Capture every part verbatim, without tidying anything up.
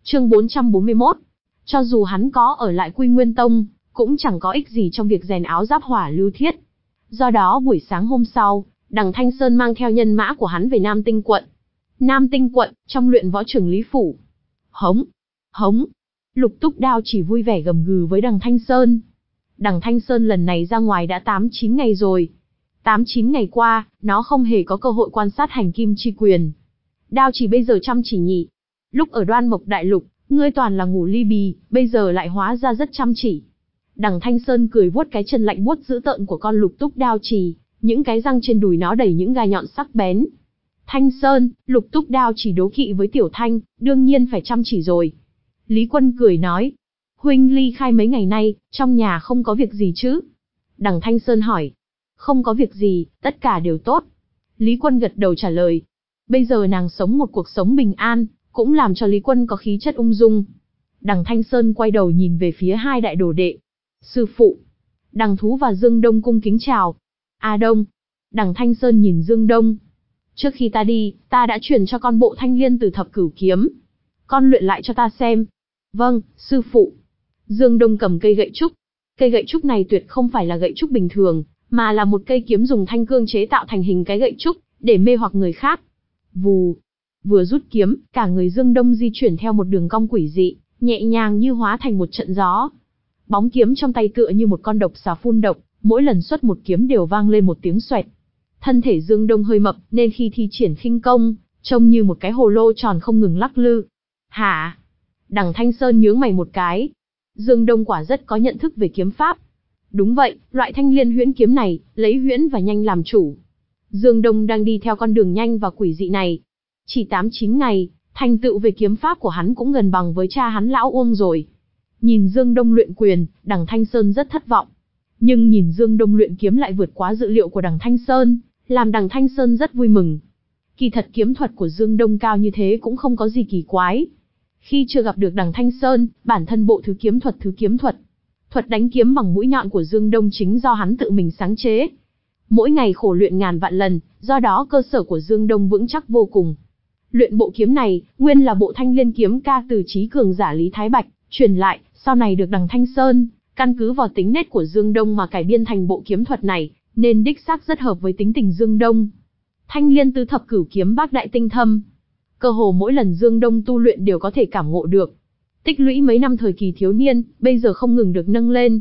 Chương bốn trăm bốn mươi mốt. Cho dù hắn có ở lại Quy Nguyên Tông, cũng chẳng có ích gì trong việc rèn áo giáp hỏa lưu thiết. Do đó buổi sáng hôm sau, Đằng Thanh Sơn mang theo nhân mã của hắn về Nam Tinh quận. Nam Tinh quận, trong luyện võ trường Lý phủ. Hống, hống. Lục Túc Đao chỉ vui vẻ gầm gừ với Đằng Thanh Sơn. Đằng Thanh Sơn lần này ra ngoài đã tám chín ngày rồi. tám chín ngày qua, nó không hề có cơ hội quan sát hành kim chi quyền. Đao chỉ bây giờ chăm chỉ nhỉ. Lúc ở Đoan Mộc Đại Lục, ngươi toàn là ngủ ly bì, bây giờ lại hóa ra rất chăm chỉ. Đằng Thanh Sơn cười vuốt cái chân lạnh buốt dữ tợn của con Lục Túc Đao Trì, những cái răng trên đùi nó đầy những gai nhọn sắc bén. Thanh Sơn, Lục Túc Đao Trì đố kỵ với Tiểu Thanh, đương nhiên phải chăm chỉ rồi. Lý Quân cười nói, huynh ly khai mấy ngày nay, trong nhà không có việc gì chứ? Đằng Thanh Sơn hỏi, không có việc gì, tất cả đều tốt. Lý Quân gật đầu trả lời, bây giờ nàng sống một cuộc sống bình an, cũng làm cho Lý Quân có khí chất ung dung. Đằng Thanh Sơn quay đầu nhìn về phía hai đại đồ đệ. Sư phụ. Đằng Thú và Dương Đông cung kính chào. A Đông. Đằng Thanh Sơn nhìn Dương Đông. Trước khi ta đi, ta đã truyền cho con bộ thanh liên từ thập cửu kiếm. Con luyện lại cho ta xem. Vâng, sư phụ. Dương Đông cầm cây gậy trúc. Cây gậy trúc này tuyệt không phải là gậy trúc bình thường, mà là một cây kiếm dùng thanh cương chế tạo thành hình cái gậy trúc, để mê hoặc người khác. Vù. Vừa rút kiếm, cả người Dương Đông di chuyển theo một đường cong quỷ dị, nhẹ nhàng như hóa thành một trận gió. Bóng kiếm trong tay tựa như một con độc xà phun độc, mỗi lần xuất một kiếm đều vang lên một tiếng xoẹt. Thân thể Dương Đông hơi mập, nên khi thi triển khinh công, trông như một cái hồ lô tròn không ngừng lắc lư. Hả? Đằng Thanh Sơn nhướng mày một cái. Dương Đông quả rất có nhận thức về kiếm pháp. Đúng vậy, loại thanh liên huyễn kiếm này, lấy huyễn và nhanh làm chủ. Dương Đông đang đi theo con đường nhanh và quỷ dị này. Chỉ tám chín ngày, thành tựu về kiếm pháp của hắn cũng gần bằng với cha hắn lão Uông rồi. Nhìn Dương Đông luyện quyền, Đằng Thanh Sơn rất thất vọng. Nhưng nhìn Dương Đông luyện kiếm lại vượt quá dự liệu của Đằng Thanh Sơn, làm Đằng Thanh Sơn rất vui mừng. Kỳ thật kiếm thuật của Dương Đông cao như thế cũng không có gì kỳ quái. Khi chưa gặp được Đằng Thanh Sơn, bản thân bộ thứ kiếm thuật thứ kiếm thuật, thuật đánh kiếm bằng mũi nhọn của Dương Đông chính do hắn tự mình sáng chế. Mỗi ngày khổ luyện ngàn vạn lần, do đó cơ sở của Dương Đông vững chắc vô cùng. Luyện bộ kiếm này, nguyên là bộ thanh liên kiếm ca từ trí cường giả Lý Thái Bạch, truyền lại, sau này được Đằng Thanh Sơn, căn cứ vào tính nết của Dương Đông mà cải biên thành bộ kiếm thuật này, nên đích xác rất hợp với tính tình Dương Đông. Thanh liên tứ thập cửu kiếm bác đại tinh thâm. Cơ hồ mỗi lần Dương Đông tu luyện đều có thể cảm ngộ được. Tích lũy mấy năm thời kỳ thiếu niên, bây giờ không ngừng được nâng lên.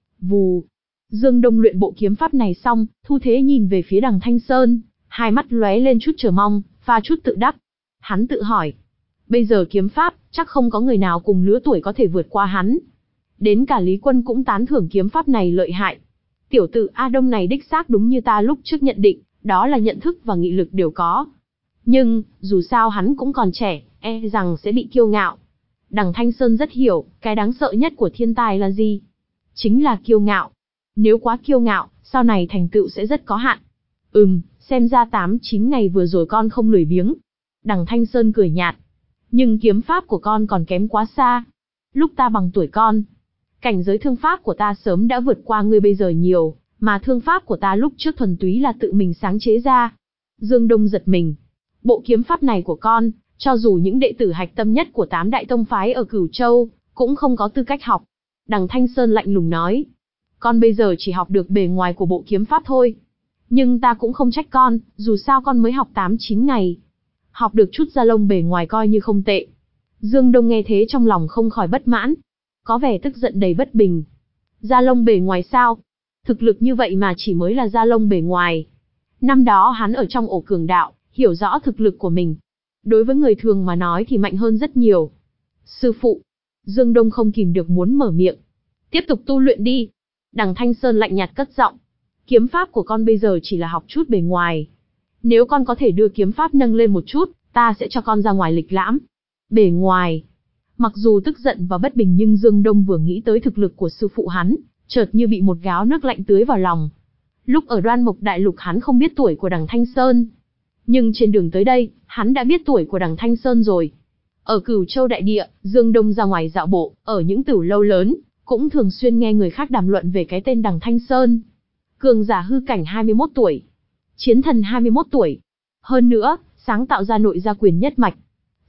Vù. Dương Đông luyện bộ kiếm pháp này xong, thu thế nhìn về phía Đằng Thanh Sơn, hai mắt lóe lên chút chờ mong, pha chút tự đắc. Hắn tự hỏi, bây giờ kiếm pháp, chắc không có người nào cùng lứa tuổi có thể vượt qua hắn. Đến cả Lý Quân cũng tán thưởng kiếm pháp này lợi hại. Tiểu tử A Đông này đích xác đúng như ta lúc trước nhận định, đó là nhận thức và nghị lực đều có. Nhưng, dù sao hắn cũng còn trẻ, e rằng sẽ bị kiêu ngạo. Đằng Thanh Sơn rất hiểu, cái đáng sợ nhất của thiên tài là gì? Chính là kiêu ngạo. Nếu quá kiêu ngạo, sau này thành tựu sẽ rất có hạn. Ừm, xem ra tám chín ngày vừa rồi con không lười biếng. Đằng Thanh Sơn cười nhạt. Nhưng kiếm pháp của con còn kém quá xa. Lúc ta bằng tuổi con, cảnh giới thương pháp của ta sớm đã vượt qua ngươi bây giờ nhiều, mà thương pháp của ta lúc trước thuần túy là tự mình sáng chế ra. Dương Đông giật mình. Bộ kiếm pháp này của con, cho dù những đệ tử hạch tâm nhất của tám đại tông phái ở Cửu Châu, cũng không có tư cách học. Đằng Thanh Sơn lạnh lùng nói. Con bây giờ chỉ học được bề ngoài của bộ kiếm pháp thôi. Nhưng ta cũng không trách con, dù sao con mới học tám chín ngày. Học được chút da lông bề ngoài coi như không tệ. Dương Đông nghe thế trong lòng không khỏi bất mãn. Có vẻ tức giận đầy bất bình. Da lông bề ngoài sao? Thực lực như vậy mà chỉ mới là da lông bề ngoài. Năm đó hắn ở trong ổ cường đạo, hiểu rõ thực lực của mình. Đối với người thường mà nói thì mạnh hơn rất nhiều. Sư phụ. Dương Đông không kìm được muốn mở miệng. Tiếp tục tu luyện đi. Đằng Thanh Sơn lạnh nhạt cất giọng. Kiếm pháp của con bây giờ chỉ là học chút bề ngoài. Nếu con có thể đưa kiếm pháp nâng lên một chút, ta sẽ cho con ra ngoài lịch lãm. Bề ngoài. Mặc dù tức giận và bất bình nhưng Dương Đông vừa nghĩ tới thực lực của sư phụ hắn, chợt như bị một gáo nước lạnh tưới vào lòng. Lúc ở Đoan Mộc Đại Lục hắn không biết tuổi của Đằng Thanh Sơn. Nhưng trên đường tới đây, hắn đã biết tuổi của Đằng Thanh Sơn rồi. Ở Cửu Châu Đại Địa, Dương Đông ra ngoài dạo bộ, ở những tửu lâu lớn, cũng thường xuyên nghe người khác đàm luận về cái tên Đằng Thanh Sơn. Cường giả hư cảnh hai mươi mốt tuổi. Chiến thần hai mươi mốt tuổi. Hơn nữa, sáng tạo ra nội gia quyền nhất mạch.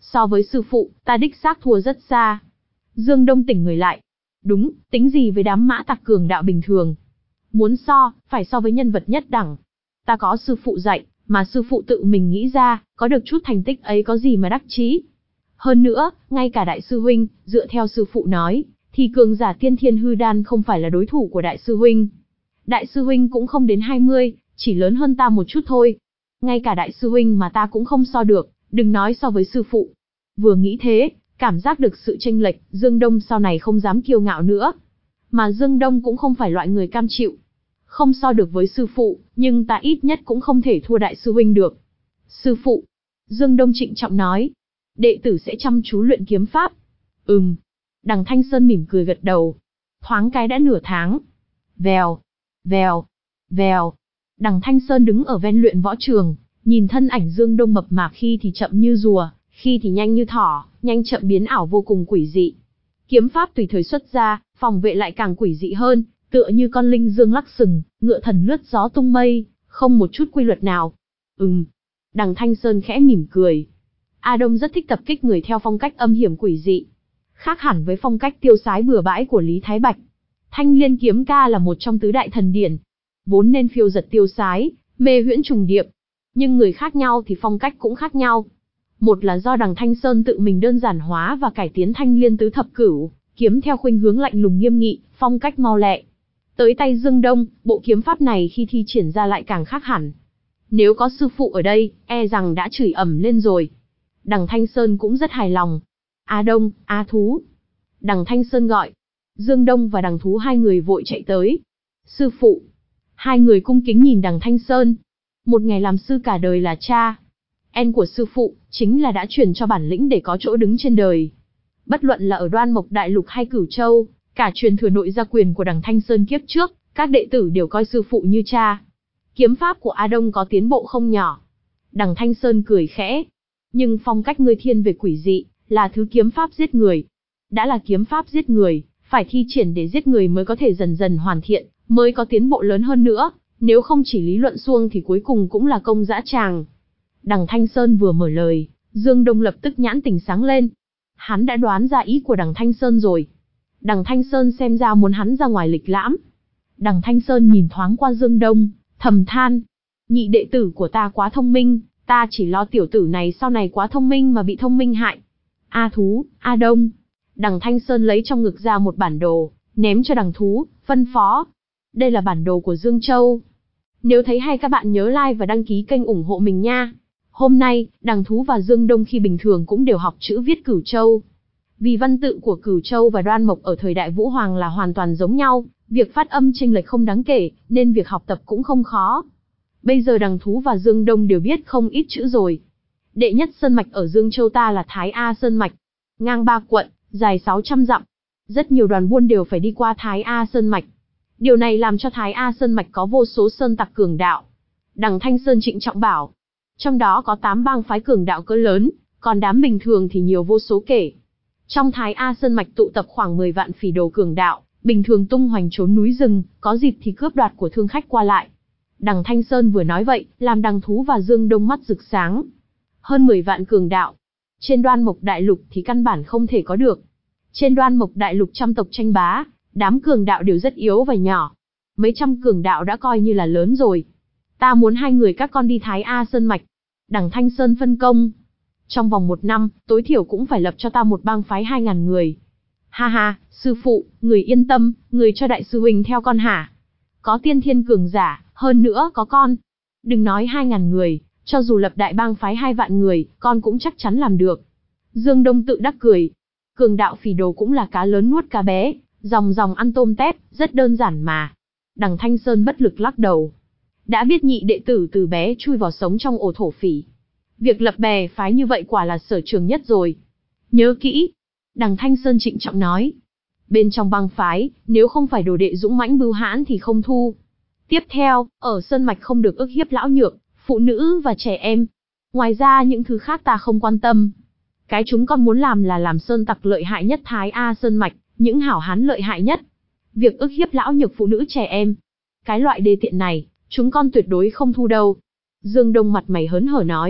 So với sư phụ, ta đích xác thua rất xa. Dương Đông tỉnh người lại. Đúng, tính gì với đám mã tặc cường đạo bình thường. Muốn so, phải so với nhân vật nhất đẳng. Ta có sư phụ dạy, mà sư phụ tự mình nghĩ ra, có được chút thành tích ấy có gì mà đắc chí. Hơn nữa, ngay cả đại sư huynh, dựa theo sư phụ nói, thì cường giả tiên thiên hư đan không phải là đối thủ của đại sư huynh. Đại sư huynh cũng không đến hai mươi, chỉ lớn hơn ta một chút thôi. Ngay cả đại sư huynh mà ta cũng không so được, đừng nói so với sư phụ. Vừa nghĩ thế, cảm giác được sự chênh lệch, Dương Đông sau này không dám kiêu ngạo nữa. Mà Dương Đông cũng không phải loại người cam chịu. Không so được với sư phụ, nhưng ta ít nhất cũng không thể thua đại sư huynh được. Sư phụ, Dương Đông trịnh trọng nói, đệ tử sẽ chăm chú luyện kiếm pháp. Ừm. Đằng Thanh Sơn mỉm cười gật đầu. Thoáng cái đã nửa tháng. Vèo, vèo, vèo. Đằng Thanh Sơn đứng ở ven luyện võ trường, nhìn thân ảnh Dương Đông mập mạp khi thì chậm như rùa, khi thì nhanh như thỏ, nhanh chậm biến ảo vô cùng quỷ dị. Kiếm pháp tùy thời xuất ra, phòng vệ lại càng quỷ dị hơn, tựa như con linh dương lắc sừng, ngựa thần lướt gió tung mây, không một chút quy luật nào. Ừm. Đằng Thanh Sơn khẽ mỉm cười. A Đông rất thích tập kích người theo phong cách âm hiểm quỷ dị. Khác hẳn với phong cách tiêu sái bừa bãi của Lý Thái Bạch. Thanh Liên kiếm ca là một trong tứ đại thần điển, vốn nên phiêu giật tiêu sái, mê huyễn trùng điệp. Nhưng người khác nhau thì phong cách cũng khác nhau. Một là do đằng Thanh Sơn tự mình đơn giản hóa và cải tiến Thanh Liên tứ thập cửu, kiếm theo khuynh hướng lạnh lùng nghiêm nghị, phong cách mau lẹ. Tới tay Dương Đông, bộ kiếm pháp này khi thi triển ra lại càng khác hẳn. Nếu có sư phụ ở đây, e rằng đã chửi ầm lên rồi. Đằng Thanh Sơn cũng rất hài lòng. A Đông, A Thú. Đằng Thanh Sơn gọi. Dương Đông và đằng Thú hai người vội chạy tới. Sư phụ. Hai người cung kính nhìn đằng Thanh Sơn. Một ngày làm sư cả đời là cha. En của sư phụ, chính là đã truyền cho bản lĩnh để có chỗ đứng trên đời. Bất luận là ở Đoan Mộc Đại Lục hay Cửu Châu, cả truyền thừa nội gia quyền của đằng Thanh Sơn kiếp trước, các đệ tử đều coi sư phụ như cha. Kiếm pháp của A Đông có tiến bộ không nhỏ. Đằng Thanh Sơn cười khẽ. Nhưng phong cách ngươi thiên về quỷ dị, là thứ kiếm pháp giết người. Đã là kiếm pháp giết người, phải thi triển để giết người mới có thể dần dần hoàn thiện, mới có tiến bộ lớn hơn nữa. Nếu không chỉ lý luận suông thì cuối cùng cũng là công dã tràng. Đằng Thanh Sơn vừa mở lời, Dương Đông lập tức nhãn tỉnh sáng lên. Hắn đã đoán ra ý của đằng Thanh Sơn rồi. Đằng Thanh Sơn xem ra muốn hắn ra ngoài lịch lãm. Đằng Thanh Sơn nhìn thoáng qua Dương Đông, thầm than. Nhị đệ tử của ta quá thông minh, ta chỉ lo tiểu tử này sau này quá thông minh mà bị thông minh hại. A Thú, A Đông. Đằng Thanh Sơn lấy trong ngực ra một bản đồ, ném cho đằng Thú, phân phó. Đây là bản đồ của Dương Châu. Nếu thấy hay các bạn nhớ like và đăng ký kênh ủng hộ mình nha. Hôm nay, đằng Thú và Dương Đông khi bình thường cũng đều học chữ viết Cửu Châu. Vì văn tự của Cửu Châu và Đoan Mộc ở thời đại Vũ Hoàng là hoàn toàn giống nhau, việc phát âm chênh lệch không đáng kể, nên việc học tập cũng không khó. Bây giờ đằng Thú và Dương Đông đều biết không ít chữ rồi. Đệ nhất sơn mạch ở Dương Châu ta là Thái A Sơn Mạch, ngang ba quận, dài sáu trăm dặm. Rất nhiều đoàn buôn đều phải đi qua Thái A Sơn Mạch. Điều này làm cho Thái A Sơn Mạch có vô số sơn tặc cường đạo. Đằng Thanh Sơn trịnh trọng bảo, trong đó có tám bang phái cường đạo cỡ lớn, còn đám bình thường thì nhiều vô số kể. Trong Thái A Sơn Mạch tụ tập khoảng mười vạn phỉ đồ cường đạo, bình thường tung hoành trốn núi rừng, có dịp thì cướp đoạt của thương khách qua lại. Đằng Thanh Sơn vừa nói vậy, làm đằng Thú và Dương Đông mắt rực sáng. Hơn mười vạn cường đạo. Trên Đoan Mộc Đại Lục thì căn bản không thể có được. Trên Đoan Mộc Đại Lục trăm tộc tranh bá, đám cường đạo đều rất yếu và nhỏ. Mấy trăm cường đạo đã coi như là lớn rồi. Ta muốn hai người các con đi Thái A Sơn Mạch. Đằng Thanh Sơn phân công. Trong vòng một năm, tối thiểu cũng phải lập cho ta một bang phái hai ngàn người. Ha ha, sư phụ, người yên tâm, người cho đại sư huynh theo con hả? Có tiên thiên cường giả, hơn nữa có con. Đừng nói hai ngàn người, cho dù lập đại bang phái hai vạn người, con cũng chắc chắn làm được. Dương Đông tự đắc cười. Cường đạo phỉ đồ cũng là cá lớn nuốt cá bé, dòng dòng ăn tôm tép, rất đơn giản mà. Đằng Thanh Sơn bất lực lắc đầu. Đã biết nhị đệ tử từ bé chui vào sống trong ổ thổ phỉ. Việc lập bè phái như vậy quả là sở trường nhất rồi. Nhớ kỹ. Đằng Thanh Sơn trịnh trọng nói. Bên trong bang phái, nếu không phải đồ đệ dũng mãnh bưu hãn thì không thu. Tiếp theo, ở Sơn Mạch không được ức hiếp lão nhược, phụ nữ và trẻ em. Ngoài ra những thứ khác ta không quan tâm. Cái chúng con muốn làm là làm sơn tặc lợi hại nhất Thái A Sơn Mạch, những hảo hán lợi hại nhất. Việc ức hiếp lão nhược phụ nữ trẻ em. Cái loại đê tiện này, chúng con tuyệt đối không thu đâu. Dương Đông mặt mày hớn hở nói,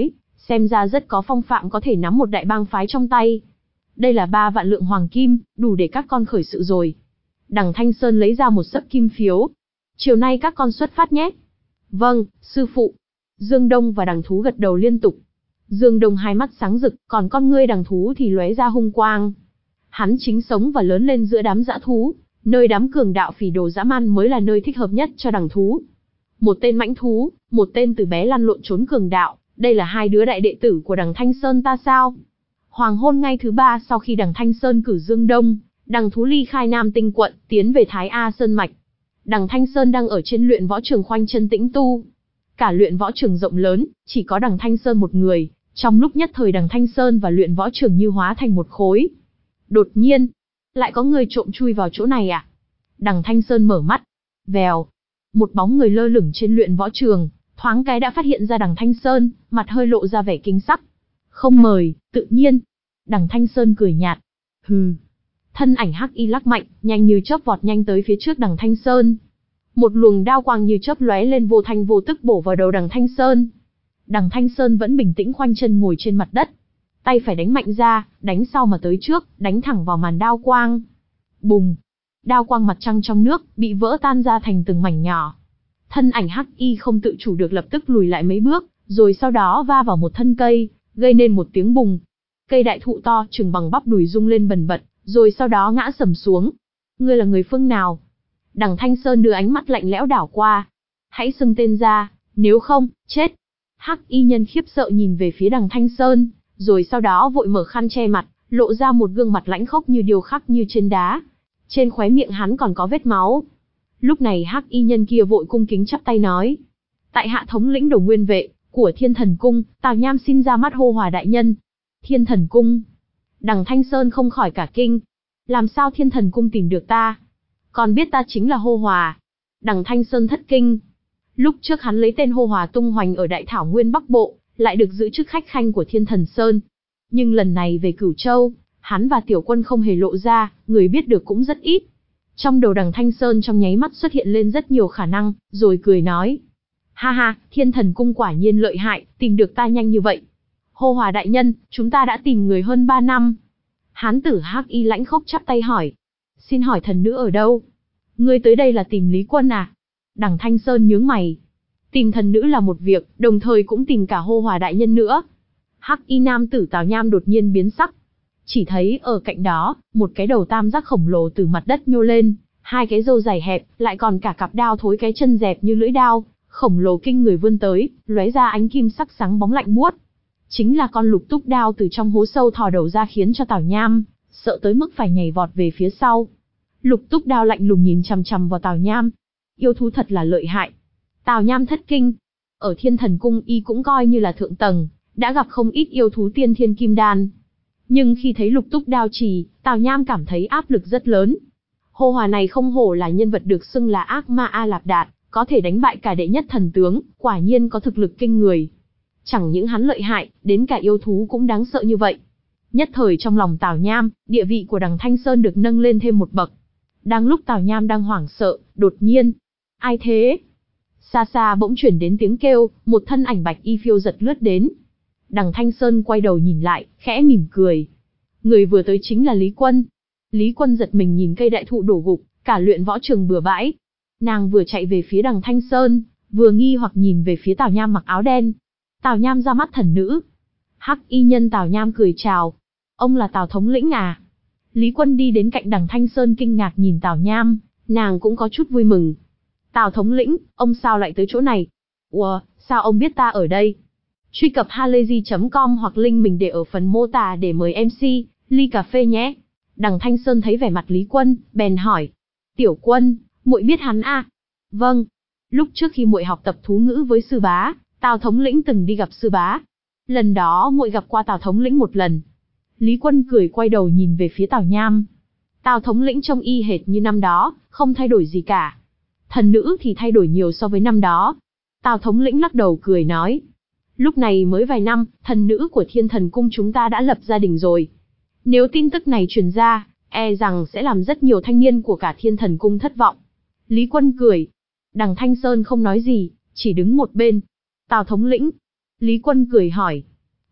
xem ra rất có phong phạm, có thể nắm một đại bang phái trong tay. Đây là ba vạn lượng hoàng kim, đủ để các con khởi sự rồi. Đằng Thanh Sơn lấy ra một xấp kim phiếu. Chiều nay các con xuất phát nhé. Vâng, sư phụ. Dương Đông và Đằng Thú gật đầu liên tục. Dương Đông hai mắt sáng rực, còn con ngươi Đằng Thú thì lóe ra hung quang. Hắn chính sống và lớn lên giữa đám dã thú, nơi đám cường đạo phỉ đồ dã man mới là nơi thích hợp nhất cho Đằng Thú. Một tên mãnh thú, một tên từ bé lăn lộn trốn cường đạo, đây là hai đứa đại đệ tử của Đằng Thanh Sơn ta sao? Hoàng hôn ngày thứ ba sau khi Đằng Thanh Sơn cử Dương Đông, Đằng Thú ly khai Nam Tinh quận, tiến về Thái A Sơn mạch. Đằng Thanh Sơn đang ở trên luyện võ trường khoanh chân tĩnh tu. Cả luyện võ trường rộng lớn, chỉ có Đằng Thanh Sơn một người, trong lúc nhất thời Đằng Thanh Sơn và luyện võ trường như hóa thành một khối. Đột nhiên, lại có người trộm chui vào chỗ này à? Đằng Thanh Sơn mở mắt. Vèo. Một bóng người lơ lửng trên luyện võ trường, thoáng cái đã phát hiện ra Đằng Thanh Sơn, mặt hơi lộ ra vẻ kinh sắc. Không mời, tự nhiên. Đằng Thanh Sơn cười nhạt. Hừ. Thân ảnh hắc y lắc mạnh, nhanh như chớp vọt nhanh tới phía trước Đằng Thanh Sơn. Một luồng đao quang như chớp lóe lên vô thanh vô tức bổ vào đầu Đằng Thanh Sơn. Đằng Thanh Sơn vẫn bình tĩnh khoanh chân ngồi trên mặt đất. Tay phải đánh mạnh ra, đánh sau mà tới trước, đánh thẳng vào màn đao quang. Bùng! Đao quang mặt trăng trong nước, bị vỡ tan ra thành từng mảnh nhỏ. Thân ảnh hắc y không tự chủ được lập tức lùi lại mấy bước, rồi sau đó va vào một thân cây, gây nên một tiếng bùng. Cây đại thụ to chừng bằng bắp đùi rung lên bần bật, rồi sau đó ngã sầm xuống. Ngươi là người phương nào? Đằng Thanh Sơn đưa ánh mắt lạnh lẽo đảo qua. Hãy xưng tên ra, nếu không, chết. Hắc y nhân khiếp sợ nhìn về phía Đằng Thanh Sơn, rồi sau đó vội mở khăn che mặt, lộ ra một gương mặt lãnh khốc như điêu khắc như trên đá. Trên khóe miệng hắn còn có vết máu. Lúc này hắc y nhân kia vội cung kính chắp tay nói: tại hạ thống lĩnh Đồ Nguyên vệ của Thiên Thần Cung, Tào Nham xin ra mắt hô hòa đại nhân. Thiên Thần Cung? Đằng Thanh Sơn không khỏi cả kinh. Làm sao Thiên Thần Cung tìm được ta? Còn biết ta chính là hô hòa? Đằng Thanh Sơn thất kinh. Lúc trước hắn lấy tên hô hòa tung hoành ở Đại Thảo Nguyên Bắc Bộ, lại được giữ chức khách khanh của Thiên Thần Sơn. Nhưng lần này về Cửu Châu, hắn và Tiểu Quân không hề lộ ra, người biết được cũng rất ít. Trong đầu Đằng Thanh Sơn trong nháy mắt xuất hiện lên rất nhiều khả năng, rồi cười nói: ha ha, Thiên Thần Cung quả nhiên lợi hại, tìm được ta nhanh như vậy. Hô hòa đại nhân, chúng ta đã tìm người hơn ba năm. Hán tử hắc y lãnh khốc chắp tay hỏi: xin hỏi thần nữ ở đâu? Ngươi tới đây là tìm Lý Quân à? Đằng Thanh Sơn nhướng mày. Tìm thần nữ là một việc, đồng thời cũng tìm cả hô hòa đại nhân nữa. Hắc y nam tử Tào Nham đột nhiên biến sắc. Chỉ thấy ở cạnh đó, một cái đầu tam giác khổng lồ từ mặt đất nhô lên, hai cái râu dài hẹp, lại còn cả cặp đao thối cái chân dẹp như lưỡi đao, khổng lồ kinh người vươn tới, lóe ra ánh kim sắc sáng bóng lạnh buốt. Chính là con lục túc đao từ trong hố sâu thò đầu ra, khiến cho Tào Nham sợ tới mức phải nhảy vọt về phía sau. Lục túc đao lạnh lùng nhìn chằm chằm vào Tào Nham. Yêu thú thật là lợi hại. Tào Nham thất kinh. Ở Thiên Thần Cung y cũng coi như là thượng tầng, đã gặp không ít yêu thú tiên thiên kim đan. Nhưng khi thấy lục túc đao trì, Tào Nham cảm thấy áp lực rất lớn. Hô hòa này không hổ là nhân vật được xưng là ác ma A Lạp Đạt, có thể đánh bại cả đệ nhất thần tướng, quả nhiên có thực lực kinh người. Chẳng những hắn lợi hại, đến cả yêu thú cũng đáng sợ như vậy. Nhất thời trong lòng Tào Nham, địa vị của Đằng Thanh Sơn được nâng lên thêm một bậc. Đang lúc Tào Nham đang hoảng sợ, đột nhiên, ai thế? Xa xa bỗng chuyển đến tiếng kêu, một thân ảnh bạch y phiêu giật lướt đến. Đằng Thanh Sơn quay đầu nhìn lại, khẽ mỉm cười. Người vừa tới chính là Lý Quân. Lý Quân giật mình nhìn cây đại thụ đổ gục, cả luyện võ trường bừa bãi. Nàng vừa chạy về phía Đằng Thanh Sơn, vừa nghi hoặc nhìn về phía Tào Nham mặc áo đen. Tào Nham ra mắt thần nữ. Hắc y nhân Tào Nham cười chào. Ông là Tào thống lĩnh à? Lý Quân đi đến cạnh Đằng Thanh Sơn kinh ngạc nhìn Tào Nham, nàng cũng có chút vui mừng. Tào thống lĩnh, ông sao lại tới chỗ này? Ủa, sao ông biết ta ở đây? Truy cập halayzi chấm com hoặc link mình để ở phần mô tả để mời em xê, ly cà phê nhé. Đằng Thanh Sơn thấy vẻ mặt Lý Quân, bèn hỏi. Tiểu Quân, muội biết hắn à? Vâng. Lúc trước khi muội học tập thú ngữ với sư bá, Tào thống lĩnh từng đi gặp sư bá. Lần đó muội gặp qua Tào thống lĩnh một lần. Lý Quân cười quay đầu nhìn về phía Tào Nham. Tào thống lĩnh trông y hệt như năm đó, không thay đổi gì cả. Thần nữ thì thay đổi nhiều so với năm đó. Tào thống lĩnh lắc đầu cười nói. Lúc này mới vài năm, thần nữ của Thiên Thần Cung chúng ta đã lập gia đình rồi. Nếu tin tức này truyền ra, e rằng sẽ làm rất nhiều thanh niên của cả Thiên Thần Cung thất vọng. Lý Quân cười. Đằng Thanh Sơn không nói gì, chỉ đứng một bên. Tào thống lĩnh. Lý Quân cười hỏi.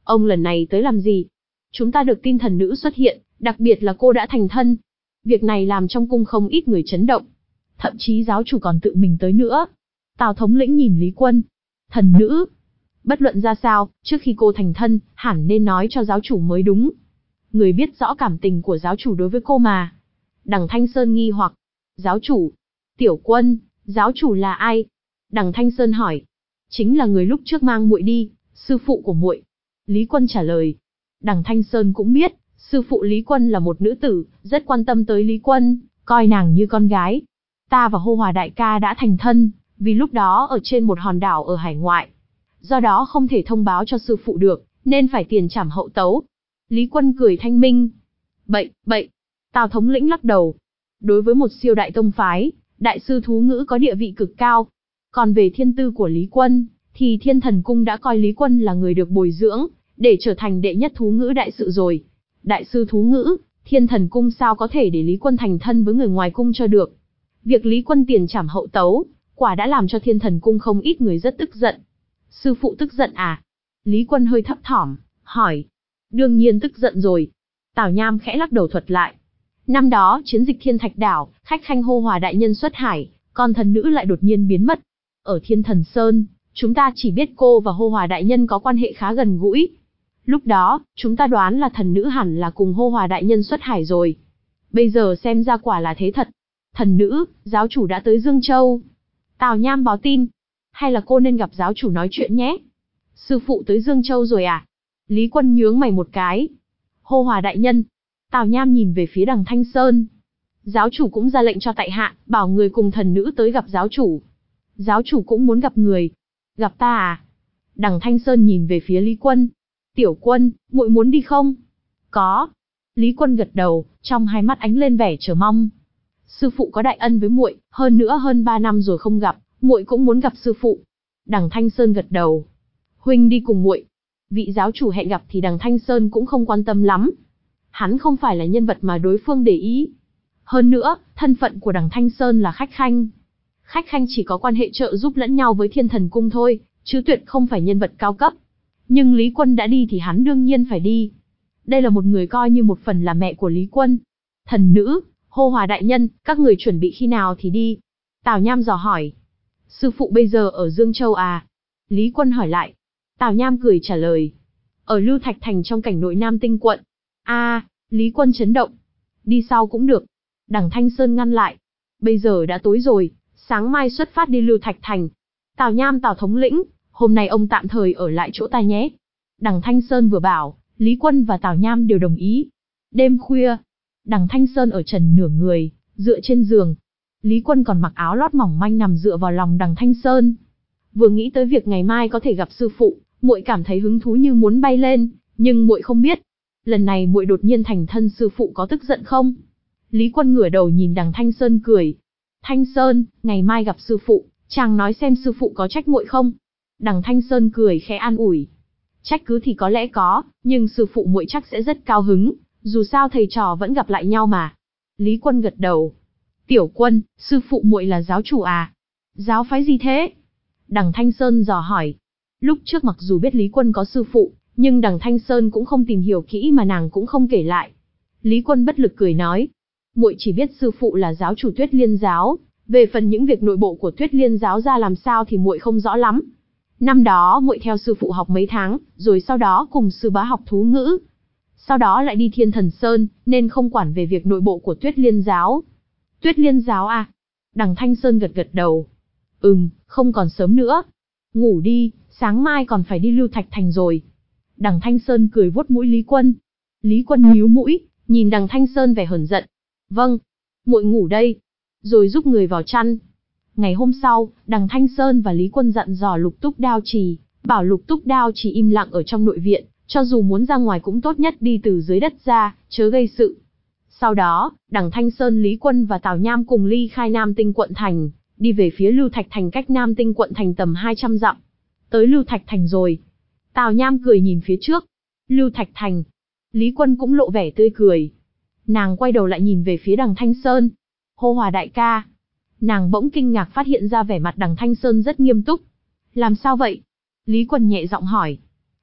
Ông lần này tới làm gì? Chúng ta được tin thần nữ xuất hiện, đặc biệt là cô đã thành thân. Việc này làm trong cung không ít người chấn động. Thậm chí giáo chủ còn tự mình tới nữa. Tào thống lĩnh nhìn Lý Quân. Thần nữ. Bất luận ra sao, trước khi cô thành thân, hẳn nên nói cho giáo chủ mới đúng. Người biết rõ cảm tình của giáo chủ đối với cô mà. Đằng Thanh Sơn nghi hoặc. Giáo chủ. Tiểu Quân, giáo chủ là ai? Đằng Thanh Sơn hỏi. Chính là người lúc trước mang muội đi, sư phụ của muội. Lý Quân trả lời. Đằng Thanh Sơn cũng biết, sư phụ Lý Quân là một nữ tử, rất quan tâm tới Lý Quân, coi nàng như con gái. Ta và Hô Hòa đại ca đã thành thân, vì lúc đó ở trên một hòn đảo ở hải ngoại. Do đó không thể thông báo cho sư phụ được, nên phải tiền trảm hậu tấu. Lý Quân cười thanh minh. Bậy, bậy. Tào thống lĩnh lắc đầu. Đối với một siêu đại tông phái, đại sư thú ngữ có địa vị cực cao. Còn về thiên tư của Lý Quân, thì Thiên Thần Cung đã coi Lý Quân là người được bồi dưỡng, để trở thành đệ nhất thú ngữ đại sự rồi. Đại sư thú ngữ, Thiên Thần Cung sao có thể để Lý Quân thành thân với người ngoài cung cho được. Việc Lý Quân tiền trảm hậu tấu, quả đã làm cho Thiên Thần Cung không ít người rất tức giận. Sư phụ tức giận à? Lý Quân hơi thấp thỏm, hỏi. Đương nhiên tức giận rồi. Tào Nham khẽ lắc đầu thuật lại. Năm đó, chiến dịch Thiên Thạch Đảo, khách khanh Hô Hòa đại nhân xuất hải, còn thần nữ lại đột nhiên biến mất. Ở Thiên Thần Sơn, chúng ta chỉ biết cô và Hô Hòa đại nhân có quan hệ khá gần gũi. Lúc đó, chúng ta đoán là thần nữ hẳn là cùng Hô Hòa đại nhân xuất hải rồi. Bây giờ xem ra quả là thế thật. Thần nữ, giáo chủ đã tới Dương Châu. Tào Nham báo tin. Hay là cô nên gặp giáo chủ nói chuyện nhé. Sư phụ tới Dương Châu rồi à? Lý Quân nhướng mày một cái. Hô Hòa đại nhân. Tào Nham nhìn về phía đằng Thanh Sơn. Giáo chủ cũng ra lệnh cho tại hạ, bảo người cùng thần nữ tới gặp giáo chủ. Giáo chủ cũng muốn gặp người. Gặp ta à? Đằng Thanh Sơn nhìn về phía Lý Quân. Tiểu Quân, muội muốn đi không? Có. Lý Quân gật đầu, trong hai mắt ánh lên vẻ chờ mong. Sư phụ có đại ân với muội, hơn nữa hơn ba năm rồi không gặp, muội cũng muốn gặp sư phụ. Đằng Thanh Sơn gật đầu. Huynh đi cùng muội. Vị giáo chủ hẹn gặp thì đằng Thanh Sơn cũng không quan tâm lắm. Hắn không phải là nhân vật mà đối phương để ý. Hơn nữa, thân phận của đằng Thanh Sơn là khách khanh. Khách khanh chỉ có quan hệ trợ giúp lẫn nhau với Thiên Thần Cung thôi, chứ tuyệt không phải nhân vật cao cấp. Nhưng Lý Quân đã đi thì hắn đương nhiên phải đi. Đây là một người coi như một phần là mẹ của Lý Quân. Thần nữ, Hô Hòa đại nhân, các người chuẩn bị khi nào thì đi? Tào Nham dò hỏi. Sư phụ bây giờ ở Dương Châu à? Lý Quân hỏi lại. Tào Nham cười trả lời. Ở Lưu Thạch Thành trong cảnh nội Nam Tinh quận. A, à, Lý Quân chấn động. Đi sau cũng được. Đằng Thanh Sơn ngăn lại. Bây giờ đã tối rồi, sáng mai xuất phát đi Lưu Thạch Thành. Tào Nham Tào thống lĩnh, hôm nay ông tạm thời ở lại chỗ ta nhé. Đằng Thanh Sơn vừa bảo, Lý Quân và Tào Nham đều đồng ý. Đêm khuya, đằng Thanh Sơn ở trần nửa người, dựa trên giường. Lý Quân còn mặc áo lót mỏng manh nằm dựa vào lòng đằng Thanh Sơn. Vừa nghĩ tới việc ngày mai có thể gặp sư phụ, muội cảm thấy hứng thú như muốn bay lên, nhưng muội không biết, lần này muội đột nhiên thành thân sư phụ có tức giận không? Lý Quân ngửa đầu nhìn đằng Thanh Sơn cười. Thanh Sơn, ngày mai gặp sư phụ, chàng nói xem sư phụ có trách muội không? Đằng Thanh Sơn cười khẽ an ủi. Trách cứ thì có lẽ có, nhưng sư phụ muội chắc sẽ rất cao hứng, dù sao thầy trò vẫn gặp lại nhau mà. Lý Quân gật đầu. Tiểu Quân, sư phụ muội là giáo chủ à? Giáo phái gì thế? Đằng Thanh Sơn dò hỏi. Lúc trước mặc dù biết Lý Quân có sư phụ, nhưng đằng Thanh Sơn cũng không tìm hiểu kỹ mà nàng cũng không kể lại. Lý Quân bất lực cười nói. Muội chỉ biết sư phụ là giáo chủ Tuyết Liên giáo, về phần những việc nội bộ của Tuyết Liên giáo ra làm sao thì muội không rõ lắm. Năm đó muội theo sư phụ học mấy tháng, rồi sau đó cùng sư bá học thú ngữ. Sau đó lại đi Thiên Thần Sơn, nên không quản về việc nội bộ của Tuyết Liên giáo. Tuyết Liên giáo à? Đằng Thanh Sơn gật gật đầu. Ừm, không còn sớm nữa. Ngủ đi, sáng mai còn phải đi Lưu Thạch Thành rồi. Đằng Thanh Sơn cười vuốt mũi Lý Quân. Lý Quân nhíu mũi, nhìn đằng Thanh Sơn vẻ hờn giận. Vâng, muội ngủ đây. Rồi giúp người vào chăn. Ngày hôm sau, đằng Thanh Sơn và Lý Quân dặn dò Lục Túc Đao Trì, bảo Lục Túc Đao Trì im lặng ở trong nội viện, cho dù muốn ra ngoài cũng tốt nhất đi từ dưới đất ra, chớ gây sự. Sau đó, đằng Thanh Sơn, Lý Quân và Tào Nham cùng ly khai Nam Tinh quận thành, đi về phía Lưu Thạch Thành cách Nam Tinh quận thành tầm hai trăm dặm. Tới Lưu Thạch Thành rồi. Tào Nham cười nhìn phía trước. Lưu Thạch Thành. Lý Quân cũng lộ vẻ tươi cười. Nàng quay đầu lại nhìn về phía đằng Thanh Sơn. Hô Hòa đại ca. Nàng bỗng kinh ngạc phát hiện ra vẻ mặt đằng Thanh Sơn rất nghiêm túc. Làm sao vậy? Lý Quân nhẹ giọng hỏi.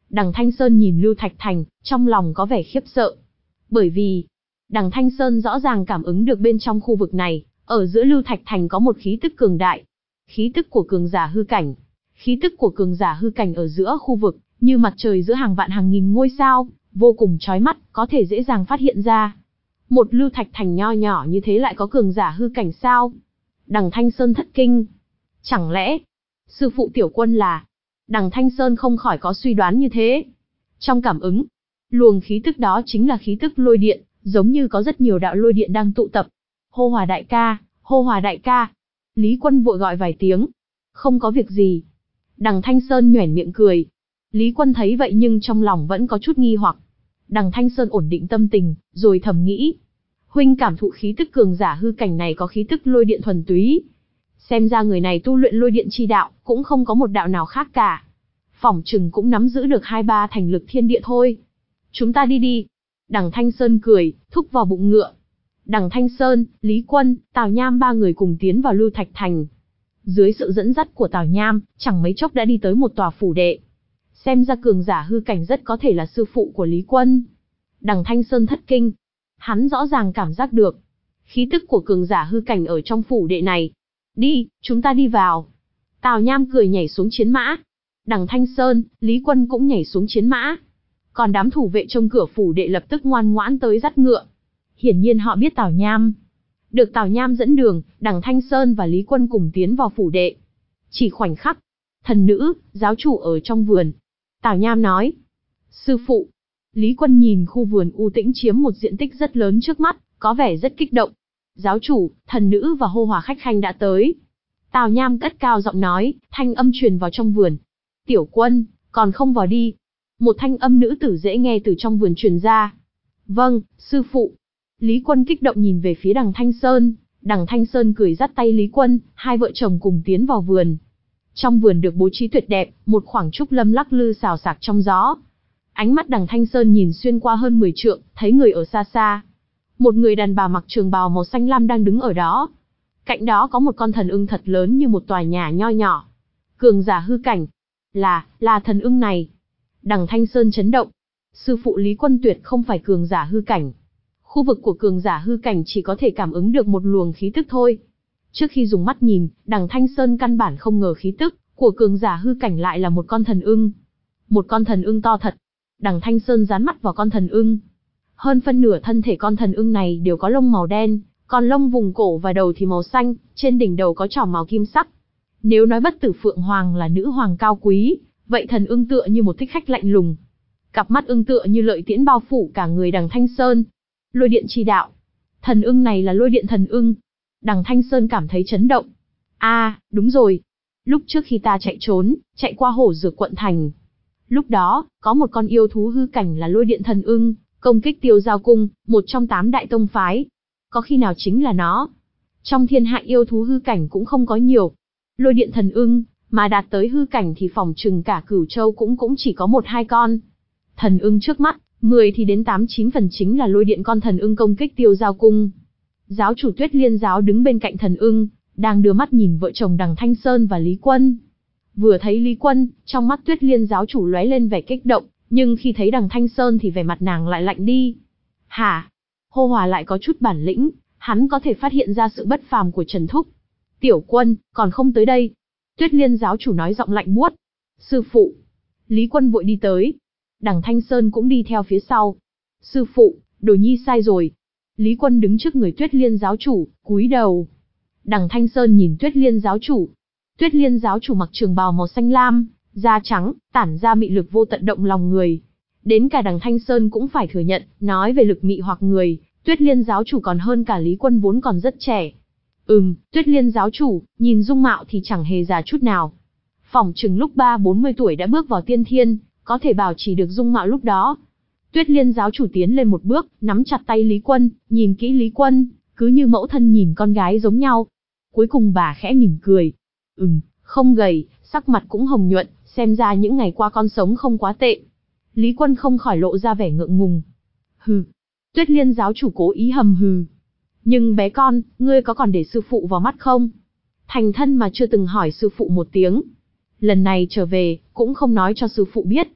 Đằng Thanh Sơn nhìn Lưu Thạch Thành, trong lòng có vẻ khiếp sợ. Bởi vì, đằng Thanh Sơn rõ ràng cảm ứng được bên trong khu vực này, ở giữa Lưu Thạch Thành có một khí tức cường đại. Khí tức của cường giả hư cảnh. Khí tức của cường giả hư cảnh ở giữa khu vực, như mặt trời giữa hàng vạn hàng nghìn ngôi sao, vô cùng chói mắt, có thể dễ dàng phát hiện ra. Một Lưu Thạch Thành nho nhỏ như thế lại có cường giả hư cảnh sao? Đằng Thanh Sơn thất kinh. Chẳng lẽ, sư phụ tiểu quân là... Đằng Thanh Sơn không khỏi có suy đoán như thế. Trong cảm ứng, luồng khí tức đó chính là khí tức lôi điện, giống như có rất nhiều đạo lôi điện đang tụ tập. Hô Hòa đại ca, Hô Hòa đại ca. Lý Quân vội gọi vài tiếng. Không có việc gì. Đằng Thanh Sơn nhoẻn miệng cười. Lý Quân thấy vậy nhưng trong lòng vẫn có chút nghi hoặc. Đằng Thanh Sơn ổn định tâm tình, rồi thầm nghĩ. Huynh cảm thụ khí tức cường giả hư cảnh này có khí tức lôi điện thuần túy. Xem ra người này tu luyện lôi điện chi đạo, cũng không có một đạo nào khác cả. Phỏng chừng cũng nắm giữ được hai ba thành lực thiên địa thôi. Chúng ta đi đi. Đằng Thanh Sơn cười, thúc vào bụng ngựa. Đằng Thanh Sơn, Lý Quân, Tào Nham ba người cùng tiến vào Lưu Thạch Thành. Dưới sự dẫn dắt của Tào Nham, chẳng mấy chốc đã đi tới một tòa phủ đệ. Xem ra cường giả hư cảnh rất có thể là sư phụ của Lý Quân. Đằng Thanh Sơn thất kinh. Hắn rõ ràng cảm giác được khí tức của cường giả hư cảnh ở trong phủ đệ này. Đi, chúng ta đi vào. Tào Nham cười nhảy xuống chiến mã. Đằng Thanh Sơn, Lý Quân cũng nhảy xuống chiến mã. Còn đám thủ vệ trong cửa phủ đệ lập tức ngoan ngoãn tới dắt ngựa. Hiển nhiên họ biết Tào Nham. Được Tào Nham dẫn đường, đằng Thanh Sơn và Lý Quân cùng tiến vào phủ đệ. Chỉ khoảnh khắc, thần nữ, giáo chủ ở trong vườn. Tào Nham nói. Sư phụ. Lý Quân nhìn khu vườn u tĩnh chiếm một diện tích rất lớn trước mắt, có vẻ rất kích động. Giáo chủ, thần nữ và Hô Hòa khách khanh đã tới. Tào Nham cất cao giọng nói, thanh âm truyền vào trong vườn. Tiểu Quân, còn không vào đi. Một thanh âm nữ tử dễ nghe từ trong vườn truyền ra. Vâng, sư phụ. Lý Quân kích động nhìn về phía đằng Thanh Sơn. Đằng Thanh Sơn cười dắt tay Lý Quân, hai vợ chồng cùng tiến vào vườn. Trong vườn được bố trí tuyệt đẹp, một khoảng trúc lâm lắc lư xào xạc trong gió. Ánh mắt đằng Thanh Sơn nhìn xuyên qua hơn mười trượng, thấy người ở xa xa. Một người đàn bà mặc trường bào màu xanh lam đang đứng ở đó. Cạnh đó có một con thần ưng thật lớn như một tòa nhà nho nhỏ. Cường giả hư cảnh. Là, là thần ưng này. Đằng Thanh Sơn chấn động. Sư phụ Lý Quân tuyệt không phải cường giả hư cảnh. Khu vực của cường giả hư cảnh chỉ có thể cảm ứng được một luồng khí tức thôi. Trước khi dùng mắt nhìn, đằng Thanh Sơn căn bản không ngờ khí tức của cường giả hư cảnh lại là một con thần ưng. Một con thần ưng to thật. Đằng Thanh Sơn dán mắt vào con thần ưng. Hơn phân nửa thân thể con thần ưng này đều có lông màu đen, còn lông vùng cổ và đầu thì màu xanh, trên đỉnh đầu có trỏ màu kim sắc. Nếu nói bất tử phượng hoàng là nữ hoàng cao quý, vậy thần ưng tựa như một thích khách lạnh lùng. Cặp mắt ưng tựa như lợi tiễn bao phủ cả người đằng Thanh Sơn. Lôi điện chi đạo. Thần ưng này là lôi điện thần ưng. Đằng Thanh Sơn cảm thấy chấn động. À, đúng rồi. Lúc trước khi ta chạy trốn, chạy qua hổ dược quận thành. Lúc đó, có một con yêu thú hư cảnh là lôi điện thần ưng, công kích Tiêu Giao Cung, một trong tám đại tông phái. Có khi nào chính là nó? Trong thiên hạ yêu thú hư cảnh cũng không có nhiều. Lôi điện thần ưng, mà đạt tới hư cảnh thì phỏng chừng cả Cửu Châu cũng cũng chỉ có một hai con. Thần ưng trước mắt, mười thì đến tám chín phần chính là lôi điện con thần ưng công kích Tiêu Giao Cung. Giáo chủ Tuyết Liên giáo đứng bên cạnh thần ưng, đang đưa mắt nhìn vợ chồng đằng Thanh Sơn và Lý Quân. Vừa thấy Lý Quân, trong mắt Tuyết Liên giáo chủ lóe lên vẻ kích động, nhưng khi thấy đằng Thanh Sơn thì vẻ mặt nàng lại lạnh đi. Hả? Hô Hòa lại có chút bản lĩnh, hắn có thể phát hiện ra sự bất phàm của Trần Thúc. Tiểu Quân, còn không tới đây. Tuyết Liên giáo chủ nói giọng lạnh buốt. Sư phụ. Lý Quân vội đi tới. Đằng Thanh Sơn cũng đi theo phía sau. Sư phụ, Đồ Nhi sai rồi. Lý Quân đứng trước người Tuyết Liên giáo chủ, cúi đầu. Đằng Thanh Sơn nhìn Tuyết Liên giáo chủ. Tuyết Liên giáo chủ mặc trường bào màu xanh lam, da trắng, tản ra mị lực vô tận động lòng người. Đến cả đằng Thanh Sơn cũng phải thừa nhận, nói về lực mị hoặc người, Tuyết Liên giáo chủ còn hơn cả Lý Quân vốn còn rất trẻ. Ừm, Tuyết Liên giáo chủ, nhìn dung mạo thì chẳng hề già chút nào. Phỏng chừng lúc ba bốn mươi tuổi đã bước vào tiên thiên, có thể bảo trì được dung mạo lúc đó. Tuyết Liên giáo chủ tiến lên một bước, nắm chặt tay Lý Quân, nhìn kỹ Lý Quân, cứ như mẫu thân nhìn con gái giống nhau. Cuối cùng bà khẽ mỉm cười. Ừm, không gầy, sắc mặt cũng hồng nhuận, xem ra những ngày qua con sống không quá tệ. Lý Quân không khỏi lộ ra vẻ ngượng ngùng. Hừ. Tuyết Liên giáo chủ cố ý hầm hừ. Nhưng bé con, ngươi có còn để sư phụ vào mắt không? Thành thân mà chưa từng hỏi sư phụ một tiếng. Lần này trở về, cũng không nói cho sư phụ biết.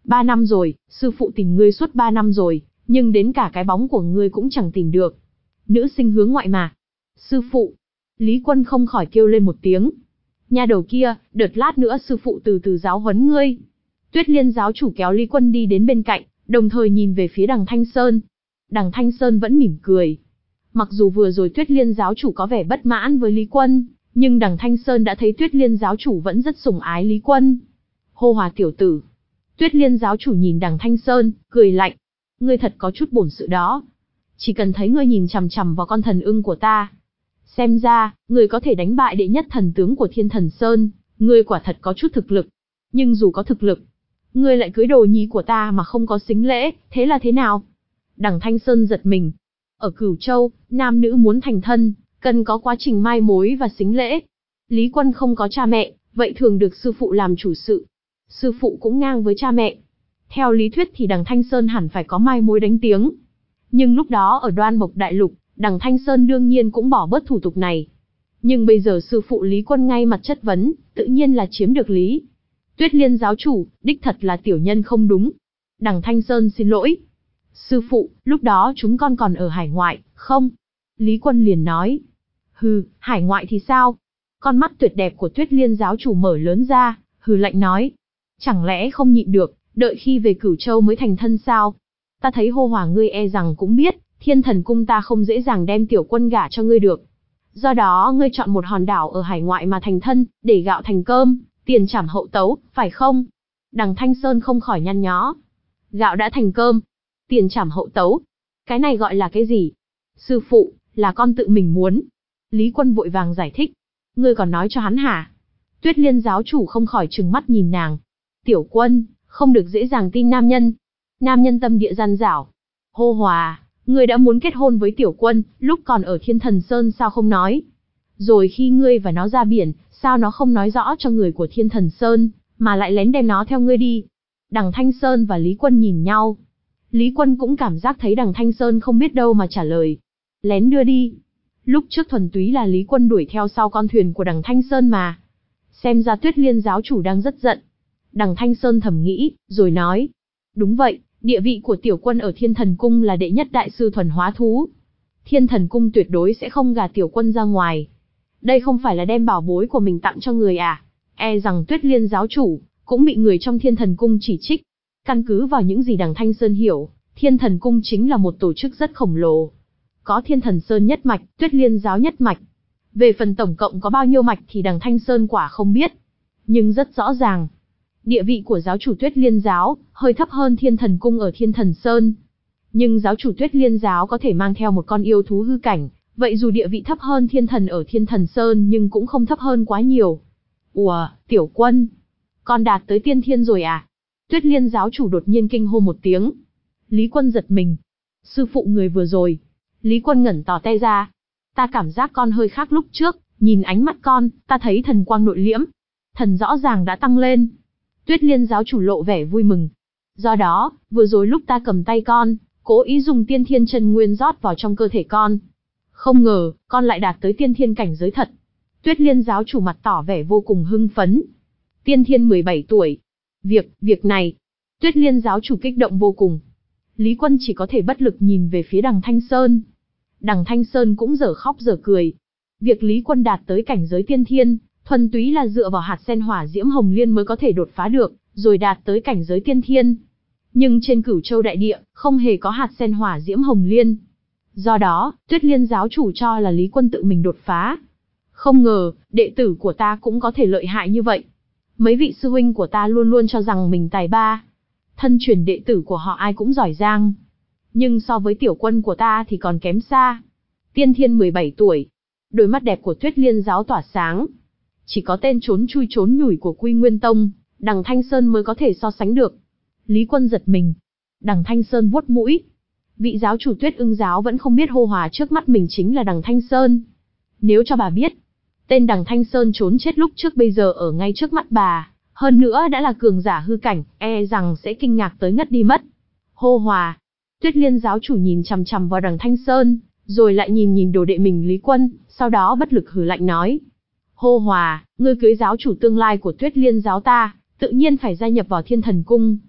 Ba năm rồi, sư phụ tìm ngươi suốt ba năm rồi, nhưng đến cả cái bóng của ngươi cũng chẳng tìm được. Nữ sinh hướng ngoại mà. Sư phụ. Lý Quân không khỏi kêu lên một tiếng. Nha đầu kia, đợt lát nữa sư phụ từ từ giáo huấn ngươi. Tuyết Liên giáo chủ kéo Lý Quân đi đến bên cạnh, đồng thời nhìn về phía Đằng Thanh Sơn. Đằng Thanh Sơn vẫn mỉm cười. Mặc dù vừa rồi Tuyết Liên giáo chủ có vẻ bất mãn với Lý Quân, nhưng Đằng Thanh Sơn đã thấy Tuyết Liên giáo chủ vẫn rất sủng ái Lý Quân. Hô Hòa tiểu tử. Tuyết Liên giáo chủ nhìn Đằng Thanh Sơn, cười lạnh. Ngươi thật có chút bổn sự đó. Chỉ cần thấy ngươi nhìn chằm chằm vào con thần ưng của ta. Xem ra, ngươi có thể đánh bại đệ nhất thần tướng của Thiên Thần Sơn, ngươi quả thật có chút thực lực. Nhưng dù có thực lực, ngươi lại cưới đồ nhi của ta mà không có sính lễ, thế là thế nào? Đằng Thanh Sơn giật mình. Ở Cửu Châu, nam nữ muốn thành thân, cần có quá trình mai mối và sính lễ. Lý Quân không có cha mẹ, vậy thường được sư phụ làm chủ sự. Sư phụ cũng ngang với cha mẹ. Theo lý thuyết thì Đằng Thanh Sơn hẳn phải có mai mối đánh tiếng. Nhưng lúc đó ở Đoan Mộc Đại Lục, Đằng Thanh Sơn đương nhiên cũng bỏ bớt thủ tục này. Nhưng bây giờ sư phụ Lý Quân ngay mặt chất vấn, tự nhiên là chiếm được lý. Tuyết Liên giáo chủ, đích thật là tiểu nhân không đúng. Đằng Thanh Sơn xin lỗi. Sư phụ, lúc đó chúng con còn ở hải ngoại, không? Lý Quân liền nói. Hừ, hải ngoại thì sao? Con mắt tuyệt đẹp của Tuyết Liên giáo chủ mở lớn ra, hừ lạnh nói. Chẳng lẽ không nhịn được, đợi khi về Cửu Châu mới thành thân sao? Ta thấy Hô Hòa ngươi e rằng cũng biết, Thiên Thần cung ta không dễ dàng đem tiểu quân gả cho ngươi được. Do đó ngươi chọn một hòn đảo ở hải ngoại mà thành thân, để gạo thành cơm, tiền trảm hậu tấu, phải không? Đằng Thanh Sơn không khỏi nhăn nhó. Gạo đã thành cơm, tiền trảm hậu tấu. Cái này gọi là cái gì? Sư phụ, là con tự mình muốn. Lý Quân vội vàng giải thích. Ngươi còn nói cho hắn hả? Tuyết Liên giáo chủ không khỏi trừng mắt nhìn nàng. Tiểu Quân, không được dễ dàng tin nam nhân. Nam nhân tâm địa gian dảo. Hô Hòa, ngươi đã muốn kết hôn với Tiểu Quân, lúc còn ở Thiên Thần Sơn sao không nói? Rồi khi ngươi và nó ra biển, sao nó không nói rõ cho người của Thiên Thần Sơn, mà lại lén đem nó theo ngươi đi? Đằng Thanh Sơn và Lý Quân nhìn nhau. Lý Quân cũng cảm giác thấy Đằng Thanh Sơn không biết đâu mà trả lời. Lén đưa đi. Lúc trước thuần túy là Lý Quân đuổi theo sau con thuyền của Đằng Thanh Sơn mà. Xem ra Tuyết Liên giáo chủ đang rất giận. Đằng Thanh Sơn thầm nghĩ, rồi nói. Đúng vậy, địa vị của Tiểu Quân ở Thiên Thần Cung là đệ nhất đại sư thuần hóa thú. Thiên Thần Cung tuyệt đối sẽ không gả Tiểu Quân ra ngoài. Đây không phải là đem bảo bối của mình tặng cho người à? E rằng Tuyết Liên giáo chủ cũng bị người trong Thiên Thần Cung chỉ trích. Căn cứ vào những gì Đằng Thanh Sơn hiểu, Thiên Thần Cung chính là một tổ chức rất khổng lồ. Có Thiên Thần Sơn nhất mạch, Tuyết Liên giáo nhất mạch. Về phần tổng cộng có bao nhiêu mạch thì Đằng Thanh Sơn quả không biết. Nhưng rất rõ ràng, địa vị của giáo chủ Tuyết Liên giáo hơi thấp hơn Thiên Thần Cung ở Thiên Thần Sơn. Nhưng giáo chủ Tuyết Liên giáo có thể mang theo một con yêu thú hư cảnh, vậy dù địa vị thấp hơn Thiên Thần ở Thiên Thần Sơn nhưng cũng không thấp hơn quá nhiều. Ủa, Tiểu Quân, con đạt tới tiên thiên rồi à? Tuyết Liên giáo chủ đột nhiên kinh hô một tiếng. Lý Quân giật mình. Sư phụ người vừa rồi. Lý Quân ngẩn tỏ tay ra. Ta cảm giác con hơi khác lúc trước, nhìn ánh mắt con, ta thấy thần quang nội liễm. Thần rõ ràng đã tăng lên. Tuyết Liên giáo chủ lộ vẻ vui mừng. Do đó, vừa rồi lúc ta cầm tay con, cố ý dùng tiên thiên chân nguyên rót vào trong cơ thể con. Không ngờ, con lại đạt tới tiên thiên cảnh giới thật. Tuyết Liên giáo chủ mặt tỏ vẻ vô cùng hưng phấn. Tiên thiên mười bảy tuổi. Việc, việc này. Tuyết Liên giáo chủ kích động vô cùng. Lý Quân chỉ có thể bất lực nhìn về phía Đằng Thanh Sơn. Đằng Thanh Sơn cũng dở khóc dở cười. Việc Lý Quân đạt tới cảnh giới tiên thiên, thuần túy là dựa vào hạt sen hỏa diễm hồng liên mới có thể đột phá được, rồi đạt tới cảnh giới tiên thiên. Nhưng trên Cửu Châu đại địa, không hề có hạt sen hỏa diễm hồng liên. Do đó, Tuyết Liên giáo chủ cho là Lý Quân tự mình đột phá. Không ngờ, đệ tử của ta cũng có thể lợi hại như vậy. Mấy vị sư huynh của ta luôn luôn cho rằng mình tài ba. Thân truyền đệ tử của họ ai cũng giỏi giang. Nhưng so với Tiểu Quân của ta thì còn kém xa. Tiên thiên mười bảy tuổi. Đôi mắt đẹp của Tuyết Liên giáo tỏa sáng. Chỉ có tên trốn chui trốn nhủi của Quy Nguyên Tông, Đằng Thanh Sơn mới có thể so sánh được. Lý Quân giật mình. Đằng Thanh Sơn vuốt mũi. Vị giáo chủ Tuyết Ưng giáo vẫn không biết Hô Hòa trước mắt mình chính là Đằng Thanh Sơn. Nếu cho bà biết, tên Đằng Thanh Sơn trốn chết lúc trước bây giờ ở ngay trước mắt bà, hơn nữa đã là cường giả hư cảnh, e rằng sẽ kinh ngạc tới ngất đi mất. Hô Hòa. Tuyết Liên giáo chủ nhìn chằm chằm vào Đằng Thanh Sơn, rồi lại nhìn nhìn đồ đệ mình Lý Quân, sau đó bất lực hừ lạnh nói. Hô Hòa, ngươi cưới giáo chủ tương lai của Tuyết Liên giáo ta, tự nhiên phải gia nhập vào Thiên Thần Cung.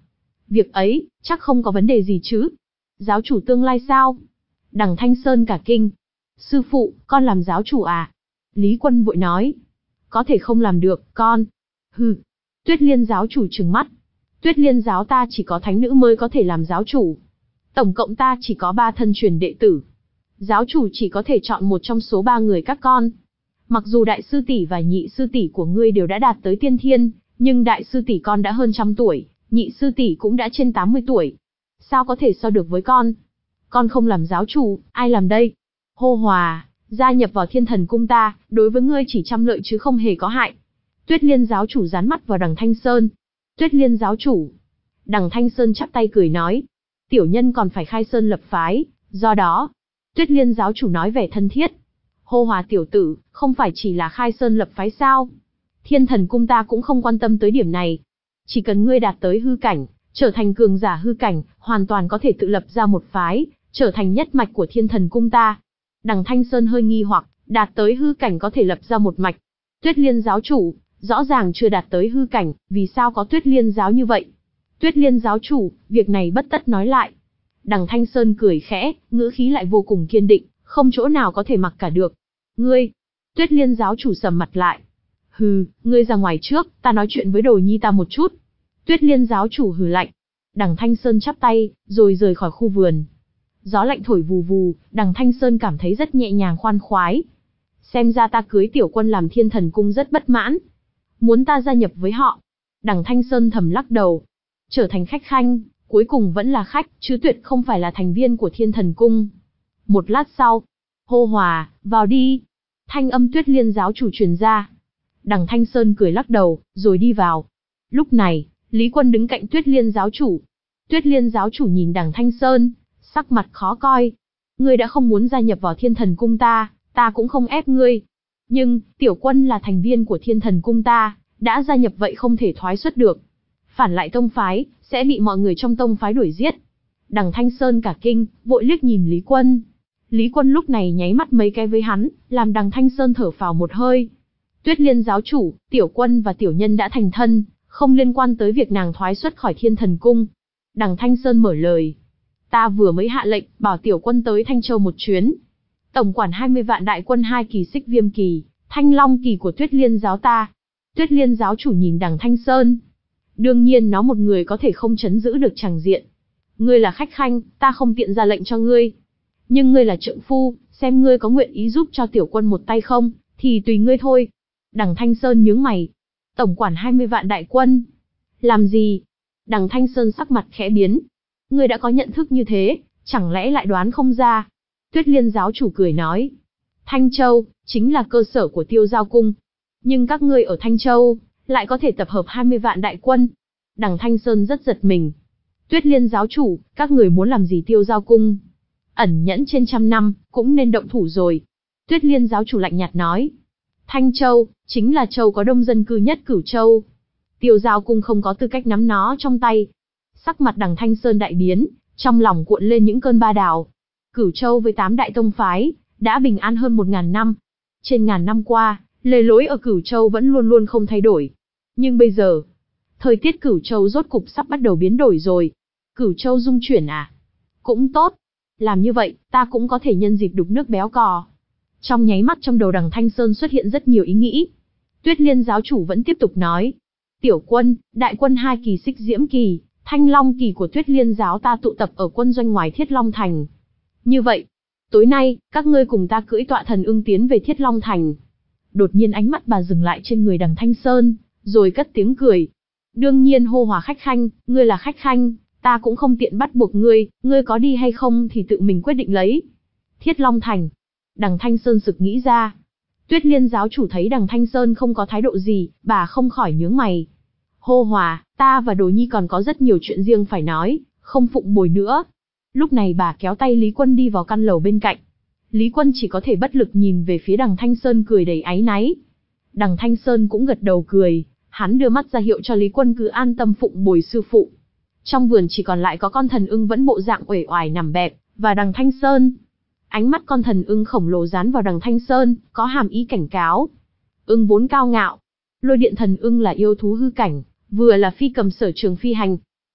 Việc ấy, chắc không có vấn đề gì chứ. Giáo chủ tương lai sao? Đằng Thanh Sơn cả kinh. Sư phụ, con làm giáo chủ à? Lý Quân vội nói. Có thể không làm được, con. Hừ. Tuyết Liên giáo chủ trừng mắt. Tuyết Liên giáo ta chỉ có thánh nữ mới có thể làm giáo chủ. Tổng cộng ta chỉ có ba thân truyền đệ tử. Giáo chủ chỉ có thể chọn một trong số ba người các con. Mặc dù đại sư tỷ và nhị sư tỷ của ngươi đều đã đạt tới tiên thiên, nhưng đại sư tỷ con đã hơn trăm tuổi, nhị sư tỷ cũng đã trên tám mươi tuổi. Sao có thể so được với con? Con không làm giáo chủ, ai làm đây? Hô Hòa, gia nhập vào Thiên Thần cung ta, đối với ngươi chỉ trăm lợi chứ không hề có hại. Tuyết Liên giáo chủ dán mắt vào đằng Thanh Sơn. Tuyết Liên giáo chủ. Đằng Thanh Sơn chắp tay cười nói. Tiểu nhân còn phải khai sơn lập phái, do đó. Tuyết Liên giáo chủ nói vẻ thân thiết. Hô Hòa tiểu tử, không phải chỉ là khai sơn lập phái sao? Thiên Thần cung ta cũng không quan tâm tới điểm này. Chỉ cần ngươi đạt tới hư cảnh, trở thành cường giả hư cảnh, hoàn toàn có thể tự lập ra một phái, trở thành nhất mạch của Thiên Thần cung ta. Đằng Thanh Sơn hơi nghi hoặc, đạt tới hư cảnh có thể lập ra một mạch. Tuyết Liên giáo chủ, rõ ràng chưa đạt tới hư cảnh, vì sao có Tuyết Liên giáo như vậy? Tuyết Liên giáo chủ, việc này bất tất nói lại. Đằng Thanh Sơn cười khẽ, ngữ khí lại vô cùng kiên định, không chỗ nào có thể mặc cả được. Ngươi, Tuyết Liên giáo chủ sầm mặt lại. Hừ, ngươi ra ngoài trước, ta nói chuyện với đồ nhi ta một chút. Tuyết Liên giáo chủ hừ lạnh. Đằng Thanh Sơn chắp tay, rồi rời khỏi khu vườn. Gió lạnh thổi vù vù, đằng Thanh Sơn cảm thấy rất nhẹ nhàng khoan khoái. Xem ra ta cưới tiểu quân làm Thiên Thần cung rất bất mãn. Muốn ta gia nhập với họ. Đằng Thanh Sơn thầm lắc đầu. Trở thành khách khanh, cuối cùng vẫn là khách, chứ tuyệt không phải là thành viên của Thiên Thần cung. Một lát sau, Hô Hòa, vào đi. Thanh âm Tuyết Liên giáo chủ truyền ra. Đằng Thanh Sơn cười lắc đầu, rồi đi vào. Lúc này, Lý Quân đứng cạnh Tuyết Liên giáo chủ. Tuyết Liên giáo chủ nhìn đằng Thanh Sơn, sắc mặt khó coi. Ngươi đã không muốn gia nhập vào Thiên Thần cung ta, ta cũng không ép ngươi. Nhưng, tiểu quân là thành viên của Thiên Thần cung ta, đã gia nhập vậy không thể thoái xuất được. Phản lại tông phái, sẽ bị mọi người trong tông phái đuổi giết. Đằng Thanh Sơn cả kinh, vội liếc nhìn Lý Quân. Lý Quân lúc này nháy mắt mấy cái với hắn, làm đằng Thanh Sơn thở phào một hơi. Tuyết Liên giáo chủ, tiểu quân và tiểu nhân đã thành thân, không liên quan tới việc nàng thoái xuất khỏi Thiên Thần cung. Đằng Thanh Sơn mở lời. Ta vừa mới hạ lệnh, bảo tiểu quân tới Thanh Châu một chuyến. Tổng quản hai mươi vạn đại quân hai kỳ xích viêm kỳ, Thanh Long kỳ của Tuyết Liên giáo ta. Tuyết Liên giáo chủ nhìn đằng Thanh Sơn. Đương nhiên nó một người có thể không chấn giữ được tràng diện. Ngươi là khách khanh, ta không tiện ra lệnh cho ngươi. Nhưng ngươi là trượng phu, xem ngươi có nguyện ý giúp cho tiểu quân một tay không, thì tùy ngươi thôi. Đằng Thanh Sơn nhướng mày. Tổng quản hai mươi vạn đại quân. Làm gì? Đằng Thanh Sơn sắc mặt khẽ biến. Ngươi đã có nhận thức như thế, chẳng lẽ lại đoán không ra? Tuyết Liên giáo chủ cười nói. Thanh Châu, chính là cơ sở của Tiêu Giao cung. Nhưng các ngươi ở Thanh Châu, lại có thể tập hợp hai mươi vạn đại quân. Đằng Thanh Sơn rất giật mình. Tuyết Liên giáo chủ, các người muốn làm gì Tiêu Giao cung? Ẩn nhẫn trên trăm năm, cũng nên động thủ rồi. Tuyết Liên giáo chủ lạnh nhạt nói. Thanh Châu, chính là châu có đông dân cư nhất Cửu Châu. Tiêu Giao cung không có tư cách nắm nó trong tay. Sắc mặt đằng Thanh Sơn đại biến, trong lòng cuộn lên những cơn ba đào. Cửu Châu với tám đại tông phái, đã bình an hơn một ngàn năm. Trên ngàn năm qua, lề lối ở Cửu Châu vẫn luôn luôn không thay đổi. Nhưng bây giờ, thời tiết Cửu Châu rốt cục sắp bắt đầu biến đổi rồi. Cửu Châu dung chuyển à? Cũng tốt. Làm như vậy, ta cũng có thể nhân dịp đục nước béo cò. Trong nháy mắt trong đầu đằng Thanh Sơn xuất hiện rất nhiều ý nghĩ. Tuyết Liên giáo chủ vẫn tiếp tục nói. Tiểu quân, đại quân hai kỳ xích diễm kỳ, Thanh Long kỳ của Tuyết Liên giáo ta tụ tập ở quân doanh ngoài Thiết Long Thành. Như vậy, tối nay, các ngươi cùng ta cưỡi tọa thần ưng tiến về Thiết Long Thành. Đột nhiên ánh mắt bà dừng lại trên người đằng Thanh Sơn, rồi cất tiếng cười. Đương nhiên Hô Hòa khách khanh, ngươi là khách khanh, ta cũng không tiện bắt buộc ngươi, ngươi có đi hay không thì tự mình quyết định lấy. Thiết Long Thành. Đằng Thanh Sơn sực nghĩ ra. Tuyết Liên giáo chủ thấy đằng Thanh Sơn không có thái độ gì, bà không khỏi nhướng mày. Hô Hòa, ta và Đồ Nhi còn có rất nhiều chuyện riêng phải nói, không phụng bồi nữa. Lúc này bà kéo tay Lý Quân đi vào căn lầu bên cạnh. Lý Quân chỉ có thể bất lực nhìn về phía đằng Thanh Sơn cười đầy áy náy. Đằng Thanh Sơn cũng gật đầu cười, hắn đưa mắt ra hiệu cho Lý Quân cứ an tâm phụng bồi sư phụ. Trong vườn chỉ còn lại có con thần ưng vẫn bộ dạng uể oải nằm bẹp, và đằng Thanh Sơn. Ánh mắt con thần ưng khổng lồ dán vào đằng Thanh Sơn, có hàm ý cảnh cáo. Ưng vốn cao ngạo. Lôi điện thần ưng là yêu thú hư cảnh, vừa là phi cầm sở trường phi hành.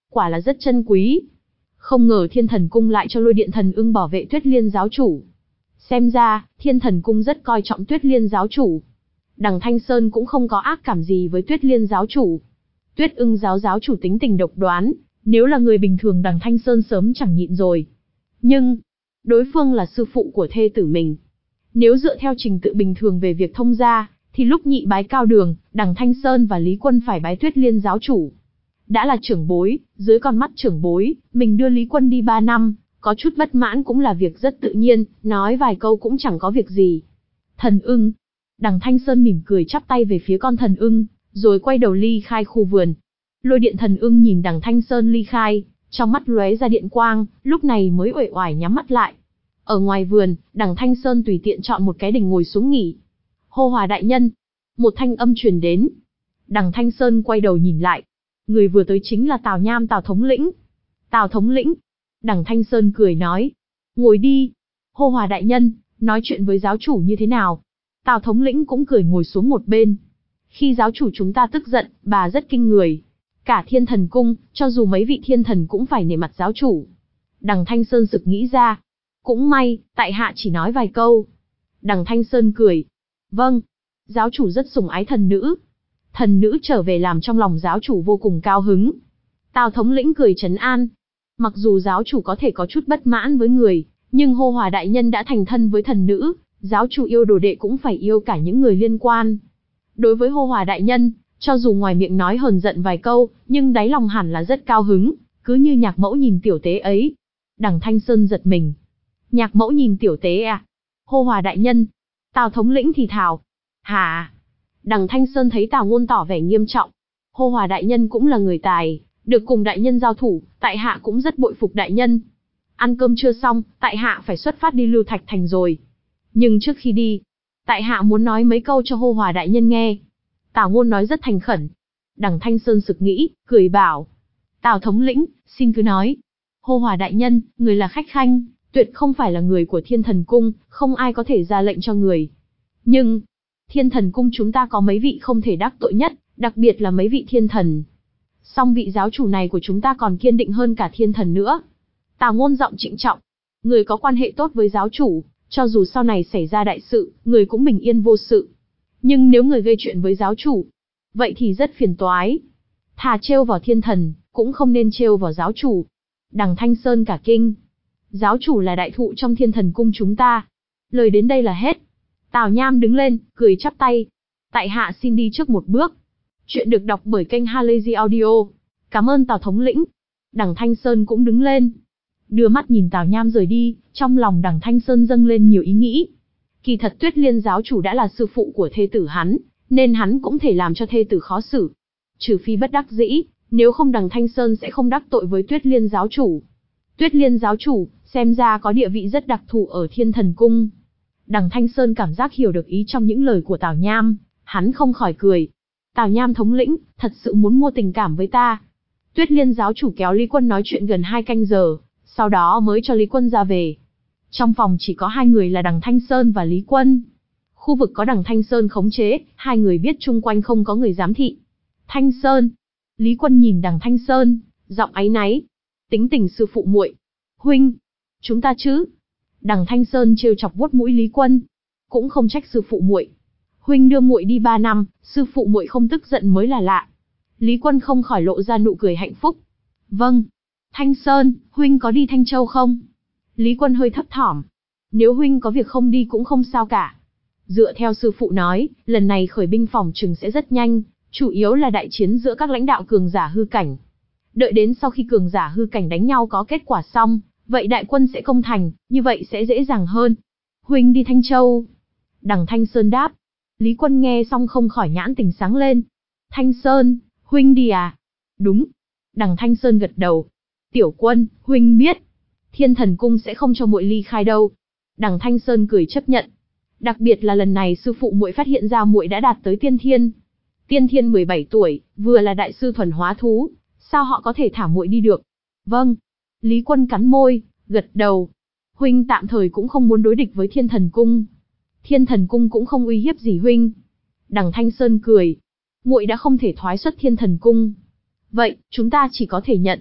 quả là rất chân quý. Không ngờ Thiên Thần Cung lại cho Lôi Điện Thần Ưng bảo vệ Tuyết Liên giáo chủ. Xem ra, Thiên Thần Cung rất coi trọng Tuyết Liên giáo chủ. Đằng Thanh Sơn cũng không có ác cảm gì với Tuyết Liên giáo chủ. Tuyết Ưng giáo giáo chủ tính tình độc đoán, nếu là người bình thường đằng Thanh Sơn sớm chẳng nhịn rồi. Nhưng, đối phương là sư phụ của thê tử mình. Nếu dựa theo trình tự bình thường về việc thông gia, thì lúc nhị bái cao đường, đằng Thanh Sơn và Lý Quân phải bái Tuyết Liên giáo chủ. Đã là trưởng bối, dưới con mắt trưởng bối, mình đưa Lý Quân đi ba năm, có chút bất mãn cũng là việc rất tự nhiên, nói vài câu cũng chẳng có việc gì. Thần ưng. Đằng Thanh Sơn mỉm cười chắp tay về phía con thần ưng, rồi quay đầu ly khai khu vườn. Lôi Điện Thần Ưng nhìn đằng Thanh Sơn ly khai, trong mắt lóe ra điện quang, lúc này mới uể oải nhắm mắt lại. Ở ngoài vườn, đằng Thanh Sơn tùy tiện chọn một cái đỉnh ngồi xuống nghỉ. Hô Hòa đại nhân. Một thanh âm truyền đến. Đằng Thanh Sơn quay đầu nhìn lại. Người vừa tới chính là Tào Nham Tào thống lĩnh. Tào thống lĩnh. Đằng Thanh Sơn cười nói. Ngồi đi. Hô Hòa đại nhân, nói chuyện với giáo chủ như thế nào? Tào thống lĩnh cũng cười ngồi xuống một bên. Khi giáo chủ chúng ta tức giận, bà rất kinh người. Cả Thiên Thần Cung, cho dù mấy vị thiên thần cũng phải nể mặt giáo chủ. Đằng Thanh Sơn sực nghĩ ra. Cũng may, tại hạ chỉ nói vài câu. Đằng Thanh Sơn cười. Vâng. Giáo chủ rất sủng ái thần nữ. Thần nữ trở về làm trong lòng giáo chủ vô cùng cao hứng. Tào thống lĩnh cười trấn an. Mặc dù giáo chủ có thể có chút bất mãn với người, nhưng Hô Hòa đại nhân đã thành thân với thần nữ, giáo chủ yêu đồ đệ cũng phải yêu cả những người liên quan. Đối với Hô Hòa đại nhân, cho dù ngoài miệng nói hờn giận vài câu, nhưng đáy lòng hẳn là rất cao hứng, cứ như nhạc mẫu nhìn tiểu tế ấy. Đằng Thanh Sơn giật mình. Nhạc mẫu nhìn tiểu tế à? Hô Hòa đại nhân. Tào thống lĩnh thì thào. Hả? Đằng Thanh Sơn thấy Tào Ngôn tỏ vẻ nghiêm trọng. Hô Hòa đại nhân cũng là người tài, được cùng đại nhân giao thủ, tại hạ cũng rất bội phục đại nhân. Ăn cơm chưa xong, tại hạ phải xuất phát đi Lưu Thạch Thành rồi. Nhưng trước khi đi, tại hạ muốn nói mấy câu cho Hô Hòa đại nhân nghe. Tào Ngôn nói rất thành khẩn. Đằng Thanh Sơn sực nghĩ, cười bảo. Tào thống lĩnh, xin cứ nói. Hô Hòa đại nhân, người là khách khanh, tuyệt không phải là người của Thiên Thần Cung, không ai có thể ra lệnh cho người. Nhưng, Thiên Thần Cung chúng ta có mấy vị không thể đắc tội nhất, đặc biệt là mấy vị thiên thần. Song vị giáo chủ này của chúng ta còn kiên định hơn cả thiên thần nữa. Tào Ngôn giọng trịnh trọng. Người có quan hệ tốt với giáo chủ, cho dù sau này xảy ra đại sự, người cũng bình yên vô sự. Nhưng nếu người gây chuyện với giáo chủ, vậy thì rất phiền toái. Thà trêu vào thiên thần, cũng không nên trêu vào giáo chủ. Đằng Thanh Sơn cả kinh. Giáo chủ là đại thụ trong Thiên Thần Cung chúng ta. Lời đến đây là hết. Tào Nham đứng lên, cười chắp tay. Tại hạ xin đi trước một bước. Chuyện được đọc bởi kênh Halazy Audio. Cảm ơn Tào thống lĩnh. Đằng Thanh Sơn cũng đứng lên. Đưa mắt nhìn Tào Nham rời đi, trong lòng đằng Thanh Sơn dâng lên nhiều ý nghĩ. Kỳ thật Tuyết Liên giáo chủ đã là sư phụ của thê tử hắn, nên hắn cũng thể làm cho thê tử khó xử. Trừ phi bất đắc dĩ, nếu không đằng Thanh Sơn sẽ không đắc tội với Tuyết Liên giáo chủ. Tuyết Liên giáo chủ, xem ra có địa vị rất đặc thù ở Thiên Thần Cung. Đằng Thanh Sơn cảm giác hiểu được ý trong những lời của Tào Nham, hắn không khỏi cười. Tào Nham thống lĩnh, thật sự muốn mua tình cảm với ta. Tuyết Liên giáo chủ kéo Lý Quân nói chuyện gần hai canh giờ, sau đó mới cho Lý Quân ra về. Trong phòng chỉ có hai người là đằng Thanh Sơn và Lý Quân. Khu vực có đằng Thanh Sơn khống chế, hai người biết chung quanh không có người giám thị. Thanh Sơn. Lý Quân nhìn đằng Thanh Sơn, giọng áy náy. Tính tình sư phụ muội. Huynh. Chúng ta chứ. Đằng Thanh Sơn trêu chọc vuốt mũi Lý Quân. Cũng không trách sư phụ muội. Huynh đưa muội đi ba năm, sư phụ muội không tức giận mới là lạ. Lý Quân không khỏi lộ ra nụ cười hạnh phúc. Vâng. Thanh Sơn, huynh có đi Thanh Châu không? Lý Quân hơi thấp thỏm. Nếu huynh có việc không đi cũng không sao cả. Dựa theo sư phụ nói, lần này khởi binh phòng trừng sẽ rất nhanh, chủ yếu là đại chiến giữa các lãnh đạo cường giả hư cảnh. Đợi đến sau khi cường giả hư cảnh đánh nhau có kết quả xong, vậy đại quân sẽ công thành, như vậy sẽ dễ dàng hơn. Huynh đi Thanh Châu. Đằng Thanh Sơn đáp. Lý Quân nghe xong không khỏi nhãn tình sáng lên. Thanh Sơn, huynh đi à? Đúng. Đằng Thanh Sơn gật đầu. Tiểu Quân, huynh biết. Thiên Thần Cung sẽ không cho muội ly khai đâu. Đằng Thanh Sơn cười chấp nhận. Đặc biệt là lần này sư phụ muội phát hiện ra muội đã đạt tới tiên thiên. Tiên thiên mười bảy tuổi, vừa là đại sư thuần hóa thú, sao họ có thể thả muội đi được? Vâng. Lý Quân cắn môi, gật đầu. Huynh tạm thời cũng không muốn đối địch với Thiên Thần Cung. Thiên Thần Cung cũng không uy hiếp gì huynh. Đằng Thanh Sơn cười. Muội đã không thể thoái xuất Thiên Thần Cung. Vậy, chúng ta chỉ có thể nhận.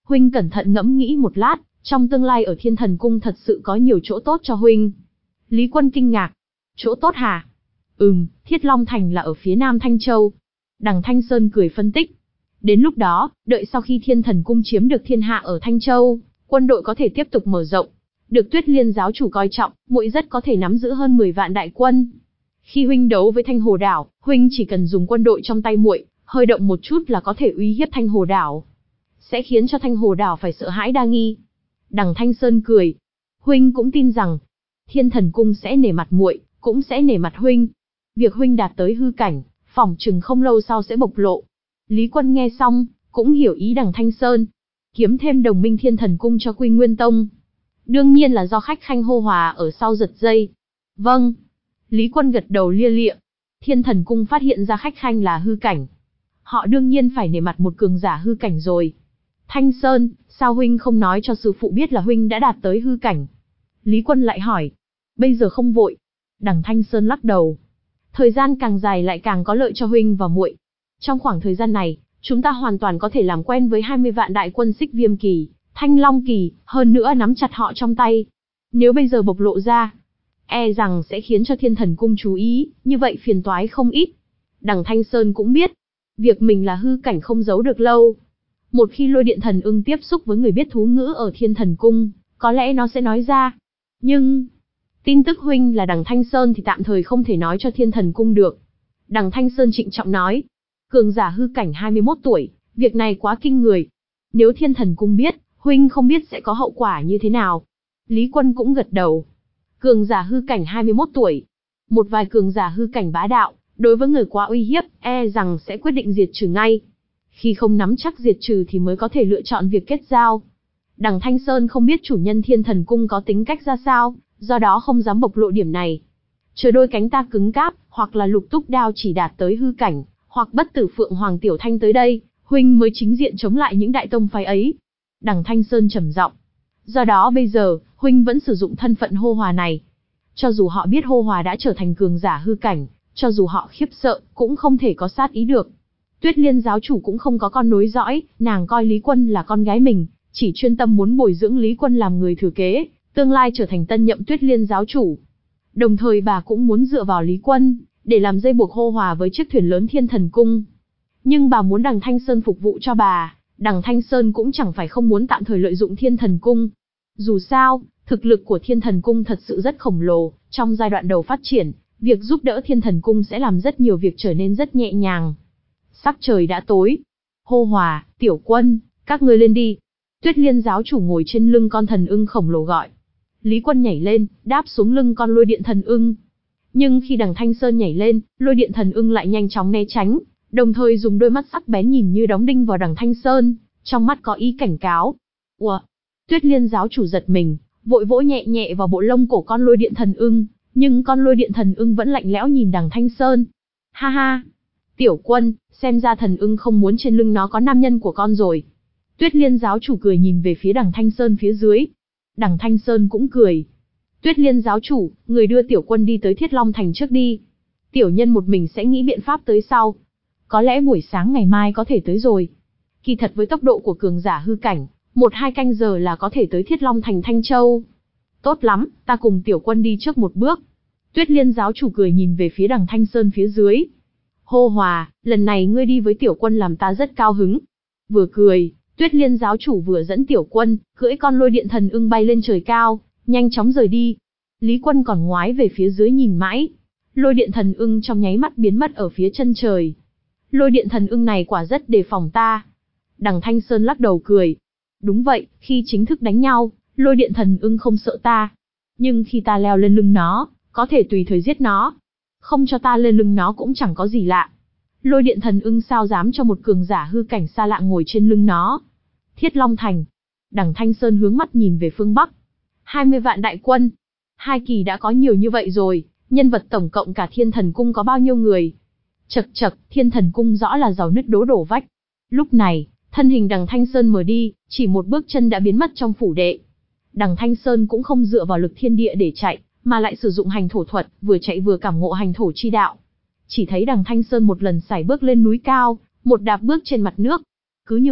Huynh cẩn thận ngẫm nghĩ một lát, trong tương lai ở Thiên Thần Cung thật sự có nhiều chỗ tốt cho huynh. Lý Quân kinh ngạc. Chỗ tốt hả? Ừm, Thiết Long Thành là ở phía nam Thanh Châu. Đằng Thanh Sơn cười phân tích. Đến lúc đó, đợi sau khi Thiên Thần Cung chiếm được thiên hạ ở Thanh Châu, quân đội có thể tiếp tục mở rộng. Được Tuyết Liên giáo chủ coi trọng, muội rất có thể nắm giữ hơn mười vạn đại quân. Khi huynh đấu với Thanh Hồ Đảo, huynh chỉ cần dùng quân đội trong tay muội, hơi động một chút là có thể uy hiếp Thanh Hồ Đảo. Sẽ khiến cho Thanh Hồ Đảo phải sợ hãi đa nghi. Đằng Thanh Sơn cười. Huynh cũng tin rằng, Thiên Thần Cung sẽ nể mặt muội, cũng sẽ nể mặt huynh. Việc huynh đạt tới hư cảnh, phỏng chừng không lâu sau sẽ bộc lộ. Lý Quân nghe xong, cũng hiểu ý đằng Thanh Sơn. Kiếm thêm đồng minh Thiên Thần Cung cho Quy Nguyên Tông. Đương nhiên là do khách khanh hô hòa ở sau giật dây. Vâng. Lý Quân gật đầu lia lịa. Thiên Thần Cung phát hiện ra khách khanh là hư cảnh. Họ đương nhiên phải nể mặt một cường giả hư cảnh rồi. Thanh Sơn, sao huynh không nói cho sư phụ biết là huynh đã đạt tới hư cảnh? Lý Quân lại hỏi. Bây giờ không vội. Đằng Thanh Sơn lắc đầu. Thời gian càng dài lại càng có lợi cho huynh và muội. Trong khoảng thời gian này, chúng ta hoàn toàn có thể làm quen với hai mươi vạn đại quân Xích Viêm Kỳ, Thanh Long Kỳ, hơn nữa nắm chặt họ trong tay. Nếu bây giờ bộc lộ ra, e rằng sẽ khiến cho Thiên Thần Cung chú ý, như vậy phiền toái không ít. Đằng Thanh Sơn cũng biết, việc mình là hư cảnh không giấu được lâu. Một khi Lôi Điện Thần Ưng tiếp xúc với người biết thú ngữ ở Thiên Thần Cung, có lẽ nó sẽ nói ra. Nhưng, tin tức huynh là đằng Thanh Sơn thì tạm thời không thể nói cho Thiên Thần Cung được. Đằng Thanh Sơn trịnh trọng nói, cường giả hư cảnh hai mươi mốt tuổi, việc này quá kinh người. Nếu Thiên Thần Cung biết, huynh không biết sẽ có hậu quả như thế nào. Lý Quân cũng gật đầu. Cường giả hư cảnh hai mươi mốt tuổi. Một vài cường giả hư cảnh bá đạo, đối với người quá uy hiếp, e rằng sẽ quyết định diệt trừ ngay. Khi không nắm chắc diệt trừ thì mới có thể lựa chọn việc kết giao. Đằng Thanh Sơn không biết chủ nhân Thiên Thần Cung có tính cách ra sao, do đó không dám bộc lộ điểm này. Chờ đôi cánh ta cứng cáp, hoặc là Lục Túc Đao chỉ đạt tới hư cảnh, hoặc Bất Tử Phượng Hoàng Tiểu Thanh tới đây, huynh mới chính diện chống lại những đại tông phái ấy. Đằng Thanh Sơn trầm giọng. Do đó bây giờ, huynh vẫn sử dụng thân phận hô hòa này. Cho dù họ biết hô hòa đã trở thành cường giả hư cảnh, cho dù họ khiếp sợ, cũng không thể có sát ý được. Tuyết Liên giáo chủ cũng không có con nối dõi, nàng coi Lý Quân là con gái mình, chỉ chuyên tâm muốn bồi dưỡng Lý Quân làm người thừa kế, tương lai trở thành tân nhậm Tuyết Liên giáo chủ. Đồng thời bà cũng muốn dựa vào Lý Quân, để làm dây buộc hô hòa với chiếc thuyền lớn Thiên Thần Cung. Nhưng bà muốn đằng Thanh Sơn phục vụ cho bà, đằng Thanh Sơn cũng chẳng phải không muốn tạm thời lợi dụng Thiên Thần Cung. Dù sao, thực lực của Thiên Thần Cung thật sự rất khổng lồ, trong giai đoạn đầu phát triển, việc giúp đỡ Thiên Thần Cung sẽ làm rất nhiều việc trở nên rất nhẹ nhàng. Sắc trời đã tối. Hô hòa, Tiểu Quân, các ngươi lên đi. Tuyết Liên giáo chủ ngồi trên lưng con thần ưng khổng lồ gọi. Lý Quân nhảy lên, đáp xuống lưng con Lôi Điện Thần Ưng. Nhưng khi đằng Thanh Sơn nhảy lên, Lôi Điện Thần Ưng lại nhanh chóng né tránh, đồng thời dùng đôi mắt sắc bén nhìn như đóng đinh vào đằng Thanh Sơn, trong mắt có ý cảnh cáo. Ủa? Tuyết Liên giáo chủ giật mình, vội vỗ nhẹ nhẹ vào bộ lông cổ con Lôi Điện Thần Ưng, nhưng con Lôi Điện Thần Ưng vẫn lạnh lẽo nhìn đằng Thanh Sơn. Ha ha! Tiểu Quân, xem ra thần ưng không muốn trên lưng nó có nam nhân của con rồi. Tuyết Liên giáo chủ cười nhìn về phía đằng Thanh Sơn phía dưới. Đằng Thanh Sơn cũng cười. Tuyết Liên giáo chủ, người đưa Tiểu Quân đi tới Thiết Long Thành trước đi. Tiểu nhân một mình sẽ nghĩ biện pháp tới sau. Có lẽ buổi sáng ngày mai có thể tới rồi. Kỳ thật với tốc độ của cường giả hư cảnh, một hai canh giờ là có thể tới Thiết Long Thành Thanh Châu. Tốt lắm, ta cùng Tiểu Quân đi trước một bước. Tuyết Liên giáo chủ cười nhìn về phía đằng Thanh Sơn phía dưới. Hô hòa, lần này ngươi đi với Tiểu Quân làm ta rất cao hứng. Vừa cười, Tuyết Liên giáo chủ vừa dẫn Tiểu Quân, cưỡi con Lôi Điện Thần Ưng bay lên trời cao, nhanh chóng rời đi. Lý Quân còn ngoái về phía dưới nhìn mãi. Lôi Điện Thần Ưng trong nháy mắt biến mất ở phía chân trời. Lôi Điện Thần Ưng này quả rất đề phòng ta. Đằng Thanh Sơn lắc đầu cười. Đúng vậy, khi chính thức đánh nhau, Lôi Điện Thần Ưng không sợ ta. Nhưng khi ta leo lên lưng nó, có thể tùy thời giết nó. Không cho ta lên lưng nó cũng chẳng có gì lạ. Lôi Điện Thần Ưng sao dám cho một cường giả hư cảnh xa lạ ngồi trên lưng nó. Thiết Long Thành. Đằng Thanh Sơn hướng mắt nhìn về phương Bắc. hai mươi vạn đại quân. Hai kỳ đã có nhiều như vậy rồi, nhân vật tổng cộng cả Thiên Thần Cung có bao nhiêu người? Chậc chậc, Thiên Thần Cung rõ là giàu nứt đố đổ vách. Lúc này, thân hình đằng Thanh Sơn mở đi, chỉ một bước chân đã biến mất trong phủ đệ. Đằng Thanh Sơn cũng không dựa vào lực thiên địa để chạy, mà lại sử dụng hành thổ thuật, vừa chạy vừa cảm ngộ hành thổ chi đạo. Chỉ thấy đằng Thanh Sơn một lần sải bước lên núi cao, một đạp bước trên mặt nước. Cứ như vậy,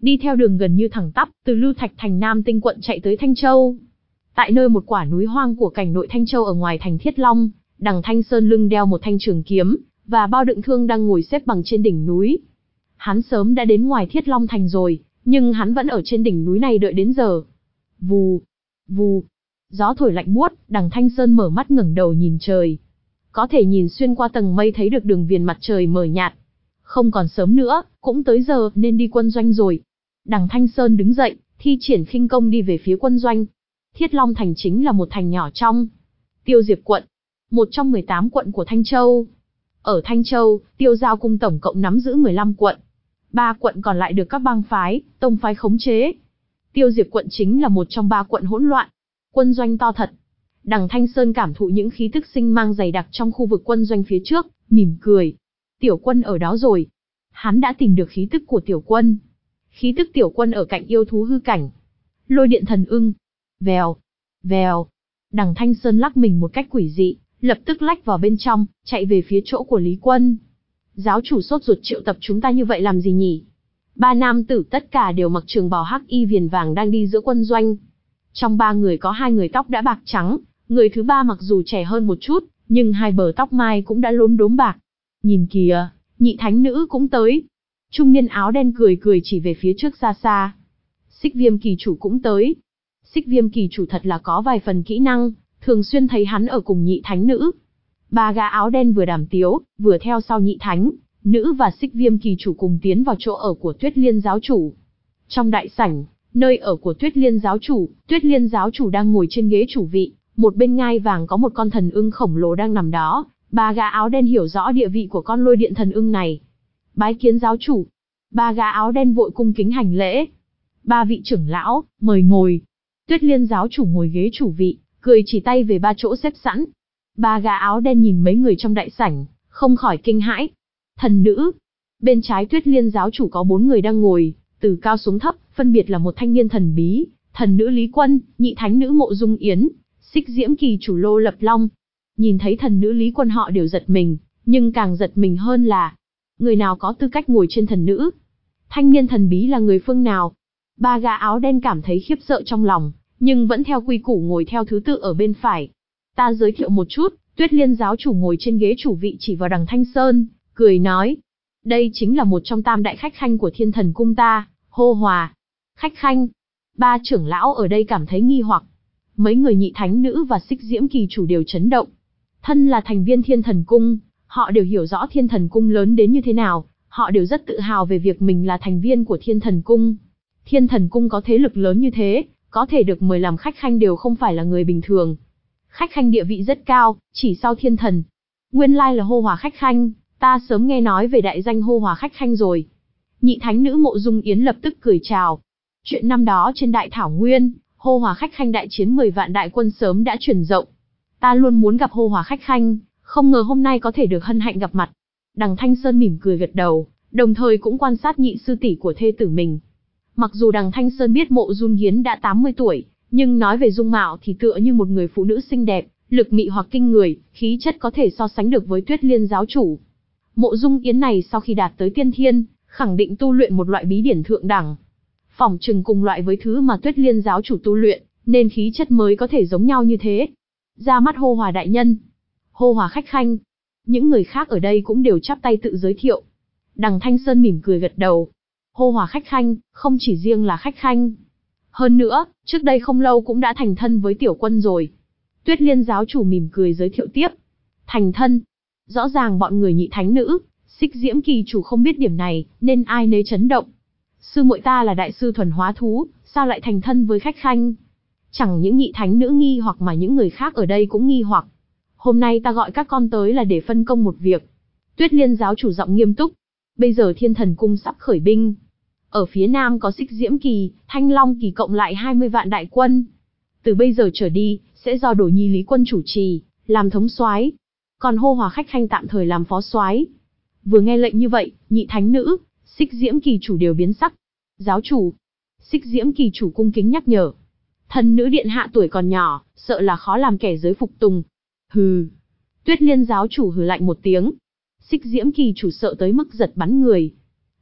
đi theo đường gần như thẳng tắp, từ Lưu Thạch thành Nam Tinh quận chạy tới Thanh Châu. Tại nơi một quả núi hoang của cảnh nội Thanh Châu ở ngoài thành Thiết Long, Đằng Thanh Sơn lưng đeo một thanh trường kiếm, và bao đựng thương đang ngồi xếp bằng trên đỉnh núi. Hắn sớm đã đến ngoài Thiết Long thành rồi, nhưng hắn vẫn ở trên đỉnh núi này đợi đến giờ. Vù, vù, gió thổi lạnh buốt, Đằng Thanh Sơn mở mắt ngẩng đầu nhìn trời. Có thể nhìn xuyên qua tầng mây thấy được đường viền mặt trời mờ nhạt. Không còn sớm nữa, cũng tới giờ nên đi quân doanh rồi. Đằng Thanh Sơn đứng dậy, thi triển khinh công đi về phía quân doanh. Thiết Long thành chính là một thành nhỏ trong Tiêu Diệp quận, một trong mười tám quận của Thanh Châu. Ở Thanh Châu, Tiêu Giao cung tổng cộng nắm giữ mười lăm quận. Ba quận còn lại được các bang phái, tông phái khống chế. Tiêu Diệp quận chính là một trong ba quận hỗn loạn. Quân doanh to thật. Đằng Thanh Sơn cảm thụ những khí tức sinh mang dày đặc trong khu vực quân doanh phía trước, mỉm cười. Tiểu Quân ở đó rồi. Hắn đã tìm được khí tức của Tiểu Quân. Khí tức Tiểu Quân ở cạnh yêu thú hư cảnh. Lôi điện thần ưng. Vèo, vèo. Đằng Thanh Sơn lắc mình một cách quỷ dị, lập tức lách vào bên trong, chạy về phía chỗ của Lý Quân. Giáo chủ sốt ruột triệu tập chúng ta như vậy làm gì nhỉ? Ba nam tử tất cả đều mặc trường bào hắc y viền vàng đang đi giữa quân doanh. Trong ba người có hai người tóc đã bạc trắng, người thứ ba mặc dù trẻ hơn một chút, nhưng hai bờ tóc mai cũng đã lốm đốm bạc. Nhìn kìa, nhị thánh nữ cũng tới. Trung niên áo đen cười cười chỉ về phía trước xa xa. Xích Viêm kỳ chủ cũng tới. Xích Viêm kỳ chủ thật là có vài phần kỹ năng, thường xuyên thấy hắn ở cùng nhị thánh nữ. Ba gã áo đen vừa đàm tiếu, vừa theo sau nhị thánh nữ và Xích Viêm kỳ chủ cùng tiến vào chỗ ở của Tuyết Liên giáo chủ. Trong đại sảnh, nơi ở của Tuyết Liên giáo chủ, Tuyết Liên giáo chủ đang ngồi trên ghế chủ vị, một bên ngai vàng có một con thần ưng khổng lồ đang nằm đó. Ba gã áo đen hiểu rõ địa vị của con lôi điện thần ưng này. Bái kiến giáo chủ. Ba gã áo đen vội cung kính hành lễ. Ba vị trưởng lão, mời ngồi. Tuyết Liên giáo chủ ngồi ghế chủ vị, cười chỉ tay về ba chỗ xếp sẵn. Ba gã áo đen nhìn mấy người trong đại sảnh, không khỏi kinh hãi. Thần nữ. Bên trái Tuyết Liên giáo chủ có bốn người đang ngồi, từ cao xuống thấp, phân biệt là một thanh niên thần bí, thần nữ Lý Quân, nhị thánh nữ Mộ Dung Yến, Xích Diễm kỳ chủ Lô Lập Long. Nhìn thấy thần nữ Lý Quân họ đều giật mình, nhưng càng giật mình hơn là người nào có tư cách ngồi trên thần nữ? Thanh niên thần bí là người phương nào? Ba gã áo đen cảm thấy khiếp sợ trong lòng, nhưng vẫn theo quy củ ngồi theo thứ tự ở bên phải. Ta giới thiệu một chút, Tuyết Liên giáo chủ ngồi trên ghế chủ vị chỉ vào Đằng Thanh Sơn, cười nói. Đây chính là một trong tam đại khách khanh của Thiên Thần cung ta, Hô Hòa. Khách khanh. Ba trưởng lão ở đây cảm thấy nghi hoặc. Mấy người nhị thánh nữ và Xích Diễm kỳ chủ đều chấn động. Thân là thành viên Thiên Thần cung, họ đều hiểu rõ Thiên Thần cung lớn đến như thế nào, họ đều rất tự hào về việc mình là thành viên của Thiên Thần cung. Thiên Thần cung có thế lực lớn như thế, có thể được mời làm khách khanh đều không phải là người bình thường. Khách khanh địa vị rất cao, chỉ sau Thiên Thần. Nguyên lai là Hô Hòa khách khanh, ta sớm nghe nói về đại danh Hô Hòa khách khanh rồi. Nhị thánh nữ Mộ Dung Yến lập tức cười chào. Chuyện năm đó trên Đại Thảo Nguyên, Hô Hòa khách khanh đại chiến mười vạn đại quân sớm đã truyền rộng. Ta luôn muốn gặp Hô Hòa khách khanh, không ngờ hôm nay có thể được hân hạnh gặp mặt. Đằng Thanh Sơn mỉm cười gật đầu, đồng thời cũng quan sát nhị sư tỷ của thê tử mình. Mặc dù Đằng Thanh Sơn biết Mộ Dung Yến đã tám mươi tuổi, nhưng nói về dung mạo thì tựa như một người phụ nữ xinh đẹp, lực mị hoặc kinh người, khí chất có thể so sánh được với Tuyết Liên giáo chủ. Mộ Dung Yến này sau khi đạt tới tiên thiên, khẳng định tu luyện một loại bí điển thượng đẳng. Phỏng chừng cùng loại với thứ mà Tuyết Liên giáo chủ tu luyện, nên khí chất mới có thể giống nhau như thế. Ra mắt Hô Hòa đại nhân. Hô Hòa khách khanh. Những người khác ở đây cũng đều chắp tay tự giới thiệu. Đằng Thanh Sơn mỉm cười gật đầu. Hô Hòa khách khanh, không chỉ riêng là khách khanh. Hơn nữa, trước đây không lâu cũng đã thành thân với Tiểu Quân rồi. Tuyết Liên giáo chủ mỉm cười giới thiệu tiếp. Thành thân. Rõ ràng bọn người nhị thánh nữ, Xích Diễm kỳ chủ không biết điểm này, nên ai nấy chấn động. Sư muội ta là đại sư thuần hóa thú, sao lại thành thân với khách khanh? Chẳng những nhị thánh nữ nghi hoặc mà những người khác ở đây cũng nghi hoặc. Hôm nay ta gọi các con tới là để phân công một việc. Tuyết Liên giáo chủ giọng nghiêm túc. Bây giờ Thiên Thần cung sắp khởi binh. Ở phía nam có Xích Diễm kỳ, Thanh Long kỳ cộng lại hai mươi vạn đại quân. Từ bây giờ trở đi, sẽ do Đồ Nhi Lý Quân chủ trì, làm thống soái. Còn Hô Hòa khách khanh tạm thời làm phó soái. Vừa nghe lệnh như vậy, nhị thánh nữ, Xích Diễm kỳ chủ đều biến sắc. Giáo chủ. Xích Diễm kỳ chủ cung kính nhắc nhở. Thần nữ điện hạ tuổi còn nhỏ, sợ là khó làm kẻ giới phục tùng. Hừ. Tuyết Liên giáo chủ hừ lạnh một tiếng. Xích Diễm kỳ chủ sợ tới mức giật bắn người.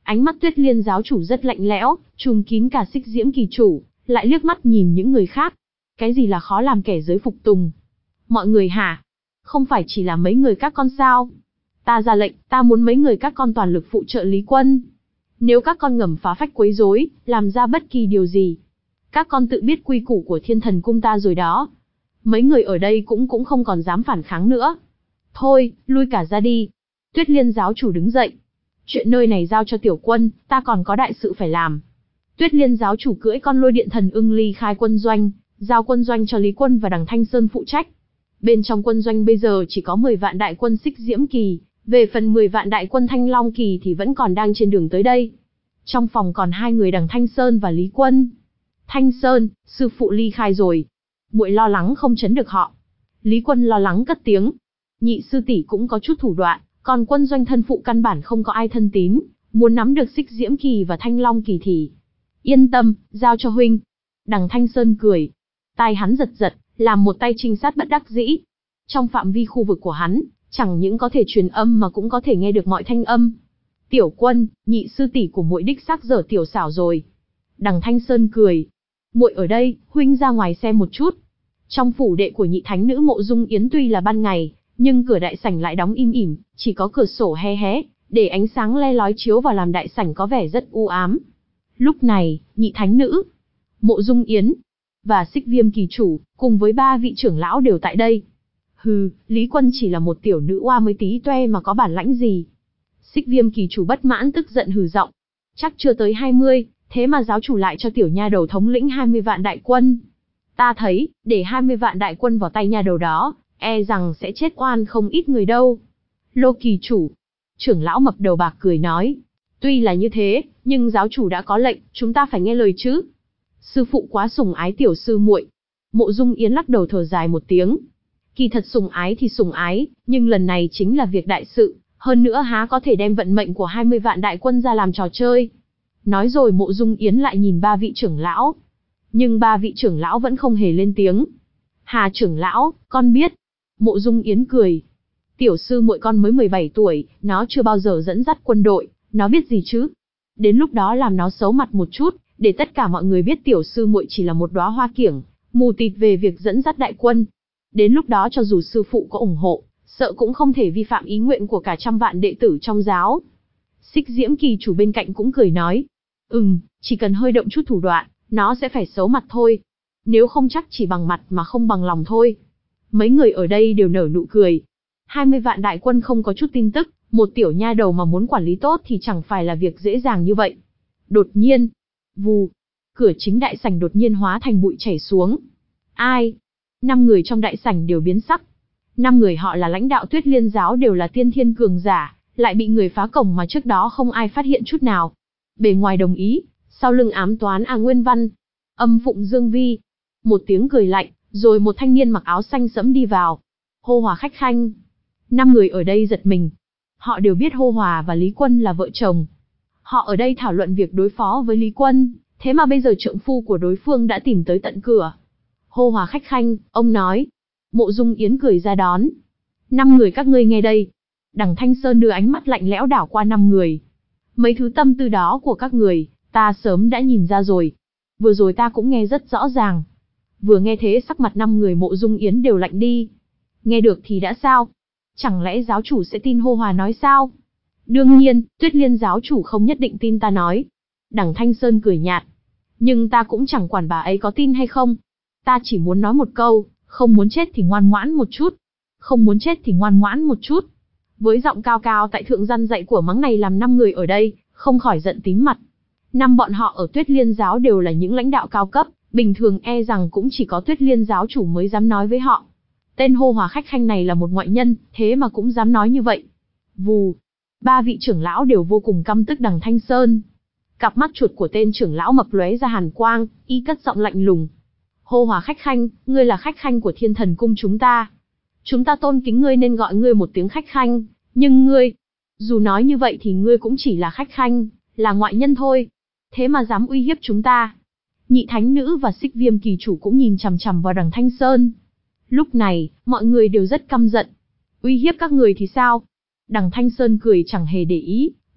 Ánh mắt Tuyết Liên giáo chủ rất lạnh lẽo, trùm kín cả Xích Diễm kỳ chủ, lại liếc mắt nhìn những người khác. Cái gì là khó làm kẻ dưới phục tùng? Mọi người hả? Không phải chỉ là mấy người các con sao? Ta ra lệnh, ta muốn mấy người các con toàn lực phụ trợ Lý Quân. Nếu các con ngầm phá phách quấy rối, làm ra bất kỳ điều gì, các con tự biết quy củ của Thiên Thần cung ta rồi đó. Mấy người ở đây cũng cũng không còn dám phản kháng nữa. Thôi, lui cả ra đi. Tuyết Liên giáo chủ đứng dậy. Chuyện nơi này giao cho tiểu quân, ta còn có đại sự phải làm. Tuyết Liên giáo chủ cưỡi con lôi điện thần ưng ly khai quân doanh, giao quân doanh cho Lý Quân và Đằng Thanh Sơn phụ trách. Bên trong quân doanh bây giờ chỉ có mười vạn đại quân Xích Diễm kỳ, về phần mười vạn đại quân Thanh Long kỳ thì vẫn còn đang trên đường tới đây. Trong phòng còn hai người Đằng Thanh Sơn và Lý Quân. Thanh Sơn, sư phụ ly khai rồi. Muội lo lắng không trấn được họ. Lý Quân lo lắng cất tiếng. Nhị sư tỷ cũng có chút thủ đoạn, còn quân doanh thân phụ căn bản không có ai thân tín, muốn nắm được Xích Diễm kỳ và Thanh Long kỳ thì yên tâm, giao cho huynh. Đằng Thanh Sơn cười. Tai hắn giật giật, làm một tay trinh sát bất đắc dĩ. Trong phạm vi khu vực của hắn, chẳng những có thể truyền âm mà cũng có thể nghe được mọi thanh âm. Tiểu Quân, nhị sư tỷ của muội đích xác dở tiểu xảo rồi. Đằng Thanh Sơn cười. Muội ở đây, huynh ra ngoài xem một chút. Trong phủ đệ của nhị thánh nữ Mộ Dung Yến tuy là ban ngày, nhưng cửa đại sảnh lại đóng im ỉm, chỉ có cửa sổ hé hé, để ánh sáng le lói chiếu vào làm đại sảnh có vẻ rất u ám. Lúc này, nhị thánh nữ, Mộ Dung Yến và Xích Viêm kỳ chủ, cùng với ba vị trưởng lão đều tại đây. Hừ, Lý Quân chỉ là một tiểu nữ oa mới tí toe mà có bản lãnh gì. Xích Viêm kỳ chủ bất mãn tức giận hừ giọng. Chắc chưa tới hai mươi, thế mà giáo chủ lại cho tiểu nha đầu thống lĩnh hai mươi vạn đại quân. Ta thấy, để hai mươi vạn đại quân vào tay nha đầu đó, e rằng sẽ chết oan không ít người đâu. Lô kỳ chủ, trưởng lão mập đầu bạc cười nói. Tuy là như thế, nhưng giáo chủ đã có lệnh, chúng ta phải nghe lời chứ. Sư phụ quá sủng ái tiểu sư muội. Mộ Dung Yến lắc đầu thở dài một tiếng. Kỳ thật sủng ái thì sủng ái, nhưng lần này chính là việc đại sự, hơn nữa há có thể đem vận mệnh của hai mươi vạn đại quân ra làm trò chơi. Nói rồi Mộ Dung Yến lại nhìn ba vị trưởng lão. Nhưng ba vị trưởng lão vẫn không hề lên tiếng. Hà trưởng lão, con biết. Mộ Dung Yến cười. Tiểu sư muội con mới mười bảy tuổi, nó chưa bao giờ dẫn dắt quân đội, nó biết gì chứ? Đến lúc đó làm nó xấu mặt một chút, để tất cả mọi người biết tiểu sư muội chỉ là một đóa hoa kiểng, mù tịt về việc dẫn dắt đại quân. Đến lúc đó cho dù sư phụ có ủng hộ, sợ cũng không thể vi phạm ý nguyện của cả trăm vạn đệ tử trong giáo. Xích Diễm kỳ chủ bên cạnh cũng cười nói. Ừm, chỉ cần hơi động chút thủ đoạn, nó sẽ phải xấu mặt thôi. Nếu không chắc chỉ bằng mặt mà không bằng lòng thôi. Mấy người ở đây đều nở nụ cười. hai mươi vạn đại quân không có chút tin tức, một tiểu nha đầu mà muốn quản lý tốt thì chẳng phải là việc dễ dàng như vậy. Đột nhiên, vù, cửa chính đại sảnh đột nhiên hóa thành bụi chảy xuống. Ai? Năm người trong đại sảnh đều biến sắc. Năm người họ là lãnh đạo Tuyết Liên giáo, đều là tiên thiên cường giả, lại bị người phá cổng mà trước đó không ai phát hiện chút nào. Bề ngoài đồng ý, sau lưng ám toán à Nguyên Văn, âm phụng Dương Vi. Một tiếng cười lạnh, rồi một thanh niên mặc áo xanh sẫm đi vào. Hô Hòa khách khanh. Năm người ở đây giật mình. Họ đều biết Hô Hòa và Lý Quân là vợ chồng. Họ ở đây thảo luận việc đối phó với Lý Quân, thế mà bây giờ trượng phu của đối phương đã tìm tới tận cửa. Hô Hòa khách khanh, ông nói. Mộ Dung Yến cười ra đón. Năm người các ngươi nghe đây. Đằng Thanh Sơn đưa ánh mắt lạnh lẽo đảo qua năm người. Mấy thứ tâm tư đó của các người, ta sớm đã nhìn ra rồi. Vừa rồi ta cũng nghe rất rõ ràng. Vừa nghe thế sắc mặt năm người Mộ Dung Yến đều lạnh đi. Nghe được thì đã sao? Chẳng lẽ giáo chủ sẽ tin Hô Hòa nói sao? Đương nhiên, Tuyết Liên giáo chủ không nhất định tin ta nói. Đằng Thanh Sơn cười nhạt. Nhưng ta cũng chẳng quản bà ấy có tin hay không. Ta chỉ muốn nói một câu, không muốn chết thì ngoan ngoãn một chút. Không muốn chết thì ngoan ngoãn một chút. Với giọng cao cao tại thượng răn dạy của mắng này làm năm người ở đây, không khỏi giận tím mặt. Năm bọn họ ở Tuyết Liên giáo đều là những lãnh đạo cao cấp, bình thường e rằng cũng chỉ có Tuyết Liên giáo chủ mới dám nói với họ. Tên Hô Hòa khách khanh này là một ngoại nhân, thế mà cũng dám nói như vậy. Vù, ba vị trưởng lão đều vô cùng căm tức Đằng Thanh Sơn. Cặp mắt chuột của tên trưởng lão mập lóe ra hàn quang, y cất giọng lạnh lùng. Hô Hòa khách khanh, ngươi là khách khanh của Thiên Thần cung chúng ta. Chúng ta tôn kính ngươi nên gọi ngươi một tiếng khách khanh, nhưng ngươi, dù nói như vậy thì ngươi cũng chỉ là khách khanh, là ngoại nhân thôi. Thế mà dám uy hiếp chúng ta. Nhị thánh nữ và Xích Viêm kỳ chủ cũng nhìn chằm chằm vào Đằng Thanh Sơn. Lúc này, mọi người đều rất căm giận. Uy hiếp các người thì sao? Đằng Thanh Sơn cười chẳng hề để ý,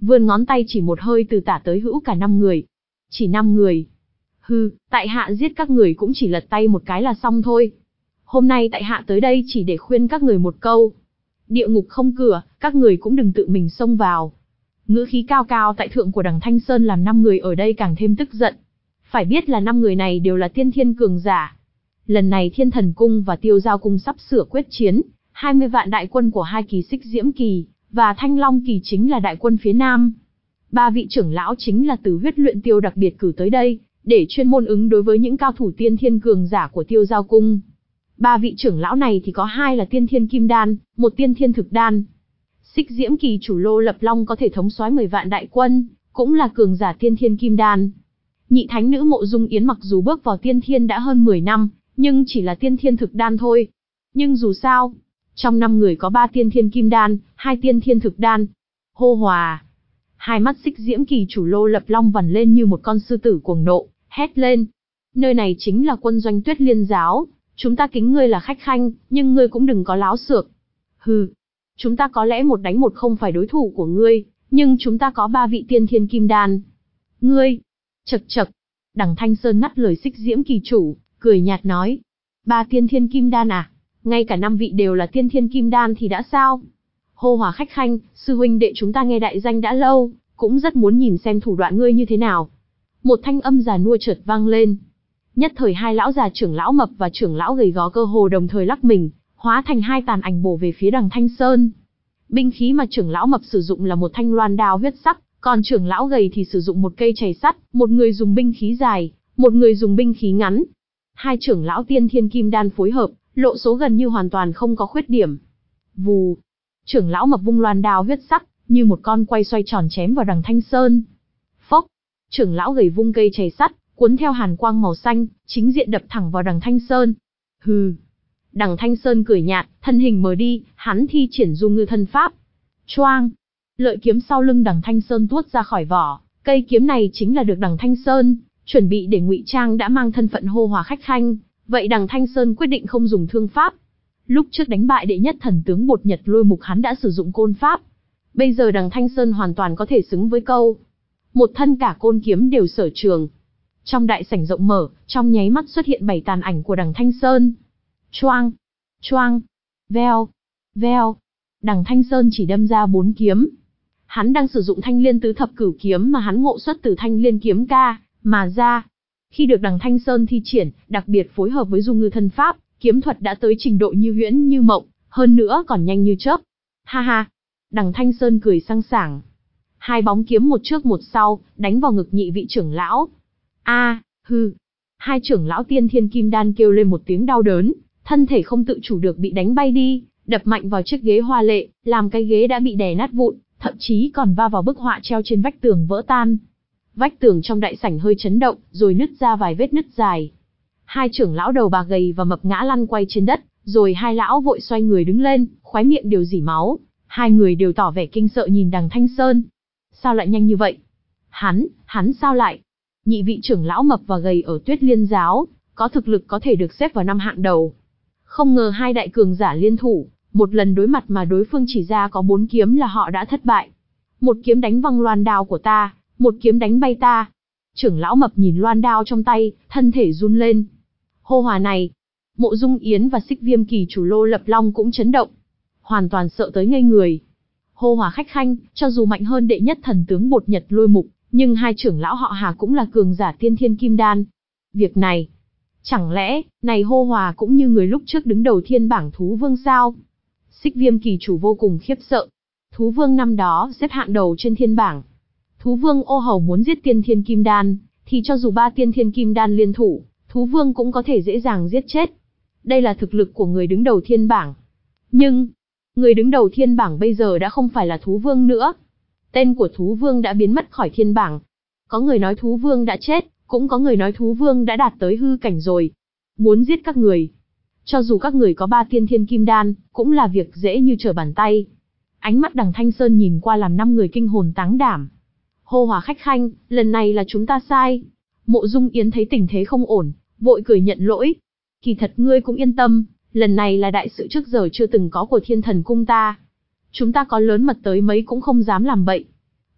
vươn ngón tay chỉ một hơi từ tả tới hữu cả năm người. Chỉ năm người. Hừ, tại hạ giết các người cũng chỉ lật tay một cái là xong thôi. Hôm nay tại hạ tới đây chỉ để khuyên các người một câu. Địa ngục không cửa, các người cũng đừng tự mình xông vào. Ngữ khí cao cao tại thượng của đằng Thanh Sơn làm năm người ở đây càng thêm tức giận. Phải biết là năm người này đều là tiên thiên cường giả. Lần này Thiên Thần Cung và Tiêu Giao Cung sắp sửa quyết chiến, hai mươi vạn đại quân của hai kỳ Xích Diễm Kỳ và Thanh Long Kỳ chính là đại quân phía Nam. Ba vị trưởng lão chính là từ huyết luyện tiêu đặc biệt cử tới đây, để chuyên môn ứng đối với những cao thủ tiên thiên cường giả của Tiêu Giao Cung. Ba vị trưởng lão này thì có hai là tiên thiên kim đan, một tiên thiên thực đan. Xích Diễm Kỳ chủ Lô Lập Long có thể thống soái mười vạn đại quân, cũng là cường giả tiên thiên kim đan. Nhị thánh nữ Mộ Dung Yến mặc dù bước vào tiên thiên đã hơn mười năm, nhưng chỉ là tiên thiên thực đan thôi. Nhưng dù sao, trong năm người có ba tiên thiên kim đan, hai tiên thiên thực đan. Hô hòa! Hai mắt Xích Diễm Kỳ chủ Lô Lập Long vằn lên như một con sư tử cuồng nộ, hét lên. Nơi này chính là quân doanh Tuyết Liên giáo, chúng ta kính ngươi là khách khanh, nhưng ngươi cũng đừng có láo xược. Hừ, chúng ta có lẽ một đánh một không phải đối thủ của ngươi, nhưng chúng ta có ba vị tiên thiên kim đan. Ngươi, chậc chậc, đằng Thanh Sơn ngắt lời Xích Diễm Kỳ chủ, cười nhạt nói. Ba tiên thiên kim đan à? Ngay cả năm vị đều là tiên thiên kim đan thì đã sao? Hô hòa khách khanh, sư huynh đệ chúng ta nghe đại danh đã lâu, cũng rất muốn nhìn xem thủ đoạn ngươi như thế nào. Một thanh âm già nua chợt vang lên. Nhất thời hai lão già trưởng lão mập và trưởng lão gầy gò cơ hồ đồng thời lắc mình, hóa thành hai tàn ảnh bổ về phía đằng Thanh Sơn. Binh khí mà trưởng lão mập sử dụng là một thanh loan đao huyết sắc, còn trưởng lão gầy thì sử dụng một cây chày sắt, một người dùng binh khí dài, một người dùng binh khí ngắn. Hai trưởng lão tiên thiên kim đan phối hợp, lộ số gần như hoàn toàn không có khuyết điểm. Vù, trưởng lão mập vung loan đao huyết sắc, như một con quay xoay tròn chém vào đằng Thanh Sơn. Phốc, trưởng lão gầy vung cây chày sắt, cuốn theo hàn quang màu xanh, chính diện đập thẳng vào đằng Thanh Sơn. Hừ. Đằng Thanh Sơn cười nhạt, thân hình mờ đi, hắn thi triển Du Ngư thân pháp. Choang. Lợi kiếm sau lưng đằng Thanh Sơn tuốt ra khỏi vỏ, cây kiếm này chính là được đằng Thanh Sơn chuẩn bị để ngụy trang đã mang thân phận hô hòa khách khanh, vậy đằng Thanh Sơn quyết định không dùng thương pháp. Lúc trước đánh bại đệ nhất thần tướng Bột Nhật Lôi Mục hắn đã sử dụng côn pháp. Bây giờ đằng Thanh Sơn hoàn toàn có thể xứng với câu. Một thân cả côn kiếm đều sở trường. Trong đại sảnh rộng mở, trong nháy mắt xuất hiện bảy tàn ảnh của đằng Thanh Sơn. Choang, choang, veo, veo. Đằng Thanh Sơn chỉ đâm ra bốn kiếm. Hắn đang sử dụng Thanh Liên tứ thập cửu kiếm mà hắn ngộ xuất từ Thanh Liên kiếm ca mà ra. Khi được đằng Thanh Sơn thi triển, đặc biệt phối hợp với Du Ngư thân pháp, kiếm thuật đã tới trình độ như huyễn như mộng, hơn nữa còn nhanh như chớp. Ha ha. Đằng Thanh Sơn cười sang sảng. Hai bóng kiếm một trước một sau, đánh vào ngực nhị vị trưởng lão. A, hư. Hai trưởng lão tiên thiên kim đan kêu lên một tiếng đau đớn, thân thể không tự chủ được bị đánh bay đi, đập mạnh vào chiếc ghế hoa lệ, làm cái ghế đã bị đè nát vụn, thậm chí còn va vào bức họa treo trên vách tường vỡ tan. Vách tường trong đại sảnh hơi chấn động, rồi nứt ra vài vết nứt dài. Hai trưởng lão đầu bạc gầy và mập ngã lăn quay trên đất, rồi hai lão vội xoay người đứng lên, khóe miệng đều rỉ máu. Hai người đều tỏ vẻ kinh sợ nhìn đằng Thanh Sơn. Sao lại nhanh như vậy? Hắn, hắn sao lại? Nhị vị trưởng lão mập và gầy ở Tuyết Liên giáo, có thực lực có thể được xếp vào năm hạng đầu. Không ngờ hai đại cường giả liên thủ, một lần đối mặt mà đối phương chỉ ra có bốn kiếm là họ đã thất bại. Một kiếm đánh văng loan đao của ta, một kiếm đánh bay ta. Trưởng lão mập nhìn loan đao trong tay, thân thể run lên. Hô hòa này, Mộ Dung Yến và Xích Viêm Kỳ chủ Lô Lập Long cũng chấn động, hoàn toàn sợ tới ngây người. Hô hòa khách khanh, cho dù mạnh hơn đệ nhất thần tướng Bột Nhật Lôi Mục, nhưng hai trưởng lão họ Hà cũng là cường giả tiên thiên kim đan. Việc này, chẳng lẽ, này hô hòa cũng như người lúc trước đứng đầu thiên bảng thú vương sao? Xích Viêm Kỳ chủ vô cùng khiếp sợ. Thú vương năm đó xếp hạng đầu trên thiên bảng. Thú vương ô hầu muốn giết tiên thiên kim đan, thì cho dù ba tiên thiên kim đan liên thủ, thú vương cũng có thể dễ dàng giết chết. Đây là thực lực của người đứng đầu thiên bảng. Nhưng, người đứng đầu thiên bảng bây giờ đã không phải là thú vương nữa. Tên của thú vương đã biến mất khỏi thiên bảng. Có người nói thú vương đã chết, cũng có người nói thú vương đã đạt tới hư cảnh rồi. Muốn giết các người, cho dù các người có ba tiên thiên kim đan, cũng là việc dễ như trở bàn tay. Ánh mắt đằng Thanh Sơn nhìn qua làm năm người kinh hồn táng đảm. Hô hòa khách khanh, lần này là chúng ta sai. Mộ Dung Yến thấy tình thế không ổn, vội cười nhận lỗi. Kỳ thật ngươi cũng yên tâm, lần này là đại sự trước giờ chưa từng có của Thiên Thần Cung ta. Chúng ta có lớn mật tới mấy cũng không dám làm bậy.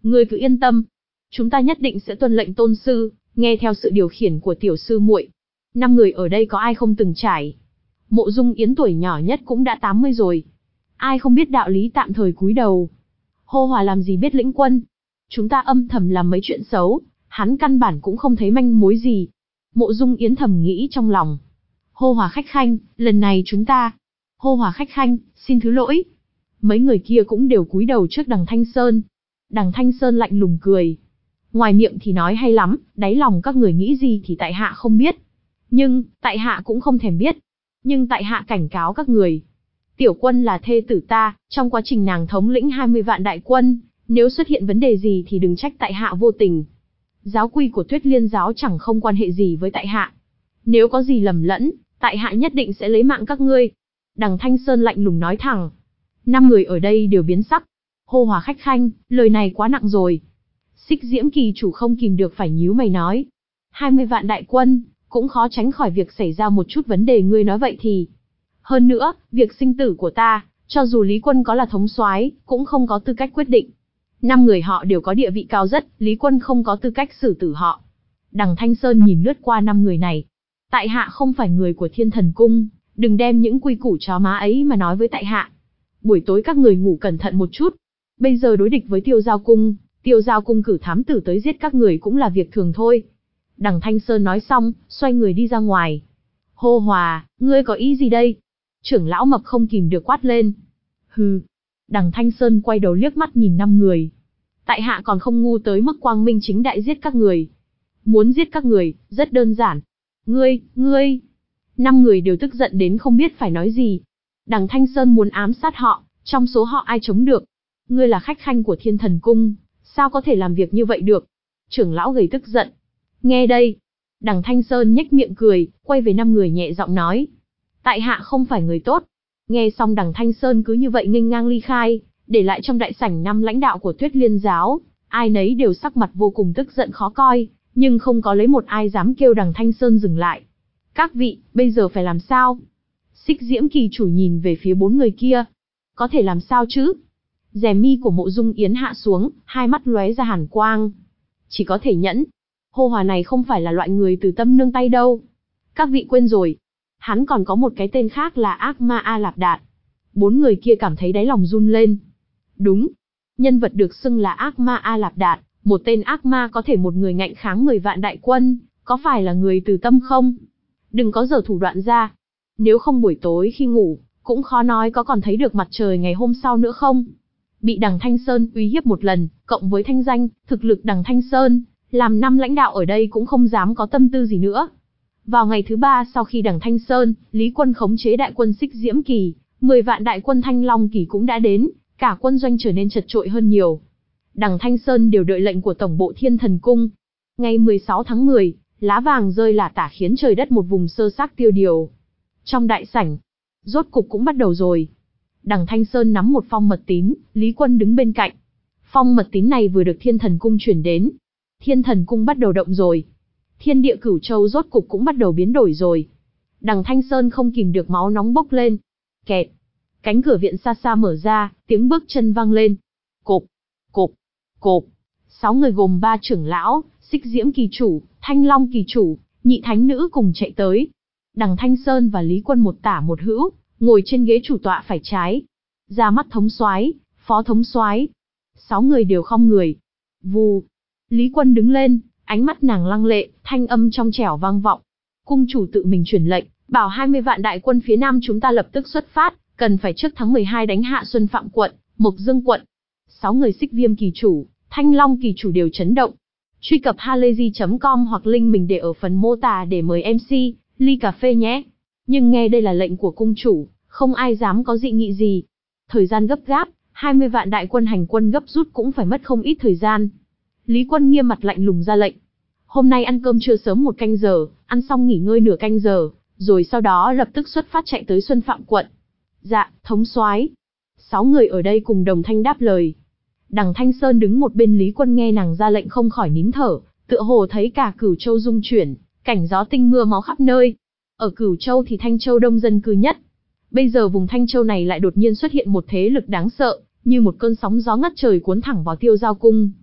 Ngươi cứ yên tâm, chúng ta nhất định sẽ tuân lệnh tôn sư, nghe theo sự điều khiển của tiểu sư muội. Năm người ở đây có ai không từng trải? Mộ Dung Yến tuổi nhỏ nhất cũng đã tám mươi rồi. Ai không biết đạo lý tạm thời cúi đầu. Hô Hòa làm gì biết lĩnh quân. Chúng ta âm thầm làm mấy chuyện xấu, hắn căn bản cũng không thấy manh mối gì. Mộ Dung Yến thầm nghĩ trong lòng. Hô Hòa khách khanh, lần này chúng ta... Hô Hòa khách khanh, xin thứ lỗi. Mấy người kia cũng đều cúi đầu trước Đằng Thanh Sơn. Đằng Thanh Sơn lạnh lùng cười. Ngoài miệng thì nói hay lắm, đáy lòng các người nghĩ gì thì tại hạ không biết. Nhưng, tại hạ cũng không thèm biết. Nhưng tại hạ cảnh cáo các người. Tiểu quân là thê tử ta, trong quá trình nàng thống lĩnh hai mươi vạn đại quân, nếu xuất hiện vấn đề gì thì đừng trách tại hạ vô tình. Giáo quy của Tuyết Liên giáo chẳng không quan hệ gì với tại hạ. Nếu có gì lầm lẫn, tại hạ nhất định sẽ lấy mạng các ngươi. Đằng Thanh Sơn lạnh lùng nói thẳng. Năm người ở đây đều biến sắc. Hô Hòa khách khanh, lời này quá nặng rồi. Xích Diễm kỳ chủ không kìm được phải nhíu mày nói. hai mươi vạn đại quân, cũng khó tránh khỏi việc xảy ra một chút vấn đề, ngươi nói vậy thì. Hơn nữa, việc sinh tử của ta, cho dù Lý Quân có là thống soái, cũng không có tư cách quyết định. Năm người họ đều có địa vị cao rất, Lý Quân không có tư cách xử tử họ. Đằng Thanh Sơn nhìn lướt qua năm người này. Tại hạ không phải người của Thiên Thần Cung, đừng đem những quy củ chó má ấy mà nói với tại hạ. Buổi tối các người ngủ cẩn thận một chút. Bây giờ đối địch với Tiêu Giao Cung, Tiêu Giao Cung cử thám tử tới giết các người cũng là việc thường thôi. Đằng Thanh Sơn nói xong, xoay người đi ra ngoài. Hô Hòa, ngươi có ý gì đây? Trưởng lão mập không kìm được quát lên. Hừ. Đằng Thanh Sơn quay đầu liếc mắt nhìn năm người. Tại hạ còn không ngu tới mức quang minh chính đại giết các người. Muốn giết các người, rất đơn giản. Ngươi, ngươi. Năm người đều tức giận đến không biết phải nói gì. Đằng Thanh Sơn muốn ám sát họ, trong số họ ai chống được. Ngươi là khách khanh của Thiên Thần Cung, sao có thể làm việc như vậy được? Trưởng lão gầy tức giận. Nghe đây. Đằng Thanh Sơn nhếch miệng cười, quay về năm người nhẹ giọng nói. Tại hạ không phải người tốt. Nghe xong Đằng Thanh Sơn cứ như vậy nghênh ngang ly khai, để lại trong đại sảnh năm lãnh đạo của Tuyết Liên giáo, ai nấy đều sắc mặt vô cùng tức giận khó coi, nhưng không có lấy một ai dám kêu Đằng Thanh Sơn dừng lại. Các vị, bây giờ phải làm sao? Xích Diễm kỳ chủ nhìn về phía bốn người kia. Có thể làm sao chứ? Rèm mi của Mộ Dung Yến hạ xuống, hai mắt lóe ra hàn quang. Chỉ có thể nhẫn. Hô Hòa này không phải là loại người từ tâm nương tay đâu. Các vị quên rồi. Hắn còn có một cái tên khác là Ác Ma A Lạp Đạt. Bốn người kia cảm thấy đáy lòng run lên. Đúng. Nhân vật được xưng là Ác Ma A Lạp Đạt, một tên ác ma có thể một người ngạnh kháng mười vạn đại quân, có phải là người từ tâm không? Đừng có giở thủ đoạn ra. Nếu không buổi tối khi ngủ, cũng khó nói có còn thấy được mặt trời ngày hôm sau nữa không? Bị Đằng Thanh Sơn uy hiếp một lần, cộng với thanh danh, thực lực Đằng Thanh Sơn, làm năm lãnh đạo ở đây cũng không dám có tâm tư gì nữa. Vào ngày thứ ba sau khi Đằng Thanh Sơn, Lý Quân khống chế đại quân Xích Diễm kỳ, mười vạn đại quân Thanh Long kỳ cũng đã đến, cả quân doanh trở nên chật trội hơn nhiều. Đằng Thanh Sơn đều đợi lệnh của tổng bộ Thiên Thần Cung. Ngày mười sáu tháng mười, lá vàng rơi lả tả khiến trời đất một vùng sơ xác tiêu điều. Trong đại sảnh, rốt cục cũng bắt đầu rồi. Đằng Thanh Sơn nắm một phong mật tín, Lý Quân đứng bên cạnh. Phong mật tín này vừa được Thiên Thần Cung chuyển đến. Thiên Thần Cung bắt đầu động rồi. Thiên địa Cửu Châu rốt cục cũng bắt đầu biến đổi rồi. Đằng Thanh Sơn không kìm được máu nóng bốc lên. Kẹt. Cánh cửa viện xa xa mở ra, tiếng bước chân vang lên. Cộp, cộp, cộp. Sáu người gồm ba trưởng lão, Xích Diễm kỳ chủ, Thanh Long kỳ chủ, Nhị Thánh nữ cùng chạy tới. Đằng Thanh Sơn và Lý Quân một tả một hữu, ngồi trên ghế chủ tọa phải trái. Ra mắt thống soái, phó thống soái. Sáu người đều khom người. Vù. Lý Quân đứng lên, ánh mắt nàng lăng lệ, thanh âm trong trẻo vang vọng. Cung chủ tự mình truyền lệnh, bảo hai mươi vạn đại quân phía nam chúng ta lập tức xuất phát, cần phải trước tháng mười hai đánh hạ Xuân Phạm quận, Mộc Dương quận. Sáu người Xích Viêm kỳ chủ, Thanh Long kỳ chủ đều chấn động. Truy cập halayzi chấm com hoặc link mình để ở phần mô tả để mời em xê, ly cà phê nhé. Nhưng nghe đây là lệnh của cung chủ, không ai dám có dị nghị gì. Thời gian gấp gáp, hai mươi vạn đại quân hành quân gấp rút cũng phải mất không ít thời gian. Lý Quân nghiêm mặt lạnh lùng ra lệnh. Hôm nay ăn cơm trưa sớm một canh giờ, ăn xong nghỉ ngơi nửa canh giờ, rồi sau đó lập tức xuất phát chạy tới Xuân Phạm quận. Dạ, thống soái. Sáu người ở đây cùng đồng thanh đáp lời. Đằng Thanh Sơn đứng một bên, Lý Quân nghe nàng ra lệnh không khỏi nín thở, tựa hồ thấy cả Cửu Châu rung chuyển, cảnh gió tinh mưa máu khắp nơi. Ở Cửu Châu thì Thanh Châu đông dân cư nhất. Bây giờ vùng Thanh Châu này lại đột nhiên xuất hiện một thế lực đáng sợ, như một cơn sóng gió ngất trời cuốn thẳng vào Tiêu Giao Cung.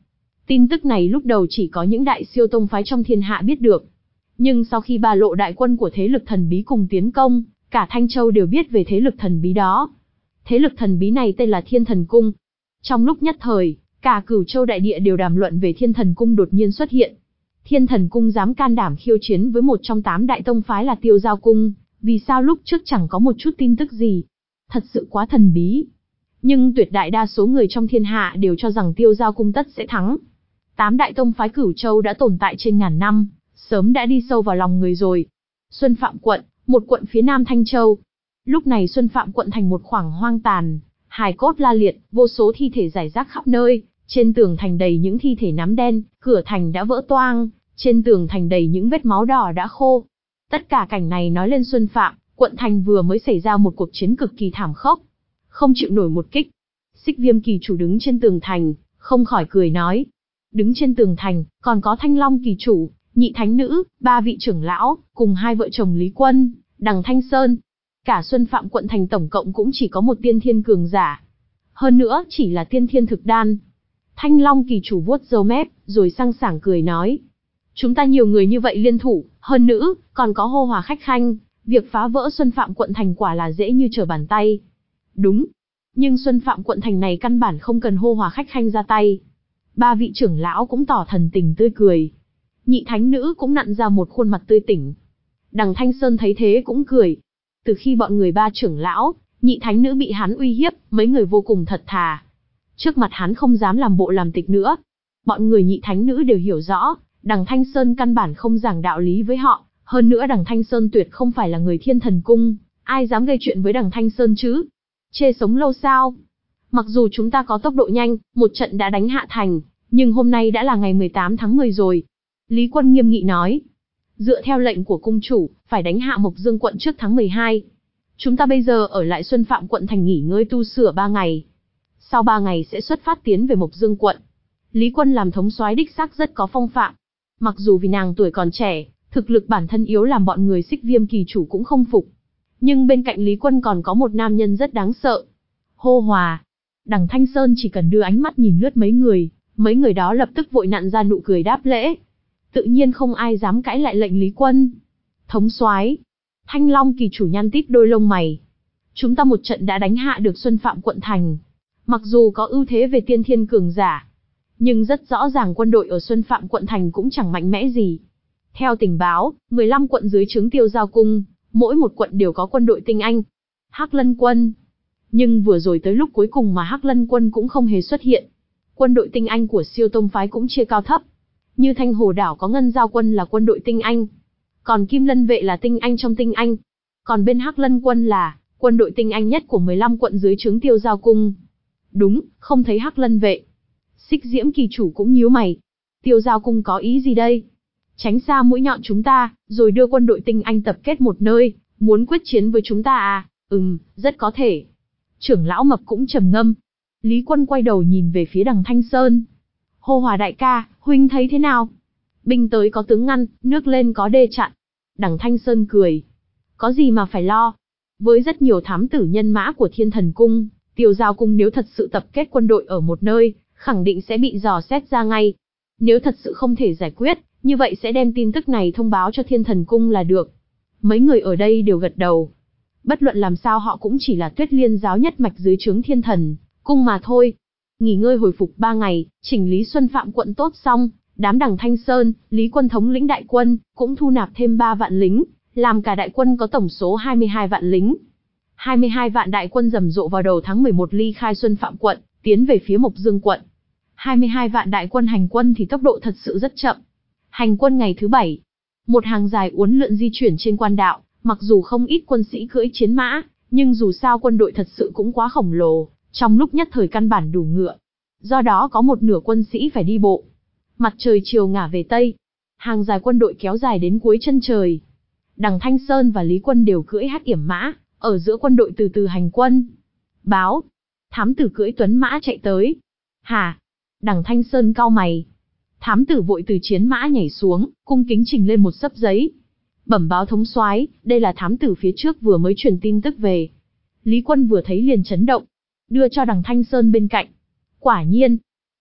Tin tức này lúc đầu chỉ có những đại siêu tông phái trong thiên hạ biết được. Nhưng sau khi ba lộ đại quân của thế lực thần bí cùng tiến công, cả Thanh Châu đều biết về thế lực thần bí đó. Thế lực thần bí này tên là Thiên Thần Cung. Trong lúc nhất thời, cả Cửu Châu đại địa đều đàm luận về Thiên Thần Cung đột nhiên xuất hiện. Thiên Thần Cung dám can đảm khiêu chiến với một trong tám đại tông phái là Tiêu Giao Cung, vì sao lúc trước chẳng có một chút tin tức gì? Thật sự quá thần bí. Nhưng tuyệt đại đa số người trong thiên hạ đều cho rằng Tiêu Giao Cung tất sẽ thắng. Tám đại tông phái Cửu Châu đã tồn tại trên ngàn năm, sớm đã đi sâu vào lòng người rồi. Xuân Phạm quận, một quận phía nam Thanh Châu. Lúc này Xuân Phạm quận thành một khoảng hoang tàn, hài cốt la liệt, vô số thi thể rải rác khắp nơi, trên tường thành đầy những thi thể nám đen, cửa thành đã vỡ toang, trên tường thành đầy những vết máu đỏ đã khô. Tất cả cảnh này nói lên Xuân Phạm, quận thành vừa mới xảy ra một cuộc chiến cực kỳ thảm khốc, không chịu nổi một kích. Xích Viêm kỳ chủ đứng trên tường thành, không khỏi cười nói. Đứng trên tường thành, còn có Thanh Long kỳ chủ, nhị thánh nữ, ba vị trưởng lão, cùng hai vợ chồng Lý Quân, Đằng Thanh Sơn. Cả Xuân Phạm quận thành tổng cộng cũng chỉ có một tiên thiên cường giả. Hơn nữa chỉ là tiên thiên thực đan. Thanh Long kỳ chủ vuốt râu mép, rồi sang sảng cười nói. Chúng ta nhiều người như vậy liên thủ, hơn nữa, còn có hô hòa khách khanh, việc phá vỡ Xuân Phạm quận thành quả là dễ như trở bàn tay. Đúng. Nhưng Xuân Phạm quận thành này căn bản không cần hô hòa khách khanh ra tay. Ba vị trưởng lão cũng tỏ thần tình tươi cười. Nhị thánh nữ cũng nặn ra một khuôn mặt tươi tỉnh. Đằng Thanh Sơn thấy thế cũng cười. Từ khi bọn người ba trưởng lão, nhị thánh nữ bị hắn uy hiếp, mấy người vô cùng thật thà. Trước mặt hắn không dám làm bộ làm tịch nữa. Bọn người nhị thánh nữ đều hiểu rõ, Đằng Thanh Sơn căn bản không giảng đạo lý với họ. Hơn nữa Đằng Thanh Sơn tuyệt không phải là người Thiên Thần Cung. Ai dám gây chuyện với Đằng Thanh Sơn chứ? Chê sống lâu sao? Mặc dù chúng ta có tốc độ nhanh, một trận đã đánh hạ thành, nhưng hôm nay đã là ngày mười tám tháng mười rồi. Lý Quân nghiêm nghị nói. Dựa theo lệnh của cung chủ, phải đánh hạ Mộc Dương quận trước tháng mười hai. Chúng ta bây giờ ở lại Xuân Phạm quận thành nghỉ ngơi tu sửa ba ngày. Sau ba ngày sẽ xuất phát tiến về Mộc Dương quận. Lý Quân làm thống soái đích xác rất có phong phạm. Mặc dù vì nàng tuổi còn trẻ, thực lực bản thân yếu làm bọn người Xích Viêm kỳ chủ cũng không phục. Nhưng bên cạnh Lý Quân còn có một nam nhân rất đáng sợ. Hô Hòa. Đằng Thanh Sơn chỉ cần đưa ánh mắt nhìn lướt mấy người, mấy người đó lập tức vội nặn ra nụ cười đáp lễ. Tự nhiên không ai dám cãi lại lệnh Lý Quân. Thống soái. Thanh Long kỳ chủ nhăn tít đôi lông mày. Chúng ta một trận đã đánh hạ được Xuân Phạm quận thành. Mặc dù có ưu thế về tiên thiên cường giả, nhưng rất rõ ràng quân đội ở Xuân Phạm quận thành cũng chẳng mạnh mẽ gì. Theo tình báo, mười lăm quận dưới trướng Tiêu Giao Cung, mỗi một quận đều có quân đội tinh anh. Hắc Lân quân. Nhưng vừa rồi tới lúc cuối cùng mà Hắc Lân quân cũng không hề xuất hiện. Quân đội tinh anh của siêu tông phái cũng chia cao thấp. Như Thanh Hồ đảo có Ngân Giao quân là quân đội tinh anh, còn Kim Lân vệ là tinh anh trong tinh anh. Còn bên Hắc Lân quân là quân đội tinh anh nhất của mười lăm quận dưới trướng Tiêu Giao Cung. Đúng, không thấy Hắc Lân vệ. Xích Diễm kỳ chủ cũng nhíu mày. Tiêu Giao Cung có ý gì đây? Tránh xa mũi nhọn chúng ta, rồi đưa quân đội tinh anh tập kết một nơi, muốn quyết chiến với chúng ta à? Ừm, rất có thể. Trưởng lão Mập cũng trầm ngâm. Lý Quân quay đầu nhìn về phía Đằng Thanh Sơn. Hô Hòa đại ca, huynh thấy thế nào? Binh tới có tướng ngăn, nước lên có đê chặn. Đằng Thanh Sơn cười. Có gì mà phải lo? Với rất nhiều thám tử nhân mã của Thiên Thần Cung, Tiêu Giao Cung nếu thật sự tập kết quân đội ở một nơi, khẳng định sẽ bị dò xét ra ngay. Nếu thật sự không thể giải quyết, như vậy sẽ đem tin tức này thông báo cho Thiên Thần Cung là được. Mấy người ở đây đều gật đầu. Bất luận làm sao họ cũng chỉ là Tuyết Liên giáo nhất mạch dưới trướng Thiên Thần Cung mà thôi. Nghỉ ngơi hồi phục ba ngày, chỉnh lý Xuân Phạm quận tốt xong, đám Đằng Thanh Sơn, Lý Quân thống lĩnh đại quân, cũng thu nạp thêm ba vạn lính, làm cả đại quân có tổng số hai mươi hai vạn lính. hai mươi hai vạn đại quân rầm rộ vào đầu tháng mười một ly khai Xuân Phạm quận, tiến về phía Mộc Dương quận. hai mươi hai vạn đại quân hành quân thì tốc độ thật sự rất chậm. Hành quân ngày thứ bảy, một hàng dài uốn lượn di chuyển trên quan đạo, mặc dù không ít quân sĩ cưỡi chiến mã, nhưng dù sao quân đội thật sự cũng quá khổng lồ, trong lúc nhất thời căn bản đủ ngựa. Do đó có một nửa quân sĩ phải đi bộ. Mặt trời chiều ngả về Tây, hàng dài quân đội kéo dài đến cuối chân trời. Đằng Thanh Sơn và Lý Quân đều cưỡi Hắc Yểm mã, ở giữa quân đội từ từ hành quân. Báo, thám tử cưỡi tuấn mã chạy tới. Hả? Đằng Thanh Sơn cau mày. Thám tử vội từ chiến mã nhảy xuống, cung kính trình lên một xấp giấy. Bẩm báo thống soái, đây là thám tử phía trước vừa mới truyền tin tức về. Lý Quân vừa thấy liền chấn động, đưa cho Đằng Thanh Sơn bên cạnh. Quả nhiên,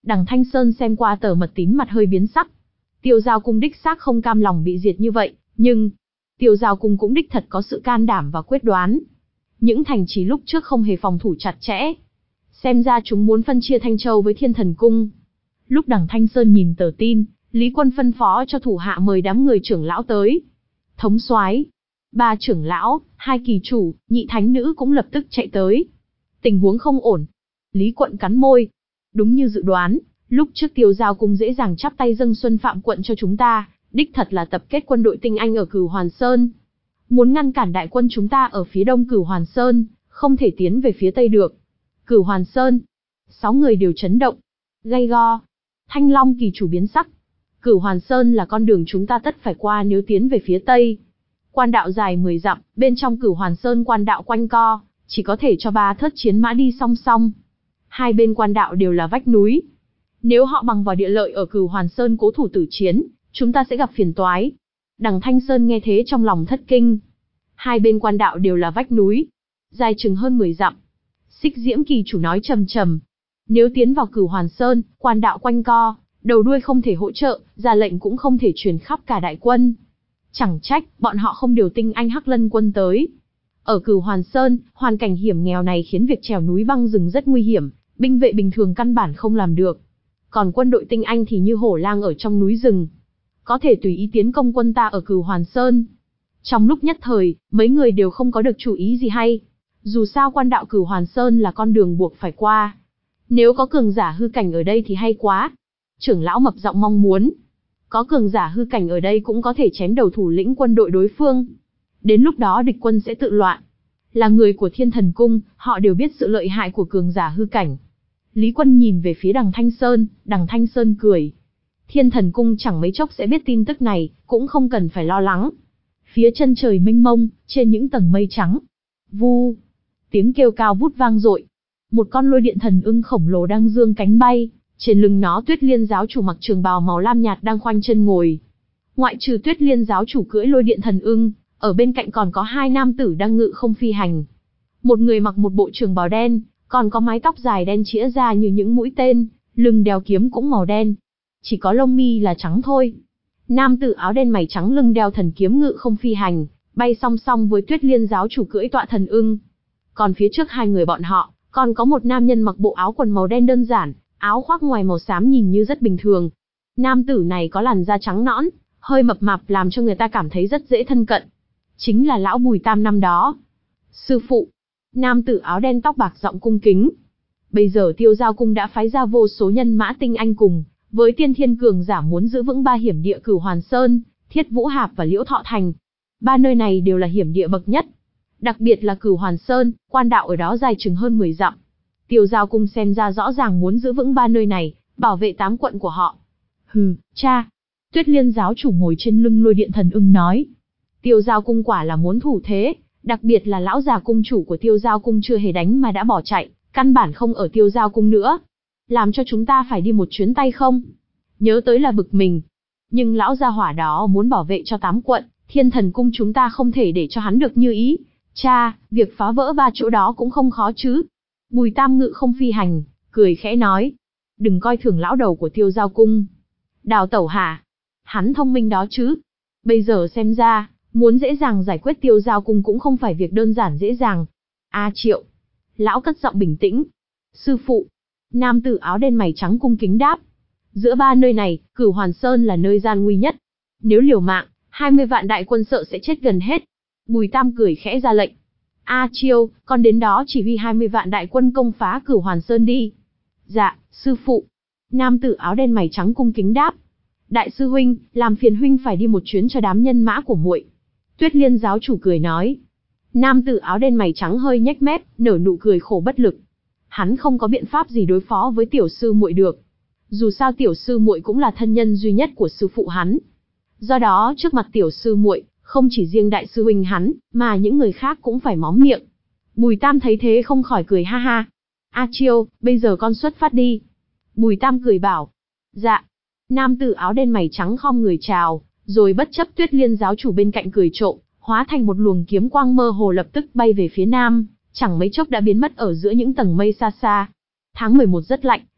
Đằng Thanh Sơn xem qua tờ mật tín mặt hơi biến sắc. Tiêu Giao Cung đích xác không cam lòng bị diệt như vậy, nhưng Tiêu Giao Cung cũng đích thật có sự can đảm và quyết đoán. Những thành trì lúc trước không hề phòng thủ chặt chẽ. Xem ra chúng muốn phân chia Thanh Châu với Thiên Thần Cung. Lúc đằng Thanh Sơn nhìn tờ tin, Lý Quân phân phó cho thủ hạ mời đám người trưởng lão tới. Thống soái, ba trưởng lão, hai kỳ chủ, nhị thánh nữ cũng lập tức chạy tới. Tình huống không ổn. Lý Quận cắn môi. Đúng như dự đoán, lúc trước Tiêu Giao Cung dễ dàng chắp tay dâng Xuân Phạm Quận cho chúng ta, đích thật là tập kết quân đội tinh anh ở Cửu Hoàn Sơn. Muốn ngăn cản đại quân chúng ta ở phía đông Cửu Hoàn Sơn, không thể tiến về phía tây được. Cửu Hoàn Sơn. Sáu người đều chấn động. Gay go. Thanh Long kỳ chủ biến sắc. Cửu Hoàn Sơn là con đường chúng ta tất phải qua nếu tiến về phía tây. Quan đạo dài mười dặm, bên trong Cửu Hoàn Sơn quan đạo quanh co, chỉ có thể cho ba thớt chiến mã đi song song. Hai bên quan đạo đều là vách núi. Nếu họ bằng vào địa lợi ở Cửu Hoàn Sơn cố thủ tử chiến, chúng ta sẽ gặp phiền toái. Đằng Thanh Sơn nghe thế trong lòng thất kinh. Hai bên quan đạo đều là vách núi, dài chừng hơn mười dặm. Xích Diễm kỳ chủ nói trầm trầm. Nếu tiến vào Cửu Hoàn Sơn, quan đạo quanh co, đầu đuôi không thể hỗ trợ, ra lệnh cũng không thể truyền khắp cả đại quân. Chẳng trách, bọn họ không điều tinh anh Hắc Lân quân tới. Ở Cửu Hoàn Sơn, hoàn cảnh hiểm nghèo này khiến việc trèo núi băng rừng rất nguy hiểm, binh vệ bình thường căn bản không làm được. Còn quân đội tinh anh thì như hổ lang ở trong núi rừng, có thể tùy ý tiến công quân ta ở Cửu Hoàn Sơn. Trong lúc nhất thời, mấy người đều không có được chủ ý gì hay. Dù sao quan đạo Cửu Hoàn Sơn là con đường buộc phải qua. Nếu có cường giả hư cảnh ở đây thì hay quá. Trưởng lão mập giọng mong muốn. Có cường giả hư cảnh ở đây cũng có thể chém đầu thủ lĩnh quân đội đối phương. Đến lúc đó địch quân sẽ tự loạn. Là người của Thiên Thần Cung, họ đều biết sự lợi hại của cường giả hư cảnh. Lý Quân nhìn về phía đằng Thanh Sơn, đằng Thanh Sơn cười. Thiên Thần Cung chẳng mấy chốc sẽ biết tin tức này, cũng không cần phải lo lắng. Phía chân trời mênh mông, trên những tầng mây trắng. Vu, tiếng kêu cao vút vang dội. Một con lôi điện thần ưng khổng lồ đang dương cánh bay, trên lưng nó Tuyết Liên giáo chủ mặc trường bào màu lam nhạt đang khoanh chân ngồi. Ngoại trừ Tuyết Liên giáo chủ cưỡi lôi điện thần ưng, ở bên cạnh còn có hai nam tử đang ngự không phi hành. Một người mặc một bộ trường bào đen, còn có mái tóc dài đen chĩa ra như những mũi tên, lưng đeo kiếm cũng màu đen. Chỉ có lông mi là trắng thôi. Nam tử áo đen mày trắng lưng đeo thần kiếm ngự không phi hành, bay song song với Tuyết Liên giáo chủ cưỡi tọa thần ưng. Còn phía trước hai người bọn họ, còn có một nam nhân mặc bộ áo quần màu đen đơn giản, áo khoác ngoài màu xám nhìn như rất bình thường. Nam tử này có làn da trắng nõn, hơi mập mạp làm cho người ta cảm thấy rất dễ thân cận. Chính là lão Bùi Tam năm đó. Sư phụ. Nam tử áo đen tóc bạc giọng cung kính. Bây giờ Tiêu Giao Cung đã phái ra vô số nhân mã tinh anh cùng với tiên thiên cường giả muốn giữ vững ba hiểm địa Cửu Hoàn Sơn, Thiết Vũ Hạp và Liễu Thọ Thành. Ba nơi này đều là hiểm địa bậc nhất. Đặc biệt là Cửu Hoàn Sơn, quan đạo ở đó dài chừng hơn mười dặm. Tiêu Giao Cung xem ra rõ ràng muốn giữ vững ba nơi này, bảo vệ tám quận của họ. Hừ, cha. Tuyết Liên giáo chủ ngồi trên lưng lôi điện thần ưng nói. Tiêu Giao Cung quả là muốn thủ thế, đặc biệt là lão già cung chủ của Tiêu Giao Cung chưa hề đánh mà đã bỏ chạy, căn bản không ở Tiêu Giao Cung nữa. Làm cho chúng ta phải đi một chuyến tay không? Nhớ tới là bực mình. Nhưng lão gia hỏa đó muốn bảo vệ cho tám quận, Thiên Thần Cung chúng ta không thể để cho hắn được như ý. Cha, việc phá vỡ ba chỗ đó cũng không khó chứ. Bùi Tam ngự không phi hành, cười khẽ nói. Đừng coi thường lão đầu của Tiêu Giao Cung. Đào tẩu hả? Hắn thông minh đó chứ. Bây giờ xem ra, muốn dễ dàng giải quyết Tiêu Giao Cung cũng không phải việc đơn giản dễ dàng. A Triệu. Lão cất giọng bình tĩnh. Sư phụ. Nam tử áo đen mày trắng cung kính đáp. Giữa ba nơi này, Cửu Hoàn Sơn là nơi gian nguy nhất. Nếu liều mạng, hai mươi vạn đại quân sợ sẽ chết gần hết. Bùi Tam cười khẽ ra lệnh. A Chiêu, con đến đó chỉ huy hai mươi vạn đại quân công phá Cửu Hoàn Sơn đi. Dạ, sư phụ. Nam tử áo đen mày trắng cung kính đáp. Đại sư huynh, làm phiền huynh phải đi một chuyến cho đám nhân mã của muội. Tuyết Liên giáo chủ cười nói. Nam tử áo đen mày trắng hơi nhếch mép, nở nụ cười khổ bất lực. Hắn không có biện pháp gì đối phó với tiểu sư muội được. Dù sao tiểu sư muội cũng là thân nhân duy nhất của sư phụ hắn. Do đó, trước mặt tiểu sư muội, không chỉ riêng đại sư huynh hắn, mà những người khác cũng phải móm miệng. Bùi Tam thấy thế không khỏi cười ha ha. A Chiêu, bây giờ con xuất phát đi. Bùi Tam cười bảo. Dạ. Nam tử áo đen mày trắng khom người chào, rồi bất chấp Tuyết Liên giáo chủ bên cạnh cười trộm, hóa thành một luồng kiếm quang mơ hồ lập tức bay về phía nam, chẳng mấy chốc đã biến mất ở giữa những tầng mây xa xa. Tháng mười một rất lạnh,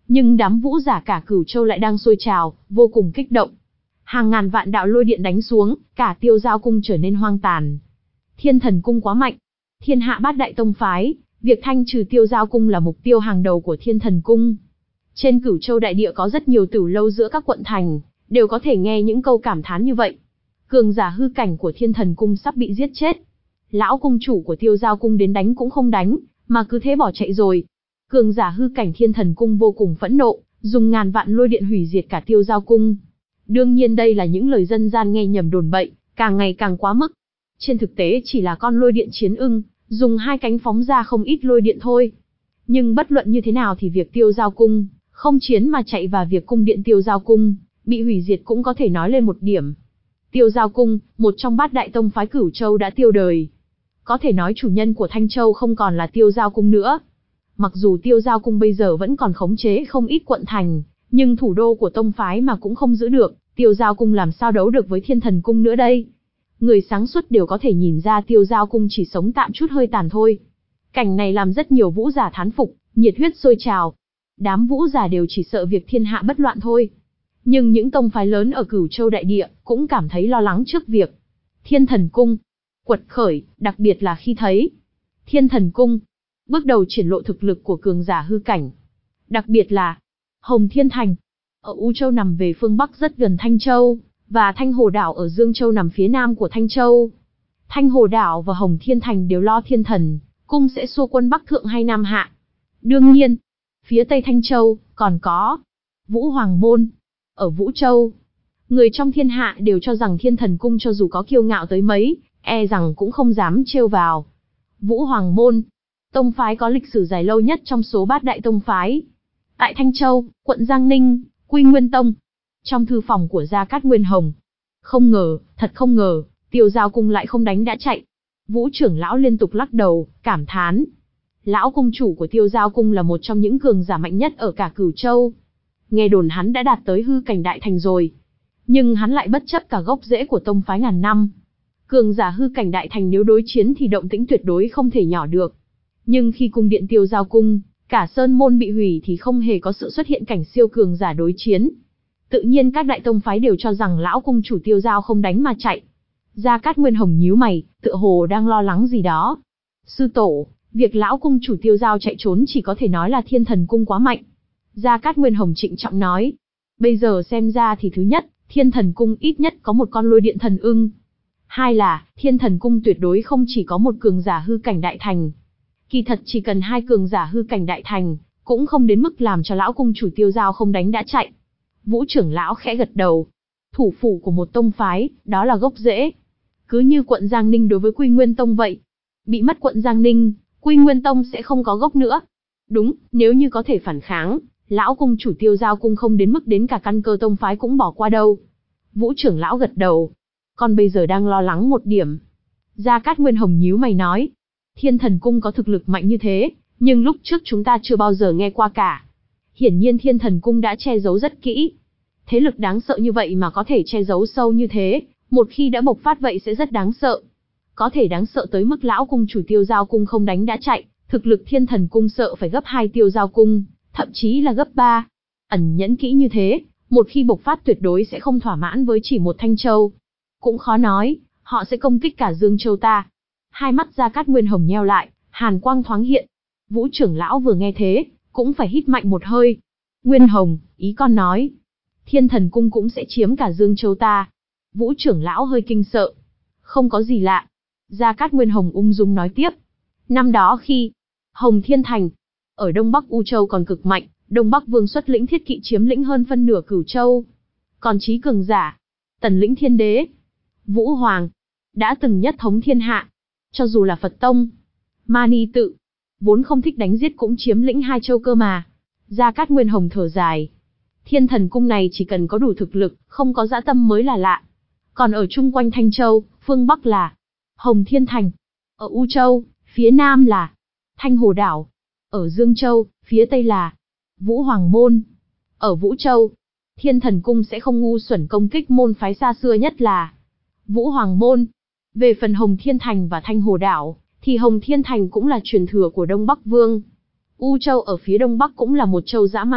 Nhưng đám vũ giả cả Cửu Châu lại đang sôi trào, vô cùng kích động. Hàng ngàn vạn đạo lôi điện đánh xuống, cả Tiêu Giao cung trở nên hoang tàn. Thiên Thần cung quá mạnh. Thiên hạ bát đại tông phái, việc thanh trừ Tiêu Giao cung là mục tiêu hàng đầu của Thiên Thần cung. Trên Cửu Châu đại địa có rất nhiều tửu lâu giữa các quận thành, đều có thể nghe những câu cảm thán như vậy. Cường giả hư cảnh của Thiên Thần cung sắp bị giết chết. Lão cung chủ của Tiêu Giao cung đến đánh cũng không đánh, mà cứ thế bỏ chạy rồi. Cường giả hư cảnh Thiên Thần cung vô cùng phẫn nộ, dùng ngàn vạn lôi điện hủy diệt cả Tiêu Giao cung. Đương nhiên đây là những lời dân gian nghe nhầm đồn bậy, càng ngày càng quá mức. Trên thực tế chỉ là con lôi điện chiến ưng, dùng hai cánh phóng ra không ít lôi điện thôi. Nhưng bất luận như thế nào thì việc Tiêu Giao cung không chiến mà chạy và việc cung điện Tiêu Giao cung bị hủy diệt cũng có thể nói lên một điểm. Tiêu Giao cung, một trong bát đại tông phái Cửu Châu đã tiêu đời. Có thể nói chủ nhân của Thanh Châu không còn là Tiêu Giao cung nữa. Mặc dù Tiêu Giao cung bây giờ vẫn còn khống chế không ít quận thành, nhưng thủ đô của tông phái mà cũng không giữ được, Tiêu Giao cung làm sao đấu được với Thiên Thần cung nữa đây? Người sáng suốt đều có thể nhìn ra Tiêu Giao cung chỉ sống tạm chút hơi tàn thôi. Cảnh này làm rất nhiều vũ giả thán phục, nhiệt huyết sôi trào. Đám vũ giả đều chỉ sợ việc thiên hạ bất loạn thôi. Nhưng những tông phái lớn ở Cửu Châu đại địa cũng cảm thấy lo lắng trước việc Thiên Thần cung quật khởi, đặc biệt là khi thấy Thiên Thần cung bước đầu triển lộ thực lực của cường giả hư cảnh. Đặc biệt là Hồng Thiên Thành ở U Châu nằm về phương Bắc rất gần Thanh Châu, và Thanh Hồ Đảo ở Dương Châu nằm phía nam của Thanh Châu. Thanh Hồ Đảo và Hồng Thiên Thành đều lo Thiên Thần cung sẽ xua quân Bắc Thượng hay Nam Hạ. Đương nhiên, phía Tây Thanh Châu còn có Vũ Hoàng Môn ở Vũ Châu. Người trong thiên hạ đều cho rằng Thiên Thần cung cho dù có kiêu ngạo tới mấy, e rằng cũng không dám trêu vào. Vũ Hoàng Môn, tông phái có lịch sử dài lâu nhất trong số bát đại tông phái. Tại Thanh Châu, quận Giang Ninh, Quy Nguyên Tông. Trong thư phòng của Gia Cát Nguyên Hồng. Không ngờ, thật không ngờ, Tiêu Giao cung lại không đánh đã chạy. Vũ trưởng lão liên tục lắc đầu, cảm thán. Lão cung chủ của Tiêu Giao cung là một trong những cường giả mạnh nhất ở cả Cửu Châu. Nghe đồn hắn đã đạt tới hư cảnh đại thành rồi. Nhưng hắn lại bất chấp cả gốc rễ của tông phái ngàn năm. Cường giả hư cảnh đại thành nếu đối chiến thì động tĩnh tuyệt đối không thể nhỏ được. Nhưng khi cung điện Tiêu Giao cung, cả sơn môn bị hủy thì không hề có sự xuất hiện cảnh siêu cường giả đối chiến. Tự nhiên các đại tông phái đều cho rằng lão cung chủ Tiêu Giao không đánh mà chạy. Gia Cát Nguyên Hồng nhíu mày, tựa hồ đang lo lắng gì đó. Sư tổ, việc lão cung chủ Tiêu Giao chạy trốn chỉ có thể nói là Thiên Thần cung quá mạnh. Gia Cát Nguyên Hồng trịnh trọng nói. Bây giờ xem ra thì thứ nhất, Thiên Thần cung ít nhất có một con lôi điện thần ưng. Hai là, Thiên Thần cung tuyệt đối không chỉ có một cường giả hư cảnh đại thành. Kỳ thật chỉ cần hai cường giả hư cảnh đại thành, cũng không đến mức làm cho lão cung chủ Tiêu Giao không đánh đã chạy. Vũ trưởng lão khẽ gật đầu. Thủ phủ của một tông phái, đó là gốc rễ. Cứ như quận Giang Ninh đối với Quy Nguyên Tông vậy. Bị mất quận Giang Ninh, Quy Nguyên Tông sẽ không có gốc nữa. Đúng, nếu như có thể phản kháng, lão cung chủ Tiêu Giao cung không đến mức đến cả căn cơ tông phái cũng bỏ qua đâu. Vũ trưởng lão gật đầu. Con bây giờ đang lo lắng một điểm. Gia Cát Nguyên Hồng nhíu mày nói. Thiên Thần cung có thực lực mạnh như thế, nhưng lúc trước chúng ta chưa bao giờ nghe qua cả. Hiển nhiên Thiên Thần cung đã che giấu rất kỹ. Thế lực đáng sợ như vậy mà có thể che giấu sâu như thế, một khi đã bộc phát vậy sẽ rất đáng sợ. Có thể đáng sợ tới mức lão cung chủ Tiêu Giao cung không đánh đã chạy, thực lực Thiên Thần cung sợ phải gấp hai Tiêu Giao cung, thậm chí là gấp ba. Ẩn nhẫn kỹ như thế, một khi bộc phát tuyệt đối sẽ không thỏa mãn với chỉ một Thanh Châu. Cũng khó nói, họ sẽ công kích cả Dương Châu ta. Hai mắt Gia Cát Nguyên Hồng nheo lại, hàn quang thoáng hiện. Vũ trưởng lão vừa nghe thế, cũng phải hít mạnh một hơi. Nguyên Hồng, ý con nói, Thiên Thần cung cũng sẽ chiếm cả Dương Châu ta. Vũ trưởng lão hơi kinh sợ. Không có gì lạ. Gia Cát Nguyên Hồng ung dung nói tiếp. Năm đó khi Hồng Thiên Thành ở Đông Bắc U Châu còn cực mạnh, Đông Bắc Vương xuất lĩnh thiết kỵ chiếm lĩnh hơn phân nửa Cửu Châu. Còn chí cường giả, Tần lĩnh Thiên Đế, Vũ Hoàng, đã từng nhất thống thiên hạ. Cho dù là Phật Tông, Mani Tự, vốn không thích đánh giết cũng chiếm lĩnh hai châu cơ mà. Gia Cát Nguyên Hồng thở dài. Thiên Thần cung này chỉ cần có đủ thực lực, không có dã tâm mới là lạ. Còn ở chung quanh Thanh Châu, phương Bắc là Hồng Thiên Thành. Ở U Châu, phía Nam là Thanh Hồ Đảo. Ở Dương Châu, phía Tây là Vũ Hoàng Môn. Ở Vũ Châu, Thiên Thần cung sẽ không ngu xuẩn công kích môn phái xa xưa nhất là Vũ Hoàng Môn. Về phần Hồng Thiên Thành và Thanh Hồ Đảo, thì Hồng Thiên Thành cũng là truyền thừa của Đông Bắc Vương. U Châu ở phía Đông Bắc cũng là một châu dã man nhất,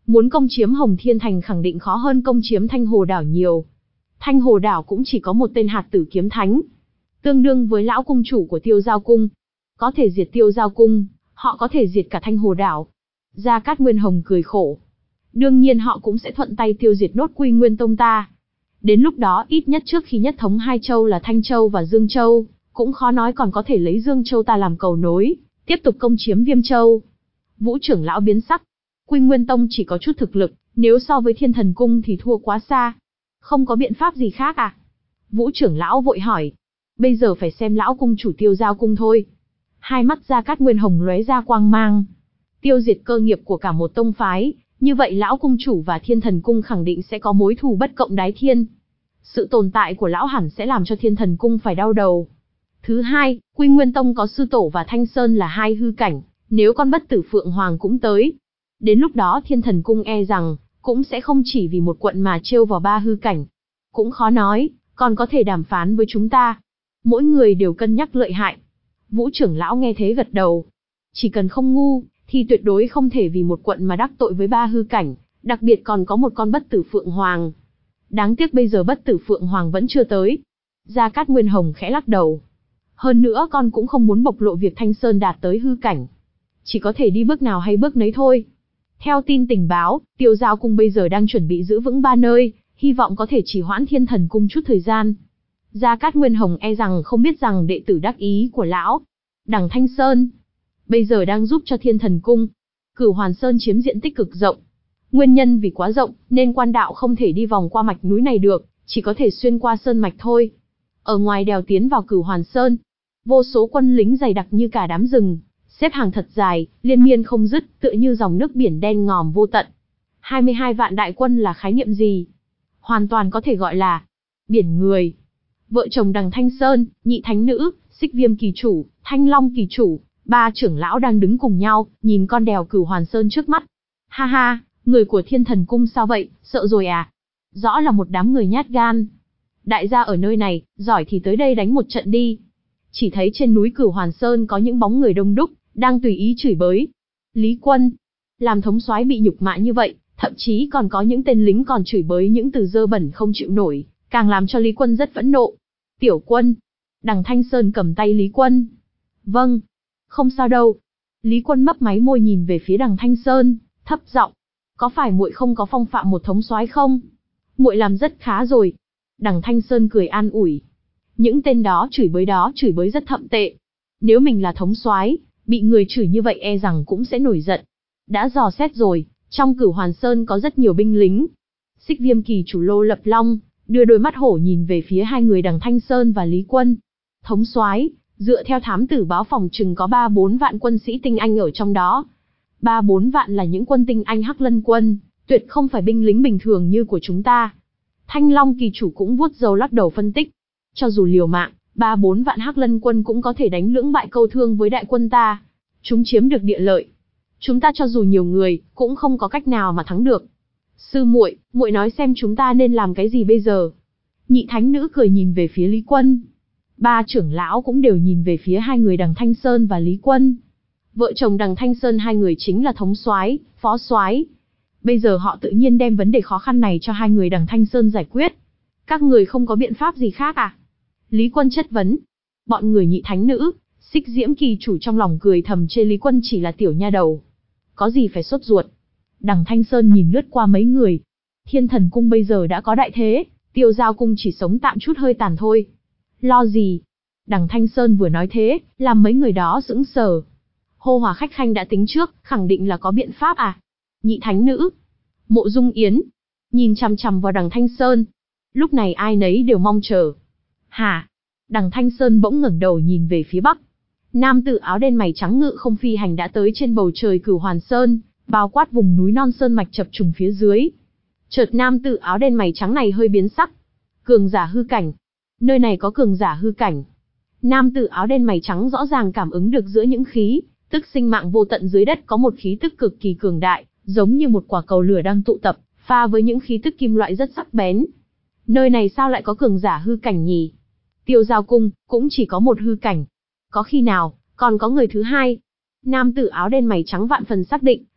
Muốn công chiếm Hồng Thiên Thành khẳng định khó hơn công chiếm Thanh Hồ Đảo nhiều. Thanh Hồ Đảo cũng chỉ có một tên hạt tử kiếm thánh, tương đương với lão cung chủ của Tiêu Giao Cung. Có thể diệt Tiêu Giao Cung, họ có thể diệt cả Thanh Hồ Đảo. Gia Cát Nguyên Hồng cười khổ. Đương nhiên họ cũng sẽ thuận tay tiêu diệt nốt Quy Nguyên Tông ta. Đến lúc đó ít nhất trước khi nhất thống hai châu là Thanh Châu và Dương Châu, cũng khó nói còn có thể lấy Dương Châu ta làm cầu nối, tiếp tục công chiếm Viêm Châu. Vũ trưởng lão biến sắc. Quy Nguyên Tông chỉ có chút thực lực, nếu so với Thiên Thần Cung thì thua quá xa. Không có biện pháp gì khác à? Vũ trưởng lão vội hỏi. Bây giờ phải xem lão cung chủ Tiêu Giao Cung thôi. Hai mắt Gia Cát Nguyên Hồng lóe ra quang mang. Tiêu diệt cơ nghiệp của cả một tông phái, như vậy lão cung chủ và Thiên Thần Cung khẳng định sẽ có mối thù bất cộng đái thiên. Sự tồn tại của lão hẳn sẽ làm cho Thiên Thần Cung phải đau đầu. Thứ hai, Quy Nguyên Tông có sư tổ và Thanh Sơn là hai hư cảnh, nếu con bất tử Phượng Hoàng cũng tới. Đến lúc đó Thiên Thần Cung e rằng, cũng sẽ không chỉ vì một quận mà trêu vào ba hư cảnh. Cũng khó nói, còn có thể đàm phán với chúng ta. Mỗi người đều cân nhắc lợi hại. Vũ trưởng lão nghe thế gật đầu. Chỉ cần không ngu, thì tuyệt đối không thể vì một quận mà đắc tội với ba hư cảnh, đặc biệt còn có một con bất tử Phượng Hoàng. Đáng tiếc bây giờ bất tử Phượng Hoàng vẫn chưa tới. Gia Cát Nguyên Hồng khẽ lắc đầu. Hơn nữa con cũng không muốn bộc lộ việc Thanh Sơn đạt tới hư cảnh. Chỉ có thể đi bước nào hay bước nấy thôi. Theo tin tình báo, Tiêu Giao Cung bây giờ đang chuẩn bị giữ vững ba nơi, hy vọng có thể trì hoãn Thiên Thần Cung chút thời gian. Gia Cát Nguyên Hồng e rằng không biết rằng đệ tử đắc ý của lão, Đằng Thanh Sơn, bây giờ đang giúp cho Thiên Thần Cung. Cửu Hoàn Sơn chiếm diện tích cực rộng. Nguyên nhân vì quá rộng, nên quan đạo không thể đi vòng qua mạch núi này được, chỉ có thể xuyên qua sơn mạch thôi. Ở ngoài đèo tiến vào Cửu Hoàn Sơn, vô số quân lính dày đặc như cả đám rừng, xếp hàng thật dài, liên miên không dứt, tựa như dòng nước biển đen ngòm vô tận. hai mươi hai vạn đại quân là khái niệm gì? Hoàn toàn có thể gọi là biển người. Vợ chồng Đằng Thanh Sơn, Nhị Thánh Nữ, Xích Viêm Kỳ Chủ, Thanh Long Kỳ Chủ, ba trưởng lão đang đứng cùng nhau, nhìn con đèo Cửu Hoàn Sơn trước mắt. Ha ha, người của Thiên Thần Cung sao vậy, sợ rồi à? Rõ là một đám người nhát gan. Đại gia ở nơi này, giỏi thì tới đây đánh một trận đi. Chỉ thấy trên núi Cửu Hoàn Sơn có những bóng người đông đúc, đang tùy ý chửi bới. Lý Quân, làm thống soái bị nhục mạ như vậy, thậm chí còn có những tên lính còn chửi bới những từ dơ bẩn không chịu nổi, càng làm cho Lý Quân rất phẫn nộ. Tiểu Quân. Đằng Thanh Sơn cầm tay Lý Quân. Vâng. Không sao đâu. Lý Quân mấp máy môi nhìn về phía Đằng Thanh Sơn, thấp giọng. Có phải muội không có phong phạm một thống soái không? Muội làm rất khá rồi. Đằng Thanh Sơn cười an ủi. Những tên đó chửi bới đó chửi bới rất thậm tệ. Nếu mình là thống soái, bị người chửi như vậy e rằng cũng sẽ nổi giận. Đã dò xét rồi, trong Cửu Hoàn Sơn có rất nhiều binh lính. Xích Viêm Kỳ Chủ Lô Lập Long đưa đôi mắt hổ nhìn về phía hai người Đằng Thanh Sơn và Lý Quân. Thống soái, dựa theo thám tử báo phòng chừng có ba bốn vạn quân sĩ tinh anh ở trong đó. Ba bốn vạn là những quân tinh anh Hắc Lân quân, tuyệt không phải binh lính bình thường như của chúng ta. Thanh Long Kỳ Chủ cũng vuốt râu lắc đầu phân tích. Cho dù liều mạng, ba bốn vạn Hắc Lân quân cũng có thể đánh lưỡng bại câu thương với đại quân ta. Chúng chiếm được địa lợi. Chúng ta cho dù nhiều người, cũng không có cách nào mà thắng được. Sư muội, muội nói xem chúng ta nên làm cái gì bây giờ? Nhị Thánh Nữ cười nhìn về phía Lý Quân. Ba trưởng lão cũng đều nhìn về phía hai người Đằng Thanh Sơn và Lý Quân. Vợ chồng Đằng Thanh Sơn hai người chính là thống soái, phó soái. Bây giờ họ tự nhiên đem vấn đề khó khăn này cho hai người Đằng Thanh Sơn giải quyết. Các người không có biện pháp gì khác à? Lý Quân chất vấn. Bọn người Nhị Thánh Nữ, Xích Diễm Kỳ Chủ trong lòng cười thầm chê Lý Quân chỉ là tiểu nha đầu. Có gì phải sốt ruột? Đằng Thanh Sơn nhìn lướt qua mấy người. Thiên Thần Cung bây giờ đã có đại thế, Tiêu Giao Cung chỉ sống tạm chút hơi tàn thôi. Lo gì? Đằng Thanh Sơn vừa nói thế, làm mấy người đó sững sờ. Hô Hòa Khách Khanh đã tính trước, khẳng định là có biện pháp à? Nhị Thánh Nữ, Mộ Dung Yến, nhìn chằm chằm vào Đằng Thanh Sơn. Lúc này ai nấy đều mong chờ. Hả? Đằng Thanh Sơn bỗng ngẩng đầu nhìn về phía bắc. Nam tử áo đen mày trắng ngự không phi hành đã tới trên bầu trời Cửu Hoàn Sơn, bao quát vùng núi non sơn mạch chập trùng phía dưới. Chợt nam tử áo đen mày trắng này hơi biến sắc. Cường giả hư cảnh. Nơi này có cường giả hư cảnh. Nam tử áo đen mày trắng rõ ràng cảm ứng được giữa những khí tức sinh mạng vô tận dưới đất có một khí tức cực kỳ cường đại, giống như một quả cầu lửa đang tụ tập, pha với những khí tức kim loại rất sắc bén. Nơi này sao lại có cường giả hư cảnh nhỉ? Tiêu Giao Cung cũng chỉ có một hư cảnh. Có khi nào còn có người thứ hai? Nam tử áo đen mày trắng vạn phần xác định,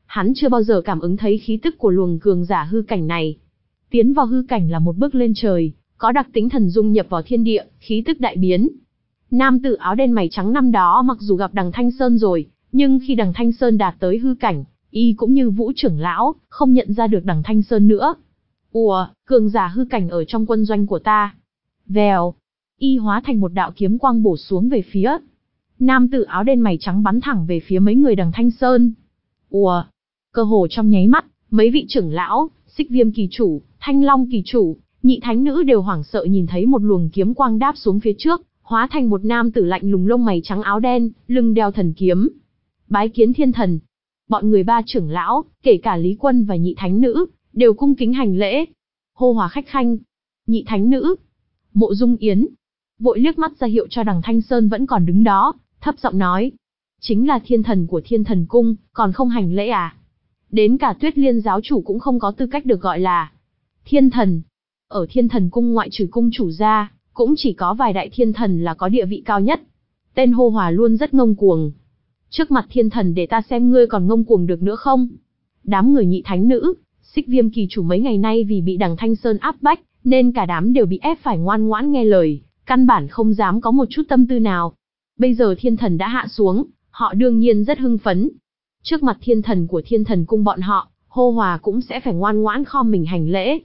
Hắn chưa bao giờ cảm ứng thấy khí tức của luồng cường giả hư cảnh này. Tiến vào hư cảnh là một bước lên trời, có đặc tính thần dung nhập vào thiên địa, khí tức đại biến. Nam tử áo đen mày trắng năm đó mặc dù gặp Đằng Thanh Sơn rồi, nhưng khi Đằng Thanh Sơn đạt tới hư cảnh, y cũng như Vũ trưởng lão, không nhận ra được Đằng Thanh Sơn nữa. Ùa, cường giả hư cảnh ở trong quân doanh của ta. Vèo, y hóa thành một đạo kiếm quang bổ xuống về phía. Nam tử áo đen mày trắng bắn thẳng về phía mấy người Đằng Thanh Sơn. Ùa, cơ hồ trong nháy mắt, mấy vị trưởng lão, Xích Viêm kỳ chủ, Thanh Long kỳ chủ, Nhị thánh nữ đều hoảng sợ nhìn thấy một luồng kiếm quang đáp xuống phía trước, hóa thành một nam tử lạnh lùng lông mày trắng áo đen, lưng đeo thần kiếm. Bái kiến thiên thần. Bọn người ba trưởng lão, kể cả Lý Quân và Nhị thánh nữ, đều cung kính hành lễ. Hô hòa khách khanh. Nhị thánh nữ. Mộ Dung Yến vội liếc mắt ra hiệu cho Đằng Thanh Sơn vẫn còn đứng đó, thấp giọng nói: chính là thiên thần của Thiên Thần Cung, còn không hành lễ à? Đến cả Tuyết Liên giáo chủ cũng không có tư cách được gọi là thiên thần. Ở Thiên Thần Cung ngoại trừ cung chủ ra, cũng chỉ có vài đại thiên thần là có địa vị cao nhất. Tên hô hòa luôn rất ngông cuồng. Trước mặt thiên thần để ta xem ngươi còn ngông cuồng được nữa không? Đám người Nhị thánh nữ, Xích Viêm kỳ chủ mấy ngày nay vì bị Đằng Thanh Sơn áp bách, nên cả đám đều bị ép phải ngoan ngoãn nghe lời, căn bản không dám có một chút tâm tư nào. Bây giờ thiên thần đã hạ xuống, họ đương nhiên rất hưng phấn. Trước mặt thiên thần của Thiên Thần Cung bọn họ, hô hòa cũng sẽ phải ngoan ngoãn khom mình hành lễ.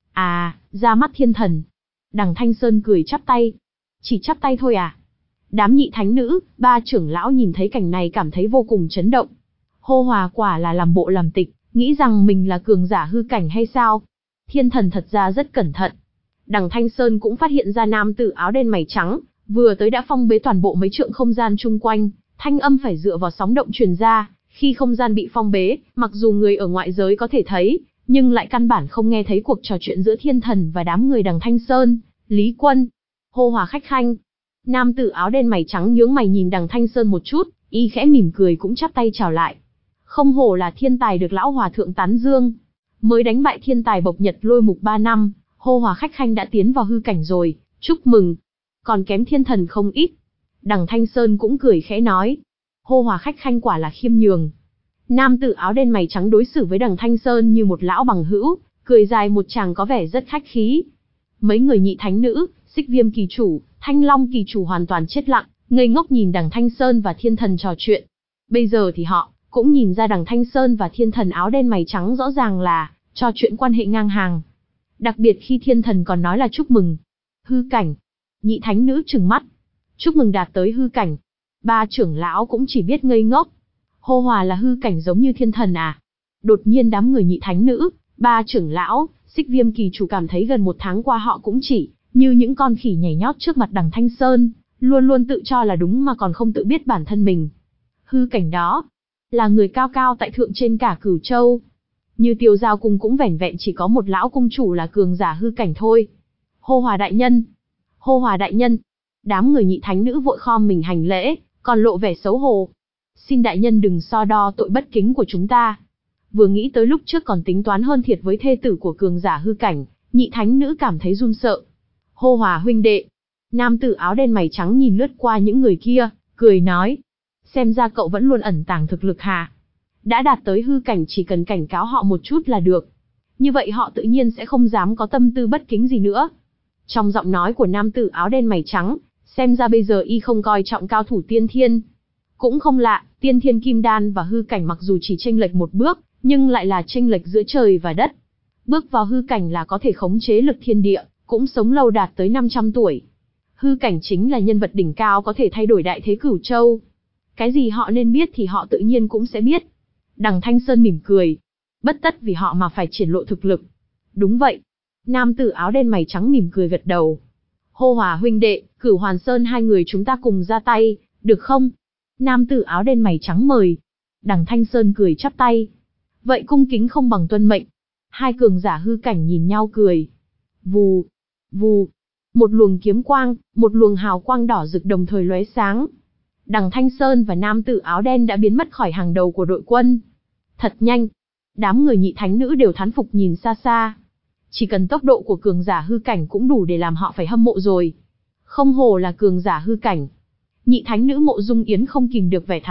À, ra mắt thiên thần. Đằng Thanh Sơn cười chắp tay. Chỉ chắp tay thôi à? Đám nhị thánh nữ, ba trưởng lão nhìn thấy cảnh này cảm thấy vô cùng chấn động. Hô hòa quả là làm bộ làm tịch, nghĩ rằng mình là cường giả hư cảnh hay sao? Thiên thần thật ra rất cẩn thận. Đằng Thanh Sơn cũng phát hiện ra nam tử áo đen mày trắng, vừa tới đã phong bế toàn bộ mấy trượng không gian chung quanh, thanh âm phải dựa vào sóng động truyền ra. Khi không gian bị phong bế, mặc dù người ở ngoại giới có thể thấy, nhưng lại căn bản không nghe thấy cuộc trò chuyện giữa thiên thần và đám người Đằng Thanh Sơn, Lý Quân. Hô hòa khách khanh. Nam tử áo đen mày trắng nhướng mày nhìn Đằng Thanh Sơn một chút, y khẽ mỉm cười cũng chắp tay chào lại. Không hổ là thiên tài được lão hòa thượng tán dương. Mới đánh bại thiên tài bộc nhật lôi mục ba năm, hô hòa khách khanh đã tiến vào hư cảnh rồi, chúc mừng. Còn kém thiên thần không ít. Đằng Thanh Sơn cũng cười khẽ nói. Hô hòa khách khanh quả là khiêm nhường. Nam tử áo đen mày trắng đối xử với Đằng Thanh Sơn như một lão bằng hữu, cười dài một tràng có vẻ rất khách khí. Mấy người nhị thánh nữ, Xích Viêm kỳ chủ, Thanh Long kỳ chủ hoàn toàn chết lặng, ngây ngốc nhìn Đằng Thanh Sơn và thiên thần trò chuyện. Bây giờ thì họ cũng nhìn ra Đằng Thanh Sơn và thiên thần áo đen mày trắng rõ ràng là trò chuyện quan hệ ngang hàng. Đặc biệt khi thiên thần còn nói là chúc mừng. Hư cảnh. Nhị thánh nữ trừng mắt. Chúc mừng đạt tới hư cảnh. Ba trưởng lão cũng chỉ biết ngây ngốc. Hô hòa là hư cảnh giống như thiên thần à? Đột nhiên đám người nhị thánh nữ, ba trưởng lão, Xích Viêm kỳ chủ cảm thấy gần một tháng qua họ cũng chỉ như những con khỉ nhảy nhót trước mặt Đằng Thanh Sơn, luôn luôn tự cho là đúng mà còn không tự biết bản thân mình. Hư cảnh đó là người cao cao tại thượng trên cả Cửu Châu. Như Tiêu Giao cung cũng vẻn vẹn chỉ có một lão cung chủ là cường giả hư cảnh thôi. Hô hòa đại nhân. Hô hòa đại nhân. Đám người nhị thánh nữ vội khom mình hành lễ, còn lộ vẻ xấu hổ. Xin đại nhân đừng so đo tội bất kính của chúng ta. Vừa nghĩ tới lúc trước còn tính toán hơn thiệt với thê tử của cường giả hư cảnh, nhị thánh nữ cảm thấy run sợ. Hô hòa huynh đệ. Nam tử áo đen mày trắng nhìn lướt qua những người kia, cười nói. Xem ra cậu vẫn luôn ẩn tàng thực lực hả? Đã đạt tới hư cảnh chỉ cần cảnh cáo họ một chút là được. Như vậy họ tự nhiên sẽ không dám có tâm tư bất kính gì nữa. Trong giọng nói của nam tử áo đen mày trắng, xem ra bây giờ y không coi trọng cao thủ tiên thiên. Cũng không lạ, tiên thiên kim đan và hư cảnh mặc dù chỉ chênh lệch một bước, nhưng lại là chênh lệch giữa trời và đất. Bước vào hư cảnh là có thể khống chế lực thiên địa, cũng sống lâu đạt tới năm trăm tuổi. Hư cảnh chính là nhân vật đỉnh cao có thể thay đổi đại thế Cửu Châu. Cái gì họ nên biết thì họ tự nhiên cũng sẽ biết. Đằng Thanh Sơn mỉm cười. Bất tất vì họ mà phải triển lộ thực lực. Đúng vậy. Nam tử áo đen mày trắng mỉm cười gật đầu. Hô hòa huynh đệ, Cửu Hoàn Sơn hai người chúng ta cùng ra tay, được không? Nam tử áo đen mày trắng mời. Đằng Thanh Sơn cười chắp tay. Vậy cung kính không bằng tuân mệnh. Hai cường giả hư cảnh nhìn nhau cười. Vù, vù. Một luồng kiếm quang, một luồng hào quang đỏ rực đồng thời lóe sáng. Đằng Thanh Sơn và nam tử áo đen đã biến mất khỏi hàng đầu của đội quân. Thật nhanh. Đám người nhị thánh nữ đều thán phục nhìn xa xa. Chỉ cần tốc độ của cường giả hư cảnh cũng đủ để làm họ phải hâm mộ rồi. Không hổ là cường giả hư cảnh. Nhị thánh nữ Mộ Dung Yến không kìm được vẻ thán phục,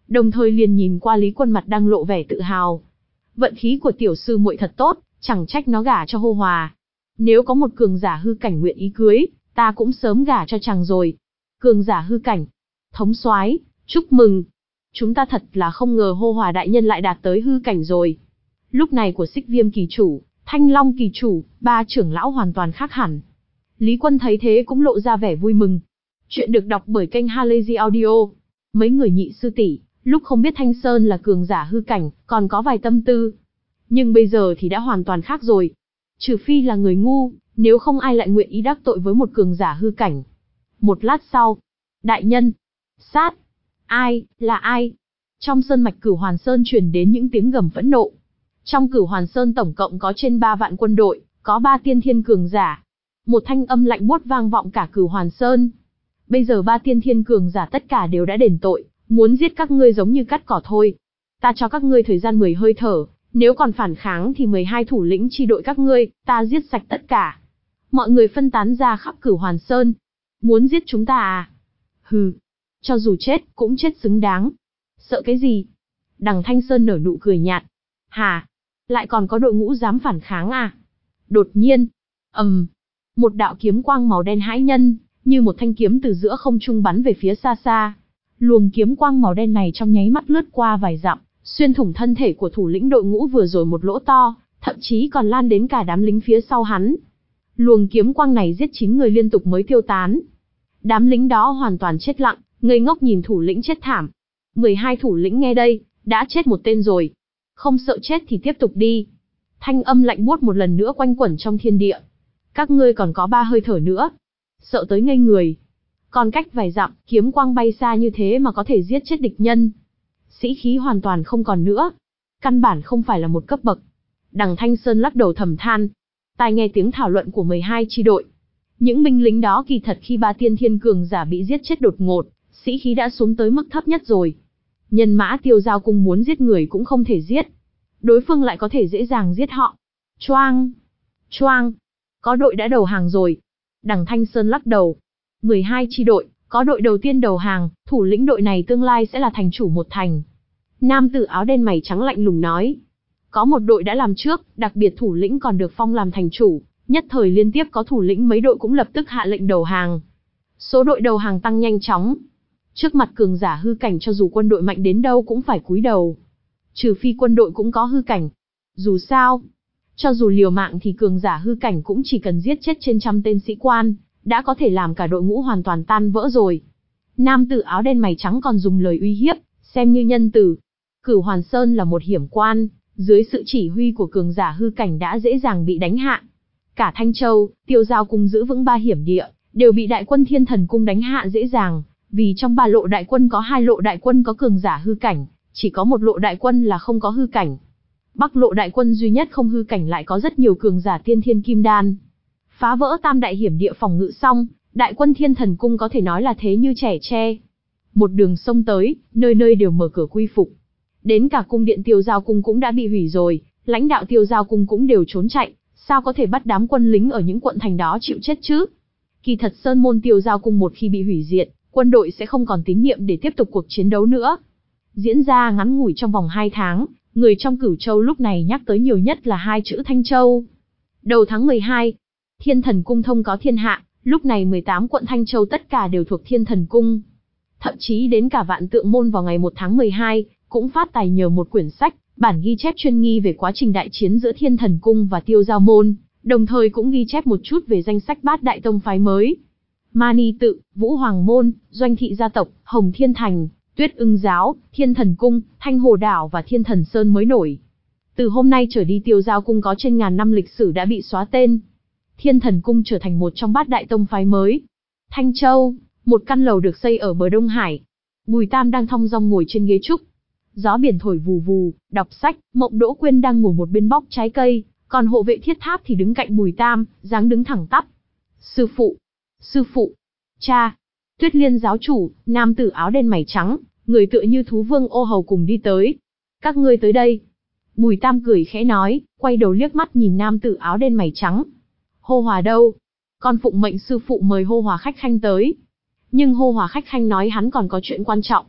đồng thời liền nhìn qua Lý Quân mặt đang lộ vẻ tự hào. Vận khí của tiểu sư muội thật tốt, chẳng trách nó gả cho Hô Hòa. Nếu có một cường giả hư cảnh nguyện ý cưới, ta cũng sớm gả cho chàng rồi. Cường giả hư cảnh. Thống soái, chúc mừng. Chúng ta thật là không ngờ Hô Hòa đại nhân lại đạt tới hư cảnh rồi. Lúc này của Xích Viêm kỳ chủ, Thanh Long kỳ chủ, ba trưởng lão hoàn toàn khác hẳn. Lý Quân thấy thế cũng lộ ra vẻ vui mừng. Chuyện được đọc bởi kênh Halazy Audio. Mấy người nhị sư tỷ, lúc không biết Thanh Sơn là cường giả hư cảnh, còn có vài tâm tư. Nhưng bây giờ thì đã hoàn toàn khác rồi. Trừ phi là người ngu, nếu không ai lại nguyện ý đắc tội với một cường giả hư cảnh. Một lát sau, đại nhân, sát, ai, là ai? Trong sơn mạch Cửu Hoàn Sơn truyền đến những tiếng gầm phẫn nộ. Trong Cửu Hoàn Sơn tổng cộng có trên ba vạn quân đội, có ba tiên thiên cường giả. Một thanh âm lạnh buốt vang vọng cả Cửu Hoàn Sơn. Bây giờ ba tiên thiên cường giả tất cả đều đã đền tội, muốn giết các ngươi giống như cắt cỏ thôi. Ta cho các ngươi thời gian mười hơi thở, nếu còn phản kháng thì mười hai thủ lĩnh chi đội các ngươi, ta giết sạch tất cả. Mọi người phân tán ra khắp Cửu Hoàn Sơn. Muốn giết chúng ta à? Hừ, cho dù chết, cũng chết xứng đáng. Sợ cái gì? Đằng Thanh Sơn nở nụ cười nhạt. Hà, lại còn có đội ngũ dám phản kháng à? Đột nhiên, ầm, um, một đạo kiếm quang màu đen hãi nhân, như một thanh kiếm từ giữa không trung bắn về phía xa xa. Luồng kiếm quang màu đen này trong nháy mắt lướt qua vài dặm, xuyên thủng thân thể của thủ lĩnh đội ngũ vừa rồi một lỗ to, thậm chí còn lan đến cả đám lính phía sau hắn. Luồng kiếm quang này giết chín người liên tục mới tiêu tán. Đám lính đó hoàn toàn chết lặng, ngây ngốc nhìn thủ lĩnh chết thảm. mười hai thủ lĩnh nghe đây, đã chết một tên rồi. Không sợ chết thì tiếp tục đi. Thanh âm lạnh buốt một lần nữa quanh quẩn trong thiên địa. Các ngươi còn có ba hơi thở nữa. Sợ tới ngây người. Còn cách vài dặm, kiếm quang bay xa như thế mà có thể giết chết địch nhân. Sĩ khí hoàn toàn không còn nữa. Căn bản không phải là một cấp bậc. Đằng Thanh Sơn lắc đầu thầm than. Tai nghe tiếng thảo luận của mười hai chi đội. Những binh lính đó kỳ thật khi ba tiên thiên cường giả bị giết chết đột ngột, sĩ khí đã xuống tới mức thấp nhất rồi. Nhân mã Tiêu Giao Cung muốn giết người cũng không thể giết. Đối phương lại có thể dễ dàng giết họ. Choang! Choang! Có đội đã đầu hàng rồi. Đằng Thanh Sơn lắc đầu. mười hai chi đội, có đội đầu tiên đầu hàng, thủ lĩnh đội này tương lai sẽ là thành chủ một thành. Nam tử áo đen mày trắng lạnh lùng nói. Có một đội đã làm trước, đặc biệt thủ lĩnh còn được phong làm thành chủ, nhất thời liên tiếp có thủ lĩnh mấy đội cũng lập tức hạ lệnh đầu hàng. Số đội đầu hàng tăng nhanh chóng. Trước mặt cường giả hư cảnh cho dù quân đội mạnh đến đâu cũng phải cúi đầu. Trừ phi quân đội cũng có hư cảnh. Dù sao, cho dù liều mạng thì cường giả hư cảnh cũng chỉ cần giết chết trên trăm tên sĩ quan, đã có thể làm cả đội ngũ hoàn toàn tan vỡ rồi. Nam tử áo đen mày trắng còn dùng lời uy hiếp, xem như nhân tử. Cửu Hoàn Sơn là một hiểm quan, dưới sự chỉ huy của cường giả hư cảnh đã dễ dàng bị đánh hạ. Cả Thanh Châu, Tiêu Giao Cung giữ vững ba hiểm địa, đều bị đại quân Thiên Thần Cung đánh hạ dễ dàng, vì trong ba lộ đại quân có hai lộ đại quân có cường giả hư cảnh, chỉ có một lộ đại quân là không có hư cảnh. Bắc lộ đại quân duy nhất không hư cảnh lại có rất nhiều cường giả tiên thiên kim đan. Phá vỡ tam đại hiểm địa phòng ngự xong, đại quân Thiên Thần Cung có thể nói là thế như trẻ tre. Một đường sông tới, nơi nơi đều mở cửa quy phục. Đến cả cung điện Tiêu Giao Cung cũng đã bị hủy rồi, lãnh đạo Tiêu Giao Cung cũng đều trốn chạy, sao có thể bắt đám quân lính ở những quận thành đó chịu chết chứ? Kỳ thật Sơn môn Tiêu Giao Cung một khi bị hủy diệt, quân đội sẽ không còn tín nhiệm để tiếp tục cuộc chiến đấu nữa. Diễn ra ngắn ngủi trong vòng hai tháng, người trong Cửu Châu lúc này nhắc tới nhiều nhất là hai chữ Thanh Châu. Đầu tháng mười hai, Thiên Thần Cung thông cáo thiên hạ, lúc này mười tám quận Thanh Châu tất cả đều thuộc Thiên Thần Cung. Thậm chí đến cả Vạn Tượng Môn vào ngày một tháng mười hai, cũng phát tài nhờ một quyển sách, bản ghi chép chuyên nghi về quá trình đại chiến giữa Thiên Thần Cung và Tiêu Giao Môn, đồng thời cũng ghi chép một chút về danh sách bát đại tông phái mới. Mani Tự, Vũ Hoàng Môn, Doanh Thị Gia Tộc, Hồng Thiên Thành, Tuyết Ưng Giáo, Thiên Thần Cung, Thanh Hồ Đảo và Thiên Thần Sơn mới nổi. Từ hôm nay trở đi Tiêu Giao Cung có trên ngàn năm lịch sử đã bị xóa tên. Thiên Thần Cung trở thành một trong bát đại tông phái mới. Thanh Châu, một căn lầu được xây ở bờ Đông Hải. Bùi Tam đang thong dong ngồi trên ghế trúc. Gió biển thổi vù vù, đọc sách, Mộng Đỗ Quyên đang ngồi một bên bóc trái cây, còn hộ vệ Thiết Tháp thì đứng cạnh Bùi Tam, dáng đứng thẳng tắp. Sư phụ, sư phụ, cha. Tuyết Liên giáo chủ, nam tử áo đen mày trắng, người tựa như thú vương ô hầu cùng đi tới. Các ngươi tới đây. Bùi Tam cười khẽ nói, quay đầu liếc mắt nhìn nam tử áo đen mày trắng. Hô Hòa đâu? Con phụng mệnh sư phụ mời Hô Hòa khách khanh tới. Nhưng Hô Hòa khách khanh nói hắn còn có chuyện quan trọng.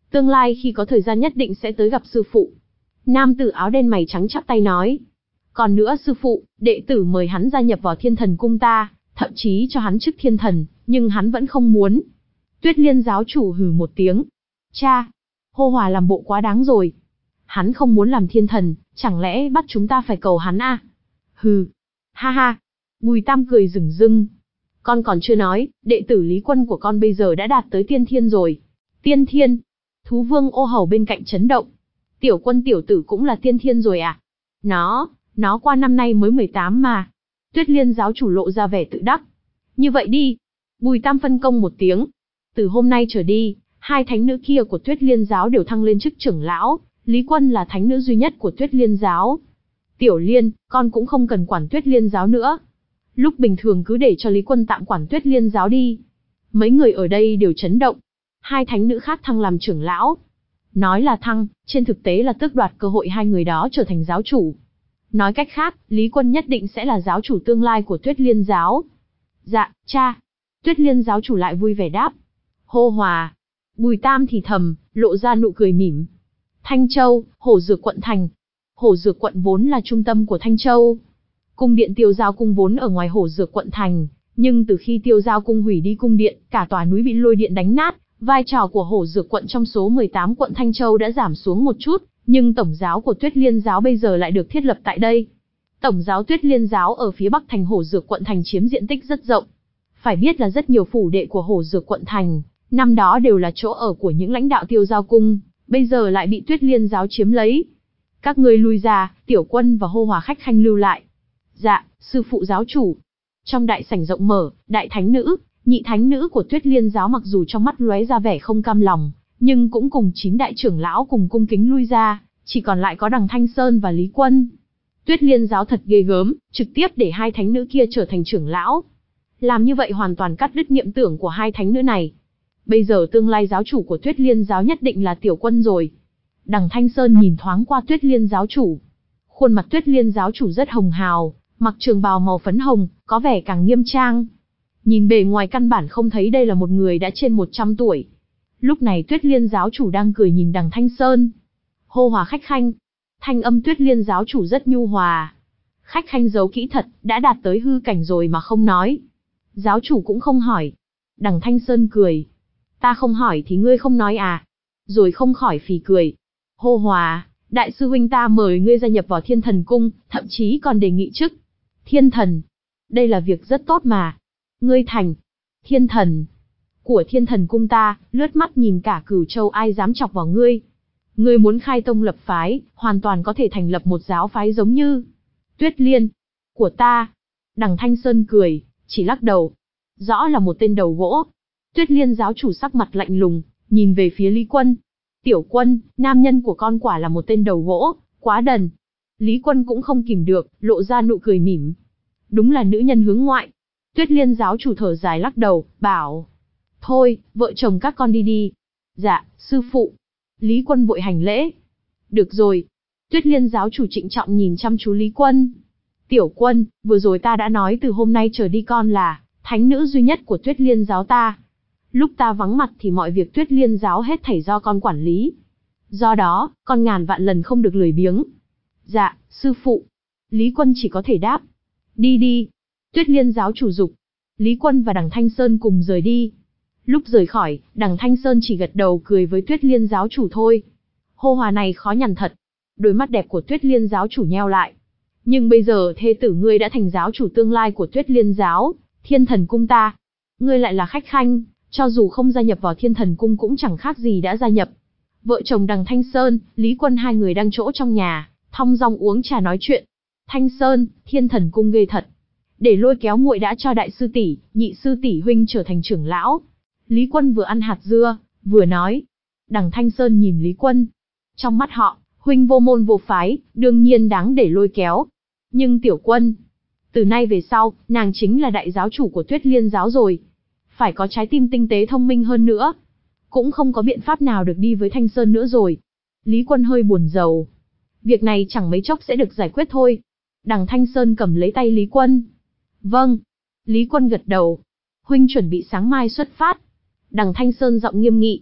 Tương lai khi có thời gian nhất định sẽ tới gặp sư phụ. Nam tử áo đen mày trắng chắp tay nói. Còn nữa sư phụ, đệ tử mời hắn gia nhập vào Thiên Thần Cung ta, thậm chí cho hắn chức thiên thần, nhưng hắn vẫn không muốn. Tuyết Liên giáo chủ hừ một tiếng. Cha, Hô Hòa làm bộ quá đáng rồi. Hắn không muốn làm thiên thần, chẳng lẽ bắt chúng ta phải cầu hắn à? Hừ, ha ha. Bùi Tam cười rừng rưng. Con còn chưa nói, đệ tử Lý Quân của con bây giờ đã đạt tới tiên thiên rồi. Tiên thiên? Thú vương Ô Hầu bên cạnh chấn động. Tiểu Quân tiểu tử cũng là tiên thiên rồi à? Nó, nó qua năm nay mới mười tám mà. Tuyết Liên giáo chủ lộ ra vẻ tự đắc. Như vậy đi. Bùi Tam phân công một tiếng. Từ hôm nay trở đi, hai thánh nữ kia của Tuyết Liên giáo đều thăng lên chức trưởng lão. Lý Quân là thánh nữ duy nhất của Tuyết Liên giáo. Tiểu Liên, con cũng không cần quản Tuyết Liên giáo nữa. Lúc bình thường cứ để cho Lý Quân tạm quản Tuyết Liên giáo đi. Mấy người ở đây đều chấn động. Hai thánh nữ khác thăng làm trưởng lão. Nói là thăng, trên thực tế là tước đoạt cơ hội hai người đó trở thành giáo chủ. Nói cách khác, Lý Quân nhất định sẽ là giáo chủ tương lai của Tuyết Liên giáo. Dạ, cha. Tuyết Liên giáo chủ lại vui vẻ đáp. Hô Hòa. Bùi Tam thì thầm, lộ ra nụ cười mỉm. Thanh Châu, Hổ Dược quận thành. Hổ Dược quận vốn là trung tâm của Thanh Châu. Cung điện Tiêu Giao cung vốn ở ngoài Hổ Dược quận thành, nhưng từ khi Tiêu Giao cung hủy đi cung điện, cả tòa núi bị lôi điện đánh nát, vai trò của Hổ Dược quận trong số mười tám quận Thanh Châu đã giảm xuống một chút, nhưng tổng giáo của Tuyết Liên giáo bây giờ lại được thiết lập tại đây. Tổng giáo Tuyết Liên giáo ở phía bắc thành Hổ Dược quận thành chiếm diện tích rất rộng. Phải biết là rất nhiều phủ đệ của Hổ Dược quận thành, năm đó đều là chỗ ở của những lãnh đạo Tiêu Giao cung, bây giờ lại bị Tuyết Liên giáo chiếm lấy. Các ngươi lui ra, Tiểu Quân và Hô Hòa khách khanh lưu lại. Dạ, sư phụ giáo chủ. Trong đại sảnh rộng mở, đại thánh nữ, nhị thánh nữ của Tuyết Liên giáo mặc dù trong mắt lóe ra vẻ không cam lòng, nhưng cũng cùng chín đại trưởng lão cùng cung kính lui ra, chỉ còn lại có Đằng Thanh Sơn và Lý Quân. Tuyết Liên giáo thật ghê gớm, trực tiếp để hai thánh nữ kia trở thành trưởng lão. Làm như vậy hoàn toàn cắt đứt niệm tưởng của hai thánh nữ này. Bây giờ tương lai giáo chủ của Tuyết Liên giáo nhất định là Tiểu Quân rồi. Đằng Thanh Sơn nhìn thoáng qua Tuyết Liên giáo chủ. Khuôn mặt Tuyết Liên giáo chủ rất hồng hào, mặc trường bào màu phấn hồng, có vẻ càng nghiêm trang. Nhìn bề ngoài căn bản không thấy đây là một người đã trên một trăm tuổi. Lúc này Tuyết Liên giáo chủ đang cười nhìn Đằng Thanh Sơn. Hô Hòa khách khanh. Thanh âm Tuyết Liên giáo chủ rất nhu hòa. Khách khanh giấu kỹ thật, đã đạt tới hư cảnh rồi mà không nói. Giáo chủ cũng không hỏi. Đằng Thanh Sơn cười. Ta không hỏi thì ngươi không nói à? Rồi không khỏi phì cười. Hô Hòa, đại sư huynh ta mời ngươi gia nhập vào Thiên Thần Cung, thậm chí còn đề nghị chức Thiên Thần. Đây là việc rất tốt mà. Ngươi thành Thiên Thần của Thiên Thần Cung ta, lướt mắt nhìn cả Cửu Châu ai dám chọc vào ngươi. Ngươi muốn khai tông lập phái, hoàn toàn có thể thành lập một giáo phái giống như Tuyết Liên của ta. Đằng Thanh Sơn cười, chỉ lắc đầu. Rõ là một tên đầu gỗ. Tuyết Liên giáo chủ sắc mặt lạnh lùng, nhìn về phía Lý Quân. Tiểu Quân, nam nhân của con quả là một tên đầu gỗ, quá đần. Lý Quân cũng không kìm được, lộ ra nụ cười mỉm. Đúng là nữ nhân hướng ngoại. Tuyết Liên giáo chủ thở dài lắc đầu, bảo. Thôi, vợ chồng các con đi đi. Dạ, sư phụ. Lý Quân vội hành lễ. Được rồi. Tuyết Liên giáo chủ trịnh trọng nhìn chăm chú Lý Quân. Tiểu Quân, vừa rồi ta đã nói từ hôm nay trở đi con là thánh nữ duy nhất của Tuyết Liên giáo ta. Lúc ta vắng mặt thì mọi việc Tuyết Liên giáo hết thảy do con quản lý. Do đó, con ngàn vạn lần không được lười biếng. Dạ, sư phụ. Lý Quân chỉ có thể đáp. Đi đi. Tuyết Liên giáo chủ dục. Lý Quân và Đằng Thanh Sơn cùng rời đi. Lúc rời khỏi, Đằng Thanh Sơn chỉ gật đầu cười với Tuyết Liên giáo chủ thôi. Hô Hòa này khó nhằn thật. Đôi mắt đẹp của Tuyết Liên giáo chủ nheo lại. Nhưng bây giờ thê tử ngươi đã thành giáo chủ tương lai của Tuyết Liên giáo, Thiên Thần Cung ta. Ngươi lại là khách khanh, cho dù không gia nhập vào Thiên Thần Cung cũng chẳng khác gì đã gia nhập. Vợ chồng Đằng Thanh Sơn, Lý Quân hai người đang chỗ trong nhà, thong dong uống trà nói chuyện. Thanh Sơn, Thiên Thần Cung ghê thật. Để lôi kéo muội đã cho đại sư tỷ, nhị sư tỷ huynh trở thành trưởng lão. Lý Quân vừa ăn hạt dưa, vừa nói. Đằng Thanh Sơn nhìn Lý Quân. Trong mắt họ, huynh vô môn vô phái, đương nhiên đáng để lôi kéo. Nhưng Tiểu Quân, từ nay về sau, nàng chính là đại giáo chủ của Tuyết Liên giáo rồi. Phải có trái tim tinh tế thông minh hơn nữa. Cũng không có biện pháp nào được đi với Thanh Sơn nữa rồi. Lý Quân hơi buồn rầu. Việc này chẳng mấy chốc sẽ được giải quyết thôi. Đằng Thanh Sơn cầm lấy tay Lý Quân. Vâng. Lý Quân gật đầu. Huynh chuẩn bị sáng mai xuất phát. Đằng Thanh Sơn giọng nghiêm nghị.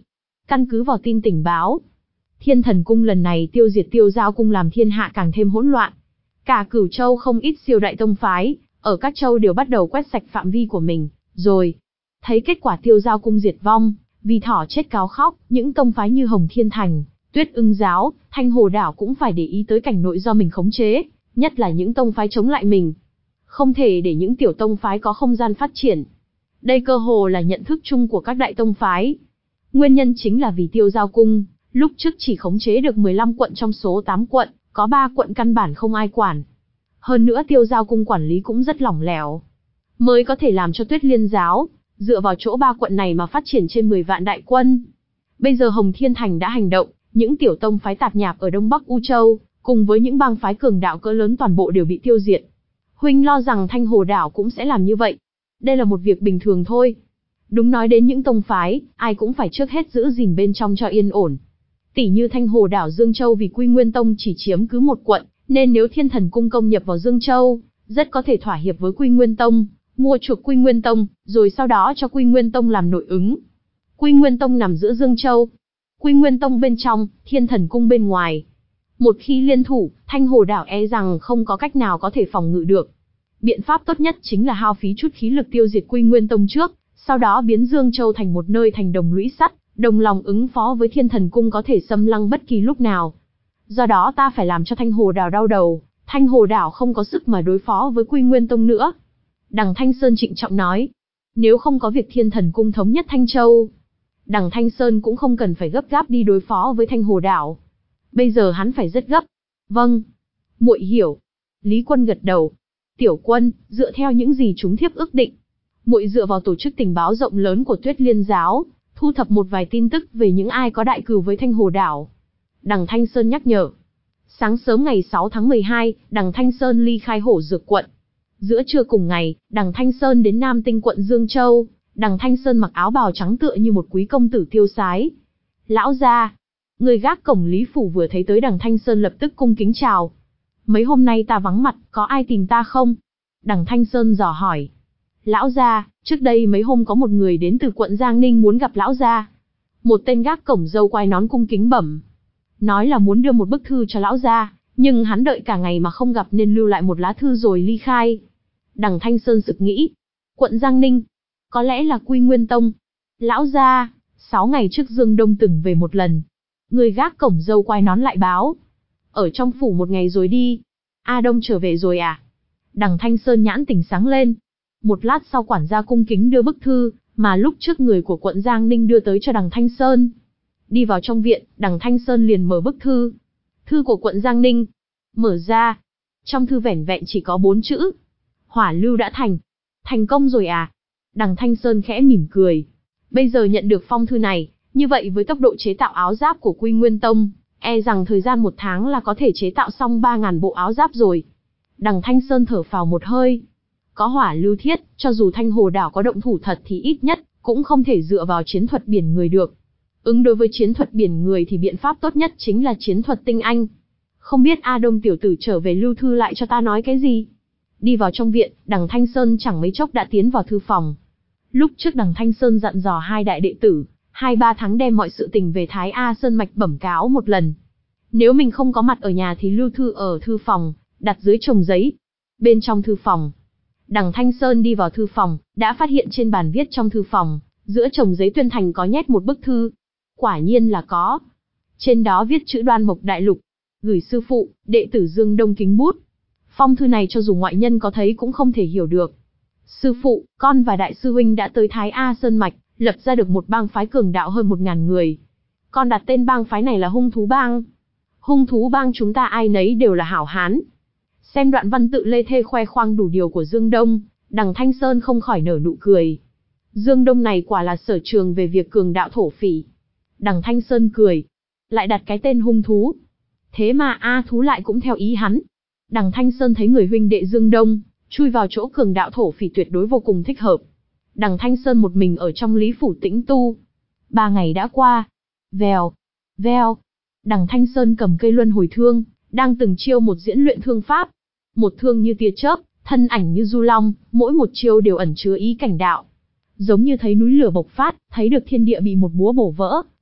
Căn cứ vào tin tình báo, Thiên Thần Cung lần này tiêu diệt Tiêu Giao Cung làm thiên hạ càng thêm hỗn loạn. Cả Cửu Châu không ít siêu đại tông phái, ở các châu đều bắt đầu quét sạch phạm vi của mình, rồi. Thấy kết quả Tiêu Giao Cung diệt vong, vì thỏ chết cáo khóc, những tông phái như Hồng Thiên Thành, Tuyết Ưng Giáo, Thanh Hồ Đảo cũng phải để ý tới cảnh nội do mình khống chế, nhất là những tông phái chống lại mình. Không thể để những tiểu tông phái có không gian phát triển. Đây cơ hồ là nhận thức chung của các đại tông phái. Nguyên nhân chính là vì Tiêu Giao Cung, lúc trước chỉ khống chế được mười lăm quận trong số tám quận, có ba quận căn bản không ai quản. Hơn nữa Tiêu Giao Cung quản lý cũng rất lỏng lẻo, mới có thể làm cho Tuyết Liên Giáo dựa vào chỗ ba quận này mà phát triển trên mười vạn đại quân. Bây giờ Hồng Thiên Thành đã hành động, những tiểu tông phái tạp nhạp ở Đông Bắc U Châu, cùng với những bang phái cường đạo cỡ lớn toàn bộ đều bị tiêu diệt. Huynh lo rằng Thanh Hồ Đảo cũng sẽ làm như vậy. Đây là một việc bình thường thôi. Đúng nói đến những tông phái, ai cũng phải trước hết giữ gìn bên trong cho yên ổn. Tỷ như Thanh Hồ Đảo Dương Châu vì Quy Nguyên Tông chỉ chiếm cứ một quận, nên nếu Thiên Thần Cung công nhập vào Dương Châu, rất có thể thỏa hiệp với Quy Nguyên Tông, mua chuộc Quy Nguyên Tông, rồi sau đó cho Quy Nguyên Tông làm nội ứng. Quy Nguyên Tông nằm giữa Dương Châu, Quy Nguyên Tông bên trong, Thiên Thần Cung bên ngoài. Một khi liên thủ, Thanh Hồ Đảo e rằng không có cách nào có thể phòng ngự được. Biện pháp tốt nhất chính là hao phí chút khí lực tiêu diệt Quy Nguyên Tông trước, sau đó biến Dương Châu thành một nơi thành đồng lũy sắt, đồng lòng ứng phó với Thiên Thần Cung có thể xâm lăng bất kỳ lúc nào. Do đó ta phải làm cho Thanh Hồ Đảo đau đầu, Thanh Hồ Đảo không có sức mà đối phó với Quy Nguyên Tông nữa. Đằng Thanh Sơn trịnh trọng nói, nếu không có việc Thiên Thần Cung thống nhất Thanh Châu, Đằng Thanh Sơn cũng không cần phải gấp gáp đi đối phó với Thanh Hồ Đảo. Bây giờ hắn phải rất gấp. Vâng, muội hiểu. Lý Quân gật đầu. Tiểu Quân, dựa theo những gì chúng thiếp ước định, muội dựa vào tổ chức tình báo rộng lớn của Tuyết Liên Giáo, thu thập một vài tin tức về những ai có đại cừu với Thanh Hồ Đảo. Đằng Thanh Sơn nhắc nhở. Sáng sớm ngày sáu tháng mười hai, Đằng Thanh Sơn ly khai Hổ Dược quận. Giữa trưa cùng ngày, Đằng Thanh Sơn đến Nam Tinh quận Dương Châu. Đằng Thanh Sơn mặc áo bào trắng tựa như một quý công tử tiêu sái. Lão gia, người gác cổng Lý Phủ vừa thấy tới Đằng Thanh Sơn lập tức cung kính chào. Mấy hôm nay ta vắng mặt, có ai tìm ta không? Đằng Thanh Sơn dò hỏi. Lão gia, trước đây mấy hôm có một người đến từ quận Giang Ninh muốn gặp lão gia. Một tên gác cổng râu quai nón cung kính bẩm. Nói là muốn đưa một bức thư cho lão gia, nhưng hắn đợi cả ngày mà không gặp nên lưu lại một lá thư rồi ly khai. Đằng Thanh Sơn sực nghĩ. Quận Giang Ninh, có lẽ là Quy Nguyên Tông. Lão gia, sáu ngày trước Dương Đông từng về một lần. Người gác cổng râu quai nón lại báo. Ở trong phủ một ngày rồi đi. A Đông trở về rồi à? Đằng Thanh Sơn nhãn tỉnh sáng lên. Một lát sau quản gia cung kính đưa bức thư, mà lúc trước người của quận Giang Ninh đưa tới cho đằng Thanh Sơn. Đi vào trong viện, đằng Thanh Sơn liền mở bức thư. Thư của quận Giang Ninh. Mở ra. Trong thư vẻn vẹn chỉ có bốn chữ. Hỏa lưu đã thành. Thành công rồi à? Đằng Thanh Sơn khẽ mỉm cười. Bây giờ nhận được phong thư này, như vậy với tốc độ chế tạo áo giáp của Quy Nguyên Tông, e rằng thời gian một tháng là có thể chế tạo xong ba ngàn bộ áo giáp rồi. Đằng Thanh Sơn thở phào một hơi. Có hỏa lưu thiết, cho dù Thanh Hồ Đảo có động thủ thật thì ít nhất cũng không thể dựa vào chiến thuật biển người được. Ứng đối với chiến thuật biển người thì biện pháp tốt nhất chính là chiến thuật tinh anh. Không biết A Đông tiểu tử trở về lưu thư lại cho ta nói cái gì? Đi vào trong viện, đằng Thanh Sơn chẳng mấy chốc đã tiến vào thư phòng. Lúc trước đằng Thanh Sơn dặn dò hai đại đệ tử, hai ba tháng đem mọi sự tình về Thái A Sơn Mạch bẩm cáo một lần. Nếu mình không có mặt ở nhà thì lưu thư ở thư phòng, đặt dưới chồng giấy. Bên trong thư phòng, đằng Thanh Sơn đi vào thư phòng, đã phát hiện trên bàn viết trong thư phòng, giữa chồng giấy tuyên thành có nhét một bức thư. Quả nhiên là có. Trên đó viết chữ Đoan Mộc Đại Lục. Gửi sư phụ, đệ tử Dương Đông kính bút. Phong thư này cho dù ngoại nhân có thấy cũng không thể hiểu được. Sư phụ, con và đại sư huynh đã tới Thái A Sơn Mạch, lập ra được một bang phái cường đạo hơn một ngàn người. Con đặt tên bang phái này là Hung Thú Bang. Hung Thú Bang chúng ta ai nấy đều là hảo hán. Xem đoạn văn tự lê thê khoe khoang đủ điều của Dương Đông, đằng Thanh Sơn không khỏi nở nụ cười. Dương Đông này quả là sở trường về việc cường đạo thổ phỉ. Đằng Thanh Sơn cười. Lại đặt cái tên hung thú. Thế mà A Thú lại cũng theo ý hắn. Đằng Thanh Sơn thấy người huynh đệ Dương Đông chui vào chỗ cường đạo thổ phỉ tuyệt đối vô cùng thích hợp. Đằng Thanh Sơn một mình ở trong Lý Phủ tĩnh tu. Ba ngày đã qua. Vèo, veo. Đằng Thanh Sơn cầm cây luân hồi thương, đang từng chiêu một diễn luyện thương pháp. Một thương như tia chớp, thân ảnh như du long, mỗi một chiêu đều ẩn chứa ý cảnh đạo. Giống như thấy núi lửa bộc phát, thấy được thiên địa bị một búa bổ vỡ,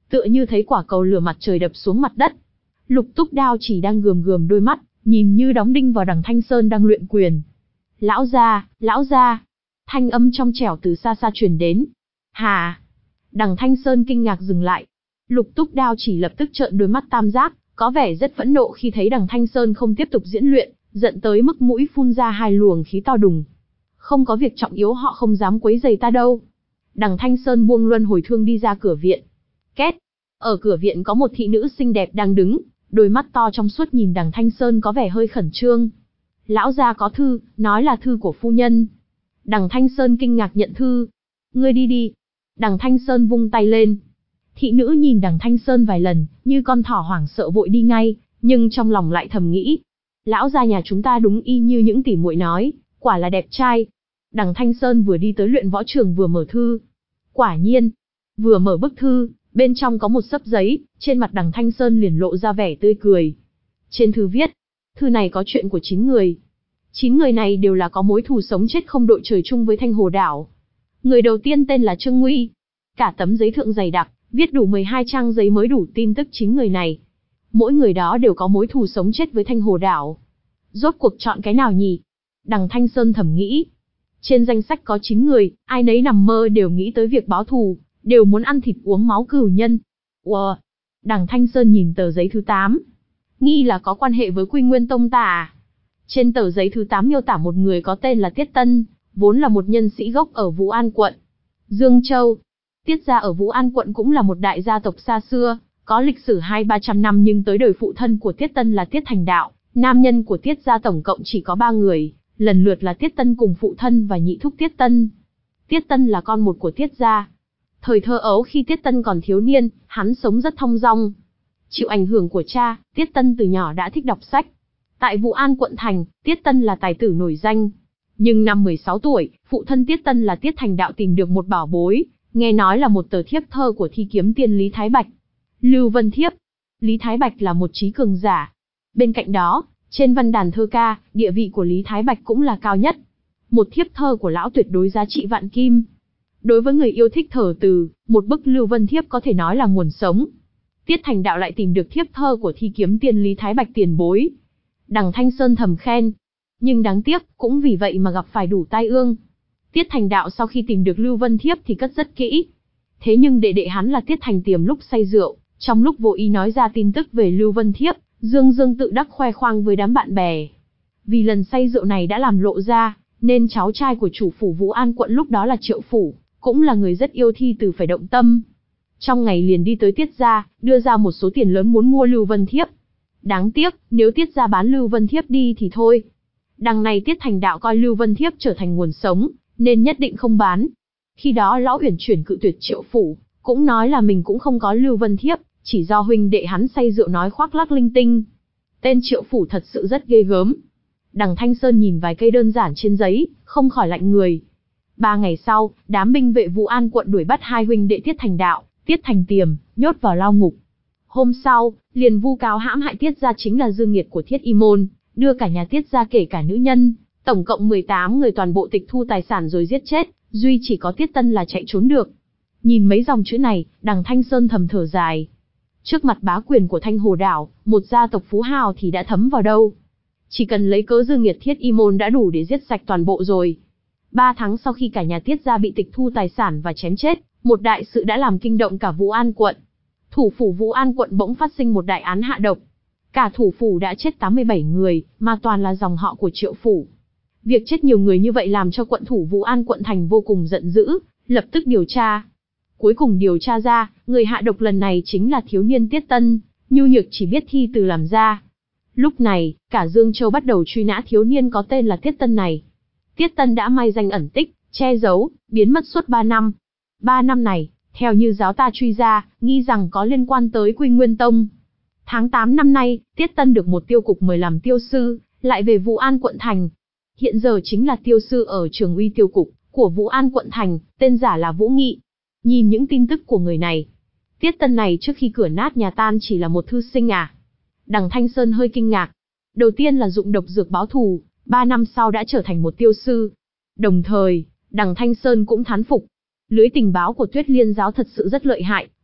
tựa như thấy quả cầu lửa mặt trời đập xuống mặt đất. Lục Túc Đao chỉ đang gườm gườm đôi mắt, nhìn như đóng đinh vào đằng Thanh Sơn đang luyện quyền. Lão gia, lão gia, thanh âm trong trẻo từ xa xa truyền đến. Hà! Đằng Thanh Sơn kinh ngạc dừng lại. Lục Túc Đao chỉ lập tức trợn đôi mắt tam giác, có vẻ rất phẫn nộ khi thấy đằng Thanh Sơn không tiếp tục diễn luyện, giận tới mức mũi phun ra hai luồng khí to đùng. Không có việc trọng yếu họ không dám quấy rầy ta đâu. Đằng Thanh Sơn buông luân hồi thương đi ra cửa viện. Két! Ở cửa viện có một thị nữ xinh đẹp đang đứng, đôi mắt to trong suốt nhìn đằng Thanh Sơn có vẻ hơi khẩn trương. Lão gia có thư, nói là thư của phu nhân. Đằng Thanh Sơn kinh ngạc nhận thư. Ngươi đi đi. Đằng Thanh Sơn vung tay lên. Thị nữ nhìn đằng Thanh Sơn vài lần, như con thỏ hoảng sợ vội đi ngay, nhưng trong lòng lại thầm nghĩ. Lão gia nhà chúng ta đúng y như những tỉ muội nói, quả là đẹp trai. Đằng Thanh Sơn vừa đi tới luyện võ trường vừa mở thư. Quả nhiên, vừa mở bức thư, bên trong có một xấp giấy, trên mặt đằng Thanh Sơn liền lộ ra vẻ tươi cười. Trên thư viết, thư này có chuyện của chín người. Chín người này đều là có mối thù sống chết không đội trời chung với Thanh Hồ Đảo. Người đầu tiên tên là Trương Nguy. Cả tấm giấy thượng dày đặc, viết đủ mười hai trang giấy mới đủ tin tức chín người này. Mỗi người đó đều có mối thù sống chết với Thanh Hồ Đảo. Rốt cuộc chọn cái nào nhỉ? Đằng Thanh Sơn thầm nghĩ. Trên danh sách có chín người, ai nấy nằm mơ đều nghĩ tới việc báo thù, đều muốn ăn thịt uống máu cửu nhân. Wow! Đằng Thanh Sơn nhìn tờ giấy thứ tám. Nghi là có quan hệ với Quy Nguyên Tông ta à? Trên tờ giấy thứ tám miêu tả một người có tên là Tiết Tân, vốn là một nhân sĩ gốc ở Vũ An quận Dương Châu. Tiết gia ở Vũ An quận cũng là một đại gia tộc xa xưa, có lịch sử hai ba trăm năm, nhưng tới đời phụ thân của Tiết Tân là Tiết Thành Đạo, nam nhân của Tiết gia tổng cộng chỉ có ba người, lần lượt là Tiết Tân cùng phụ thân và nhị thúc Tiết Tân. Tiết Tân là con một của Tiết gia. Thời thơ ấu khi Tiết Tân còn thiếu niên, hắn sống rất thong dong. Chịu ảnh hưởng của cha, Tiết Tân từ nhỏ đã thích đọc sách. Tại Vũ An quận thành, Tiết Tân là tài tử nổi danh. Nhưng năm mười sáu tuổi, phụ thân Tiết Tân là Tiết Thành Đạo tìm được một bảo bối, nghe nói là một tờ thiếp thơ của thi kiếm tiên Lý Thái Bạch. Lưu Vân Thiếp. Lý Thái Bạch là một trí cường giả. Bên cạnh đó, trên văn đàn thơ ca, địa vị của Lý Thái Bạch cũng là cao nhất. Một thiếp thơ của lão tuyệt đối giá trị vạn kim. Đối với người yêu thích thở từ, một bức Lưu Vân Thiếp có thể nói là nguồn sống. Tiết Thành Đạo lại tìm được thiếp thơ của thi kiếm tiên Lý Thái Bạch tiền bối. Đằng Thanh Sơn thầm khen. Nhưng đáng tiếc, cũng vì vậy mà gặp phải đủ tai ương. Tiết Thành Đạo sau khi tìm được Lưu Vân Thiếp thì cất rất kỹ. Thế nhưng đệ đệ hắn là Tiết Thành Tiềm lúc say rượu, trong lúc vô ý nói ra tin tức về Lưu Vân Thiếp, dương dương tự đắc khoe khoang với đám bạn bè. Vì lần say rượu này đã làm lộ ra, nên cháu trai của chủ phủ Vũ An quận lúc đó là Triệu Phủ, cũng là người rất yêu thi từ phải động tâm. Trong ngày liền đi tới Tiết gia, đưa ra một số tiền lớn muốn mua Lưu Vân Thiếp. Đáng tiếc, nếu Tiết gia bán Lưu Vân Thiếp đi thì thôi. Đằng này Tiết Thành Đạo coi Lưu Vân Thiếp trở thành nguồn sống, nên nhất định không bán. Khi đó lão uyển chuyển cự tuyệt Triệu Phủ, cũng nói là mình cũng không có Lưu Vân Thiếp, chỉ do huynh đệ hắn say rượu nói khoác lác linh tinh. Tên Triệu Phủ thật sự rất ghê gớm. Đằng Thanh Sơn nhìn vài cây đơn giản trên giấy, không khỏi lạnh người. Ba ngày sau, đám binh vệ Vũ An quận đuổi bắt hai huynh đệ Tiết Thành Đạo, Tiết Thành Tiềm, nhốt vào lao ngục. Hôm sau, liền vu cáo hãm hại Tiết gia chính là dương nghiệt của Thiết Y Môn, đưa cả nhà Tiết gia kể cả nữ nhân, tổng cộng mười tám người toàn bộ tịch thu tài sản rồi giết chết, duy chỉ có Tiết Tân là chạy trốn được. Nhìn mấy dòng chữ này, đằng Thanh Sơn thầm thở dài. Trước mặt bá quyền của Thanh Hồ Đảo, một gia tộc phú hào thì đã thấm vào đâu. Chỉ cần lấy cớ dương nghiệt Thiết Y Môn đã đủ để giết sạch toàn bộ rồi. Ba tháng sau khi cả nhà Tiết gia bị tịch thu tài sản và chém chết, một đại sự đã làm kinh động cả Vũ An quận. Thủ phủ Vũ An quận bỗng phát sinh một đại án hạ độc. Cả thủ phủ đã chết tám mươi bảy người, mà toàn là dòng họ của Triệu Phủ. Việc chết nhiều người như vậy làm cho quận thủ Vũ An quận thành vô cùng giận dữ, lập tức điều tra. Cuối cùng điều tra ra, người hạ độc lần này chính là thiếu niên Tiết Tân, nhu nhược chỉ biết thi từ làm ra. Lúc này, cả Dương Châu bắt đầu truy nã thiếu niên có tên là Tiết Tân này. Tiết Tân đã mai danh ẩn tích, che giấu, biến mất suốt ba năm. Ba năm này, theo như giáo ta truy ra, nghi rằng có liên quan tới Quy Nguyên Tông. Tháng tám năm nay, Tiết Tân được một tiêu cục mời làm tiêu sư, lại về Vũ An quận thành. Hiện giờ chính là tiêu sư ở Trường Uy tiêu cục của Vũ An quận thành, tên giả là Vũ Nghị. Nhìn những tin tức của người này, Tiết Tân này trước khi cửa nát nhà tan chỉ là một thư sinh à? Đằng Thanh Sơn hơi kinh ngạc. Đầu tiên là dụng độc dược báo thù, ba năm sau đã trở thành một tiêu sư. Đồng thời, đằng Thanh Sơn cũng thán phục. Lưới tình báo của Tuyết Liên giáo thật sự rất lợi hại,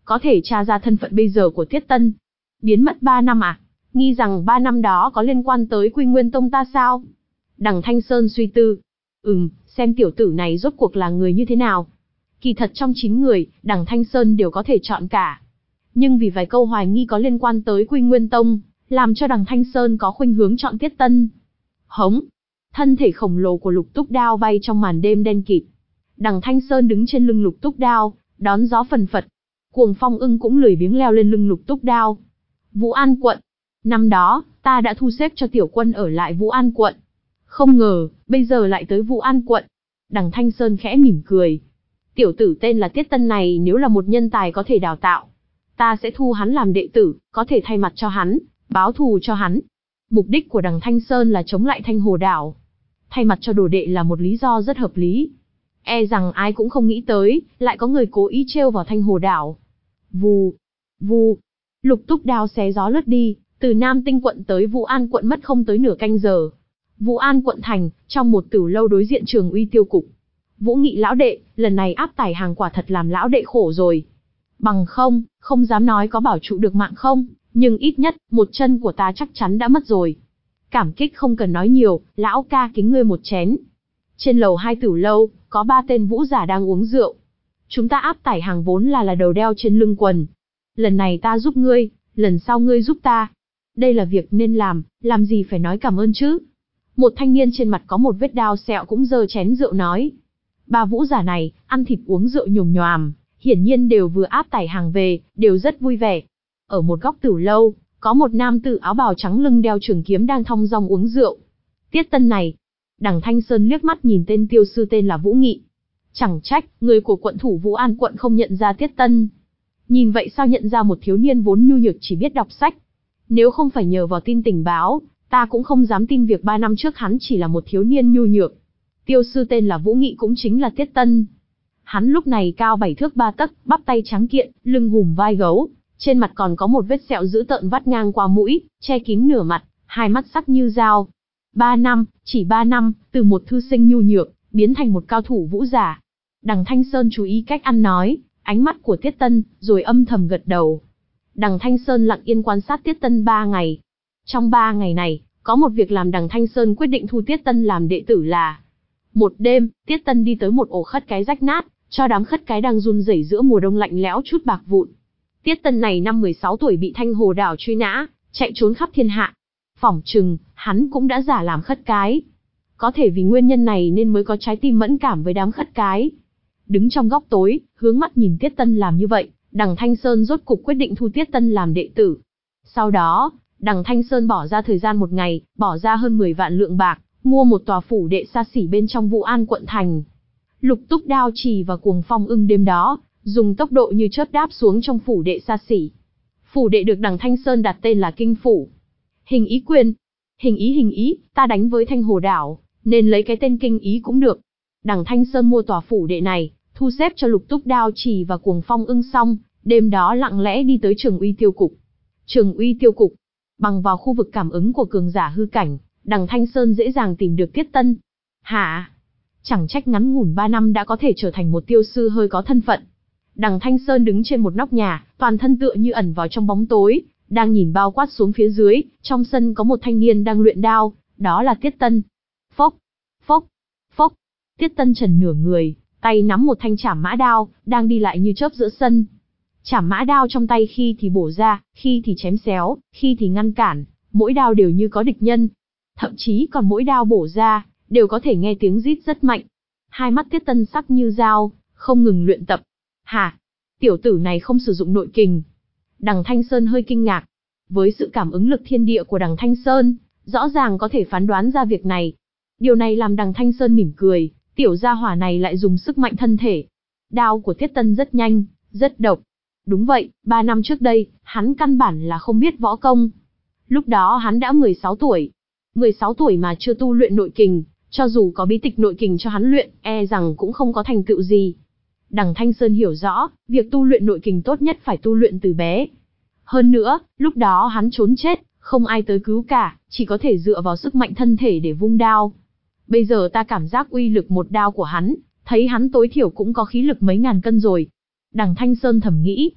có thể tra ra thân phận bây giờ của Tiết Tân. Biến mất ba năm à? Nghi rằng ba năm đó có liên quan tới Quy Nguyên Tông ta sao? Đằng Thanh Sơn suy tư. Ừm, xem tiểu tử này rốt cuộc là người như thế nào. Kỳ thật trong chín người, đằng Thanh Sơn đều có thể chọn cả. Nhưng vì vài câu hoài nghi có liên quan tới Quy Nguyên Tông, làm cho đằng Thanh Sơn có khuynh hướng chọn Tiết Tân. Hống! Thân thể khổng lồ của Lục Túc Đao bay trong màn đêm đen kịt. Đằng Thanh Sơn đứng trên lưng Lục Túc Đao, đón gió phần phật. Cuồng Phong Ưng cũng lười biếng leo lên lưng Lục Túc Đao. Vũ An quận. Năm đó, ta đã thu xếp cho tiểu quân ở lại Vũ An quận. Không ngờ, bây giờ lại tới Vũ An quận. Đằng Thanh Sơn khẽ mỉm cười. Tiểu tử tên là Tiết Tân này nếu là một nhân tài có thể đào tạo, ta sẽ thu hắn làm đệ tử, có thể thay mặt cho hắn, báo thù cho hắn. Mục đích của đằng Thanh Sơn là chống lại Thanh Hồ Đảo. Thay mặt cho đồ đệ là một lý do rất hợp lý. E rằng ai cũng không nghĩ tới, lại có người cố ý trêu vào Thanh Hồ Đảo. Vù, vù, Lục Túc Đao xé gió lướt đi, từ Nam Tinh quận tới Vũ An quận mất không tới nửa canh giờ. Vũ An quận thành, trong một tử lâu đối diện Trường Uy tiêu cục. Vũ Nghị lão đệ, lần này áp tải hàng quả thật làm lão đệ khổ rồi. Bằng không, không dám nói có bảo trụ được mạng không, nhưng ít nhất, một chân của ta chắc chắn đã mất rồi. Cảm kích không cần nói nhiều, lão ca kính ngươi một chén. Trên lầu hai tử lâu, có ba tên vũ giả đang uống rượu. Chúng ta áp tải hàng vốn là là đầu đeo trên lưng quần. Lần này ta giúp ngươi, lần sau ngươi giúp ta. Đây là việc nên làm, làm gì phải nói cảm ơn chứ. Một thanh niên trên mặt có một vết đao sẹo cũng giơ chén rượu nói. Ba vũ giả này, ăn thịt uống rượu nhồm nhoàm, hiển nhiên đều vừa áp tải hàng về, đều rất vui vẻ. Ở một góc tử lâu, có một nam tử áo bào trắng lưng đeo trường kiếm đang thong dong uống rượu. Tiết Tân này. Đằng Thanh Sơn liếc mắt nhìn tên tiêu sư tên là Vũ Nghị. Chẳng trách, người của quận thủ Vũ An quận không nhận ra Tiết Tân. Nhìn vậy sao nhận ra một thiếu niên vốn nhu nhược chỉ biết đọc sách. Nếu không phải nhờ vào tin tình báo, ta cũng không dám tin việc ba năm trước hắn chỉ là một thiếu niên nhu nhược. Tiêu sư tên là Vũ Nghị cũng chính là Tiết Tân. Hắn lúc này cao bảy thước ba tấc, bắp tay trắng kiện, lưng hùm vai gấu, trên mặt còn có một vết sẹo dữ tợn vắt ngang qua mũi, che kín nửa mặt, hai mắt sắc như dao. Ba năm, chỉ ba năm, từ một thư sinh nhu nhược, biến thành một cao thủ vũ giả. Đằng Thanh Sơn chú ý cách ăn nói, ánh mắt của Tiết Tân, rồi âm thầm gật đầu. Đằng Thanh Sơn lặng yên quan sát Tiết Tân ba ngày. Trong ba ngày này, có một việc làm đằng Thanh Sơn quyết định thu Tiết Tân làm đệ tử là. Một đêm, Tiết Tân đi tới một ổ khất cái rách nát, cho đám khất cái đang run rẩy giữa mùa đông lạnh lẽo chút bạc vụn. Tiết Tân này năm mười sáu tuổi bị Thanh Hồ Đảo truy nã, chạy trốn khắp thiên hạ. Phỏng chừng, hắn cũng đã giả làm khất cái. Có thể vì nguyên nhân này nên mới có trái tim mẫn cảm với đám khất cái. Đứng trong góc tối, hướng mắt nhìn Tiết Tân làm như vậy, đằng Thanh Sơn rốt cục quyết định thu Tiết Tân làm đệ tử. Sau đó, đằng Thanh Sơn bỏ ra thời gian một ngày, bỏ ra hơn mười vạn lượng bạc, mua một tòa phủ đệ xa xỉ bên trong Vũ An quận thành. Lục Túc Đao Trì và Cuồng Phong Ưng đêm đó, dùng tốc độ như chớp đáp xuống trong phủ đệ xa xỉ. Phủ đệ được đằng Thanh Sơn đặt tên là Kinh Phủ. Hình ý quyền. Hình ý hình ý, ta đánh với Thanh Hồ Đảo, nên lấy cái tên Kinh Ý cũng được. Đằng Thanh Sơn mua tòa phủ đệ này, thu xếp cho Lục Túc Đao Trì và Cuồng Phong Ưng xong, đêm đó lặng lẽ đi tới Trường Uy tiêu cục. Trường Uy tiêu cục, bằng vào khu vực cảm ứng của cường giả hư cảnh, đằng Thanh Sơn dễ dàng tìm được Tiết Tân. Hả? Chẳng trách ngắn ngủn ba năm đã có thể trở thành một tiêu sư hơi có thân phận. Đằng Thanh Sơn đứng trên một nóc nhà, toàn thân tựa như ẩn vào trong bóng tối, đang nhìn bao quát xuống phía dưới, trong sân có một thanh niên đang luyện đao, đó là Tiết Tân. Phốc, phốc, phốc, Tiết Tân trần nửa người, tay nắm một thanh trảm mã đao, đang đi lại như chớp giữa sân. Trảm mã đao trong tay khi thì bổ ra, khi thì chém xéo, khi thì ngăn cản, mỗi đao đều như có địch nhân. Thậm chí còn mỗi đao bổ ra, đều có thể nghe tiếng rít rất mạnh. Hai mắt Tiết Tân sắc như dao, không ngừng luyện tập. Hả? Tiểu tử này không sử dụng nội kình. Đằng Thanh Sơn hơi kinh ngạc. Với sự cảm ứng lực thiên địa của đằng Thanh Sơn, rõ ràng có thể phán đoán ra việc này. Điều này làm đằng Thanh Sơn mỉm cười, tiểu gia hỏa này lại dùng sức mạnh thân thể. Đao của Tiết Tân rất nhanh, rất độc. Đúng vậy, ba năm trước đây, hắn căn bản là không biết võ công. Lúc đó hắn đã mười sáu tuổi. mười sáu tuổi mà chưa tu luyện nội kình, cho dù có bí tịch nội kình cho hắn luyện, e rằng cũng không có thành tựu gì. Đằng Thanh Sơn hiểu rõ, việc tu luyện nội kình tốt nhất phải tu luyện từ bé. Hơn nữa, lúc đó hắn trốn chết, không ai tới cứu cả, chỉ có thể dựa vào sức mạnh thân thể để vung đao. Bây giờ ta cảm giác uy lực một đao của hắn, thấy hắn tối thiểu cũng có khí lực mấy ngàn cân rồi. Đằng Thanh Sơn thầm nghĩ.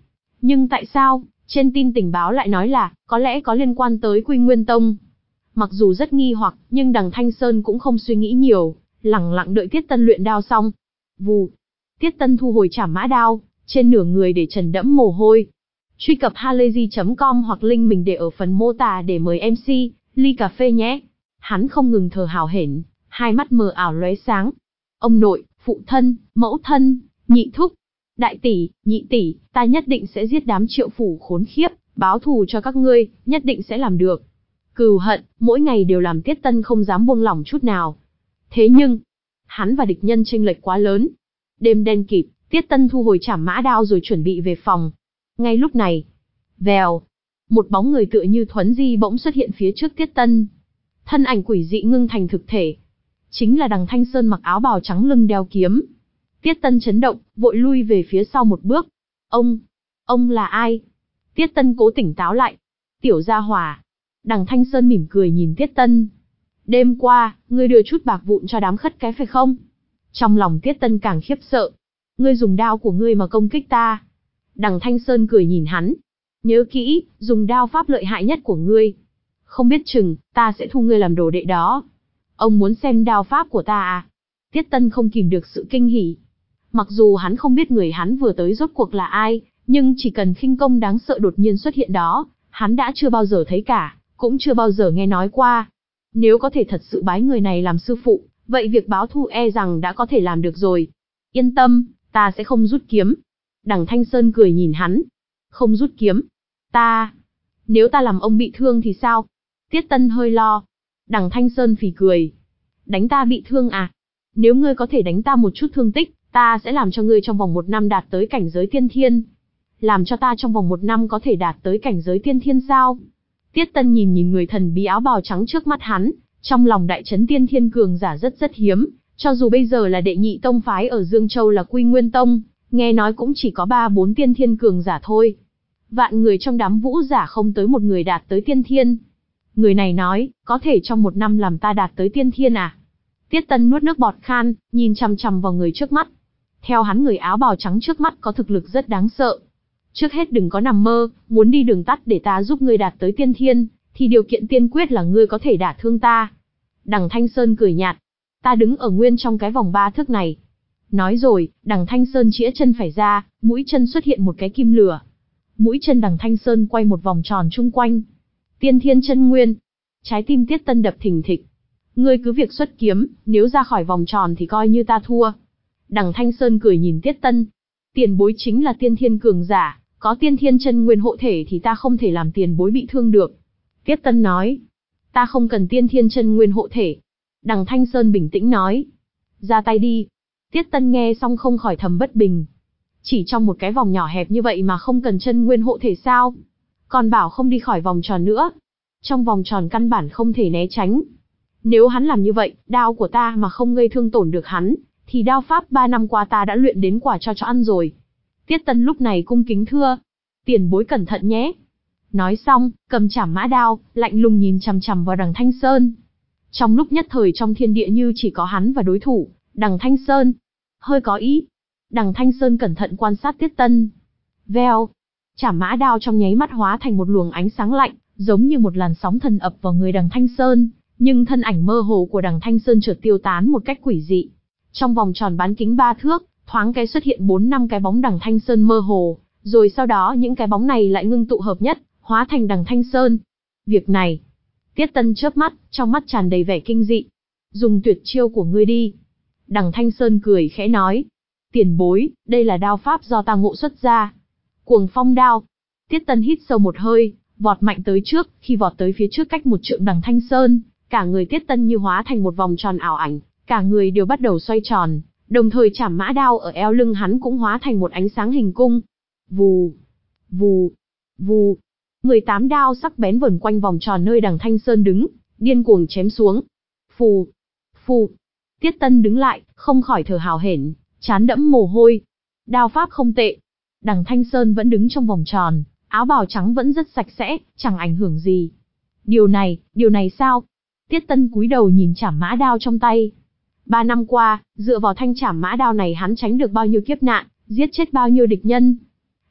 Nhưng tại sao, trên tin tình báo lại nói là, có lẽ có liên quan tới Quy Nguyên Tông. Mặc dù rất nghi hoặc, nhưng đằng Thanh Sơn cũng không suy nghĩ nhiều, lẳng lặng đợi Tiết Tân luyện đao xong. Vù. Tiết Tân thu hồi trảm mã đao, trên nửa người để trần đẫm mồ hôi. Truy cập halayzi chấm com hoặc link mình để ở phần mô tả để mời em xê, ly cà phê nhé. Hắn không ngừng thở hào hển, hai mắt mờ ảo lóe sáng. Ông nội, phụ thân, mẫu thân, nhị thúc, đại tỷ, nhị tỷ, ta nhất định sẽ giết đám Triệu Phủ khốn khiếp, báo thù cho các ngươi, nhất định sẽ làm được. Cừu hận, mỗi ngày đều làm Tiết Tân không dám buông lỏng chút nào. Thế nhưng, hắn và địch nhân chênh lệch quá lớn. Đêm đen kịt, Tiết Tân thu hồi trảm mã đao rồi chuẩn bị về phòng. Ngay lúc này, vèo, một bóng người tựa như thuấn di bỗng xuất hiện phía trước Tiết Tân. Thân ảnh quỷ dị ngưng thành thực thể. Chính là đằng Thanh Sơn mặc áo bào trắng lưng đeo kiếm. Tiết Tân chấn động, vội lui về phía sau một bước. Ông, ông là ai? Tiết Tân cố tỉnh táo lại. Tiểu gia hỏa. Đằng Thanh Sơn mỉm cười nhìn Tiết Tân. Đêm qua, ngươi đưa chút bạc vụn cho đám khất cái phải không? Trong lòng Tiết Tân càng khiếp sợ. Ngươi dùng đao của ngươi mà công kích ta. Đằng Thanh Sơn cười nhìn hắn. Nhớ kỹ, dùng đao pháp lợi hại nhất của ngươi. Không biết chừng, ta sẽ thu ngươi làm đồ đệ đó. Ông muốn xem đao pháp của ta à? Tiết Tân không kìm được sự kinh hỉ. Mặc dù hắn không biết người hắn vừa tới rốt cuộc là ai, nhưng chỉ cần khinh công đáng sợ đột nhiên xuất hiện đó, hắn đã chưa bao giờ thấy cả, cũng chưa bao giờ nghe nói qua. Nếu có thể thật sự bái người này làm sư phụ, vậy việc báo thù e rằng đã có thể làm được rồi. Yên tâm, ta sẽ không rút kiếm. Đằng Thanh Sơn cười nhìn hắn. Không rút kiếm. Ta... Nếu ta làm ông bị thương thì sao? Tiết Tân hơi lo. Đằng Thanh Sơn phì cười. Đánh ta bị thương à? Nếu ngươi có thể đánh ta một chút thương tích, ta sẽ làm cho ngươi trong vòng một năm đạt tới cảnh giới tiên thiên. Làm cho ta trong vòng một năm có thể đạt tới cảnh giới tiên thiên sao? Tiết Tân nhìn nhìn người thần bí áo bào trắng trước mắt hắn, trong lòng đại chấn tiên thiên cường giả rất rất hiếm, cho dù bây giờ là đệ nhị tông phái ở Dương Châu là Quy Nguyên Tông, nghe nói cũng chỉ có ba bốn tiên thiên cường giả thôi. Vạn người trong đám vũ giả không tới một người đạt tới tiên thiên. Người này nói, có thể trong một năm làm ta đạt tới tiên thiên à? Tiết Tân nuốt nước bọt khan, nhìn chằm chằm vào người trước mắt. Theo hắn, người áo bào trắng trước mắt có thực lực rất đáng sợ. Trước hết đừng có nằm mơ, muốn đi đường tắt để ta giúp ngươi đạt tới tiên thiên, thì điều kiện tiên quyết là ngươi có thể đả thương ta. Đằng Thanh Sơn cười nhạt. Ta đứng ở nguyên trong cái vòng ba thước này. Nói rồi, đằng Thanh Sơn chĩa chân phải ra, mũi chân xuất hiện một cái kim lửa. Mũi chân đằng Thanh Sơn quay một vòng tròn chung quanh. Tiên thiên chân nguyên. Trái tim Tiết Tân đập thình thịch. Ngươi cứ việc xuất kiếm, nếu ra khỏi vòng tròn thì coi như ta thua. Đằng Thanh Sơn cười nhìn Tiết Tân. Tiền bối chính là tiên thiên cường giả, có tiên thiên chân nguyên hộ thể thì ta không thể làm tiền bối bị thương được. Tiết Tân nói. Ta không cần tiên thiên chân nguyên hộ thể. Đằng Thanh Sơn bình tĩnh nói. Ra tay đi. Tiết Tân nghe xong không khỏi thầm bất bình. Chỉ trong một cái vòng nhỏ hẹp như vậy mà không cần chân nguyên hộ thể sao? Còn bảo không đi khỏi vòng tròn nữa. Trong vòng tròn căn bản không thể né tránh. Nếu hắn làm như vậy, đao của ta mà không gây thương tổn được hắn, thì đao pháp ba năm qua ta đã luyện đến quả cho cho ăn rồi. Tiết Tân lúc này cung kính thưa. Tiền bối cẩn thận nhé. Nói xong, cầm trảm mã đao, lạnh lùng nhìn chằm chằm vào đằng Thanh Sơn. Trong lúc nhất thời trong thiên địa như chỉ có hắn và đối thủ, đằng Thanh Sơn. Hơi có ý. Đằng Thanh Sơn cẩn thận quan sát Tiết Tân. Vèo. Trảm mã đao trong nháy mắt hóa thành một luồng ánh sáng lạnh, giống như một làn sóng thần ập vào người đằng Thanh Sơn. Nhưng thân ảnh mơ hồ của đằng Thanh Sơn chợt tiêu tán một cách quỷ dị. Trong vòng tròn bán kính ba thước, thoáng cái xuất hiện bốn năm cái bóng đằng Thanh Sơn mơ hồ, rồi sau đó những cái bóng này lại ngưng tụ hợp nhất, hóa thành đằng Thanh Sơn. Việc này, Tiết Tân chớp mắt, trong mắt tràn đầy vẻ kinh dị. Dùng tuyệt chiêu của ngươi đi. Đằng Thanh Sơn cười khẽ nói. Tiền bối, đây là đao pháp do ta ngộ xuất ra. Cuồng phong đao. Tiết Tân hít sâu một hơi, vọt mạnh tới trước, khi vọt tới phía trước cách một trượng đằng Thanh Sơn, cả người Tiết Tân như hóa thành một vòng tròn ảo ảnh, cả người đều bắt đầu xoay tròn, đồng thời trảm mã đao ở eo lưng hắn cũng hóa thành một ánh sáng hình cung. Vù, vù, vù. mười tám đao sắc bén vờn quanh vòng tròn nơi đằng Thanh Sơn đứng, điên cuồng chém xuống. Phù, phù. Tiết Tân đứng lại, không khỏi thở hào hển, trán đẫm mồ hôi. Đao pháp không tệ. Đằng Thanh Sơn vẫn đứng trong vòng tròn, áo bào trắng vẫn rất sạch sẽ, chẳng ảnh hưởng gì. Điều này, điều này sao? Tiết Tân cúi đầu nhìn trảm mã đao trong tay. Ba năm qua, dựa vào thanh trảm mã đao này hắn tránh được bao nhiêu kiếp nạn, giết chết bao nhiêu địch nhân.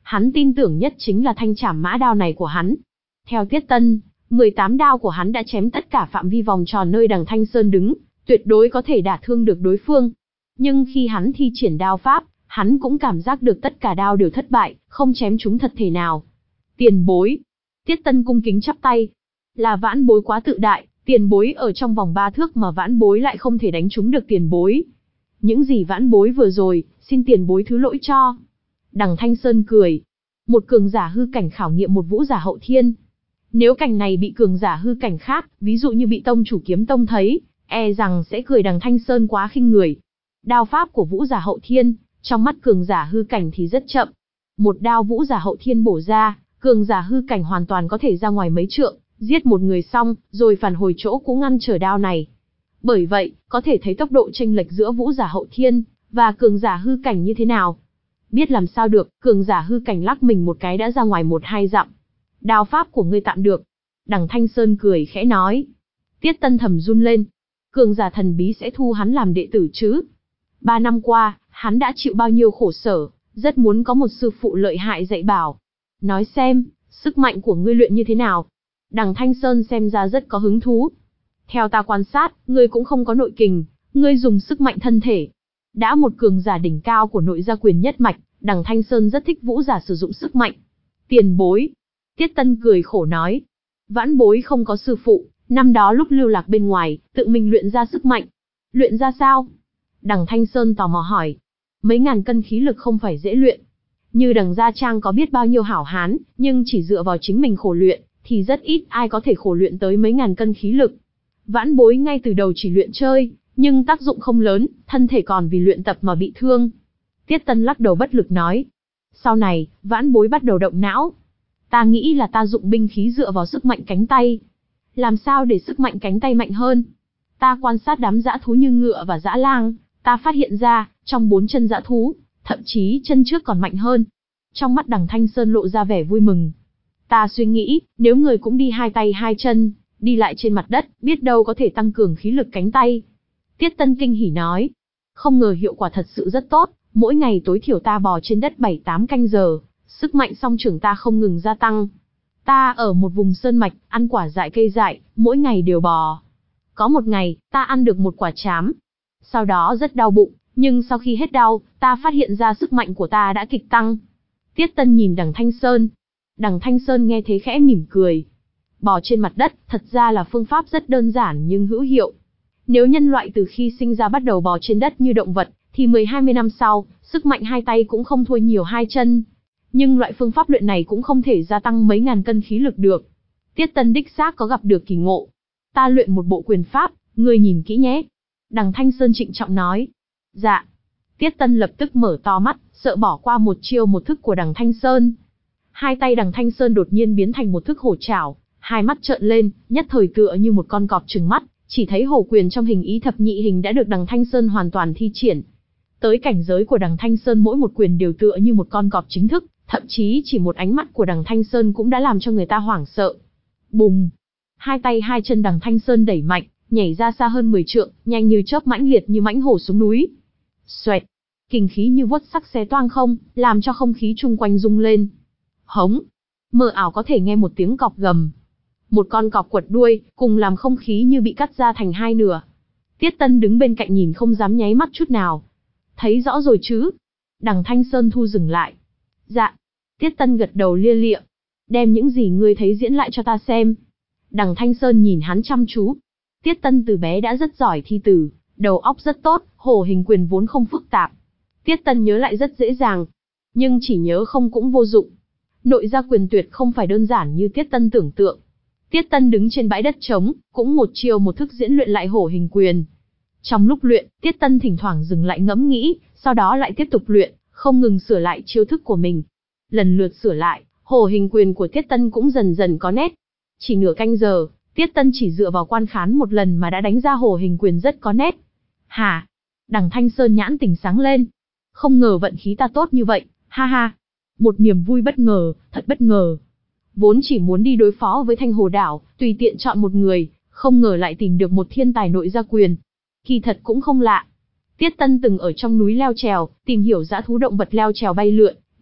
Hắn tin tưởng nhất chính là thanh trảm mã đao này của hắn. Theo Tiết Tân, mười tám đao của hắn đã chém tất cả phạm vi vòng tròn nơi đằng Thanh Sơn đứng, tuyệt đối có thể đả thương được đối phương. Nhưng khi hắn thi triển đao pháp, hắn cũng cảm giác được tất cả đao đều thất bại, không chém chúng thật thể nào. Tiền bối. Tiết Tân cung kính chắp tay. Là vãn bối quá tự đại, tiền bối ở trong vòng ba thước mà vãn bối lại không thể đánh trúng được tiền bối. Những gì vãn bối vừa rồi, xin tiền bối thứ lỗi cho. Đằng Thanh Sơn cười. Một cường giả hư cảnh khảo nghiệm một vũ giả hậu thiên. Nếu cảnh này bị cường giả hư cảnh khác, ví dụ như bị tông chủ kiếm tông thấy, e rằng sẽ cười đằng Thanh Sơn quá khinh người. Đao pháp của vũ giả hậu thiên, trong mắt cường giả hư cảnh thì rất chậm. Một đao vũ giả hậu thiên bổ ra, cường giả hư cảnh hoàn toàn có thể ra ngoài mấy trượng, giết một người xong, rồi phản hồi chỗ cũ ngăn trở đao này. Bởi vậy, có thể thấy tốc độ chênh lệch giữa vũ giả hậu thiên và cường giả hư cảnh như thế nào. Biết làm sao được, cường giả hư cảnh lắc mình một cái đã ra ngoài một hai dặm. Đao pháp của ngươi tạm được. Đằng Thanh Sơn cười khẽ nói. Tiết Tân thầm run lên. Cường giả thần bí sẽ thu hắn làm đệ tử chứ? Ba năm qua, hắn đã chịu bao nhiêu khổ sở, rất muốn có một sư phụ lợi hại dạy bảo. Nói xem, sức mạnh của ngươi luyện như thế nào? Đằng Thanh Sơn xem ra rất có hứng thú. Theo ta quan sát, ngươi cũng không có nội kình, ngươi dùng sức mạnh thân thể. Đã một cường giả đỉnh cao của nội gia quyền nhất mạch, đằng Thanh Sơn rất thích vũ giả sử dụng sức mạnh. Tiền bối. Tiết Tân cười khổ nói. Vãn bối không có sư phụ, năm đó lúc lưu lạc bên ngoài, tự mình luyện ra sức mạnh. Luyện ra sao? Đằng Thanh Sơn tò mò hỏi. Mấy ngàn cân khí lực không phải dễ luyện. Như đằng Gia Trang có biết bao nhiêu hảo hán, nhưng chỉ dựa vào chính mình khổ luyện, thì rất ít ai có thể khổ luyện tới mấy ngàn cân khí lực. Vãn bối ngay từ đầu chỉ luyện chơi, nhưng tác dụng không lớn, thân thể còn vì luyện tập mà bị thương. Tiết Tân lắc đầu bất lực nói. Sau này, vãn bối bắt đầu động não. Ta nghĩ là ta dụng binh khí dựa vào sức mạnh cánh tay. Làm sao để sức mạnh cánh tay mạnh hơn? Ta quan sát đám dã thú như ngựa và dã lang, ta phát hiện ra, trong bốn chân dã thú, thậm chí chân trước còn mạnh hơn. Trong mắt đằng Thanh Sơn lộ ra vẻ vui mừng. Ta suy nghĩ, nếu người cũng đi hai tay hai chân, đi lại trên mặt đất, biết đâu có thể tăng cường khí lực cánh tay. Tiết Tân kinh hỉ nói. Không ngờ hiệu quả thật sự rất tốt, mỗi ngày tối thiểu ta bò trên đất bảy tám canh giờ, sức mạnh song trưởng ta không ngừng gia tăng. Ta ở một vùng sơn mạch, ăn quả dại cây dại, mỗi ngày đều bò. Có một ngày, ta ăn được một quả trám. Sau đó rất đau bụng, nhưng sau khi hết đau, ta phát hiện ra sức mạnh của ta đã kịch tăng. Tiết Tân nhìn đằng Thanh Sơn. Đằng Thanh Sơn nghe thế khẽ mỉm cười. Bò trên mặt đất, thật ra là phương pháp rất đơn giản nhưng hữu hiệu. Nếu nhân loại từ khi sinh ra bắt đầu bò trên đất như động vật, thì mười hai mươi năm sau, sức mạnh hai tay cũng không thua nhiều hai chân. Nhưng loại phương pháp luyện này cũng không thể gia tăng mấy ngàn cân khí lực được. Tiết Tân đích xác có gặp được kỳ ngộ. Ta luyện một bộ quyền pháp, ngươi nhìn kỹ nhé. Đằng Thanh Sơn trịnh trọng nói. Dạ. Tiết Tân lập tức mở to mắt, sợ bỏ qua một chiêu một thức của đằng Thanh Sơn. Hai tay đằng Thanh Sơn đột nhiên biến thành một thức hổ trảo, hai mắt trợn lên, nhất thời tựa như một con cọp trừng mắt, chỉ thấy hổ quyền trong hình ý thập nhị hình đã được đằng Thanh Sơn hoàn toàn thi triển. Tới cảnh giới của đằng Thanh Sơn mỗi một quyền đều tựa như một con cọp chính thức, thậm chí chỉ một ánh mắt của đằng Thanh Sơn cũng đã làm cho người ta hoảng sợ. Bùng! Hai tay hai chân đằng Thanh Sơn đẩy mạnh, nhảy ra xa hơn mười trượng, nhanh như chớp mãnh liệt như mãnh hổ xuống núi. Xoẹt! Kình khí như vuốt sắc xé toang không, làm cho không khí chung quanh rung lên. Hống! Mơ ảo có thể nghe một tiếng cọp gầm. Một con cọp quật đuôi, cùng làm không khí như bị cắt ra thành hai nửa. Tiết Tân đứng bên cạnh nhìn không dám nháy mắt chút nào. Thấy rõ rồi chứ? Đằng Thanh Sơn thu dừng lại. Dạ. Tiết Tân gật đầu lia lịa. Đem những gì ngươi thấy diễn lại cho ta xem. Đằng Thanh Sơn nhìn hắn chăm chú. Tiết Tân từ bé đã rất giỏi thi từ, đầu óc rất tốt, hổ hình quyền vốn không phức tạp. Tiết Tân nhớ lại rất dễ dàng. Nhưng chỉ nhớ không cũng vô dụng. Nội gia quyền tuyệt không phải đơn giản như Tiết Tân tưởng tượng. Tiết Tân đứng trên bãi đất trống, cũng một chiều một thức diễn luyện lại hổ hình quyền. Trong lúc luyện, Tiết Tân thỉnh thoảng dừng lại ngẫm nghĩ, sau đó lại tiếp tục luyện, không ngừng sửa lại chiêu thức của mình. Lần lượt sửa lại, hổ hình quyền của Tiết Tân cũng dần dần có nét. Chỉ nửa canh giờ, Tiết Tân chỉ dựa vào quan khán một lần mà đã đánh ra hổ hình quyền rất có nét. Hả? Đằng Thanh Sơn nhãn tỉnh sáng lên. Không ngờ vận khí ta tốt như vậy, ha ha. Một niềm vui bất ngờ, thật bất ngờ. Vốn chỉ muốn đi đối phó với Thanh Hồ Đảo, tùy tiện chọn một người, không ngờ lại tìm được một thiên tài nội gia quyền. Kỳ thật cũng không lạ. Tiết Tân từng ở trong núi leo trèo, tìm hiểu dã thú động vật leo trèo bay lượn,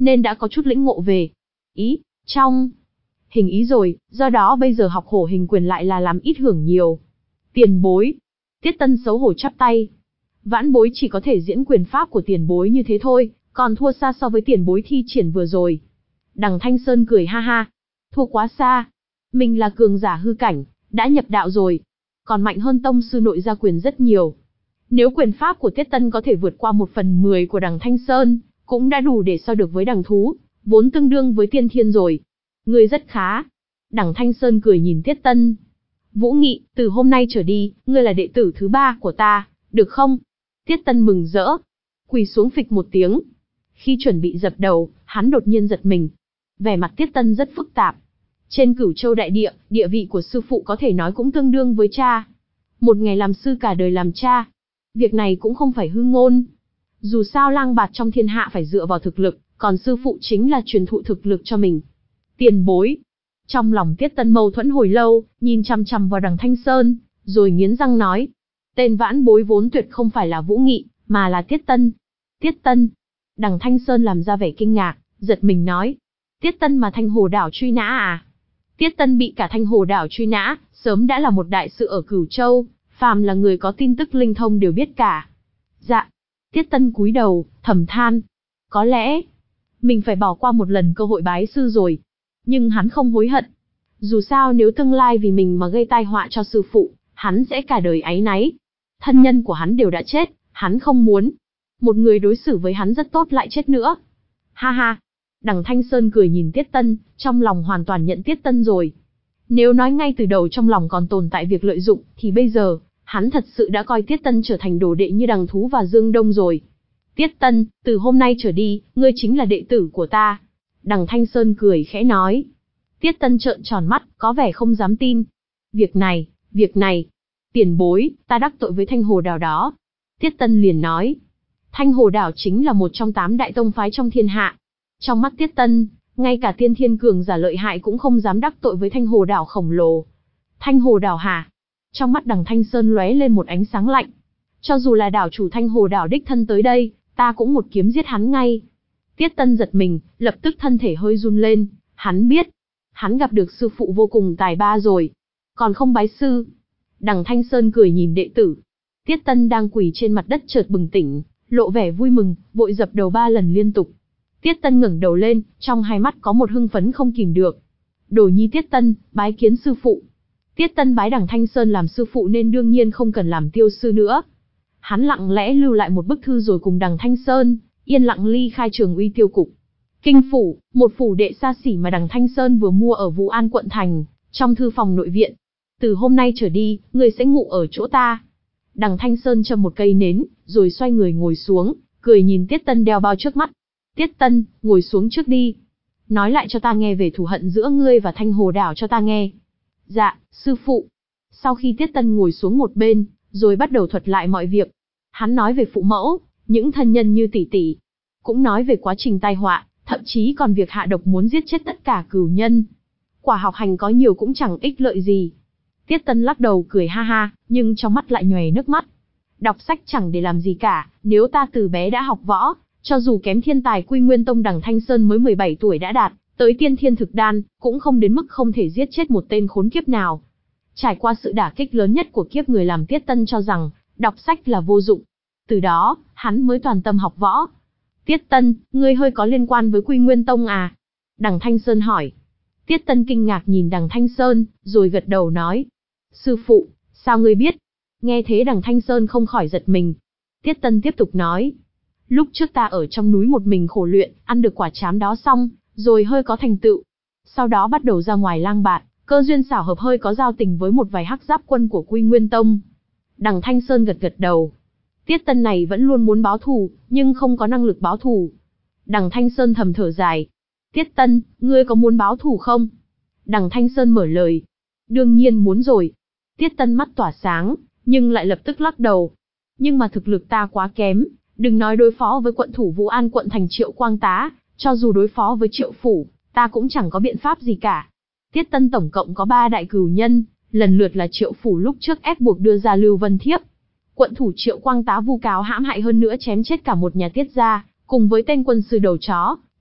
nên đã có chút lĩnh ngộ về ý, trong hình ý rồi, do đó bây giờ học hổ hình quyền lại là làm ít hưởng nhiều. Tiền bối. Tiết Tân xấu hổ chắp tay. Vãn bối chỉ có thể diễn quyền pháp của tiền bối như thế thôi, còn thua xa so với tiền bối thi triển vừa rồi. Đằng Thanh Sơn cười ha ha. Thua quá xa. Mình là cường giả hư cảnh, đã nhập đạo rồi. Còn mạnh hơn tông sư nội gia quyền rất nhiều. Nếu quyền pháp của Tiết Tân có thể vượt qua một phần mười của đằng Thanh Sơn, cũng đã đủ để so được với đằng thú, vốn tương đương với tiên thiên rồi. Ngươi rất khá. Đằng Thanh Sơn cười nhìn Tiết Tân. Vũ Nghị, từ hôm nay trở đi, ngươi là đệ tử thứ ba của ta, được không? Tiết Tân mừng rỡ. Quỳ xuống phịch một tiếng. Khi chuẩn bị dập đầu, hắn đột nhiên giật mình. Vẻ mặt Tiết Tân rất phức tạp. Trên Cửu Châu đại địa, địa vị của sư phụ có thể nói cũng tương đương với cha. Một ngày làm sư cả đời làm cha. Việc này cũng không phải hư ngôn. Dù sao lang bạt trong thiên hạ phải dựa vào thực lực, còn sư phụ chính là truyền thụ thực lực cho mình. Tiền bối. Trong lòng Tiết Tân mâu thuẫn hồi lâu, nhìn chằm chằm vào đằng Thanh Sơn, rồi nghiến răng nói. Tên vãn bối vốn tuyệt không phải là Vũ Nghị, mà là Tiết Tân. Tiết Tân. Đằng Thanh Sơn làm ra vẻ kinh ngạc, giật mình nói. Tiết Tân mà Thanh Hồ Đảo truy nã à? Tiết Tân bị cả Thanh Hồ Đảo truy nã, sớm đã là một đại sự ở Cửu Châu, phàm là người có tin tức linh thông đều biết cả. Dạ. Tiết Tân cúi đầu, thầm than. Có lẽ, mình phải bỏ qua một lần cơ hội bái sư rồi. Nhưng hắn không hối hận. Dù sao nếu tương lai vì mình mà gây tai họa cho sư phụ, hắn sẽ cả đời áy náy. Thân nhân của hắn đều đã chết, hắn không muốn. Một người đối xử với hắn rất tốt lại chết nữa. Ha ha. Đằng Thanh Sơn cười nhìn Tiết Tân, trong lòng hoàn toàn nhận Tiết Tân rồi. Nếu nói ngay từ đầu trong lòng còn tồn tại việc lợi dụng, thì bây giờ, hắn thật sự đã coi Tiết Tân trở thành đồ đệ như đằng thú và Dương Đông rồi. Tiết Tân, từ hôm nay trở đi, ngươi chính là đệ tử của ta. Đằng Thanh Sơn cười khẽ nói. Tiết Tân trợn tròn mắt, có vẻ không dám tin. Việc này, việc này, tiền bối, ta đắc tội với Thanh Hồ Đảo đó. Tiết Tân liền nói. Thanh Hồ Đảo chính là một trong tám đại tông phái trong thiên hạ. Trong mắt Tiết Tân, ngay cả tiên thiên cường giả lợi hại cũng không dám đắc tội với Thanh Hồ Đảo khổng lồ. Thanh Hồ Đảo hả? Trong mắt đằng Thanh Sơn lóe lên một ánh sáng lạnh. Cho dù là đảo chủ Thanh Hồ Đảo đích thân tới đây, ta cũng một kiếm giết hắn ngay. Tiết Tân giật mình, lập tức thân thể hơi run lên. Hắn biết, hắn gặp được sư phụ vô cùng tài ba rồi. Còn không bái sư. Đằng Thanh Sơn cười nhìn đệ tử. Tiết Tân đang quỳ trên mặt đất chợt bừng tỉnh, lộ vẻ vui mừng, vội dập đầu ba lần liên tục. Tiết Tân ngẩng đầu lên, trong hai mắt có một hưng phấn không kìm được. Đồ nhi Tiết Tân, bái kiến sư phụ. Tiết Tân bái đằng Thanh Sơn làm sư phụ nên đương nhiên không cần làm tiêu sư nữa. Hắn lặng lẽ lưu lại một bức thư rồi cùng đằng Thanh Sơn, yên lặng ly khai Trường Uy Tiêu Cục. Kinh phủ, một phủ đệ xa xỉ mà đằng Thanh Sơn vừa mua ở Vũ An quận thành, trong thư phòng nội viện. Từ hôm nay trở đi, ngươi sẽ ngủ ở chỗ ta. Đằng Thanh Sơn châm một cây nến, rồi xoay người ngồi xuống, cười nhìn Tiết Tân đeo bao trước mắt. Tiết Tân, ngồi xuống trước đi. Nói lại cho ta nghe về thù hận giữa ngươi và Thanh Hồ Đảo cho ta nghe. Dạ, sư phụ. Sau khi Tiết Tân ngồi xuống một bên, rồi bắt đầu thuật lại mọi việc. Hắn nói về phụ mẫu, những thân nhân như tỷ tỷ. Cũng nói về quá trình tai họa, thậm chí còn việc hạ độc muốn giết chết tất cả cửu nhân. Quả học hành có nhiều cũng chẳng ích lợi gì. Tiết Tân lắc đầu cười ha ha, nhưng trong mắt lại nhòe nước mắt. Đọc sách chẳng để làm gì cả, nếu ta từ bé đã học võ, cho dù kém thiên tài Quy Nguyên Tông đằng Thanh Sơn mới mười bảy tuổi đã đạt tới tiên thiên thực đan, cũng không đến mức không thể giết chết một tên khốn kiếp nào. Trải qua sự đả kích lớn nhất của kiếp người làm Tiết Tân cho rằng, đọc sách là vô dụng. Từ đó, hắn mới toàn tâm học võ. Tiết Tân, ngươi hơi có liên quan với Quy Nguyên Tông à? Đằng Thanh Sơn hỏi. Tiết Tân kinh ngạc nhìn đằng Thanh Sơn, rồi gật đầu nói. Sư phụ, sao ngươi biết? Nghe thế đằng Thanh Sơn không khỏi giật mình. Tiết Tân tiếp tục nói. Lúc trước ta ở trong núi một mình khổ luyện, ăn được quả trám đó xong, rồi hơi có thành tựu. Sau đó bắt đầu ra ngoài lang bạt, cơ duyên xảo hợp hơi có giao tình với một vài hắc giáp quân của Quy Nguyên Tông. Đằng Thanh Sơn gật gật đầu. Tiết Tân này vẫn luôn muốn báo thù, nhưng không có năng lực báo thù. Đằng Thanh Sơn thầm thở dài. Tiết Tân, ngươi có muốn báo thù không? Đằng Thanh Sơn mở lời. Đương nhiên muốn rồi. Tiết Tân mắt tỏa sáng, nhưng lại lập tức lắc đầu. Nhưng mà thực lực ta quá kém, đừng nói đối phó với quận thủ Vũ An quận thành Triệu Quang Tá, cho dù đối phó với Triệu Phủ, ta cũng chẳng có biện pháp gì cả. Tiết Tân tổng cộng có ba đại cửu nhân, lần lượt là Triệu Phủ lúc trước ép buộc đưa ra Lưu Vân Thiếp. Quận thủ Triệu Quang Tá vu cáo hãm hại hơn nữa chém chết cả một nhà Tiết gia, cùng với tên quân sư đầu chó,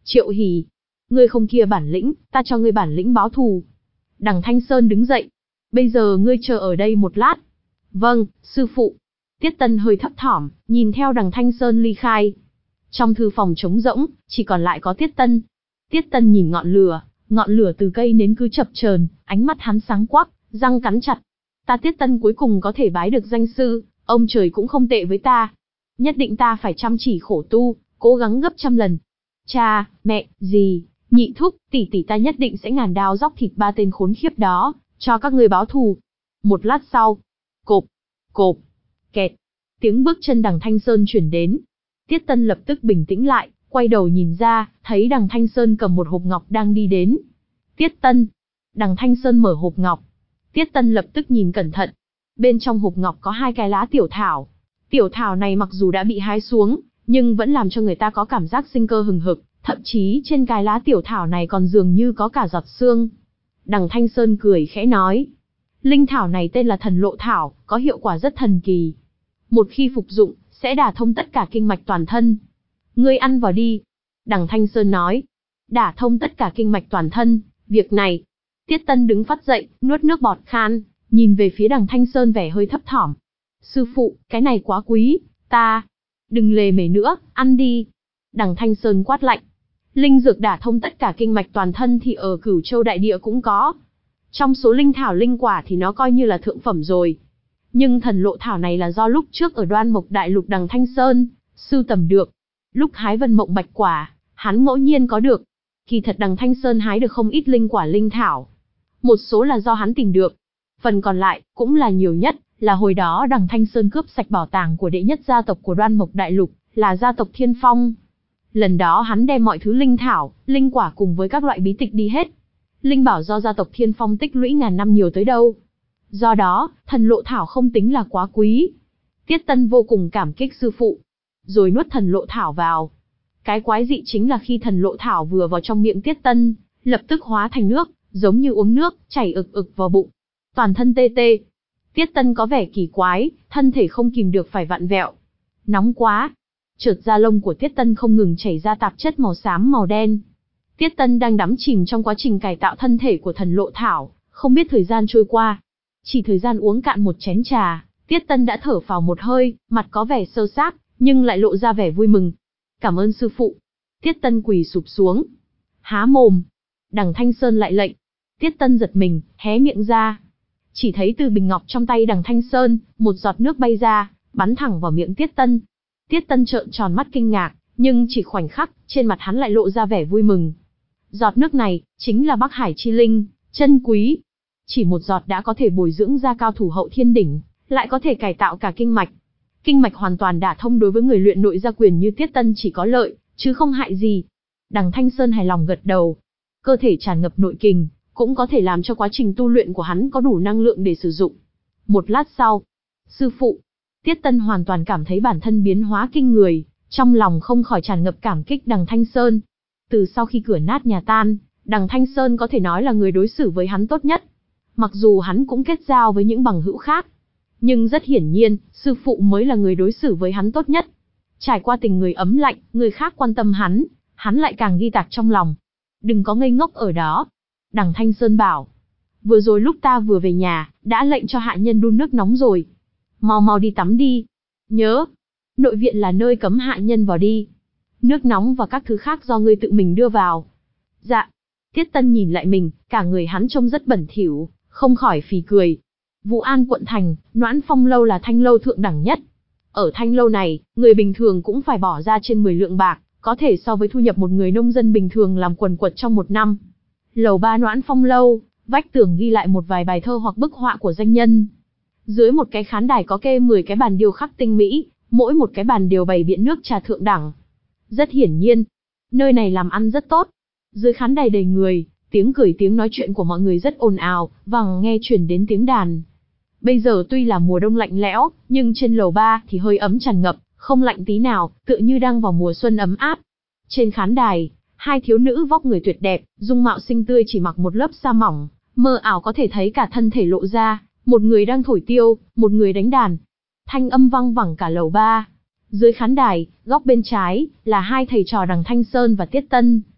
Triệu Hỉ, ngươi không kia bản lĩnh, ta cho ngươi bản lĩnh báo thù. Đằng Thanh Sơn đứng dậy. Bây giờ ngươi chờ ở đây một lát. Vâng, sư phụ. Tiết Tân hơi thấp thỏm, nhìn theo đằng Thanh Sơn ly khai. Trong thư phòng trống rỗng, chỉ còn lại có Tiết Tân. Tiết Tân nhìn ngọn lửa, ngọn lửa từ cây nến cứ chập chờn, ánh mắt hắn sáng quắc, răng cắn chặt. Ta Tiết Tân cuối cùng có thể bái được danh sư, ông trời cũng không tệ với ta. Nhất định ta phải chăm chỉ khổ tu, cố gắng gấp trăm lần. Cha, mẹ, dì, nhị thúc, tỷ tỷ ta nhất định sẽ ngàn đao róc thịt ba tên khốn khiếp đó, cho các ngươi báo thù. Một lát sau, cộp, cộp, kẹt, tiếng bước chân đằng Thanh Sơn chuyển đến. Tiết Tân lập tức bình tĩnh lại, quay đầu nhìn ra, thấy đằng Thanh Sơn cầm một hộp ngọc đang đi đến. Tiết Tân. Đằng Thanh Sơn mở hộp ngọc. Tiết Tân lập tức nhìn cẩn thận. Bên trong hộp ngọc có hai cái lá tiểu thảo. Tiểu thảo này mặc dù đã bị hái xuống, nhưng vẫn làm cho người ta có cảm giác sinh cơ hừng hực, thậm chí trên cái lá tiểu thảo này còn dường như có cả giọt sương. Đằng Thanh Sơn cười khẽ nói. Linh thảo này tên là thần lộ thảo, có hiệu quả rất thần kỳ. Một khi phục dụng, sẽ đả thông tất cả kinh mạch toàn thân. Ngươi ăn vào đi. Đằng Thanh Sơn nói. Đả thông tất cả kinh mạch toàn thân, việc này. Tiết Tân đứng phắt dậy, nuốt nước bọt khan, nhìn về phía đằng Thanh Sơn vẻ hơi thấp thỏm. Sư phụ, cái này quá quý, ta. Đừng lề mề nữa, ăn đi. Đằng Thanh Sơn quát lạnh. Linh dược đả thông tất cả kinh mạch toàn thân thì ở Cửu Châu đại địa cũng có. Trong số linh thảo linh quả thì nó coi như là thượng phẩm rồi. Nhưng thần lộ thảo này là do lúc trước ở Đoan Mộc Đại Lục đằng Thanh Sơn sưu tầm được. Lúc hái Vân Mộng Bạch Quả, hắn ngẫu nhiên có được. Kỳ thật đằng Thanh Sơn hái được không ít linh quả linh thảo. Một số là do hắn tìm được. Phần còn lại, cũng là nhiều nhất, là hồi đó đằng Thanh Sơn cướp sạch bảo tàng của đệ nhất gia tộc của Đoan Mộc Đại Lục, là gia tộc Thiên Phong. Lần đó hắn đem mọi thứ linh thảo, linh quả cùng với các loại bí tịch đi hết. Linh bảo do gia tộc Thiên Phong tích lũy ngàn năm nhiều tới đâu. Do đó, thần lộ thảo không tính là quá quý. Tiết Tân vô cùng cảm kích sư phụ. Rồi nuốt thần lộ thảo vào. Cái quái dị chính là khi thần lộ thảo vừa vào trong miệng Tiết Tân, lập tức hóa thành nước, giống như uống nước, chảy ực ực vào bụng. Toàn thân tê tê. Tiết Tân có vẻ kỳ quái, thân thể không kìm được phải vặn vẹo. Nóng quá. Chợt da lông của Tiết Tân không ngừng chảy ra tạp chất màu xám màu đen. Tiết Tân đang đắm chìm trong quá trình cải tạo thân thể của thần lộ thảo, không biết thời gian trôi qua. Chỉ thời gian uống cạn một chén trà, Tiết Tân đã thở phào một hơi, mặt có vẻ sơ xác, nhưng lại lộ ra vẻ vui mừng. Cảm ơn sư phụ. Tiết Tân quỳ sụp xuống. Há mồm. Đằng Thanh Sơn lại lệnh. Tiết Tân giật mình, hé miệng ra. Chỉ thấy từ bình ngọc trong tay đằng Thanh Sơn, một giọt nước bay ra, bắn thẳng vào miệng Tiết Tân. Tiết Tân trợn tròn mắt kinh ngạc, nhưng chỉ khoảnh khắc, trên mặt hắn lại lộ ra vẻ vui mừng. Giọt nước này, chính là Bắc Hải chi linh, chân quý. Chỉ một giọt đã có thể bồi dưỡng ra cao thủ hậu thiên đỉnh, lại có thể cải tạo cả kinh mạch. Kinh mạch hoàn toàn đả thông đối với người luyện nội gia quyền như Tiết Tân chỉ có lợi, chứ không hại gì. Đằng Thanh Sơn hài lòng gật đầu. Cơ thể tràn ngập nội kình, cũng có thể làm cho quá trình tu luyện của hắn có đủ năng lượng để sử dụng. Một lát sau, sư phụ, Tiết Tân hoàn toàn cảm thấy bản thân biến hóa kinh người, trong lòng không khỏi tràn ngập cảm kích đằng Thanh Sơn. Từ sau khi cửa nát nhà tan, đằng Thanh Sơn có thể nói là người đối xử với hắn tốt nhất. Mặc dù hắn cũng kết giao với những bằng hữu khác, nhưng rất hiển nhiên, sư phụ mới là người đối xử với hắn tốt nhất. Trải qua tình người ấm lạnh, người khác quan tâm hắn, hắn lại càng ghi tạc trong lòng. Đừng có ngây ngốc ở đó. Đằng Thanh Sơn bảo. Vừa rồi lúc ta vừa về nhà, đã lệnh cho hạ nhân đun nước nóng rồi. Mau mau đi tắm đi. Nhớ, nội viện là nơi cấm hạ nhân vào đi. Nước nóng và các thứ khác do ngươi tự mình đưa vào. Dạ. Tiết Tân nhìn lại mình, cả người hắn trông rất bẩn thỉu, không khỏi phì cười. Vũ An quận thành, Noãn Phong lâu là thanh lâu thượng đẳng nhất. Ở thanh lâu này, người bình thường cũng phải bỏ ra trên mười lượng bạc, có thể so với thu nhập một người nông dân bình thường làm quần quật trong một năm. Lầu ba Noãn Phong lâu, vách tường ghi lại một vài bài thơ hoặc bức họa của danh nhân. Dưới một cái khán đài có kê mười cái bàn điêu khắc tinh mỹ, mỗi một cái bàn đều bày biện nước trà thượng đẳng. Rất hiển nhiên, nơi này làm ăn rất tốt. Dưới khán đài đầy người, tiếng cười tiếng nói chuyện của mọi người rất ồn ào, vằng nghe truyền đến tiếng đàn. Bây giờ tuy là mùa đông lạnh lẽo, nhưng trên lầu ba thì hơi ấm tràn ngập, không lạnh tí nào, tựa như đang vào mùa xuân ấm áp. Trên khán đài, hai thiếu nữ vóc người tuyệt đẹp, dung mạo xinh tươi chỉ mặc một lớp sa mỏng, mơ ảo có thể thấy cả thân thể lộ ra, một người đang thổi tiêu, một người đánh đàn. Thanh âm vang vẳng cả lầu ba. Dưới khán đài, góc bên trái, là hai thầy trò đằng Thanh Sơn và Tiết Tân.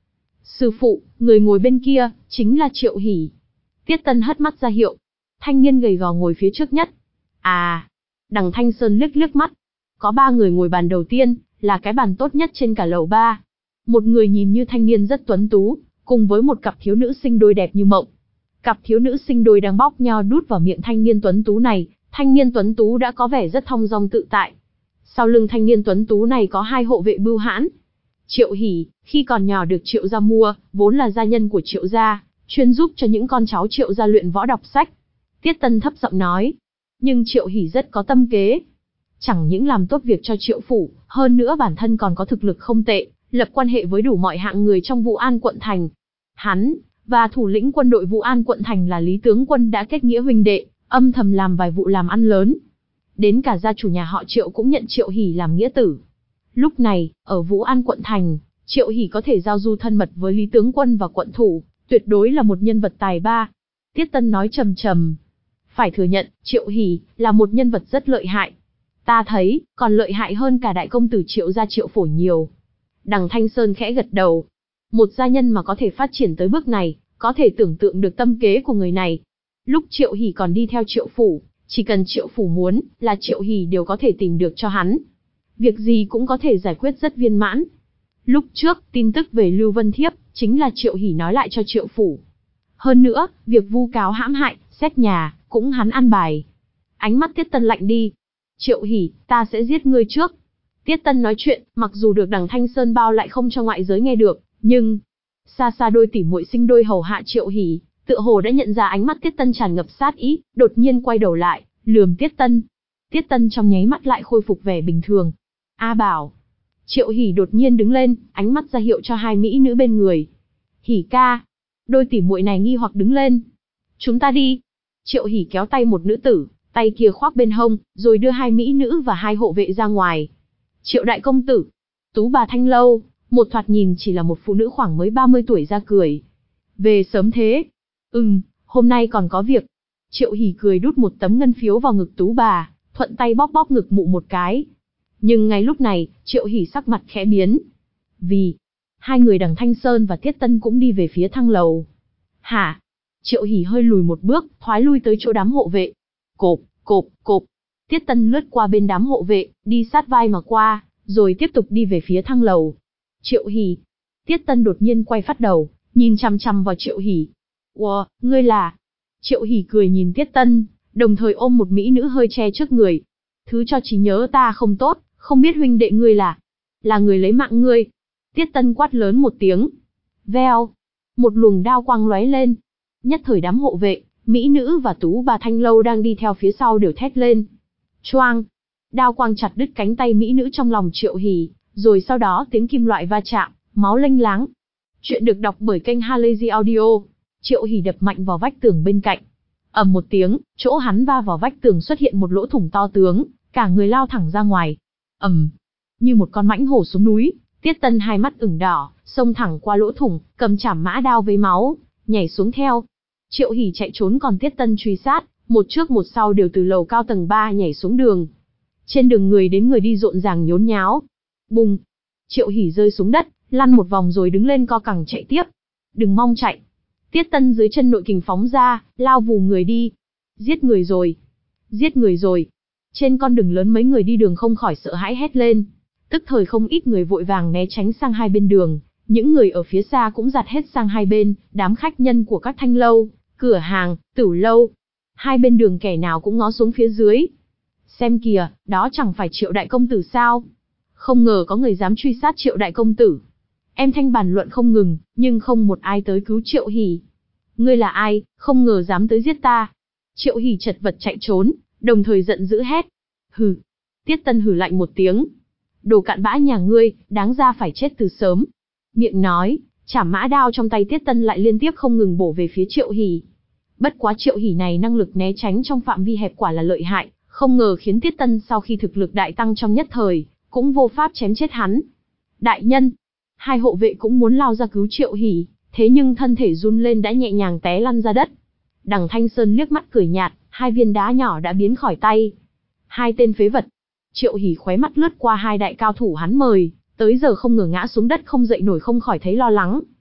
Sư phụ, người ngồi bên kia, chính là Triệu Hỷ. Tiết Tân hất mắt ra hiệu. Thanh niên gầy gò ngồi phía trước nhất. À, Đằng Thanh Sơn liếc liếc mắt. Có ba người ngồi bàn đầu tiên, là cái bàn tốt nhất trên cả lầu ba. Một người nhìn như thanh niên rất tuấn tú, cùng với một cặp thiếu nữ sinh đôi đẹp như mộng. Cặp thiếu nữ sinh đôi đang bóc nho đút vào miệng thanh niên tuấn tú này, thanh niên tuấn tú đã có vẻ rất thong dong tự tại. Sau lưng thanh niên tuấn tú này có hai hộ vệ bưu hãn. Triệu Hỷ, khi còn nhỏ được Triệu gia mua, vốn là gia nhân của Triệu gia, chuyên giúp cho những con cháu Triệu gia luyện võ đọc sách. Tiết Tân thấp giọng nói. Nhưng Triệu Hỷ rất có tâm kế. Chẳng những làm tốt việc cho Triệu phủ, hơn nữa bản thân còn có thực lực không tệ, lập quan hệ với đủ mọi hạng người trong Vũ An quận thành. Hắn và thủ lĩnh quân đội Vũ An quận thành là Lý tướng quân đã kết nghĩa huynh đệ, âm thầm làm vài vụ làm ăn lớn. Đến cả gia chủ nhà họ Triệu cũng nhận Triệu Hỷ làm nghĩa tử. Lúc này, ở Vũ An quận thành, Triệu Hỷ có thể giao du thân mật với Lý tướng quân và quận thủ, tuyệt đối là một nhân vật tài ba. Tiết Tân nói trầm trầm. Phải thừa nhận, Triệu Hỷ là một nhân vật rất lợi hại. Ta thấy, còn lợi hại hơn cả đại công tử Triệu gia Triệu Phổ nhiều. Đằng Thanh Sơn khẽ gật đầu. Một gia nhân mà có thể phát triển tới bước này, có thể tưởng tượng được tâm kế của người này. Lúc Triệu Hỷ còn đi theo Triệu phủ, chỉ cần Triệu phủ muốn, là Triệu Hỷ đều có thể tìm được cho hắn. Việc gì cũng có thể giải quyết rất viên mãn. Lúc trước, tin tức về Lưu Vân Thiếp, chính là Triệu Hỷ nói lại cho Triệu phủ. Hơn nữa, việc vu cáo hãm hại, xét nhà, cũng hắn an bài. Ánh mắt Tiết Tân lạnh đi. Triệu Hỷ, ta sẽ giết ngươi trước. Tiết Tân nói chuyện, mặc dù được đằng Thanh Sơn bao lại không cho ngoại giới nghe được, nhưng xa xa đôi tỉ muội sinh đôi hầu hạ Triệu Hỷ, tựa hồ đã nhận ra ánh mắt Tiết Tân tràn ngập sát ý, đột nhiên quay đầu lại, lườm Tiết Tân. Tiết Tân trong nháy mắt lại khôi phục vẻ bình thường. A Bảo. Triệu Hỷ đột nhiên đứng lên, ánh mắt ra hiệu cho hai mỹ nữ bên người. Hỷ ca. Đôi tỉ muội này nghi hoặc đứng lên. Chúng ta đi. Triệu Hỷ kéo tay một nữ tử, tay kia khoác bên hông, rồi đưa hai mỹ nữ và hai hộ vệ ra ngoài. Triệu đại công tử. Tú bà Thanh Lâu, một thoạt nhìn chỉ là một phụ nữ khoảng mới ba mươi tuổi ra cười. Về sớm thế. Ừm, hôm nay còn có việc. Triệu Hỷ cười đút một tấm ngân phiếu vào ngực Tú bà, thuận tay bóp bóp ngực mụ một cái. Nhưng ngay lúc này, Triệu Hỷ sắc mặt khẽ biến. Vì, hai người đằng Thanh Sơn và Tiết Tân cũng đi về phía thang lầu. Hả? Triệu Hỷ hơi lùi một bước, thoái lui tới chỗ đám hộ vệ. Cộp, cộp, cộp. Tiết Tân lướt qua bên đám hộ vệ, đi sát vai mà qua, rồi tiếp tục đi về phía thang lầu. Triệu Hỷ. Tiết Tân đột nhiên quay phát đầu, nhìn chằm chằm vào Triệu Hỷ. Wow, ngươi là... Triệu Hỷ cười nhìn Tiết Tân, đồng thời ôm một mỹ nữ hơi che trước người. Thứ cho trí nhớ ta không tốt, không biết huynh đệ ngươi là... Là người lấy mạng ngươi. Tiết Tân quát lớn một tiếng. Veo. Một luồng đao quang lóe lên. Nhất thời đám hộ vệ, mỹ nữ và Tú bà Thanh Lâu đang đi theo phía sau đều thét lên. Choang. Đao quang chặt đứt cánh tay mỹ nữ trong lòng Triệu Hỷ, rồi sau đó tiếng kim loại va chạm, máu lênh láng. Chuyện được đọc bởi kênh Halazy Audio. Triệu Hỷ đập mạnh vào vách tường bên cạnh. Ầm một tiếng, chỗ hắn va vào vách tường xuất hiện một lỗ thủng to tướng, cả người lao thẳng ra ngoài. Ầm. Như một con mãnh hổ xuống núi, Tiết Tân hai mắt ửng đỏ, xông thẳng qua lỗ thủng, cầm chảm mã đao với máu, nhảy xuống theo. Triệu Hỷ chạy trốn còn Tiết Tân truy sát, một trước một sau đều từ lầu cao tầng ba nhảy xuống đường. Trên đường người đến người đi rộn ràng nhốn nháo. Bùng. Triệu Hỷ rơi xuống đất, lăn một vòng rồi đứng lên co cẳng chạy tiếp. Đừng mong chạy. Tiết Tân dưới chân nội kình phóng ra, lao vù người đi. Giết người rồi. Giết người rồi. Trên con đường lớn mấy người đi đường không khỏi sợ hãi hét lên. Tức thời không ít người vội vàng né tránh sang hai bên đường. Những người ở phía xa cũng giạt hết sang hai bên, đám khách nhân của các thanh lâu, cửa hàng, tửu lâu. Hai bên đường kẻ nào cũng ngó xuống phía dưới. Xem kìa, đó chẳng phải Triệu đại công tử sao? Không ngờ có người dám truy sát Triệu đại công tử. Em thanh bàn luận không ngừng, nhưng không một ai tới cứu Triệu Hỷ. Ngươi là ai, không ngờ dám tới giết ta. Triệu Hỷ chật vật chạy trốn, đồng thời giận dữ hét. Hừ. Tiết Tân hừ lạnh một tiếng. Đồ cặn bã nhà ngươi, đáng ra phải chết từ sớm. Miệng nói, chảm mã đao trong tay Tiết Tân lại liên tiếp không ngừng bổ về phía Triệu Hỷ. Bất quá Triệu Hỷ này năng lực né tránh trong phạm vi hẹp quả là lợi hại, không ngờ khiến Tiết Tân sau khi thực lực đại tăng trong nhất thời, cũng vô pháp chém chết hắn. Đại nhân, hai hộ vệ cũng muốn lao ra cứu Triệu Hỷ, thế nhưng thân thể run lên đã nhẹ nhàng té lăn ra đất. Đằng Thanh Sơn liếc mắt cười nhạt, hai viên đá nhỏ đã biến khỏi tay. Hai tên phế vật. Triệu Hỷ khóe mắt lướt qua hai đại cao thủ hắn mời, tới giờ không ngờ ngã xuống đất không dậy nổi không khỏi thấy lo lắng.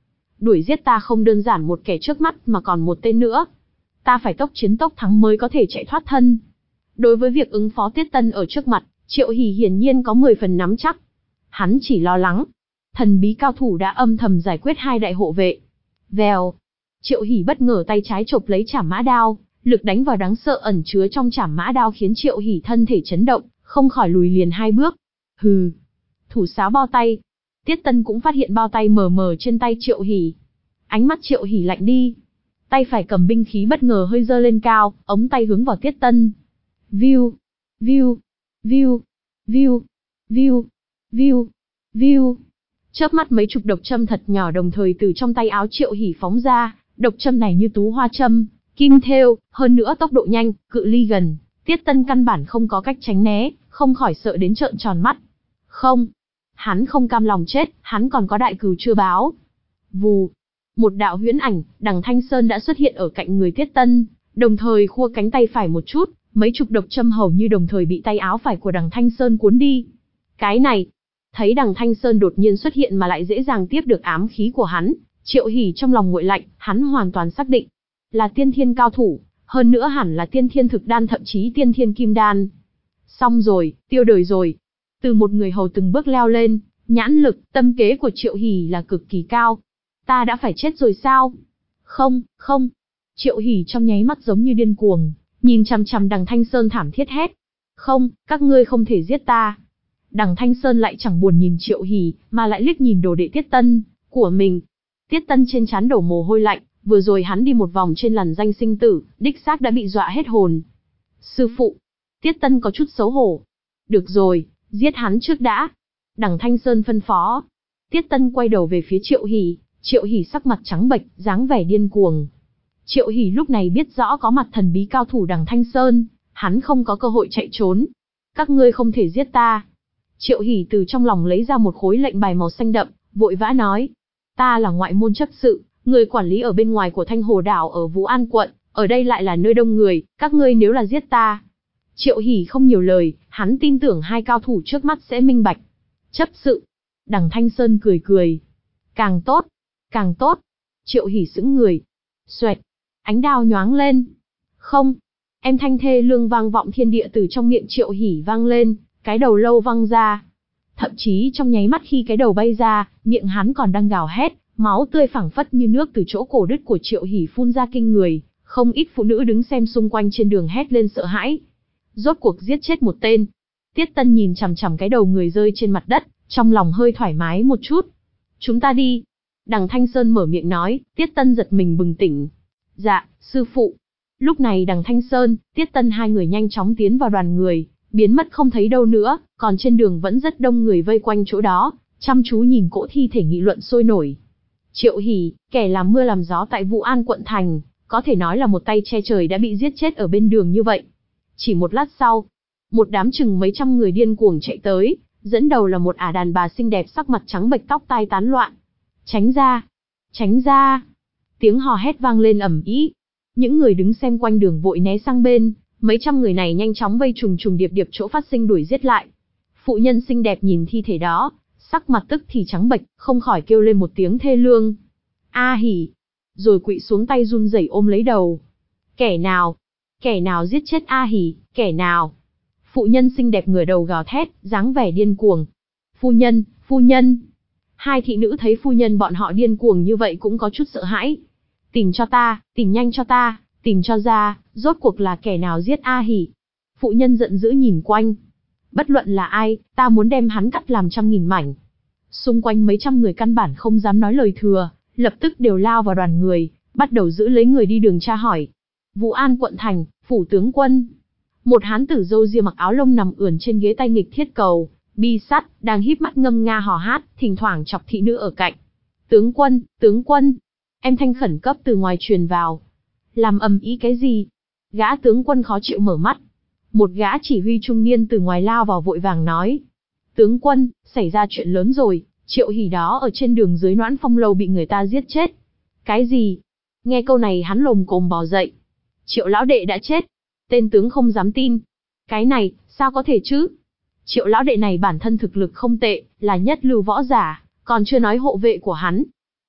Đuổi giết ta không đơn giản một kẻ trước mắt mà còn một tên nữa. Ta phải tốc chiến tốc thắng mới có thể chạy thoát thân. Đối với việc ứng phó Tiết Tân ở trước mặt, Triệu Hỷ hiển nhiên có mười phần nắm chắc. Hắn chỉ lo lắng. Thần bí cao thủ đã âm thầm giải quyết hai đại hộ vệ. Vèo. Triệu Hỷ bất ngờ tay trái chộp lấy trảm mã đao, lực đánh vào đáng sợ ẩn chứa trong trảm mã đao khiến Triệu Hỷ thân thể chấn động, không khỏi lùi liền hai bước. Hừ. Thủ sáo bao tay. Tiết Tân cũng phát hiện bao tay mờ mờ trên tay Triệu Hỷ. Ánh mắt Triệu Hỷ lạnh đi. Tay phải cầm binh khí bất ngờ hơi giơ lên cao, ống tay hướng vào Tiết Tân. View, view, view, view, view, view, view. Chớp mắt mấy chục độc châm thật nhỏ đồng thời từ trong tay áo Triệu Hỷ phóng ra, độc châm này như tú hoa châm, kim thêu, hơn nữa tốc độ nhanh, cự ly gần, Tiết Tân căn bản không có cách tránh né, không khỏi sợ đến trợn tròn mắt. Không, hắn không cam lòng chết, hắn còn có đại cừu chưa báo. Vù, một đạo huyễn ảnh, Đằng Thanh Sơn đã xuất hiện ở cạnh người Tiết Tân, đồng thời khua cánh tay phải một chút, mấy chục độc châm hầu như đồng thời bị tay áo phải của Đằng Thanh Sơn cuốn đi. Cái này, thấy Đằng Thanh Sơn đột nhiên xuất hiện mà lại dễ dàng tiếp được ám khí của hắn, Triệu Hỷ trong lòng nguội lạnh, hắn hoàn toàn xác định là tiên thiên cao thủ, hơn nữa hẳn là tiên thiên thực đan thậm chí tiên thiên kim đan. Xong rồi, tiêu đời rồi. Từ một người hầu từng bước leo lên, nhãn lực, tâm kế của Triệu Hỷ là cực kỳ cao. Ta đã phải chết rồi sao? Không, không. Triệu Hỷ trong nháy mắt giống như điên cuồng, nhìn chằm chằm Đằng Thanh Sơn thảm thiết hét. Không, các ngươi không thể giết ta. Đằng Thanh Sơn lại chẳng buồn nhìn Triệu Hỷ, mà lại liếc nhìn đồ đệ Tiết Tân của mình. Tiết Tân trên trán đổ mồ hôi lạnh, vừa rồi hắn đi một vòng trên lằn danh sinh tử, đích xác đã bị dọa hết hồn. Sư phụ, Tiết Tân có chút xấu hổ. Được rồi, giết hắn trước đã. Đằng Thanh Sơn phân phó. Tiết Tân quay đầu về phía Triệu Hỷ, Triệu Hỷ sắc mặt trắng bệch, dáng vẻ điên cuồng. Triệu Hỷ lúc này biết rõ có mặt thần bí cao thủ Đằng Thanh Sơn, hắn không có cơ hội chạy trốn. Các ngươi không thể giết ta. Triệu Hỷ từ trong lòng lấy ra một khối lệnh bài màu xanh đậm, vội vã nói. Ta là ngoại môn chấp sự, người quản lý ở bên ngoài của Thanh Hồ Đảo ở Vũ An quận, ở đây lại là nơi đông người, các ngươi nếu là giết ta. Triệu Hỷ không nhiều lời, hắn tin tưởng hai cao thủ trước mắt sẽ minh bạch. Chấp sự. Đằng Thanh Sơn cười cười. Càng tốt, càng tốt. Triệu Hỷ sững người. Xoẹt. Ánh đao nhoáng lên. Không. Em thanh thê lương vang vọng thiên địa từ trong miệng Triệu Hỷ vang lên, cái đầu lâu văng ra. Thậm chí trong nháy mắt khi cái đầu bay ra, miệng hắn còn đang gào hét, máu tươi phảng phất như nước từ chỗ cổ đứt của Triệu Hỷ phun ra kinh người, không ít phụ nữ đứng xem xung quanh trên đường hét lên sợ hãi. Rốt cuộc giết chết một tên. Tiết Tân nhìn chằm chằm cái đầu người rơi trên mặt đất, trong lòng hơi thoải mái một chút. Chúng ta đi. Đằng Thanh Sơn mở miệng nói, Tiết Tân giật mình bừng tỉnh. Dạ, sư phụ. Lúc này Đằng Thanh Sơn, Tiết Tân hai người nhanh chóng tiến vào đoàn người, biến mất không thấy đâu nữa, còn trên đường vẫn rất đông người vây quanh chỗ đó, chăm chú nhìn cỗ thi thể nghị luận sôi nổi. Triệu Hỷ, kẻ làm mưa làm gió tại Vũ An quận thành, có thể nói là một tay che trời đã bị giết chết ở bên đường như vậy. Chỉ một lát sau, một đám chừng mấy trăm người điên cuồng chạy tới, dẫn đầu là một ả đàn bà xinh đẹp sắc mặt trắng bệch tóc tai tán loạn. Tránh ra! Tránh ra! Tiếng hò hét vang lên ầm ĩ. Những người đứng xem quanh đường vội né sang bên, mấy trăm người này nhanh chóng vây trùng trùng điệp điệp chỗ phát sinh đuổi giết lại. Phụ nhân xinh đẹp nhìn thi thể đó, sắc mặt tức thì trắng bệch, không khỏi kêu lên một tiếng thê lương. A Hỷ! Rồi quỵ xuống tay run rẩy ôm lấy đầu. Kẻ nào? Kẻ nào giết chết A Hỷ? Kẻ nào? Phụ nhân xinh đẹp ngửa đầu gào thét, dáng vẻ điên cuồng. Phu nhân, phu nhân! Hai thị nữ thấy phu nhân bọn họ điên cuồng như vậy cũng có chút sợ hãi. Tìm cho ta, tìm nhanh cho ta, tìm cho ra, rốt cuộc là kẻ nào giết A Hỷ? Phụ nhân giận dữ nhìn quanh. Bất luận là ai, ta muốn đem hắn cắt làm trăm nghìn mảnh. Xung quanh mấy trăm người căn bản không dám nói lời thừa, lập tức đều lao vào đoàn người, bắt đầu giữ lấy người đi đường tra hỏi. Vũ An quận thành, phủ tướng quân. Một hán tử râu ria mặc áo lông nằm ườn trên ghế tay nghịch thiết cầu, bi sắt, đang híp mắt ngâm nga hò hát, thỉnh thoảng chọc thị nữ ở cạnh. Tướng quân, tướng quân. Em thanh khẩn cấp từ ngoài truyền vào. Làm ầm ĩ cái gì? Gã tướng quân khó chịu mở mắt. Một gã chỉ huy trung niên từ ngoài lao vào vội vàng nói. Tướng quân, xảy ra chuyện lớn rồi, Triệu Hỷ đó ở trên đường dưới Noãn Phong lâu bị người ta giết chết. Cái gì? Nghe câu này hắn lồm cồm bò dậy. Triệu lão đệ đã chết. Tên tướng không dám tin. Cái này, sao có thể chứ? Triệu lão đệ này bản thân thực lực không tệ, là nhất lưu võ giả, còn chưa nói hộ vệ của hắn.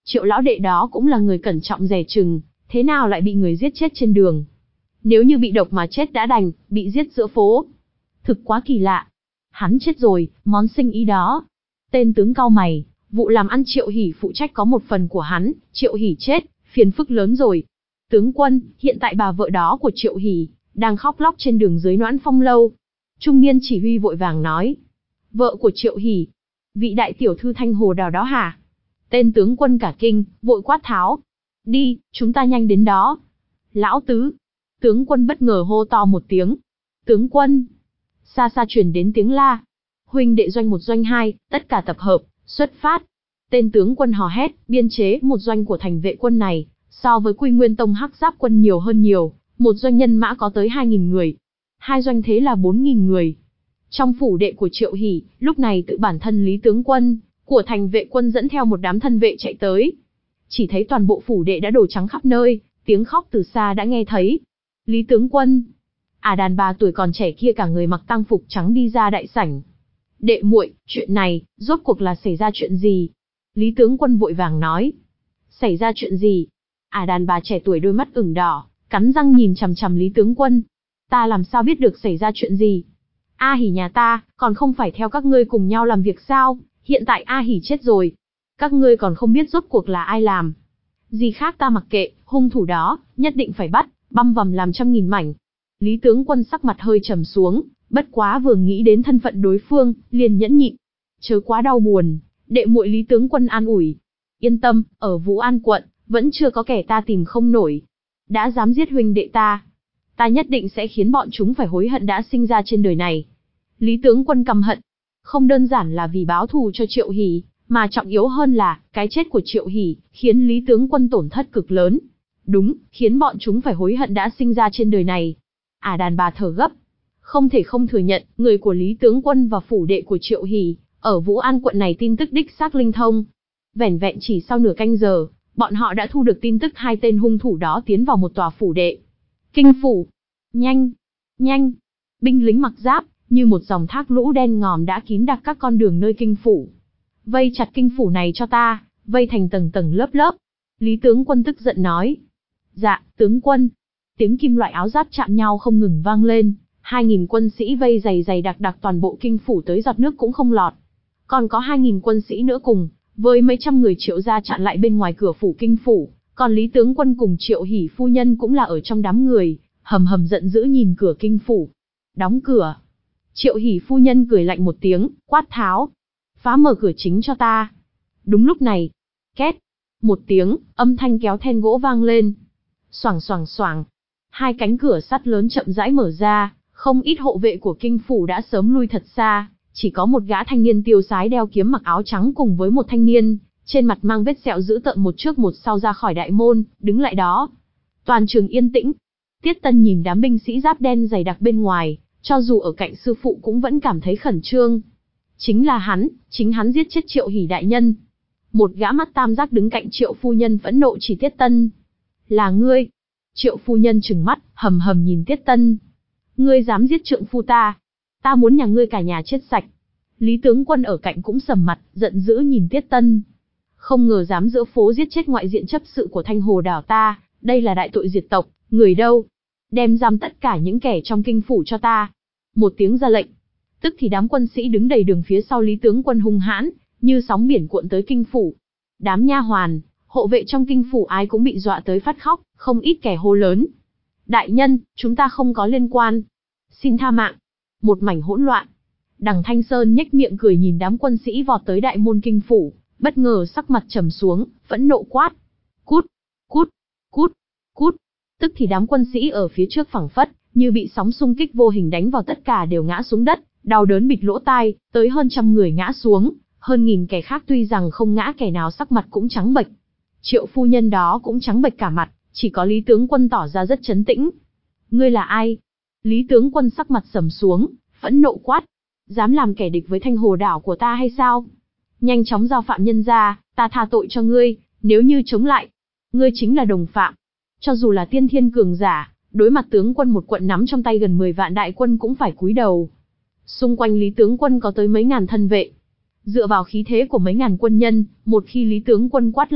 Triệu lão đệ đó cũng là người cẩn trọng dè chừng, thế nào lại bị người giết chết trên đường? Nếu như bị độc mà chết đã đành, bị giết giữa phố. Thực quá kỳ lạ. Hắn chết rồi, món sinh ý đó. Tên tướng cau mày, vụ làm ăn Triệu Hỷ phụ trách có một phần của hắn, Triệu Hỷ chết, phiền phức lớn rồi. Tướng quân, hiện tại bà vợ đó của Triệu Hỷ đang khóc lóc trên đường dưới Noãn Phong lâu. Trung niên chỉ huy vội vàng nói. Vợ của Triệu Hỷ? Vị đại tiểu thư Thanh Hồ Đào đó hả? Tên tướng quân cả kinh, vội quát tháo. Đi, chúng ta nhanh đến đó. Lão tứ. Tướng quân bất ngờ hô to một tiếng. Tướng quân. Xa xa truyền đến tiếng la. Huynh đệ doanh một doanh hai, tất cả tập hợp, xuất phát. Tên tướng quân hò hét, biên chế một doanh của thành vệ quân này, so với Quy Nguyên Tông Hắc Giáp quân nhiều hơn nhiều, một doanh nhân mã có tới hai nghìn người. Hai doanh thế là bốn nghìn người. Trong phủ đệ của Triệu Hỷ, lúc này tự bản thân Lý tướng quân của thành vệ quân dẫn theo một đám thân vệ chạy tới. Chỉ thấy toàn bộ phủ đệ đã đổ trắng khắp nơi, tiếng khóc từ xa đã nghe thấy. Lý tướng quân. À, đàn bà tuổi còn trẻ kia cả người mặc tang phục trắng đi ra đại sảnh. Đệ muội, chuyện này, rốt cuộc là xảy ra chuyện gì? Lý tướng quân vội vàng nói. Xảy ra chuyện gì? À, đàn bà trẻ tuổi đôi mắt ửng đỏ, cắn răng nhìn chằm chằm Lý tướng quân. Ta làm sao biết được xảy ra chuyện gì? A Hỷ nhà ta, còn không phải theo các ngươi cùng nhau làm việc sao? Hiện tại A Hỷ chết rồi. Các ngươi còn không biết rốt cuộc là ai làm. Gì khác ta mặc kệ, hung thủ đó, nhất định phải bắt, băm vằm làm trăm nghìn mảnh. Lý tướng quân sắc mặt hơi trầm xuống, bất quá vừa nghĩ đến thân phận đối phương, liền nhẫn nhịn. Chớ quá đau buồn, đệ muội Lý tướng quân an ủi. Yên tâm, ở Vũ An quận, vẫn chưa có kẻ ta tìm không nổi. Đã dám giết huynh đệ ta, ta nhất định sẽ khiến bọn chúng phải hối hận đã sinh ra trên đời này. Lý tướng quân căm hận, không đơn giản là vì báo thù cho Triệu Hỷ, mà trọng yếu hơn là, cái chết của Triệu Hỷ, khiến Lý tướng quân tổn thất cực lớn. Đúng, khiến bọn chúng phải hối hận đã sinh ra trên đời này. À, đàn bà thở gấp. Không thể không thừa nhận, người của Lý tướng quân và phủ đệ của Triệu Hỷ, ở Vũ An quận này tin tức đích xác linh thông. Vẻn vẹn chỉ sau nửa canh giờ, bọn họ đã thu được tin tức hai tên hung thủ đó tiến vào một tòa phủ đệ. Kinh phủ. Nhanh, nhanh. Binh lính mặc giáp, như một dòng thác lũ đen ngòm đã kín đặc các con đường nơi kinh phủ. Vây chặt kinh phủ này cho ta, vây thành tầng tầng lớp lớp. Lý tướng quân tức giận nói. Dạ, tướng quân. Tiếng kim loại áo giáp chạm nhau không ngừng vang lên, hai nghìn quân sĩ vây dày dày đặc đặc toàn bộ kinh phủ tới giọt nước cũng không lọt. Còn có hai nghìn quân sĩ nữa cùng, với mấy trăm người Triệu gia chặn lại bên ngoài cửa phủ kinh phủ, còn Lý tướng quân cùng Triệu Hỷ phu nhân cũng là ở trong đám người, hầm hầm giận dữ nhìn cửa kinh phủ. Đóng cửa. Triệu Hỷ phu nhân cười lạnh một tiếng, quát tháo. Phá mở cửa chính cho ta. Đúng lúc này, két, một tiếng, âm thanh kéo then gỗ vang lên. Xoảng xoảng xoảng. Hai cánh cửa sắt lớn chậm rãi mở ra, không ít hộ vệ của kinh phủ đã sớm lui thật xa, chỉ có một gã thanh niên tiêu sái đeo kiếm mặc áo trắng cùng với một thanh niên, trên mặt mang vết sẹo dữ tợn một trước một sau ra khỏi đại môn, đứng lại đó. Toàn trường yên tĩnh. Tiết Tân nhìn đám binh sĩ giáp đen dày đặc bên ngoài, cho dù ở cạnh sư phụ cũng vẫn cảm thấy khẩn trương. Chính là hắn, chính hắn giết chết Triệu Hỷ đại nhân. Một gã mắt tam giác đứng cạnh Triệu phu nhân phẫn nộ chỉ Tiết Tân. Là ngươi. Triệu phu nhân trừng mắt, hầm hầm nhìn Tiết Tân. Ngươi dám giết trượng phu ta. Ta muốn nhà ngươi cả nhà chết sạch. Lý tướng quân ở cạnh cũng sầm mặt, giận dữ nhìn Tiết Tân. Không ngờ dám giữa phố giết chết ngoại diện chấp sự của Thanh Hồ đảo ta, đây là đại tội diệt tộc, người đâu? Đem giam tất cả những kẻ trong kinh phủ cho ta. Một tiếng ra lệnh. Tức thì đám quân sĩ đứng đầy đường phía sau Lý tướng quân hung hãn, như sóng biển cuộn tới kinh phủ. Đám nha hoàn, hộ vệ trong kinh phủ ai cũng bị dọa tới phát khóc, không ít kẻ hô lớn. Đại nhân, chúng ta không có liên quan. Xin tha mạng. Một mảnh hỗn loạn. Đằng Thanh Sơn nhếch miệng cười nhìn đám quân sĩ vọt tới đại môn kinh phủ, bất ngờ sắc mặt trầm xuống, phẫn nộ quát. Cút, cút, cút, cút. Tức thì đám quân sĩ ở phía trước phảng phất, như bị sóng xung kích vô hình đánh vào tất cả đều ngã xuống đất, đau đớn bịt lỗ tai, tới hơn trăm người ngã xuống, hơn nghìn kẻ khác tuy rằng không ngã kẻ nào sắc mặt cũng trắng bệch. Triệu phu nhân đó cũng trắng bệch cả mặt, chỉ có Lý tướng quân tỏ ra rất trấn tĩnh. Ngươi là ai? Lý tướng quân sắc mặt sầm xuống, phẫn nộ quát. Dám làm kẻ địch với Thanh Hồ đảo của ta hay sao? Nhanh chóng giao phạm nhân ra, ta tha tội cho ngươi, nếu như chống lại, ngươi chính là đồng phạm. Cho dù là tiên thiên cường giả, đối mặt tướng quân một quận nắm trong tay gần mười vạn đại quân cũng phải cúi đầu. Xung quanh Lý tướng quân có tới mấy ngàn thân vệ. Dựa vào khí thế của mấy ngàn quân nhân, một khi Lý tướng quân quát lác,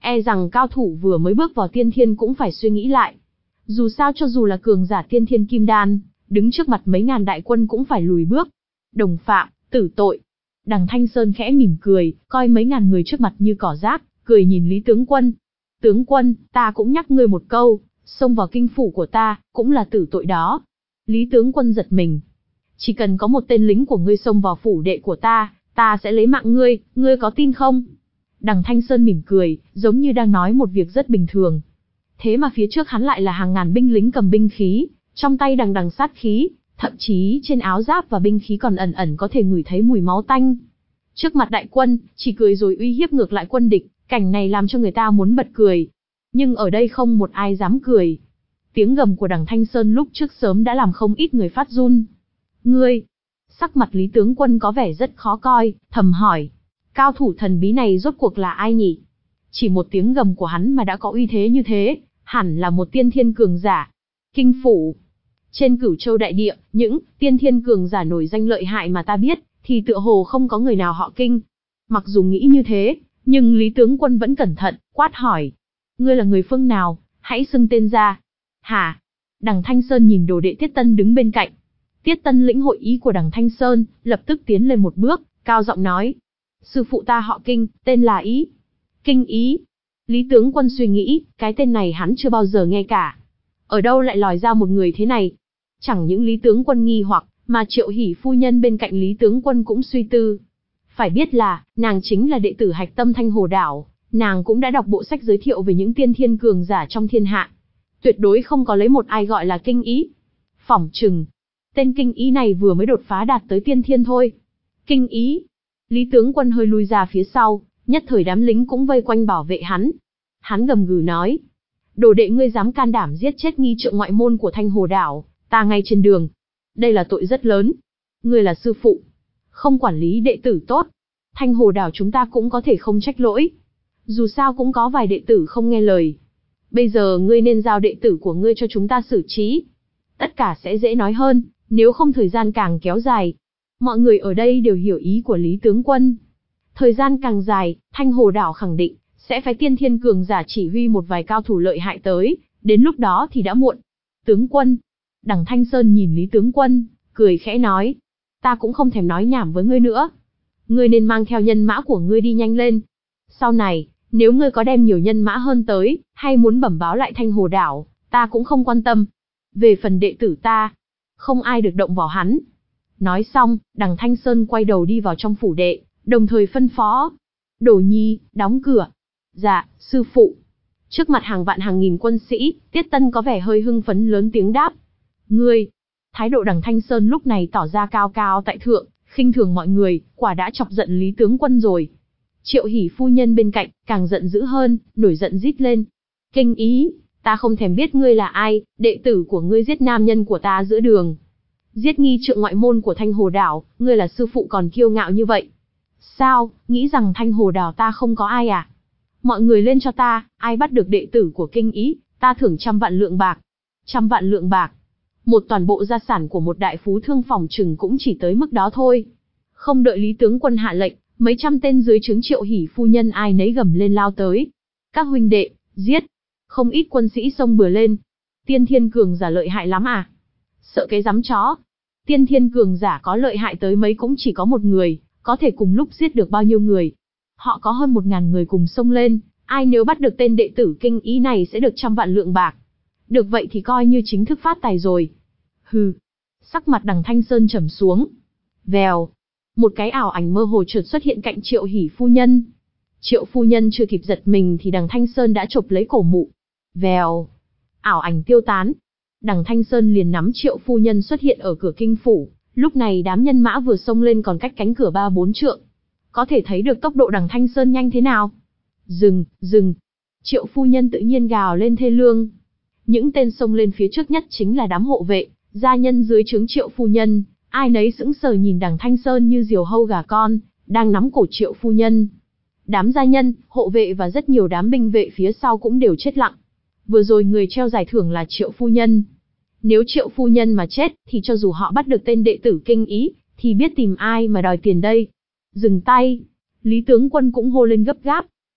e rằng cao thủ vừa mới bước vào tiên thiên cũng phải suy nghĩ lại. Dù sao cho dù là cường giả tiên thiên kim đan, đứng trước mặt mấy ngàn đại quân cũng phải lùi bước. Đồng phạm, tử tội. Đằng Thanh Sơn khẽ mỉm cười, coi mấy ngàn người trước mặt như cỏ rác, cười nhìn Lý tướng quân. Tướng quân, ta cũng nhắc ngươi một câu, xông vào kinh phủ của ta, cũng là tử tội đó. Lý tướng quân giật mình. Chỉ cần có một tên lính của ngươi xông vào phủ đệ của ta, ta sẽ lấy mạng ngươi, ngươi có tin không? Đằng Thanh Sơn mỉm cười, giống như đang nói một việc rất bình thường. Thế mà phía trước hắn lại là hàng ngàn binh lính cầm binh khí, trong tay đằng đằng sát khí, thậm chí trên áo giáp và binh khí còn ẩn ẩn có thể ngửi thấy mùi máu tanh. Trước mặt đại quân, chỉ cười rồi uy hiếp ngược lại quân địch, cảnh này làm cho người ta muốn bật cười. Nhưng ở đây không một ai dám cười. Tiếng gầm của đằng Thanh Sơn lúc trước sớm đã làm không ít người phát run. Ngươi! Sắc mặt Lý tướng quân có vẻ rất khó coi, thầm hỏi. Cao thủ thần bí này rốt cuộc là ai nhỉ? Chỉ một tiếng gầm của hắn mà đã có uy thế như thế, hẳn là một tiên thiên cường giả. Kinh phủ. Trên Cửu Châu đại địa, những tiên thiên cường giả nổi danh lợi hại mà ta biết, thì tựa hồ không có người nào họ Kinh. Mặc dù nghĩ như thế, nhưng Lý tướng quân vẫn cẩn thận, quát hỏi. Ngươi là người phương nào, hãy xưng tên ra. Hả? Đằng Thanh Sơn nhìn đồ đệ Tiết Tân đứng bên cạnh. Tiết Tân lĩnh hội ý của đằng Thanh Sơn, lập tức tiến lên một bước, cao giọng nói. Sư phụ ta họ Kinh, tên là Ý. Kinh Ý. Lý tướng quân suy nghĩ, cái tên này hắn chưa bao giờ nghe cả. Ở đâu lại lòi ra một người thế này? Chẳng những Lý tướng quân nghi hoặc, mà Triệu Hỷ phu nhân bên cạnh Lý tướng quân cũng suy tư. Phải biết là, nàng chính là đệ tử hạch tâm Thanh Hồ Đảo, nàng cũng đã đọc bộ sách giới thiệu về những tiên thiên cường giả trong thiên hạ. Tuyệt đối không có lấy một ai gọi là Kinh Ý. Phỏng chừng, tên Kinh Ý này vừa mới đột phá đạt tới tiên thiên thôi. Kinh Ý. Lý tướng quân hơi lui ra phía sau, nhất thời đám lính cũng vây quanh bảo vệ hắn. Hắn gầm gừ nói. Đồ đệ ngươi dám can đảm giết chết nghi trượng ngoại môn của Thanh Hồ Đảo, ta ngay trên đường. Đây là tội rất lớn. Ngươi là sư phụ, không quản lý đệ tử tốt. Thanh Hồ Đảo chúng ta cũng có thể không trách lỗi. Dù sao cũng có vài đệ tử không nghe lời. Bây giờ ngươi nên giao đệ tử của ngươi cho chúng ta xử trí. Tất cả sẽ dễ nói hơn, nếu không thời gian càng kéo dài. Mọi người ở đây đều hiểu ý của Lý tướng quân. Thời gian càng dài, Thanh Hồ Đảo khẳng định sẽ phái tiên thiên cường giả chỉ huy một vài cao thủ lợi hại tới, đến lúc đó thì đã muộn. Tướng quân. Đằng Thanh Sơn nhìn Lý tướng quân, cười khẽ nói. Ta cũng không thèm nói nhảm với ngươi nữa. Ngươi nên mang theo nhân mã của ngươi đi nhanh lên. Sau này, nếu ngươi có đem nhiều nhân mã hơn tới, hay muốn bẩm báo lại Thanh Hồ Đảo, ta cũng không quan tâm. Về phần đệ tử ta, không ai được động vào hắn. Nói xong, đằng Thanh Sơn quay đầu đi vào trong phủ đệ, đồng thời phân phó. Đồ Nhi, đóng cửa. Dạ, sư phụ. Trước mặt hàng vạn hàng nghìn quân sĩ, Tiết Tân có vẻ hơi hưng phấn lớn tiếng đáp. Ngươi. Thái độ đằng Thanh Sơn lúc này tỏ ra cao cao tại thượng, khinh thường mọi người, quả đã chọc giận Lý tướng quân rồi. Triệu Hỷ phu nhân bên cạnh, càng giận dữ hơn, nổi giận rít lên. Kinh Ý, ta không thèm biết ngươi là ai, đệ tử của ngươi giết nam nhân của ta giữa đường. Giết nghi trượng ngoại môn của Thanh Hồ Đảo, ngươi là sư phụ còn kiêu ngạo như vậy. Sao, nghĩ rằng Thanh Hồ Đảo ta không có ai à? Mọi người lên cho ta, ai bắt được đệ tử của Kinh Ý, ta thưởng trăm vạn lượng bạc. Trăm vạn lượng bạc. Một toàn bộ gia sản của một đại phú thương phòng chừng cũng chỉ tới mức đó thôi. Không đợi Lý tướng quân hạ lệnh, mấy trăm tên dưới trướng Triệu Hỷ phu nhân ai nấy gầm lên lao tới. Các huynh đệ, giết. Không ít quân sĩ xông bừa lên. Tiên thiên cường giả lợi hại lắm à? Sợ cái giám chó. Tiên thiên cường giả có lợi hại tới mấy cũng chỉ có một người, có thể cùng lúc giết được bao nhiêu người. Họ có hơn một ngàn người cùng xông lên, ai nếu bắt được tên đệ tử Kinh Ý này sẽ được trăm vạn lượng bạc. Được vậy thì coi như chính thức phát tài rồi. Hừ. Sắc mặt đằng Thanh Sơn trầm xuống. Vèo. Một cái ảo ảnh mơ hồ chợt xuất hiện cạnh Triệu Hỷ phu nhân. Triệu phu nhân chưa kịp giật mình thì đằng Thanh Sơn đã chộp lấy cổ mụ. Vèo. Ảo ảnh tiêu tán. Đằng Thanh Sơn liền nắm Triệu phu nhân xuất hiện ở cửa kinh phủ. Lúc này đám nhân mã vừa xông lên còn cách cánh cửa ba bốn trượng. Có thể thấy được tốc độ đằng Thanh Sơn nhanh thế nào. Dừng, dừng. Triệu phu nhân tự nhiên gào lên thê lương. Những tên xông lên phía trước nhất chính là đám hộ vệ, gia nhân dưới trướng Triệu phu nhân, ai nấy sững sờ nhìn đằng Thanh Sơn như diều hâu gà con, đang nắm cổ Triệu phu nhân. Đám gia nhân, hộ vệ và rất nhiều đám binh vệ phía sau cũng đều chết lặng. Vừa rồi người treo giải thưởng là Triệu phu nhân. Nếu Triệu phu nhân mà chết, thì cho dù họ bắt được tên đệ tử Kinh Ý, thì biết tìm ai mà đòi tiền đây. Dừng tay. Lý tướng quân cũng hô lên gấp gáp.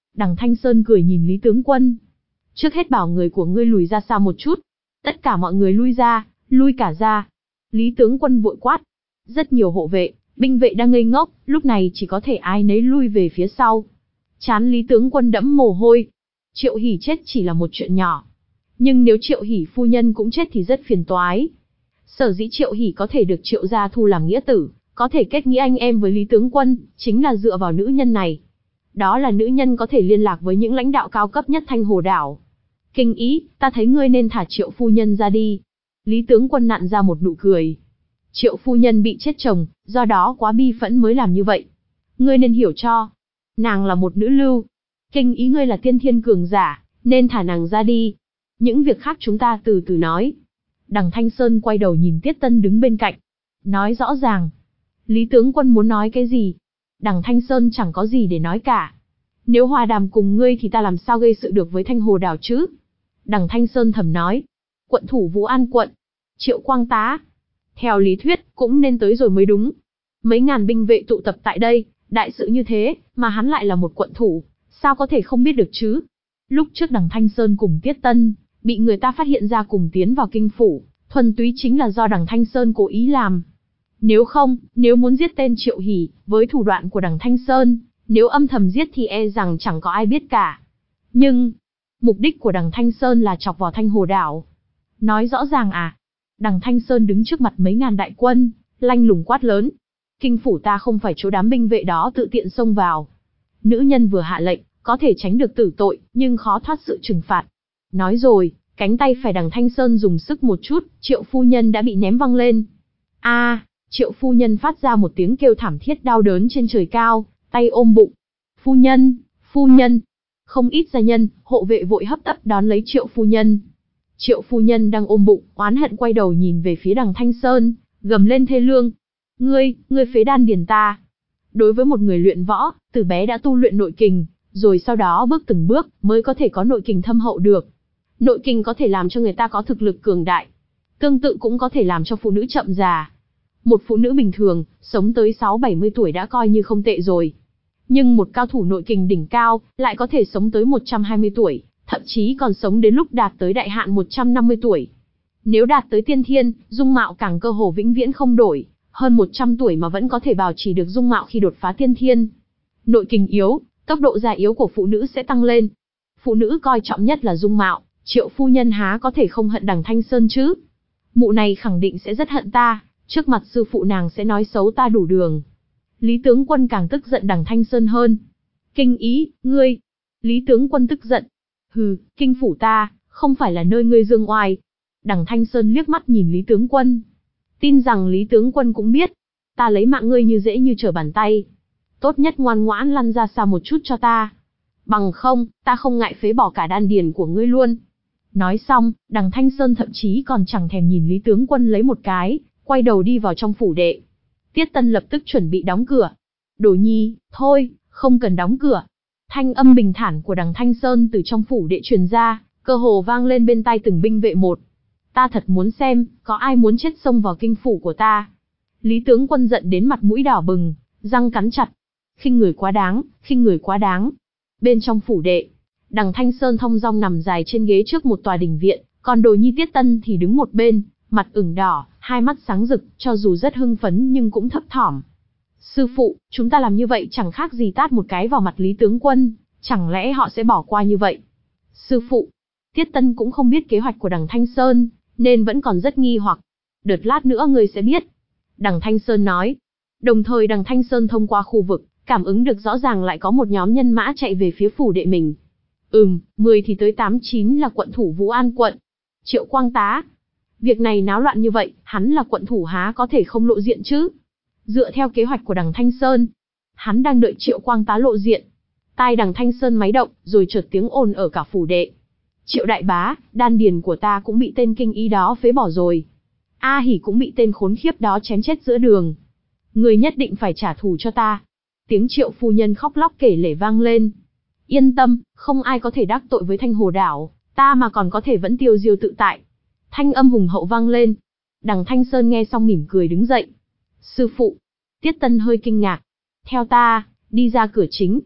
Đằng Thanh Sơn cười nhìn Lý tướng quân. Trước hết bảo người của ngươi lùi ra xa một chút. Tất cả mọi người lui ra, lui cả ra. Lý tướng quân vội quát. Rất nhiều hộ vệ, binh vệ đang ngây ngốc, lúc này chỉ có thể ai nấy lui về phía sau. Trán Lý tướng quân đẫm mồ hôi. Triệu Hỷ chết chỉ là một chuyện nhỏ. Nhưng nếu Triệu Hỷ phu nhân cũng chết thì rất phiền toái. Sở dĩ Triệu Hỷ có thể được Triệu gia thu làm nghĩa tử, có thể kết nghĩa anh em với Lý tướng quân, chính là dựa vào nữ nhân này. Đó là nữ nhân có thể liên lạc với những lãnh đạo cao cấp nhất Thanh Hồ đảo. Kinh Ý, ta thấy ngươi nên thả Triệu phu nhân ra đi. Lý tướng quân nặn ra một nụ cười. Triệu phu nhân bị chết chồng, do đó quá bi phẫn mới làm như vậy. Ngươi nên hiểu cho. Nàng là một nữ lưu. Kinh Ý ngươi là tiên thiên cường giả, nên thả nàng ra đi. Những việc khác chúng ta từ từ nói. Đằng Thanh Sơn quay đầu nhìn Tiết Tân đứng bên cạnh. Nói rõ ràng. Lý tướng quân muốn nói cái gì? Đằng Thanh Sơn chẳng có gì để nói cả. Nếu hòa đàm cùng ngươi thì ta làm sao gây sự được với Thanh Hồ đảo chứ? Đằng Thanh Sơn thầm nói. Quận thủ Vũ An quận. Triệu Quang Tá. Theo lý thuyết, cũng nên tới rồi mới đúng. Mấy ngàn binh vệ tụ tập tại đây, đại sự như thế, mà hắn lại là một quận thủ, sao có thể không biết được chứ? Lúc trước đằng Thanh Sơn cùng Tiết Tân, bị người ta phát hiện ra cùng tiến vào kinh phủ, thuần túy chính là do đằng Thanh Sơn cố ý làm. Nếu không, nếu muốn giết tên Triệu Hỷ, với thủ đoạn của đằng Thanh Sơn, nếu âm thầm giết thì e rằng chẳng có ai biết cả. Nhưng, mục đích của đằng Thanh Sơn là chọc vào Thanh Hồ đảo. Nói rõ ràng à? Đằng Thanh Sơn đứng trước mặt mấy ngàn đại quân, lanh lùng quát lớn. Kinh phủ ta không phải chỗ đám binh vệ đó tự tiện xông vào. Nữ nhân vừa hạ lệnh, có thể tránh được tử tội, nhưng khó thoát sự trừng phạt. Nói rồi, cánh tay phải đằng Thanh Sơn dùng sức một chút, Triệu phu nhân đã bị ném văng lên. A, à, Triệu phu nhân phát ra một tiếng kêu thảm thiết đau đớn trên trời cao, tay ôm bụng. Phu nhân, phu nhân. Không ít gia nhân, hộ vệ vội hấp tấp đón lấy Triệu phu nhân. Triệu phu nhân đang ôm bụng, oán hận quay đầu nhìn về phía đằng Thanh Sơn, gầm lên thê lương. Ngươi, ngươi phế đan điền ta. Đối với một người luyện võ, từ bé đã tu luyện nội kình, rồi sau đó bước từng bước, mới có thể có nội kình thâm hậu được. Nội kình có thể làm cho người ta có thực lực cường đại. Tương tự cũng có thể làm cho phụ nữ chậm già. Một phụ nữ bình thường, sống tới sáu bảy mươi tuổi đã coi như không tệ rồi. Nhưng một cao thủ nội kình đỉnh cao, lại có thể sống tới một trăm hai mươi tuổi, thậm chí còn sống đến lúc đạt tới đại hạn một trăm năm mươi tuổi. Nếu đạt tới tiên thiên, dung mạo càng cơ hồ vĩnh viễn không đổi, hơn một trăm tuổi mà vẫn có thể bảo trì được dung mạo khi đột phá tiên thiên. Nội kình yếu, tốc độ già yếu của phụ nữ sẽ tăng lên. Phụ nữ coi trọng nhất là dung mạo, Triệu phu nhân há có thể không hận đằng Thanh Sơn chứ? Mụ này khẳng định sẽ rất hận ta, trước mặt sư phụ nàng sẽ nói xấu ta đủ đường. Lý tướng quân càng tức giận đằng Thanh Sơn hơn. Kinh Ý, ngươi. Lý tướng quân tức giận. Hừ, kinh phủ ta, không phải là nơi ngươi dương oai. Đằng Thanh Sơn liếc mắt nhìn Lý tướng quân. Tin rằng Lý tướng quân cũng biết, ta lấy mạng ngươi như dễ như trở bàn tay. Tốt nhất ngoan ngoãn lăn ra xa một chút cho ta. Bằng không, ta không ngại phế bỏ cả đan điền của ngươi luôn. Nói xong, đằng Thanh Sơn thậm chí còn chẳng thèm nhìn Lý tướng quân lấy một cái, quay đầu đi vào trong phủ đệ. Tiết Tân lập tức chuẩn bị đóng cửa. Đồ nhi, thôi, không cần đóng cửa. Thanh âm bình thản của đằng Thanh Sơn từ trong phủ đệ truyền ra, cơ hồ vang lên bên tai từng binh vệ một. Ta thật muốn xem, có ai muốn chết xông vào kinh phủ của ta. Lý tướng quân giận đến mặt mũi đỏ bừng, răng cắn chặt. Khinh người quá đáng, khinh người quá đáng. Bên trong phủ đệ, đằng Thanh Sơn thong dong nằm dài trên ghế trước một tòa đình viện, còn Đồ nhi Tiết Tân thì đứng một bên, mặt ửng đỏ, hai mắt sáng rực, cho dù rất hưng phấn nhưng cũng thấp thỏm. Sư phụ, chúng ta làm như vậy chẳng khác gì tát một cái vào mặt Lý tướng quân, chẳng lẽ họ sẽ bỏ qua như vậy? Sư phụ, Tiết Tân cũng không biết kế hoạch của đằng Thanh Sơn, nên vẫn còn rất nghi hoặc. Đợt lát nữa ngươi sẽ biết. Đằng Thanh Sơn nói. Đồng thời đằng Thanh Sơn thông qua khu vực, cảm ứng được rõ ràng lại có một nhóm nhân mã chạy về phía phủ đệ mình. Ừm, mười thì tới tám chín là quận thủ Vũ An quận. Triệu Quang Tá. Việc này náo loạn như vậy, hắn là quận thủ há có thể không lộ diện chứ? Dựa theo kế hoạch của đằng Thanh Sơn, hắn đang đợi Triệu Quang Tá lộ diện. Tai đằng Thanh Sơn máy động, rồi chợt tiếng ồn ở cả phủ đệ. Triệu đại bá, đan điền của ta cũng bị tên kinh ý đó phế bỏ rồi. A Hỉ cũng bị tên khốn khiếp đó chém chết giữa đường. Người nhất định phải trả thù cho ta. Tiếng Triệu phu nhân khóc lóc kể lể vang lên. Yên tâm, không ai có thể đắc tội với Thanh Hồ đảo, ta mà còn có thể vẫn tiêu diêu tự tại. Thanh âm hùng hậu vang lên. Đằng Thanh Sơn nghe xong mỉm cười đứng dậy. Sư phụ. Tiết Tân hơi kinh ngạc. Theo ta, đi ra cửa chính.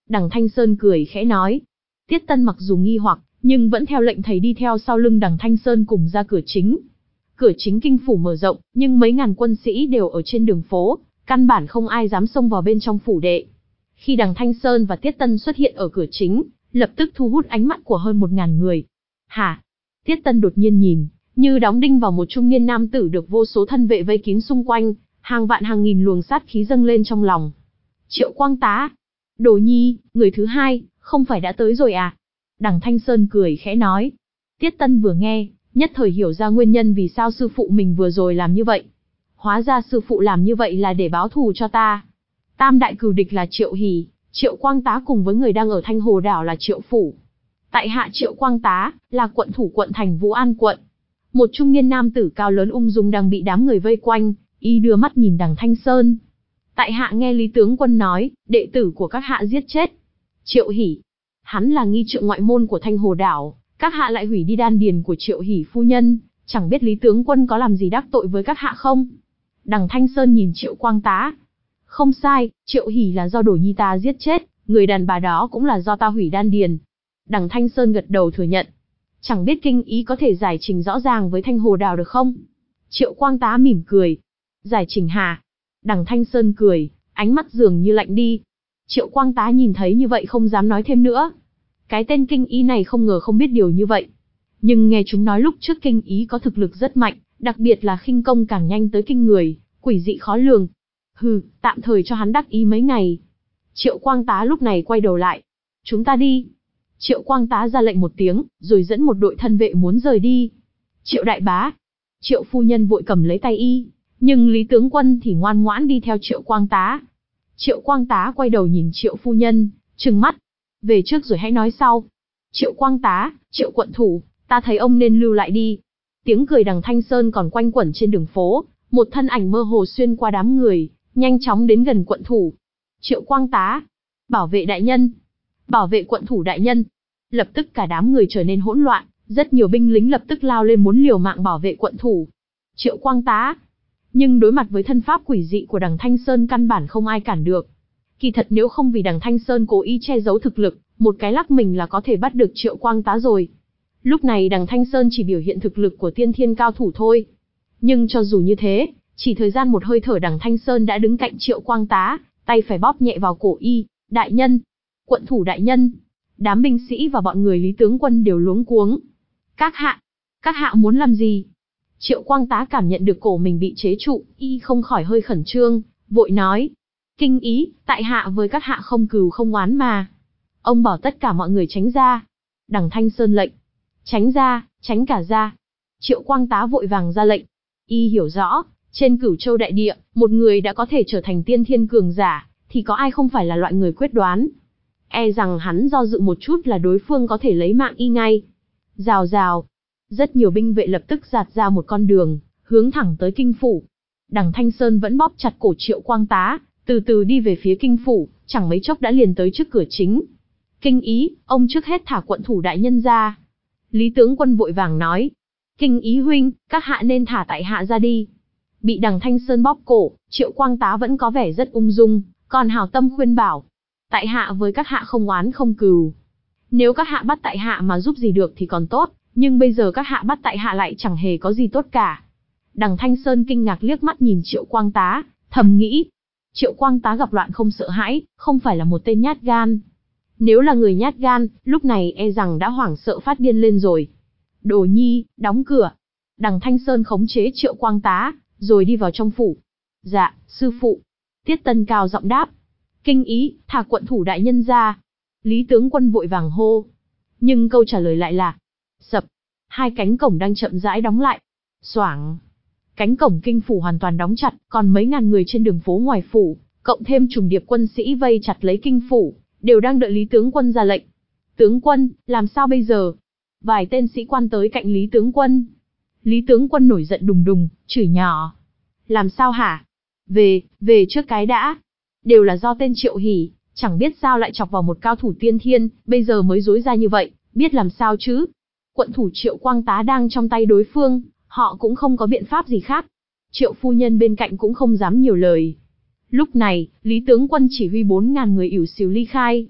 Đằng Thanh Sơn cười khẽ nói. Tiết Tân mặc dù nghi hoặc, nhưng vẫn theo lệnh thầy đi theo sau lưng đằng Thanh Sơn cùng ra cửa chính. Cửa chính kinh phủ mở rộng, nhưng mấy ngàn quân sĩ đều ở trên đường phố, căn bản không ai dám xông vào bên trong phủ đệ. Khi đằng Thanh Sơn và Tiết Tân xuất hiện ở cửa chính, lập tức thu hút ánh mắt của hơn một ngàn người. Hả? Tiết Tân đột nhiên nhìn, như đóng đinh vào một trung niên nam tử được vô số thân vệ vây kín xung quanh, hàng vạn hàng nghìn luồng sát khí dâng lên trong lòng. Triệu Quang Tá. Đồ Nhi, người thứ hai, không phải đã tới rồi à? Đằng Thanh Sơn cười khẽ nói. Tiết Tân vừa nghe, nhất thời hiểu ra nguyên nhân vì sao sư phụ mình vừa rồi làm như vậy. Hóa ra sư phụ làm như vậy là để báo thù cho ta. Tam đại cừu địch là Triệu Hỷ, Triệu Quang Tá cùng với người đang ở Thanh Hồ Đảo là Triệu Phủ. Tại hạ Triệu Quang Tá, là quận thủ quận thành Vũ An quận. Một trung niên nam tử cao lớn ung dung đang bị đám người vây quanh, y đưa mắt nhìn đằng Thanh Sơn. Tại hạ nghe Lý tướng quân nói, đệ tử của các hạ giết chết Triệu Hỷ. Hắn là nghi trượng ngoại môn của Thanh Hồ Đảo, các hạ lại hủy đi đan điền của Triệu Hỷ phu nhân, chẳng biết Lý tướng quân có làm gì đắc tội với các hạ không? Đằng Thanh Sơn nhìn Triệu Quang Tá. Không sai, Triệu Hỷ là do Đồ Nhi ta giết chết, người đàn bà đó cũng là do ta hủy đan điền. Đằng Thanh Sơn gật đầu thừa nhận. Chẳng biết kinh ý có thể giải trình rõ ràng với Thanh Hồ Đảo được không? Triệu Quang Tá mỉm cười. Giải trình hả? Đằng Thanh Sơn cười, ánh mắt dường như lạnh đi. Triệu Quang Tá nhìn thấy như vậy không dám nói thêm nữa. Cái tên kinh ý này không ngờ không biết điều như vậy. Nhưng nghe chúng nói lúc trước kinh ý có thực lực rất mạnh, đặc biệt là khinh công càng nhanh tới kinh người, quỷ dị khó lường. Hừ, tạm thời cho hắn đắc ý mấy ngày. Triệu Quang Tá lúc này quay đầu lại. Chúng ta đi. Triệu Quang Tá ra lệnh một tiếng, rồi dẫn một đội thân vệ muốn rời đi. Triệu đại bá. Triệu phu nhân vội cầm lấy tay y, nhưng Lý tướng quân thì ngoan ngoãn đi theo Triệu Quang Tá. Triệu Quang Tá quay đầu nhìn Triệu phu nhân, trừng mắt. Về trước rồi hãy nói sau. Triệu Quang Tá, Triệu quận thủ, ta thấy ông nên lưu lại đi. Tiếng cười đằng Thanh Sơn còn quanh quẩn trên đường phố, một thân ảnh mơ hồ xuyên qua đám người, nhanh chóng đến gần quận thủ. Triệu Quang Tá, bảo vệ đại nhân, bảo vệ quận thủ đại nhân. Lập tức cả đám người trở nên hỗn loạn, rất nhiều binh lính lập tức lao lên muốn liều mạng bảo vệ quận thủ. Triệu Quang Tá. Nhưng đối mặt với thân pháp quỷ dị của đằng Thanh Sơn căn bản không ai cản được. Kỳ thật nếu không vì đằng Thanh Sơn cố ý che giấu thực lực, một cái lắc mình là có thể bắt được Triệu Quang Tá rồi. Lúc này đằng Thanh Sơn chỉ biểu hiện thực lực của tiên thiên cao thủ thôi. Nhưng cho dù như thế, chỉ thời gian một hơi thở đằng Thanh Sơn đã đứng cạnh Triệu Quang Tá, tay phải bóp nhẹ vào cổ y. Đại nhân, quận thủ đại nhân. Đám binh sĩ và bọn người Lý tướng quân đều luống cuống. Các hạ, các hạ muốn làm gì? Triệu Quang Tá cảm nhận được cổ mình bị chế trụ, y không khỏi hơi khẩn trương, vội nói. Kinh ý, tại hạ với các hạ không cừu không oán mà. Ông bảo tất cả mọi người tránh ra. Đằng Thanh Sơn lệnh. Tránh ra, tránh cả ra. Triệu Quang Tá vội vàng ra lệnh. Y hiểu rõ, trên Cửu Châu đại địa, một người đã có thể trở thành tiên thiên cường giả, thì có ai không phải là loại người quyết đoán. E rằng hắn do dự một chút là đối phương có thể lấy mạng y ngay. Rào rào. Rất nhiều binh vệ lập tức giạt ra một con đường, hướng thẳng tới kinh phủ. Đằng Thanh Sơn vẫn bóp chặt cổ Triệu Quang Tá, từ từ đi về phía kinh phủ, chẳng mấy chốc đã liền tới trước cửa chính. Kinh ý, ông trước hết thả quận thủ đại nhân ra. Lý tướng quân vội vàng nói. Kinh ý huynh, các hạ nên thả tại hạ ra đi. Bị đằng Thanh Sơn bóp cổ, Triệu Quang Tá vẫn có vẻ rất ung dung, còn hào tâm khuyên bảo. Tại hạ với các hạ không oán không cừu. Nếu các hạ bắt tại hạ mà giúp gì được thì còn tốt, nhưng bây giờ các hạ bắt tại hạ lại chẳng hề có gì tốt cả. Đằng Thanh Sơn kinh ngạc liếc mắt nhìn Triệu Quang Tá, thầm nghĩ. Triệu Quang Tá gặp loạn không sợ hãi, không phải là một tên nhát gan. Nếu là người nhát gan, lúc này e rằng đã hoảng sợ phát điên lên rồi. Đồ Nhi, đóng cửa. Đằng Thanh Sơn khống chế Triệu Quang Tá, rồi đi vào trong phủ. Dạ, sư phụ. Tiết Tân cao giọng đáp. Kinh ý, thả quận thủ đại nhân ra. Lý tướng quân vội vàng hô. Nhưng câu trả lời lại là sập. Hai cánh cổng đang chậm rãi đóng lại. Xoảng. Cánh cổng kinh phủ hoàn toàn đóng chặt, còn mấy ngàn người trên đường phố ngoài phủ, cộng thêm trùng điệp quân sĩ vây chặt lấy kinh phủ, đều đang đợi Lý tướng quân ra lệnh. Tướng quân, làm sao bây giờ? Vài tên sĩ quan tới cạnh Lý tướng quân. Lý tướng quân nổi giận đùng đùng, chửi nhỏ. Làm sao hả? Về, về trước cái đã. Đều là do tên Triệu Hỷ, chẳng biết sao lại chọc vào một cao thủ tiên thiên, bây giờ mới dối ra như vậy, biết làm sao chứ? Quận thủ Triệu Quang Tá đang trong tay đối phương, họ cũng không có biện pháp gì khác. Triệu phu nhân bên cạnh cũng không dám nhiều lời. Lúc này, Lý tướng quân chỉ huy bốn ngàn người ỉu xìu ly khai.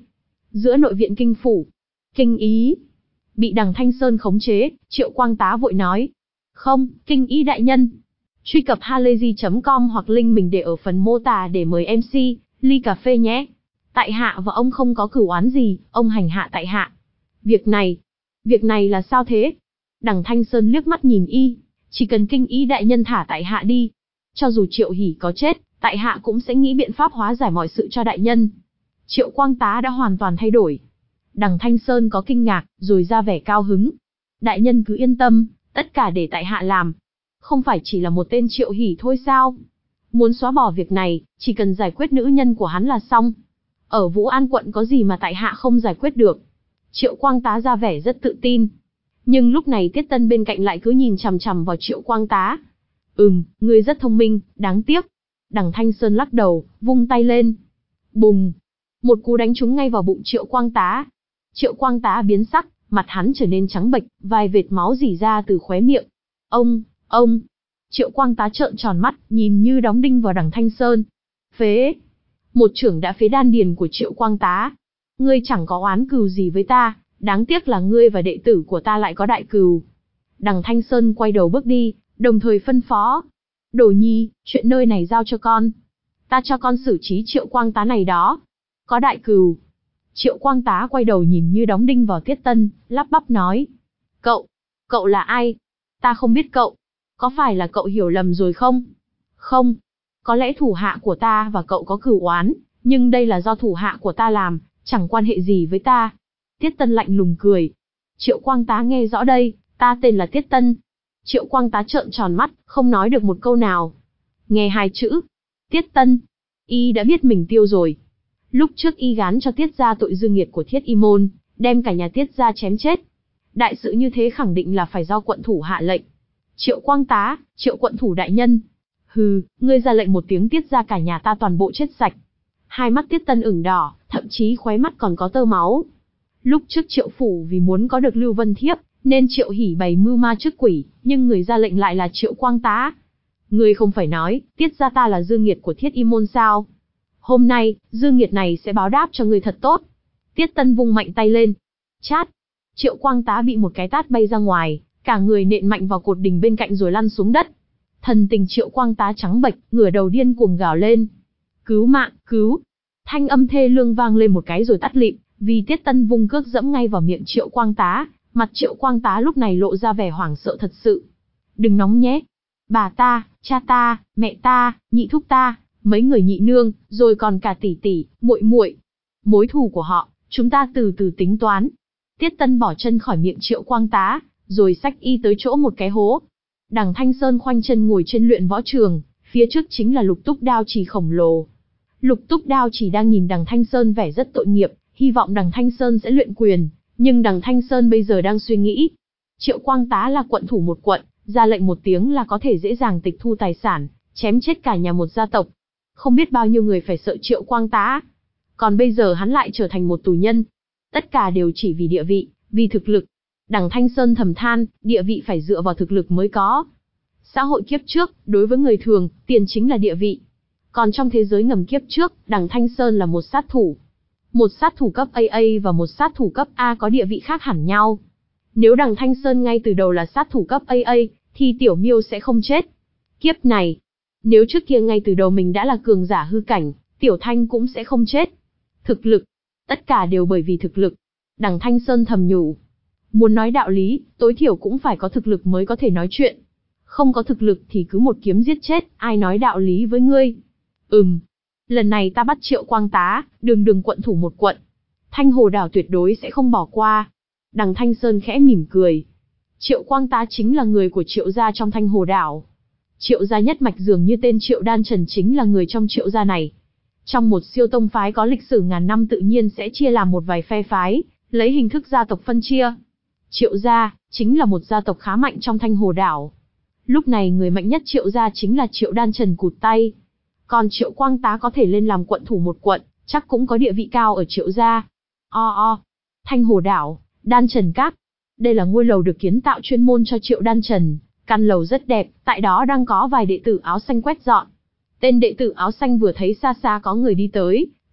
Giữa nội viện kinh phủ. Kinh ý. Bị đằng Thanh Sơn khống chế, Triệu Quang Tá vội nói. Không, kinh ý đại nhân. Truy cập halayzi chấm com hoặc link mình để ở phần mô tả để mời em xê, ly cà phê nhé. Tại hạ và ông không có cửu oán gì, ông hành hạ tại hạ. Việc này, việc này là sao thế? Đằng Thanh Sơn liếc mắt nhìn y, chỉ cần kinh ý đại nhân thả tại hạ đi. Cho dù Triệu Hỷ có chết, tại hạ cũng sẽ nghĩ biện pháp hóa giải mọi sự cho đại nhân. Triệu Quang Tá đã hoàn toàn thay đổi. Đằng Thanh Sơn có kinh ngạc, rồi ra vẻ cao hứng. Đại nhân cứ yên tâm, tất cả để tại hạ làm. Không phải chỉ là một tên Triệu Hỷ thôi sao? Muốn xóa bỏ việc này, chỉ cần giải quyết nữ nhân của hắn là xong. Ở Vũ An quận có gì mà tại hạ không giải quyết được. Triệu Quang Tá ra vẻ rất tự tin. Nhưng lúc này Tiết Tân bên cạnh lại cứ nhìn chằm chằm vào Triệu Quang Tá. Ừm, ngươi rất thông minh, đáng tiếc. Đằng Thanh Sơn lắc đầu, vung tay lên. Bùng! Một cú đánh trúng ngay vào bụng Triệu Quang Tá. Triệu Quang Tá biến sắc, mặt hắn trở nên trắng bệch, vài vệt máu rỉ ra từ khóe miệng. Ông, ông! Triệu Quang Tá trợn tròn mắt, nhìn như đóng đinh vào đằng Thanh Sơn. Phế! Một chưởng đã phế đan điền của Triệu Quang Tá. Ngươi chẳng có oán cừu gì với ta, đáng tiếc là ngươi và đệ tử của ta lại có đại cừu. Đằng Thanh Sơn quay đầu bước đi, đồng thời phân phó. Đồ Nhi, chuyện nơi này giao cho con. Ta cho con xử trí Triệu Quang Tá này đó. Có đại cừu. Triệu Quang Tá quay đầu nhìn như đóng đinh vào Tiết Tân, lắp bắp nói. Cậu, cậu là ai? Ta không biết cậu. Có phải là cậu hiểu lầm rồi không? Không. Có lẽ thủ hạ của ta và cậu có cửu oán, nhưng đây là do thủ hạ của ta làm, chẳng quan hệ gì với ta. Tiết Tân lạnh lùng cười. Triệu Quang Tá nghe rõ đây, ta tên là Tiết Tân. Triệu Quang Tá trợn tròn mắt, không nói được một câu nào. Nghe hai chữ, Tiết Tân, y đã biết mình tiêu rồi. Lúc trước y gán cho Tiết gia tội dư nghiệt của Thiết Y môn, đem cả nhà Tiết gia chém chết. Đại sự như thế khẳng định là phải do quận thủ hạ lệnh. Triệu Quang Tá, Triệu quận thủ đại nhân. Hừ, ngươi ra lệnh một tiếng Tiết gia cả nhà ta toàn bộ chết sạch. Hai mắt Tiết Tân ửng đỏ, thậm chí khóe mắt còn có tơ máu. Lúc trước Triệu phủ vì muốn có được Lưu Vân Thiếp, nên Triệu Hỷ bày mưu ma trước quỷ, nhưng người ra lệnh lại là Triệu Quang Tá. Ngươi không phải nói, Tiết gia ta là dư nghiệt của Thiết Y môn sao? Hôm nay, dư nghiệt này sẽ báo đáp cho ngươi thật tốt. Tiết Tân vung mạnh tay lên. Chát! Triệu Quang Tá bị một cái tát bay ra ngoài, cả người nện mạnh vào cột đình bên cạnh rồi lăn xuống đất. Thần tình Triệu Quang Tá trắng bệch, ngửa đầu điên cuồng gào lên. Cứu mạng, cứu! Thanh âm thê lương vang lên một cái rồi tắt lịm, vì Tiết Tân vung cước dẫm ngay vào miệng Triệu Quang Tá, mặt Triệu Quang Tá lúc này lộ ra vẻ hoảng sợ thật sự. Đừng nóng nhé! Bà ta, cha ta, mẹ ta, nhị thúc ta, mấy người nhị nương, rồi còn cả tỷ tỷ, muội muội. Mối thù của họ, chúng ta từ từ tính toán. Tiết Tân bỏ chân khỏi miệng Triệu Quang Tá, rồi xách y tới chỗ một cái hố. Đằng Thanh Sơn khoanh chân ngồi trên luyện võ trường, phía trước chính là Lục Túc Đao Chỉ khổng lồ. Lục Túc Đao Chỉ đang nhìn đằng Thanh Sơn vẻ rất tội nghiệp, hy vọng đằng Thanh Sơn sẽ luyện quyền, nhưng đằng Thanh Sơn bây giờ đang suy nghĩ. Triệu Quang Tá là quận thủ một quận, ra lệnh một tiếng là có thể dễ dàng tịch thu tài sản, chém chết cả nhà một gia tộc. Không biết bao nhiêu người phải sợ Triệu Quang Tá. Còn bây giờ hắn lại trở thành một tù nhân. Tất cả đều chỉ vì địa vị, vì thực lực. Đằng Thanh Sơn thầm than, địa vị phải dựa vào thực lực mới có. Xã hội kiếp trước, đối với người thường, tiền chính là địa vị. Còn trong thế giới ngầm kiếp trước, đằng Thanh Sơn là một sát thủ. Một sát thủ cấp A A và một sát thủ cấp A có địa vị khác hẳn nhau. Nếu đằng Thanh Sơn ngay từ đầu là sát thủ cấp A A, thì Tiểu Miêu sẽ không chết. Kiếp này, nếu trước kia ngay từ đầu mình đã là cường giả hư cảnh, Tiểu Thanh cũng sẽ không chết. Thực lực, tất cả đều bởi vì thực lực. Đằng Thanh Sơn thầm nhủ. Muốn nói đạo lý, tối thiểu cũng phải có thực lực mới có thể nói chuyện. Không có thực lực thì cứ một kiếm giết chết, ai nói đạo lý với ngươi. Ừm, lần này ta bắt Triệu Quang Tá, đường đường quận thủ một quận. Thanh Hồ Đảo tuyệt đối sẽ không bỏ qua. Đằng Thanh Sơn khẽ mỉm cười. Triệu Quang Tá chính là người của Triệu gia trong Thanh Hồ Đảo. Triệu gia nhất mạch dường như tên Triệu Đan Trần chính là người trong Triệu gia này. Trong một siêu tông phái có lịch sử ngàn năm tự nhiên sẽ chia làm một vài phe phái, lấy hình thức gia tộc phân chia. Triệu gia, chính là một gia tộc khá mạnh trong Thanh Hồ Đảo. Lúc này người mạnh nhất Triệu gia chính là Triệu Đan Trần cụt tay. Còn Triệu Quang Tá có thể lên làm quận thủ một quận, chắc cũng có địa vị cao ở Triệu gia. O o, Thanh Hồ Đảo, Đan Trần Các. Đây là ngôi lầu được kiến tạo chuyên môn cho Triệu Đan Trần. Căn lầu rất đẹp, tại đó đang có vài đệ tử áo xanh quét dọn. Tên đệ tử áo xanh vừa thấy xa xa có người đi tới,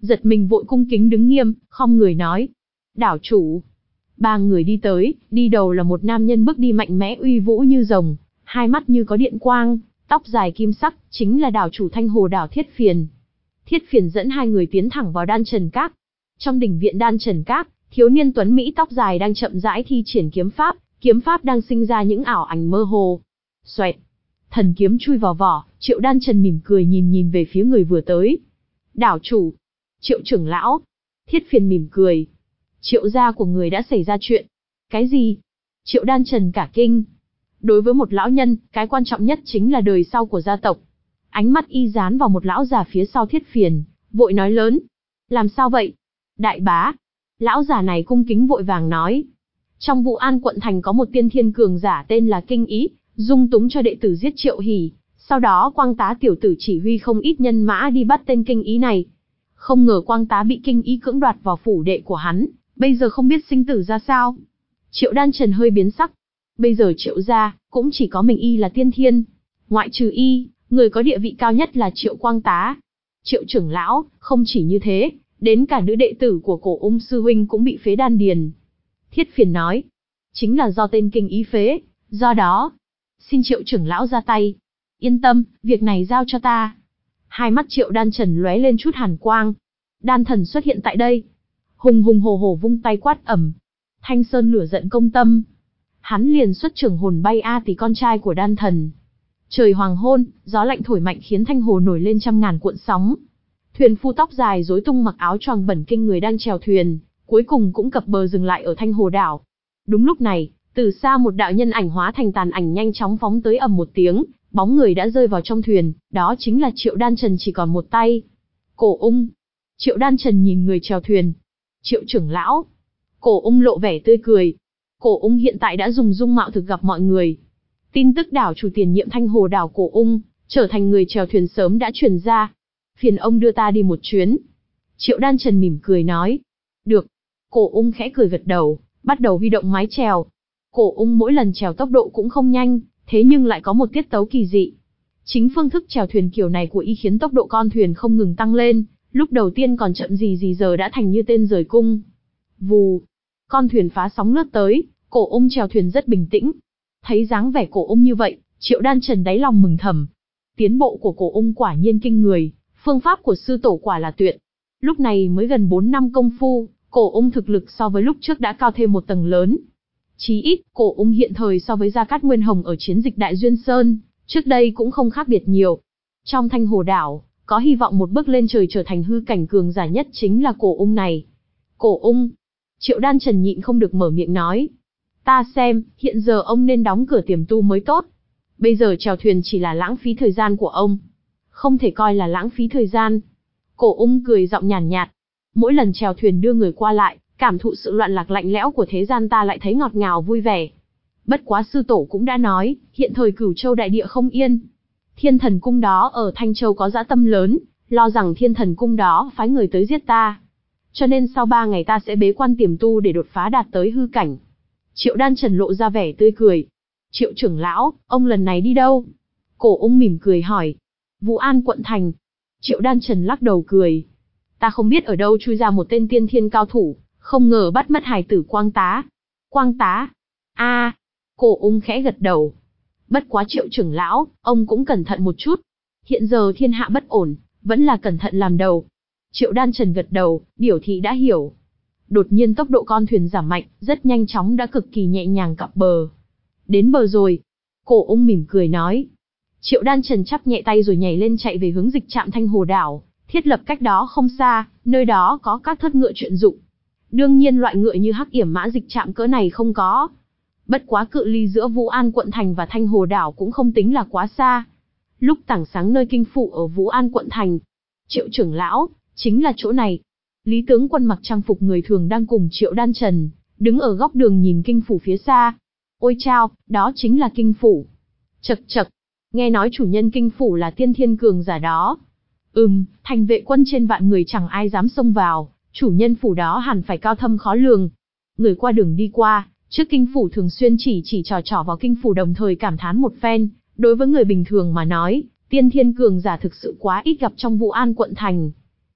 giật mình vội cung kính đứng nghiêm, khom người nói. Đảo chủ. Ba người đi tới, đi đầu là một nam nhân bước đi mạnh mẽ uy vũ như rồng, hai mắt như có điện quang, tóc dài kim sắc, chính là đảo chủ Thanh Hồ đảo Thiết Phiền. Thiết Phiền dẫn hai người tiến thẳng vào Đan Trần Các. Trong đình viện Đan Trần Các, thiếu niên tuấn Mỹ tóc dài đang chậm rãi thi triển kiếm pháp, kiếm pháp đang sinh ra những ảo ảnh mơ hồ. Xoẹt, thần kiếm chui vào vỏ, Triệu Đan Trần mỉm cười nhìn nhìn về phía người vừa tới. Đảo chủ, Triệu trưởng lão. Thiết Phiền mỉm cười. Triệu gia của người đã xảy ra chuyện. Cái gì? Triệu Đan Trần cả kinh. Đối với một lão nhân, cái quan trọng nhất chính là đời sau của gia tộc. Ánh mắt y dán vào một lão già phía sau Thiết Phiền, vội nói lớn. Làm sao vậy? Đại bá. Lão già này cung kính vội vàng nói. Trong Vũ An quận thành có một tiên thiên cường giả tên là Kinh Ý, dung túng cho đệ tử giết Triệu Hỉ. Sau đó Quang Tá tiểu tử chỉ huy không ít nhân mã đi bắt tên Kinh Ý này. Không ngờ Quang Tá bị Kinh Ý cưỡng đoạt vào phủ đệ của hắn, bây giờ không biết sinh tử ra sao. Triệu Đan Trần hơi biến sắc. Bây giờ Triệu gia cũng chỉ có mình y là tiên thiên. Ngoại trừ y, người có địa vị cao nhất là Triệu Quang Tá. Triệu trưởng lão, không chỉ như thế, đến cả nữ đệ tử của Cổ Ung sư huynh cũng bị phế đan điền. Thiết Phiền nói, chính là do tên Kinh Ý phế, do đó, xin Triệu trưởng lão ra tay. Yên tâm, việc này giao cho ta. Hai mắt Triệu Đan Trần lóe lên chút hàn quang. Đan thần xuất hiện tại đây. Hùng hùng hồ hồ vung tay quát ầm. Thanh Sơn lửa giận công tâm. Hắn liền xuất trưởng hồn bay A Tỷ con trai của Đan thần. Trời hoàng hôn, gió lạnh thổi mạnh khiến thanh hồ nổi lên trăm ngàn cuộn sóng. Thuyền phu tóc dài rối tung mặc áo choàng bẩn kinh người đang chèo thuyền, cuối cùng cũng cập bờ dừng lại ở Thanh Hồ đảo. Đúng lúc này, từ xa một đạo nhân ảnh hóa thành tàn ảnh nhanh chóng phóng tới, ầm một tiếng, bóng người đã rơi vào trong thuyền, đó chính là Triệu Đan Trần chỉ còn một tay. Cổ Ung. Triệu Đan Trần nhìn người chèo thuyền. Triệu trưởng lão. Cổ Ung lộ vẻ tươi cười. Cổ Ung hiện tại đã dùng dung mạo thực gặp mọi người. Tin tức đảo chủ tiền nhiệm Thanh Hồ đảo Cổ Ung trở thành người chèo thuyền sớm đã truyền ra. Phiền ông đưa ta đi một chuyến. Triệu Đan Trần mỉm cười nói. Được. Cổ Ung khẽ cười gật đầu, bắt đầu huy động mái chèo. Cổ Ung mỗi lần chèo tốc độ cũng không nhanh, thế nhưng lại có một tiết tấu kỳ dị. Chính phương thức chèo thuyền kiểu này của y khiến tốc độ con thuyền không ngừng tăng lên, lúc đầu tiên còn chậm gì gì giờ đã thành như tên rời cung. Vù. Con thuyền phá sóng lướt tới, Cổ Ung chèo thuyền rất bình tĩnh. Thấy dáng vẻ Cổ Ung như vậy, Triệu Đan Trần đáy lòng mừng thầm. Tiến bộ của Cổ Ung quả nhiên kinh người, phương pháp của sư tổ quả là tuyệt. Lúc này mới gần bốn năm công phu, Cổ Ung thực lực so với lúc trước đã cao thêm một tầng lớn. Chí ít, Cổ Ung hiện thời so với Gia Cát Nguyên Hồng ở chiến dịch Đại Duyên Sơn, trước đây cũng không khác biệt nhiều. Trong Thanh Hồ đảo, có hy vọng một bước lên trời trở thành hư cảnh cường giả nhất chính là Cổ Ung này. Cổ Ung. Triệu Đan Trần nhịn không được mở miệng nói. Ta xem, hiện giờ ông nên đóng cửa tiềm tu mới tốt. Bây giờ chèo thuyền chỉ là lãng phí thời gian của ông. Không thể coi là lãng phí thời gian. Cổ Ung cười giọng nhàn nhạt, nhạt. Mỗi lần chèo thuyền đưa người qua lại, cảm thụ sự loạn lạc lạnh lẽo của thế gian ta lại thấy ngọt ngào vui vẻ. Bất quá sư tổ cũng đã nói, hiện thời Cửu Châu đại địa không yên. Thiên Thần Cung đó ở Thanh Châu có dã tâm lớn, lo rằng Thiên Thần Cung đó phái người tới giết ta. Cho nên sau ba ngày ta sẽ bế quan tiềm tu để đột phá đạt tới hư cảnh. Triệu Đan Trần lộ ra vẻ tươi cười. Triệu trưởng lão, ông lần này đi đâu? Cổ Ung mỉm cười hỏi. Vũ An quận thành. Triệu Đan Trần lắc đầu cười. Ta không biết ở đâu chui ra một tên tiên thiên cao thủ, không ngờ bắt mất hài tử Quang Tá. Quang Tá? A, à, Cổ Ung khẽ gật đầu. Bất quá Triệu trưởng lão, ông cũng cẩn thận một chút. Hiện giờ thiên hạ bất ổn, vẫn là cẩn thận làm đầu. Triệu Đan Trần gật đầu, biểu thị đã hiểu. Đột nhiên tốc độ con thuyền giảm mạnh, rất nhanh chóng đã cực kỳ nhẹ nhàng cập bờ. Đến bờ rồi. Cổ Ung mỉm cười nói. Triệu Đan Trần chắp nhẹ tay rồi nhảy lên chạy về hướng dịch trạm Thanh Hồ đảo, thiết lập cách đó không xa, nơi đó có các thất ngựa chuyên dụng. Đương nhiên loại ngựa như Hắc Yểm Mã dịch trạm cỡ này không có. Bất quá cự ly giữa Vũ An quận thành và Thanh Hồ đảo cũng không tính là quá xa. Lúc tảng sáng nơi kinh phủ ở Vũ An quận thành. Triệu trưởng lão, chính là chỗ này. Lý tướng quân mặc trang phục người thường đang cùng Triệu Đan Trần, đứng ở góc đường nhìn kinh phủ phía xa. Ôi chao, đó chính là kinh phủ. Chậc chậc, nghe nói chủ nhân kinh phủ là tiên thiên cường giả đó. Ừm, thành vệ quân trên vạn người chẳng ai dám xông vào, chủ nhân phủ đó hẳn phải cao thâm khó lường. Người qua đường đi qua, trước kinh phủ thường xuyên chỉ chỉ trò trò vào kinh phủ, đồng thời cảm thán một phen. Đối với người bình thường mà nói, tiên thiên cường giả thực sự quá ít gặp trong Vũ An quận thành.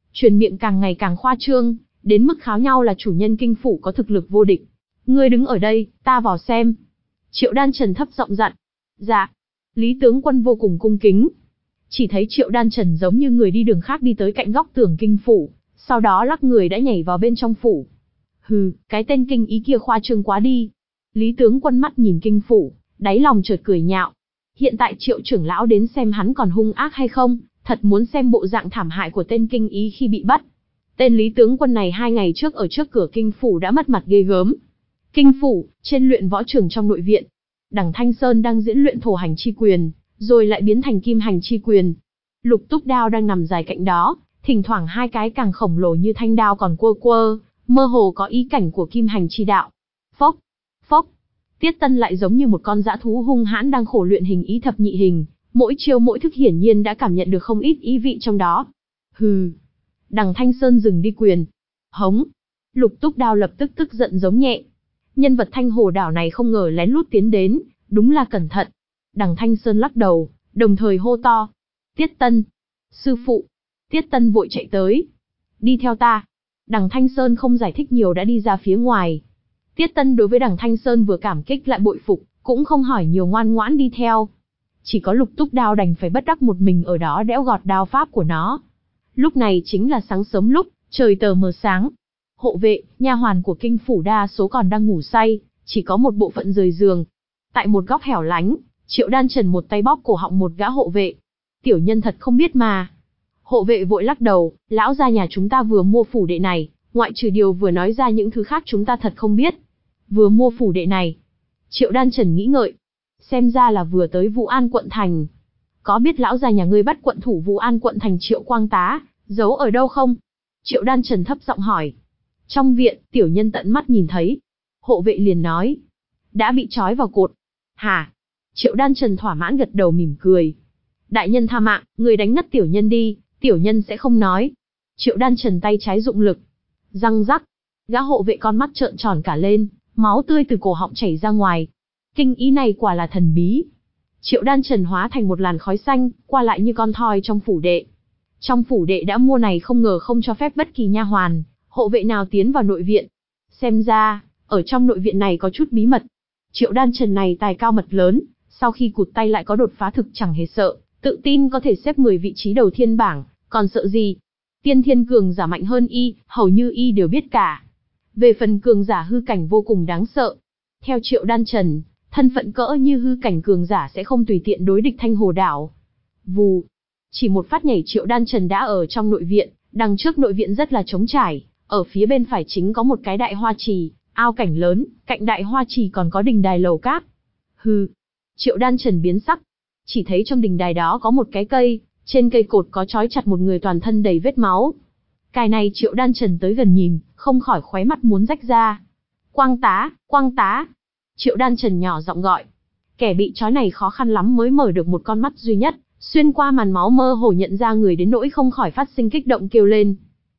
truyền miệng càng ngày càng khoa trương, đến mức kháo nhau là chủ nhân kinh phủ có thực lực vô địch. Ngươi đứng ở đây, ta vào xem. Triệu Đan Trần thấp giọng dặn. Dạ. Lý tướng quân vô cùng cung kính. Chỉ thấy Triệu Đan Trần giống như người đi đường khác đi tới cạnh góc tường kinh phủ, sau đó lắc người đã nhảy vào bên trong phủ. Hừ, cái tên kinh ý kia khoa trương quá đi. Lý tướng quân mắt nhìn kinh phủ, đáy lòng chợt cười nhạo. Hiện tại Triệu trưởng lão đến xem hắn còn hung ác hay không, thật muốn xem bộ dạng thảm hại của tên kinh ý khi bị bắt. Tên Lý tướng quân này hai ngày trước ở trước cửa kinh phủ đã mất mặt ghê gớm. Kinh phủ, trên luyện võ trường trong nội viện, Đằng Thanh Sơn đang diễn luyện thổ hành chi quyền, rồi lại biến thành kim hành chi quyền. Lục Túc đao đang nằm dài cạnh đó, thỉnh thoảng hai cái càng khổng lồ như thanh đao còn quơ quơ, mơ hồ có ý cảnh của kim hành chi đạo. Phốc, phốc. Tiết Tân lại giống như một con dã thú hung hãn đang khổ luyện hình ý thập nhị hình, mỗi chiêu mỗi thức hiển nhiên đã cảm nhận được không ít ý vị trong đó. Hừ. Đằng Thanh Sơn dừng đi quyền. Hống. Lục Túc đao lập tức tức giận giống nhẹ. Nhân vật Thanh Hồ đảo này không ngờ lén lút tiến đến, đúng là cẩn thận. Đằng Thanh Sơn lắc đầu, đồng thời hô to. Tiết Tân. Sư phụ. Tiết Tân vội chạy tới. Đi theo ta. Đằng Thanh Sơn không giải thích nhiều đã đi ra phía ngoài. Tiết Tân đối với Đằng Thanh Sơn vừa cảm kích lại bội phục, cũng không hỏi nhiều ngoan ngoãn đi theo. Chỉ có Lục Túc đao đành phải bất đắc một mình ở đó đẽo gọt đao pháp của nó. Lúc này chính là sáng sớm lúc, trời tờ mờ sáng. Hộ vệ, nha hoàn của kinh phủ đa số còn đang ngủ say, chỉ có một bộ phận rời giường. Tại một góc hẻo lánh, Triệu Đan Trần một tay bóp cổ họng một gã hộ vệ. Tiểu nhân thật không biết mà. Hộ vệ vội lắc đầu, lão gia nhà chúng ta vừa mua phủ đệ này, ngoại trừ điều vừa nói ra những thứ khác chúng ta thật không biết. Vừa mua phủ đệ này. Triệu Đan Trần nghĩ ngợi. Xem ra là vừa tới Vũ An quận thành. Có biết lão gia nhà ngươi bắt quận thủ Vũ An quận thành Triệu Quang Tá, giấu ở đâu không? Triệu Đan Trần thấp giọng hỏi. Trong viện, tiểu nhân tận mắt nhìn thấy. Hộ vệ liền nói. Đã bị trói vào cột. Hả? Triệu Đan Trần thỏa mãn gật đầu mỉm cười. Đại nhân tha mạng, người đánh ngất tiểu nhân đi, tiểu nhân sẽ không nói. Triệu Đan Trần tay trái dụng lực. Răng rắc. Gã hộ vệ con mắt trợn tròn cả lên, máu tươi từ cổ họng chảy ra ngoài. Kinh ý này quả là thần bí. Triệu Đan Trần hóa thành một làn khói xanh, qua lại như con thoi trong phủ đệ. Trong phủ đệ đã mua này không ngờ không cho phép bất kỳ nha hoàn, hộ vệ nào tiến vào nội viện. Xem ra, ở trong nội viện này có chút bí mật. Triệu Đan Trần này tài cao mật lớn, sau khi cụt tay lại có đột phá thực chẳng hề sợ, tự tin có thể xếp mười vị trí đầu thiên bảng, còn sợ gì? Tiên thiên cường giả mạnh hơn y, hầu như y đều biết cả. Về phần cường giả hư cảnh vô cùng đáng sợ. Theo Triệu Đan Trần, thân phận cỡ như hư cảnh cường giả sẽ không tùy tiện đối địch Thanh Hồ đảo. Vù. Chỉ một phát nhảy Triệu Đan Trần đã ở trong nội viện, đằng trước nội viện rất là trống trải, ở phía bên phải chính có một cái đại hoa trì, ao cảnh lớn, cạnh đại hoa trì còn có đình đài lầu cát. Hừ. Triệu Đan Trần biến sắc. Chỉ thấy trong đình đài đó có một cái cây, trên cây cột có trói chặt một người toàn thân đầy vết máu. Cái này Triệu Đan Trần tới gần nhìn, không khỏi khóe mắt muốn rách ra. Quang Tá, Quang Tá. Triệu Đan Trần nhỏ giọng gọi. Kẻ bị trói này khó khăn lắm mới mở được một con mắt duy nhất, xuyên qua màn máu mơ hồ nhận ra người đến nỗi không khỏi phát sinh kích động kêu lên.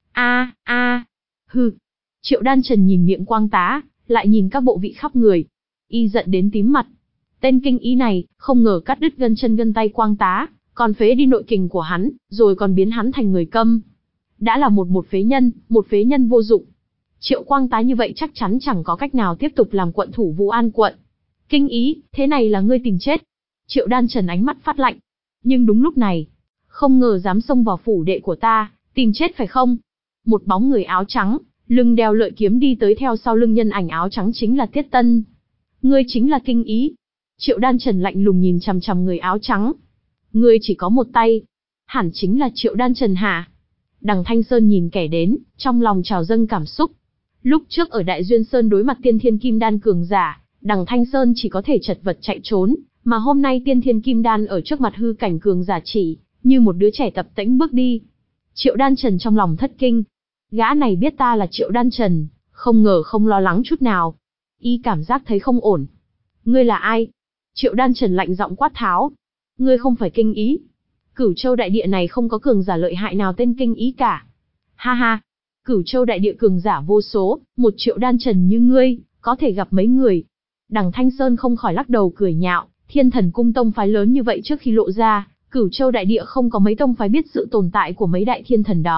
A, a, hừ. Triệu Đan Trần nhìn miệng Quang Tá, lại nhìn các bộ vị khắp người. Y giận đến tím mặt. Tên kinh ý này, không ngờ cắt đứt gân chân gân tay Quang Tá, còn phế đi nội kình của hắn, rồi còn biến hắn thành người câm. Đã là một một phế nhân, một phế nhân vô dụng. Triệu Quang Tá như vậy chắc chắn chẳng có cách nào tiếp tục làm quận thủ Vũ An quận. Kinh ý, thế này là ngươi tìm chết. Triệu Đan Trần ánh mắt phát lạnh. Nhưng đúng lúc này, không ngờ dám xông vào phủ đệ của ta, tìm chết phải không? Một bóng người áo trắng, lưng đeo lợi kiếm đi tới theo sau lưng nhân ảnh áo trắng chính là Tiết Tân. Ngươi chính là kinh ý. Triệu Đan Trần lạnh lùng nhìn chằm chằm người áo trắng. Ngươi chỉ có một tay. Hẳn chính là Triệu Đan Trần hả? Đằng Thanh Sơn nhìn kẻ đến, trong lòng trào dâng cảm xúc. Lúc trước ở Đại Duyên Sơn đối mặt tiên thiên kim đan cường giả, đằng Thanh Sơn chỉ có thể chật vật chạy trốn, mà hôm nay tiên thiên kim đan ở trước mặt hư cảnh cường giả chỉ, như một đứa trẻ tập tễnh bước đi. Triệu Đan Trần trong lòng thất kinh. Gã này biết ta là Triệu Đan Trần, không ngờ không lo lắng chút nào. Y cảm giác thấy không ổn. Ngươi là ai? Triệu Đan Trần lạnh giọng quát tháo. Ngươi không phải kinh ý. Cửu Châu đại địa này không có cường giả lợi hại nào tên kinh ý cả. Ha ha. Cửu Châu đại địa cường giả vô số, một Triệu Đan Trần như ngươi, có thể gặp mấy người. Đằng Thanh Sơn không khỏi lắc đầu cười nhạo, Thiên Thần Cung tông phái lớn như vậy trước khi lộ ra, Cửu Châu đại địa không có mấy tông phái biết sự tồn tại của mấy đại thiên thần đó,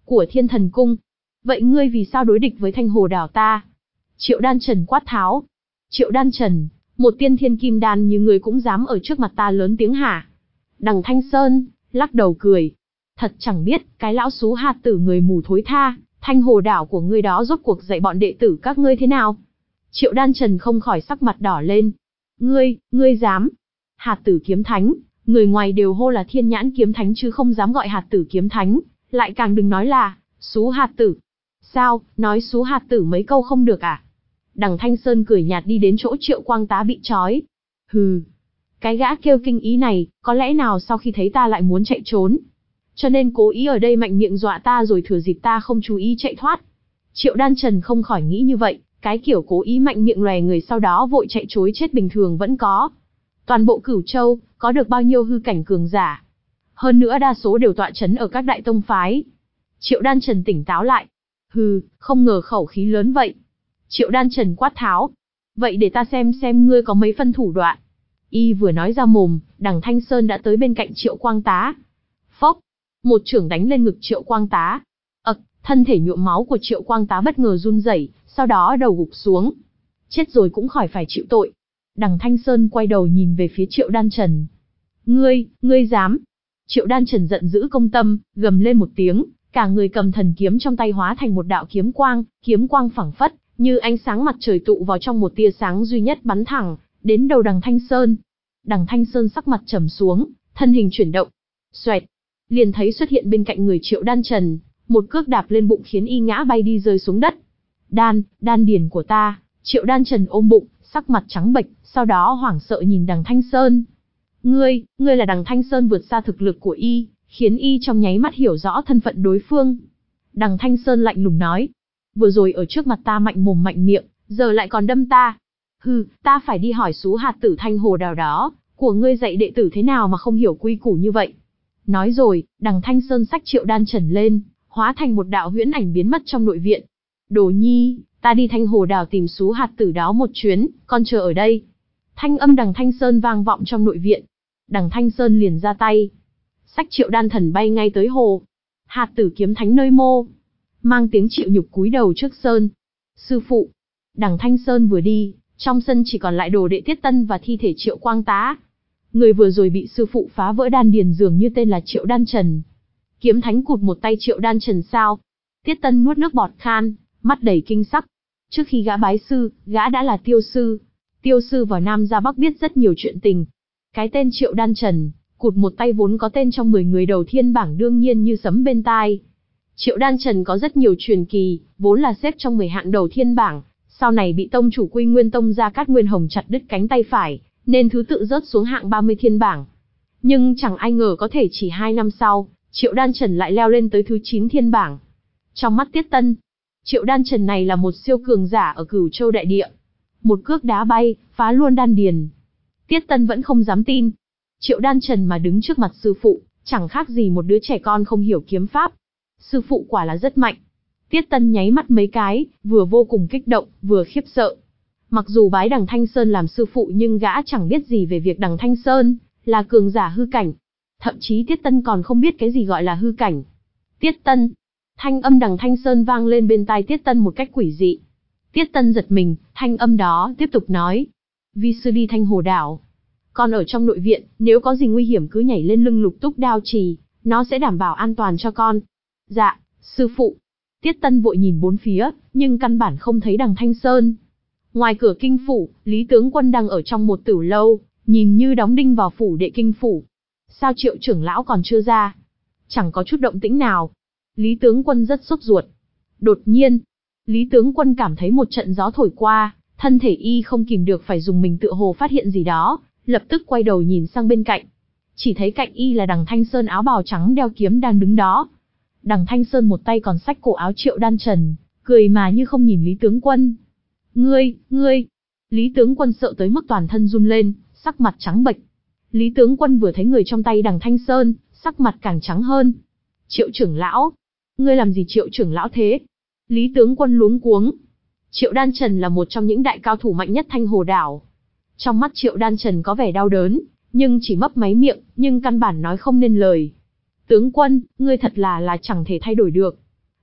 của Thiên Thần Cung. Vậy ngươi vì sao đối địch với Thanh Hồ Đảo ta? Triệu Đan Trần quát tháo. Triệu Đan Trần, một tiên thiên kim đan như ngươi cũng dám ở trước mặt ta lớn tiếng hả? Đằng Thanh Sơn, lắc đầu cười. Thật chẳng biết, cái lão xú hạt tử người mù thối tha, Thanh Hồ Đảo của ngươi đó rốt cuộc dạy bọn đệ tử các ngươi thế nào? Triệu Đan Trần không khỏi sắc mặt đỏ lên. Ngươi, ngươi dám? Hạt tử kiếm thánh, người ngoài đều hô là Thiên Nhãn kiếm thánh chứ không dám gọi hạt tử kiếm thánh, lại càng đừng nói là xú hạt tử. Sao, nói xú hạt tử mấy câu không được à? Đằng Thanh Sơn cười nhạt đi đến chỗ Triệu Quang Tá bị trói. Hừ, cái gã kêu kinh ý này, có lẽ nào sau khi thấy ta lại muốn chạy trốn, cho nên cố ý ở đây mạnh miệng dọa ta rồi thừa dịp ta không chú ý chạy thoát. Triệu Đan Trần không khỏi nghĩ như vậy, cái kiểu cố ý mạnh miệng lòe người sau đó vội chạy trối chết bình thường vẫn có. Toàn bộ Cửu Châu, có được bao nhiêu hư cảnh cường giả? Hơn nữa đa số đều tọa chấn ở các đại tông phái. Triệu Đan Trần tỉnh táo lại. Hừ, không ngờ khẩu khí lớn vậy. Triệu Đan Trần quát tháo. Vậy để ta xem xem ngươi có mấy phân thủ đoạn. Y vừa nói ra mồm, đằng Thanh Sơn đã tới bên cạnh Triệu Quang Tá. Phốc, một chưởng đánh lên ngực Triệu Quang Tá. Ậc, thân thể nhuộm máu của Triệu Quang Tá bất ngờ run rẩy, sau đó đầu gục xuống. Chết rồi cũng khỏi phải chịu tội. Đằng Thanh Sơn quay đầu nhìn về phía Triệu Đan Trần. Ngươi, ngươi dám? Triệu Đan Trần giận dữ công tâm, gầm lên một tiếng, cả người cầm thần kiếm trong tay hóa thành một đạo kiếm quang, kiếm quang phẳng phất, như ánh sáng mặt trời tụ vào trong một tia sáng duy nhất bắn thẳng đến đầu đằng Thanh Sơn. Đằng Thanh Sơn sắc mặt trầm xuống, thân hình chuyển động. Xoẹt, liền thấy xuất hiện bên cạnh người Triệu Đan Trần, một cước đạp lên bụng khiến y ngã bay đi rơi xuống đất. Đan, đan điền của ta. Triệu Đan Trần ôm bụng, sắc mặt trắng bệch, sau đó hoảng sợ nhìn đằng Thanh Sơn. Ngươi, ngươi là đằng Thanh Sơn vượt xa thực lực của y, khiến y trong nháy mắt hiểu rõ thân phận đối phương. Đằng Thanh Sơn lạnh lùng nói. Vừa rồi ở trước mặt ta mạnh mồm mạnh miệng, giờ lại còn đâm ta. Hừ, ta phải đi hỏi xú hạt tử Thanh Hồ Đảo đó, của ngươi dạy đệ tử thế nào mà không hiểu quy củ như vậy. Nói rồi, đằng Thanh Sơn xách Triệu Đan Trần lên, hóa thành một đạo huyễn ảnh biến mất trong nội viện. Đồ nhi, ta đi Thanh Hồ Đảo tìm xú hạt tử đó một chuyến, con chờ ở đây. Thanh âm đằng Thanh Sơn vang vọng trong nội viện. Đằng Thanh Sơn liền ra tay, xách Triệu Đan Thần bay ngay tới hồ. Hạt tử kiếm thánh nơi mô, mang tiếng chịu nhục cúi đầu trước Sơn. Sư phụ. Đằng Thanh Sơn vừa đi, trong sân chỉ còn lại đồ đệ Tiết Tân và thi thể Triệu Quang Tá. Người vừa rồi bị sư phụ phá vỡ đan điền dường như tên là Triệu Đan Trần. Kiếm thánh cụt một tay Triệu Đan Trần sao? Tiết Tân nuốt nước bọt khan, mắt đầy kinh sắc. Trước khi gã bái sư, gã đã là tiêu sư. Tiêu sư vào Nam ra Bắc biết rất nhiều chuyện tình. Cái tên Triệu Đan Trần, cụt một tay vốn có tên trong mười người đầu thiên bảng đương nhiên như sấm bên tai. Triệu Đan Trần có rất nhiều truyền kỳ, vốn là xếp trong mười hạng đầu thiên bảng, sau này bị tông chủ Quy Nguyên Tông Gia Cát Nguyên Hồng chặt đứt cánh tay phải, nên thứ tự rớt xuống hạng ba mươi thiên bảng. Nhưng chẳng ai ngờ có thể chỉ hai năm sau, Triệu Đan Trần lại leo lên tới thứ chín thiên bảng. Trong mắt Tiết Tân, Triệu Đan Trần này là một siêu cường giả ở Cửu Châu đại địa. Một cước đá bay, phá luôn đan điền. Tiết Tân vẫn không dám tin. Triệu Đan Trần mà đứng trước mặt sư phụ, chẳng khác gì một đứa trẻ con không hiểu kiếm pháp. Sư phụ quả là rất mạnh. Tiết Tân nháy mắt mấy cái, vừa vô cùng kích động, vừa khiếp sợ. Mặc dù bái đằng Thanh Sơn làm sư phụ nhưng gã chẳng biết gì về việc đằng Thanh Sơn là cường giả hư cảnh. Thậm chí Tiết Tân còn không biết cái gì gọi là hư cảnh. Tiết Tân. Thanh âm đằng Thanh Sơn vang lên bên tai Tiết Tân một cách quỷ dị. Tiết Tân giật mình, thanh âm đó tiếp tục nói. Vi sư đi Thanh Hồ Đảo. Còn ở trong nội viện, nếu có gì nguy hiểm cứ nhảy lên lưng Lục Túc Đao Trì, nó sẽ đảm bảo an toàn cho con. Dạ, sư phụ. Tiết Tân vội nhìn bốn phía, nhưng căn bản không thấy đằng Thanh Sơn. Ngoài cửa kinh phủ, Lý tướng quân đang ở trong một tửu lâu, nhìn như đóng đinh vào phủ đệ kinh phủ. Sao Triệu trưởng lão còn chưa ra? Chẳng có chút động tĩnh nào. Lý tướng quân rất sốt ruột. Đột nhiên, Lý tướng quân cảm thấy một trận gió thổi qua, thân thể y không kìm được phải dùng mình tựa hồ phát hiện gì đó, lập tức quay đầu nhìn sang bên cạnh. Chỉ thấy cạnh y là đằng Thanh Sơn áo bào trắng đeo kiếm đang đứng đó. Đằng Thanh Sơn một tay còn xách cổ áo Triệu Đan Trần, cười mà như không nhìn Lý tướng quân. Ngươi, ngươi. Lý tướng quân sợ tới mức toàn thân run lên, sắc mặt trắng bệch. Lý tướng quân vừa thấy người trong tay đằng Thanh Sơn, sắc mặt càng trắng hơn. Triệu trưởng lão. Ngươi làm gì Triệu trưởng lão thế? Lý tướng quân luống cuống. Triệu Đan Trần là một trong những đại cao thủ mạnh nhất Thanh Hồ Đảo. Trong mắt Triệu Đan Trần có vẻ đau đớn, nhưng chỉ mấp máy miệng, nhưng căn bản nói không nên lời. Tướng quân, ngươi thật là là chẳng thể thay đổi được.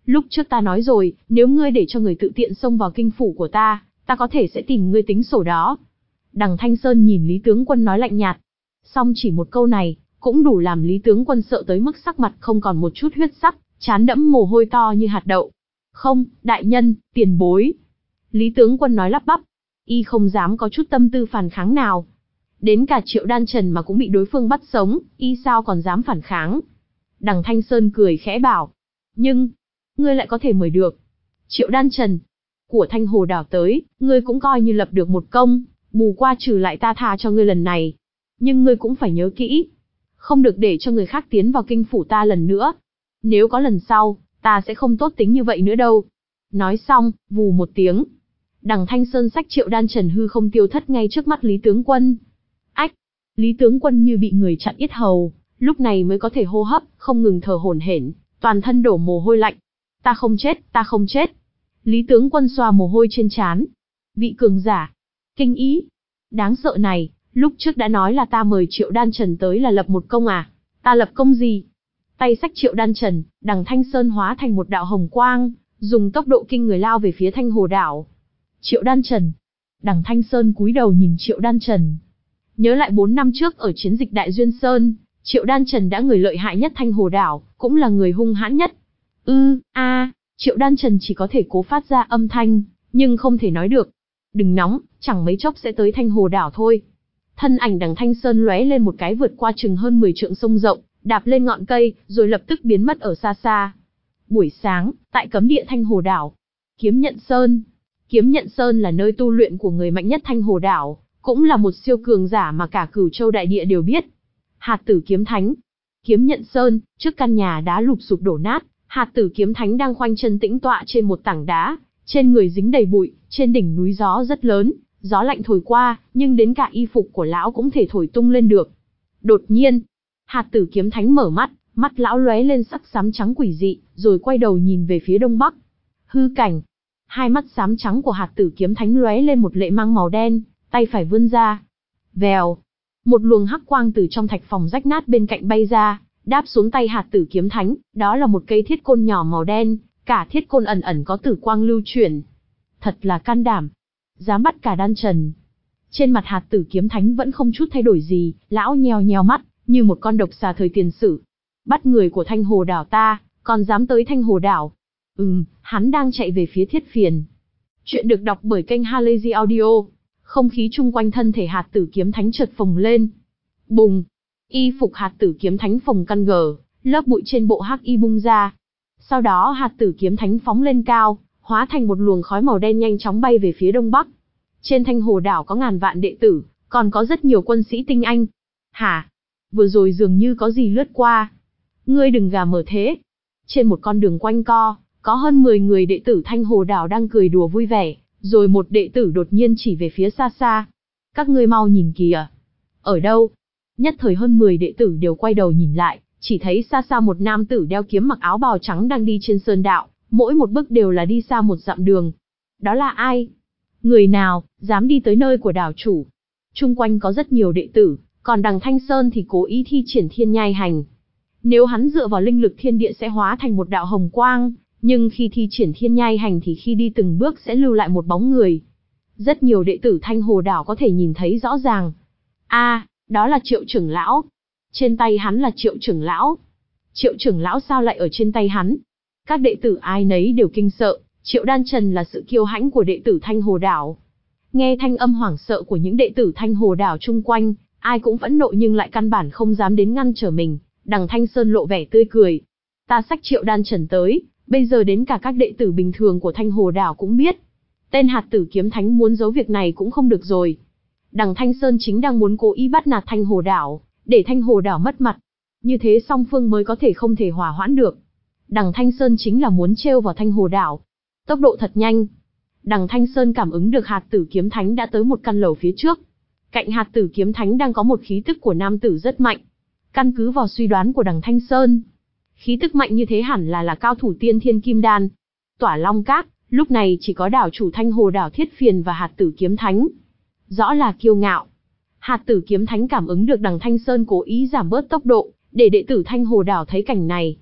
Lúc trước ta nói rồi, nếu ngươi để cho người tự tiện xông vào kinh phủ của ta, ta có thể sẽ tìm ngươi tính sổ đó. Đằng Thanh Sơn nhìn Lý tướng quân nói lạnh nhạt. Song chỉ một câu này, cũng đủ làm Lý tướng quân sợ tới mức sắc mặt không còn một chút huyết sắc, trán đẫm mồ hôi to như hạt đậu. Không, đại nhân, tiền bối. Lý tướng quân nói lắp bắp. Y không dám có chút tâm tư phản kháng nào. Đến cả Triệu Đan Trần mà cũng bị đối phương bắt sống, y sao còn dám phản kháng. Đằng Thanh Sơn cười khẽ bảo. Nhưng, ngươi lại có thể mời được Triệu Đan Trần của Thanh Hồ Đảo tới, ngươi cũng coi như lập được một công, bù qua trừ lại ta tha cho ngươi lần này. Nhưng ngươi cũng phải nhớ kỹ, không được để cho người khác tiến vào kinh phủ ta lần nữa. Nếu có lần sau, ta sẽ không tốt tính như vậy nữa đâu. Nói xong, vù một tiếng. Đằng Thanh Sơn xách Triệu Đan Trần hư không tiêu thất ngay trước mắt Lý tướng quân. Ách! Lý tướng quân như bị người chặn yết hầu, lúc này mới có thể hô hấp, không ngừng thở hổn hển, toàn thân đổ mồ hôi lạnh. Ta không chết, ta không chết. Lý tướng quân xoa mồ hôi trên trán. Vị cường giả, kinh ý, đáng sợ này, lúc trước đã nói là ta mời Triệu Đan Trần tới là lập một công à? Ta lập công gì? Tay xách Triệu Đan Trần, đằng Thanh Sơn hóa thành một đạo hồng quang, dùng tốc độ kinh người lao về phía Thanh Hồ Đảo. Triệu Đan Trần. Đằng Thanh Sơn cúi đầu nhìn Triệu Đan Trần. Nhớ lại bốn năm trước ở chiến dịch Đại Duyên Sơn, Triệu Đan Trần đã người lợi hại nhất Thanh Hồ Đảo, cũng là người hung hãn nhất. Ư, a, à, Triệu Đan Trần chỉ có thể cố phát ra âm thanh, nhưng không thể nói được. Đừng nóng, chẳng mấy chốc sẽ tới Thanh Hồ Đảo thôi. Thân ảnh đằng Thanh Sơn lóe lên một cái vượt qua chừng hơn mười trượng sông rộng, đạp lên ngọn cây, rồi lập tức biến mất ở xa xa. Buổi sáng, tại cấm địa Thanh Hồ Đảo, Kiếm Nhận Sơn. Kiếm Nhận Sơn là nơi tu luyện của người mạnh nhất Thanh Hồ Đảo, cũng là một siêu cường giả mà cả Cửu Châu đại địa đều biết. Hạt Tử Kiếm Thánh. Kiếm Nhận Sơn, trước căn nhà đá lụp sụp đổ nát, Hạt Tử Kiếm Thánh đang khoanh chân tĩnh tọa trên một tảng đá, trên người dính đầy bụi, trên đỉnh núi gió rất lớn, gió lạnh thổi qua, nhưng đến cả y phục của lão cũng thể thổi tung lên được. Đột nhiên, Hạt Tử Kiếm Thánh mở mắt, mắt lão lóe lên sắc xám trắng quỷ dị, rồi quay đầu nhìn về phía đông bắc. Hư cảnh. Hai mắt xám trắng của Hạt Tử Kiếm Thánh lóe lên một lệ mang màu đen, tay phải vươn ra. Vèo. Một luồng hắc quang từ trong thạch phòng rách nát bên cạnh bay ra, đáp xuống tay Hạt Tử Kiếm Thánh, đó là một cây thiết côn nhỏ màu đen, cả thiết côn ẩn ẩn có tử quang lưu chuyển. Thật là can đảm, dám bắt cả Đan Trần. Trên mặt Hạt Tử Kiếm Thánh vẫn không chút thay đổi gì, lão nheo nheo mắt, như một con độc xà thời tiền sử. Bắt người của Thanh Hồ Đảo ta, còn dám tới Thanh Hồ Đảo. Ừm, hắn đang chạy về phía Thiết Phiền. Chuyện được đọc bởi kênh Halazy Audio. Không khí chung quanh thân thể Hạt Tử Kiếm Thánh chợt phồng lên. Bùng! Y phục Hạt Tử Kiếm Thánh phồng căng gờ, lớp bụi trên bộ hắc y bung ra. Sau đó Hạt Tử Kiếm Thánh phóng lên cao, hóa thành một luồng khói màu đen nhanh chóng bay về phía đông bắc. Trên Thanh Hồ Đảo có ngàn vạn đệ tử, còn có rất nhiều quân sĩ tinh anh. Hả? Vừa rồi dường như có gì lướt qua. Ngươi đừng gà mở thế. Trên một con đường quanh co, có hơn mười người đệ tử Thanh Hồ Đảo đang cười đùa vui vẻ, rồi một đệ tử đột nhiên chỉ về phía xa xa. Các ngươi mau nhìn kìa. Ở đâu? Nhất thời hơn mười đệ tử đều quay đầu nhìn lại, chỉ thấy xa xa một nam tử đeo kiếm mặc áo bào trắng đang đi trên sơn đạo, mỗi một bước đều là đi xa một dặm đường. Đó là ai? Người nào, dám đi tới nơi của đảo chủ? Chung quanh có rất nhiều đệ tử, còn đằng Thanh Sơn thì cố ý thi triển thiên nhai hành. Nếu hắn dựa vào linh lực thiên địa sẽ hóa thành một đạo hồng quang, nhưng khi thi triển thiên nhai hành thì khi đi từng bước sẽ lưu lại một bóng người. Rất nhiều đệ tử Thanh Hồ Đảo có thể nhìn thấy rõ ràng. A, à, đó là Triệu trưởng lão. Trên tay hắn là Triệu trưởng lão. Triệu trưởng lão sao lại ở trên tay hắn? Các đệ tử ai nấy đều kinh sợ, Triệu Đan Trần là sự kiêu hãnh của đệ tử Thanh Hồ Đảo. Nghe thanh âm hoảng sợ của những đệ tử Thanh Hồ Đảo chung quanh, ai cũng phẫn nộ nhưng lại căn bản không dám đến ngăn trở mình. Đằng Thanh Sơn lộ vẻ tươi cười. Ta xách Triệu Đan Trần tới, bây giờ đến cả các đệ tử bình thường của Thanh Hồ Đảo cũng biết. Tên Hạt Tử Kiếm Thánh muốn giấu việc này cũng không được rồi. Đằng Thanh Sơn chính đang muốn cố ý bắt nạt Thanh Hồ Đảo, để Thanh Hồ Đảo mất mặt. Như thế song phương mới có thể không thể hòa hoãn được. Đằng Thanh Sơn chính là muốn trêu vào Thanh Hồ Đảo. Tốc độ thật nhanh. Đằng Thanh Sơn cảm ứng được Hạt Tử Kiếm Thánh đã tới một căn lầu phía trước. Cạnh Hạt Tử Kiếm Thánh đang có một khí tức của nam tử rất mạnh. Căn cứ vào suy đoán của đằng Thanh Sơn, khí tức mạnh như thế hẳn là là cao thủ tiên thiên kim đan. Tỏa Long Các, lúc này chỉ có đảo chủ Thanh Hồ Đảo Thiết Phiền và Hạt Tử Kiếm Thánh. Rõ là kiêu ngạo. Hạt Tử Kiếm Thánh cảm ứng được đằng Thanh Sơn cố ý giảm bớt tốc độ, để đệ tử Thanh Hồ Đảo thấy cảnh này.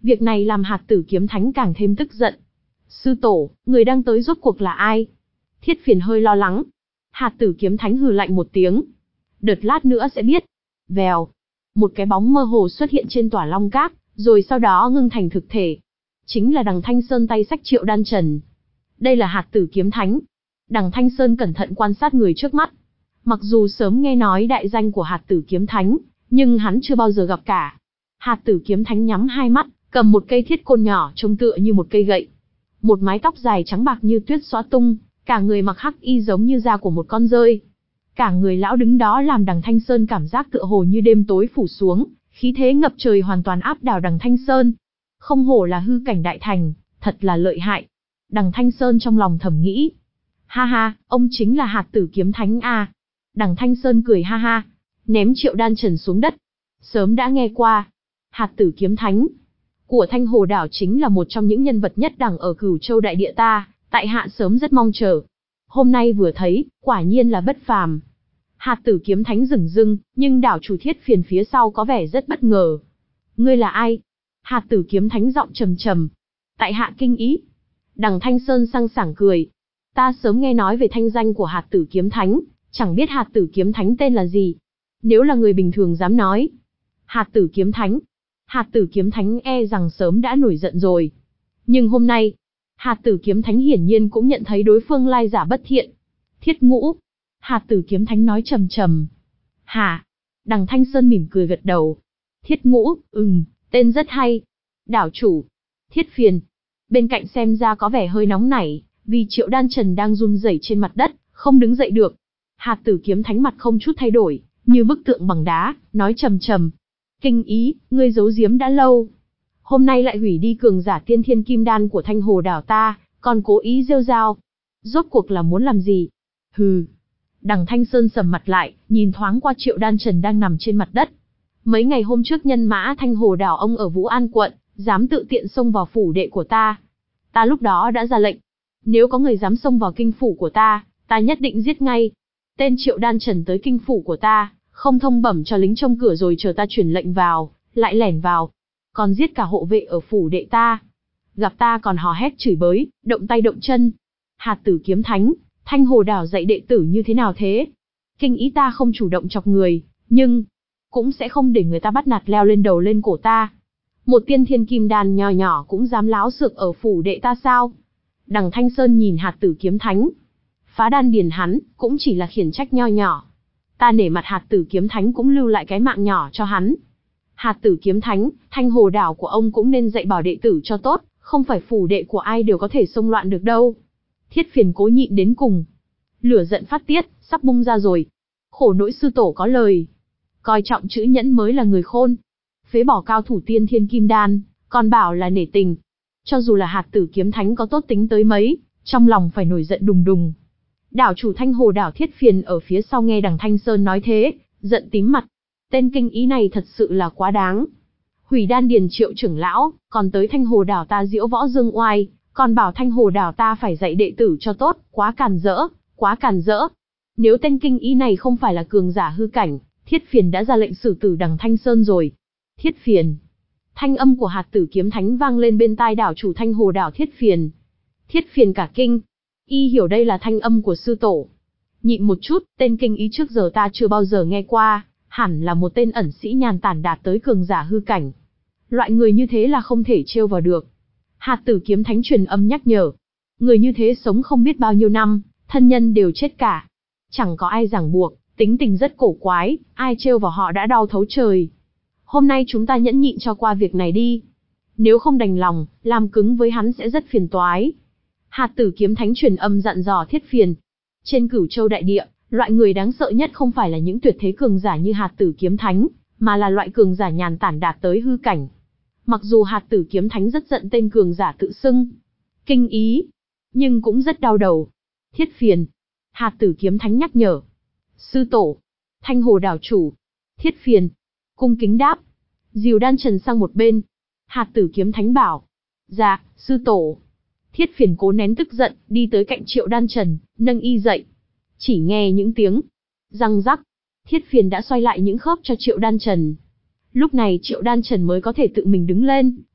Việc này làm Hạt Tử Kiếm Thánh càng thêm tức giận. Sư tổ, người đang tới rốt cuộc là ai? Thiết Phiền hơi lo lắng. Hạt Tử Kiếm Thánh hừ lạnh một tiếng. Đợt lát nữa sẽ biết. Vèo. Một cái bóng mơ hồ xuất hiện trên tòa Long Các, rồi sau đó ngưng thành thực thể. Chính là Đằng Thanh Sơn tay xách Triệu Đan Trần. Đây là Hạt Tử Kiếm Thánh. Đằng Thanh Sơn cẩn thận quan sát người trước mắt. Mặc dù sớm nghe nói đại danh của Hạt Tử Kiếm Thánh, nhưng hắn chưa bao giờ gặp cả. Hạt Tử Kiếm Thánh nhắm hai mắt, cầm một cây thiết côn nhỏ trông tựa như một cây gậy. Một mái tóc dài trắng bạc như tuyết xõa tung, cả người mặc hắc y giống như da của một con dơi. Cả người lão đứng đó làm Đằng Thanh Sơn cảm giác tựa hồ như đêm tối phủ xuống, khí thế ngập trời hoàn toàn áp đảo Đằng Thanh Sơn. Không hổ là hư cảnh đại thành, thật là lợi hại. Đằng Thanh Sơn trong lòng thầm nghĩ. Ha ha, ông chính là Hạt Tử Kiếm Thánh à. Đằng Thanh Sơn cười ha ha, ném Triệu Đan Trần xuống đất. Sớm đã nghe qua. Hạt Tử Kiếm Thánh của Thanh Hồ Đảo chính là một trong những nhân vật nhất đẳng ở Cửu Châu đại địa ta, tại hạ sớm rất mong chờ. Hôm nay vừa thấy, quả nhiên là bất phàm. Hạt Tử Kiếm Thánh dửng dưng, nhưng đảo chủ Thiết Phiền phía sau có vẻ rất bất ngờ. Ngươi là ai? Hạt Tử Kiếm Thánh giọng trầm trầm. Tại hạ kinh ý. Đằng Thanh Sơn sang sảng cười. Ta sớm nghe nói về thanh danh của Hạt Tử Kiếm Thánh, chẳng biết Hạt Tử Kiếm Thánh tên là gì. Nếu là người bình thường dám nói. Hạt Tử Kiếm Thánh. Hạt Tử Kiếm Thánh e rằng sớm đã nổi giận rồi. Nhưng hôm nay, Hạt Tử Kiếm Thánh hiển nhiên cũng nhận thấy đối phương lai giả bất thiện. Thiết Ngũ. Hạt Tử Kiếm Thánh nói trầm trầm. Hả? Đằng Thanh Sơn mỉm cười gật đầu. Thiết Ngũ, ừm, tên rất hay. Đảo chủ. Thiết Phiền. Bên cạnh xem ra có vẻ hơi nóng nảy, vì Triệu Đan Trần đang run rẩy trên mặt đất, không đứng dậy được. Hạt Tử Kiếm Thánh mặt không chút thay đổi, như bức tượng bằng đá, nói trầm trầm. Kinh ý, ngươi giấu giếm đã lâu. Hôm nay lại hủy đi cường giả tiên thiên kim đan của Thanh Hồ Đảo ta, còn cố ý rêu rao. Rốt cuộc là muốn làm gì? Hừ. Đằng Thanh Sơn sầm mặt lại, nhìn thoáng qua Triệu Đan Trần đang nằm trên mặt đất. Mấy ngày hôm trước nhân mã Thanh Hồ Đảo ông ở Vũ An quận, dám tự tiện xông vào phủ đệ của ta. Ta lúc đó đã ra lệnh. Nếu có người dám xông vào kinh phủ của ta, ta nhất định giết ngay. Tên Triệu Đan Trần tới kinh phủ của ta, không thông bẩm cho lính trông cửa rồi chờ ta truyền lệnh vào, lại lẻn vào. Còn giết cả hộ vệ ở phủ đệ ta. Gặp ta còn hò hét chửi bới, động tay động chân. Hạt Tử Kiếm Thánh, Thanh Hồ Đảo dạy đệ tử như thế nào thế? Kinh ý ta không chủ động chọc người, nhưng cũng sẽ không để người ta bắt nạt leo lên đầu lên cổ ta. Một tiên thiên kim đan nhỏ nhỏ cũng dám láo xược ở phủ đệ ta sao? Đằng Thanh Sơn nhìn Hạt Tử Kiếm Thánh. Phá đan điền hắn, cũng chỉ là khiển trách nho nhỏ. Ta nể mặt Hạt Tử Kiếm Thánh cũng lưu lại cái mạng nhỏ cho hắn. Hạt Tử Kiếm Thánh, Thanh Hồ Đảo của ông cũng nên dạy bảo đệ tử cho tốt, không phải phủ đệ của ai đều có thể xông loạn được đâu. Thiết Phiền cố nhịn đến cùng. Lửa giận phát tiết, sắp bung ra rồi. Khổ nỗi sư tổ có lời. Coi trọng chữ nhẫn mới là người khôn. Phế bỏ cao thủ tiên thiên kim đan, còn bảo là nể tình. Cho dù là Hạt Tử Kiếm Thánh có tốt tính tới mấy, trong lòng phải nổi giận đùng đùng. Đảo chủ Thanh Hồ Đảo Thiết Phiền ở phía sau nghe đằng Thanh Sơn nói thế, giận tím mặt. Tên kinh ý này thật sự là quá đáng. Hủy đan điền Triệu trưởng lão, còn tới Thanh Hồ Đảo ta diễu võ dương oai, còn bảo Thanh Hồ Đảo ta phải dạy đệ tử cho tốt, quá càn rỡ, quá càn rỡ. Nếu tên kinh ý này không phải là cường giả hư cảnh, Thiết Phiền đã ra lệnh xử tử đằng Thanh Sơn rồi. Thiết Phiền. Thanh âm của Hạt Tử Kiếm Thánh vang lên bên tai đảo chủ Thanh Hồ Đảo Thiết Phiền. Thiết Phiền cả kinh. Y hiểu đây là thanh âm của sư tổ. Nhịn một chút, tên kinh ý trước giờ ta chưa bao giờ nghe qua, hẳn là một tên ẩn sĩ nhàn tản đạt tới cường giả hư cảnh. Loại người như thế là không thể trêu vào được. Hạt Tử Kiếm Thánh truyền âm nhắc nhở. Người như thế sống không biết bao nhiêu năm, thân nhân đều chết cả. Chẳng có ai ràng buộc, tính tình rất cổ quái, ai trêu vào họ đã đau thấu trời. Hôm nay chúng ta nhẫn nhịn cho qua việc này đi. Nếu không đành lòng, làm cứng với hắn sẽ rất phiền toái. Hạt Tử Kiếm Thánh truyền âm dặn dò Thiết Phiền. Trên Cửu Châu đại địa, loại người đáng sợ nhất không phải là những tuyệt thế cường giả như Hạt Tử Kiếm Thánh, mà là loại cường giả nhàn tản đạt tới hư cảnh. Mặc dù Hạt Tử Kiếm Thánh rất giận tên cường giả tự xưng kinh ý, nhưng cũng rất đau đầu. Thiết Phiền. Hạt Tử Kiếm Thánh nhắc nhở. Sư tổ. Thanh Hồ Đảo chủ. Thiết Phiền. Cung kính đáp. Dìu đan trần sang một bên. Hạt Tử Kiếm Thánh bảo. Dạ, sư tổ. Thiết Phiền cố nén tức giận, đi tới cạnh Triệu Đan Trần, nâng y dậy. Chỉ nghe những tiếng răng rắc. Thiết Phiền đã xoay lại những khớp cho Triệu Đan Trần. Lúc này Triệu Đan Trần mới có thể tự mình đứng lên,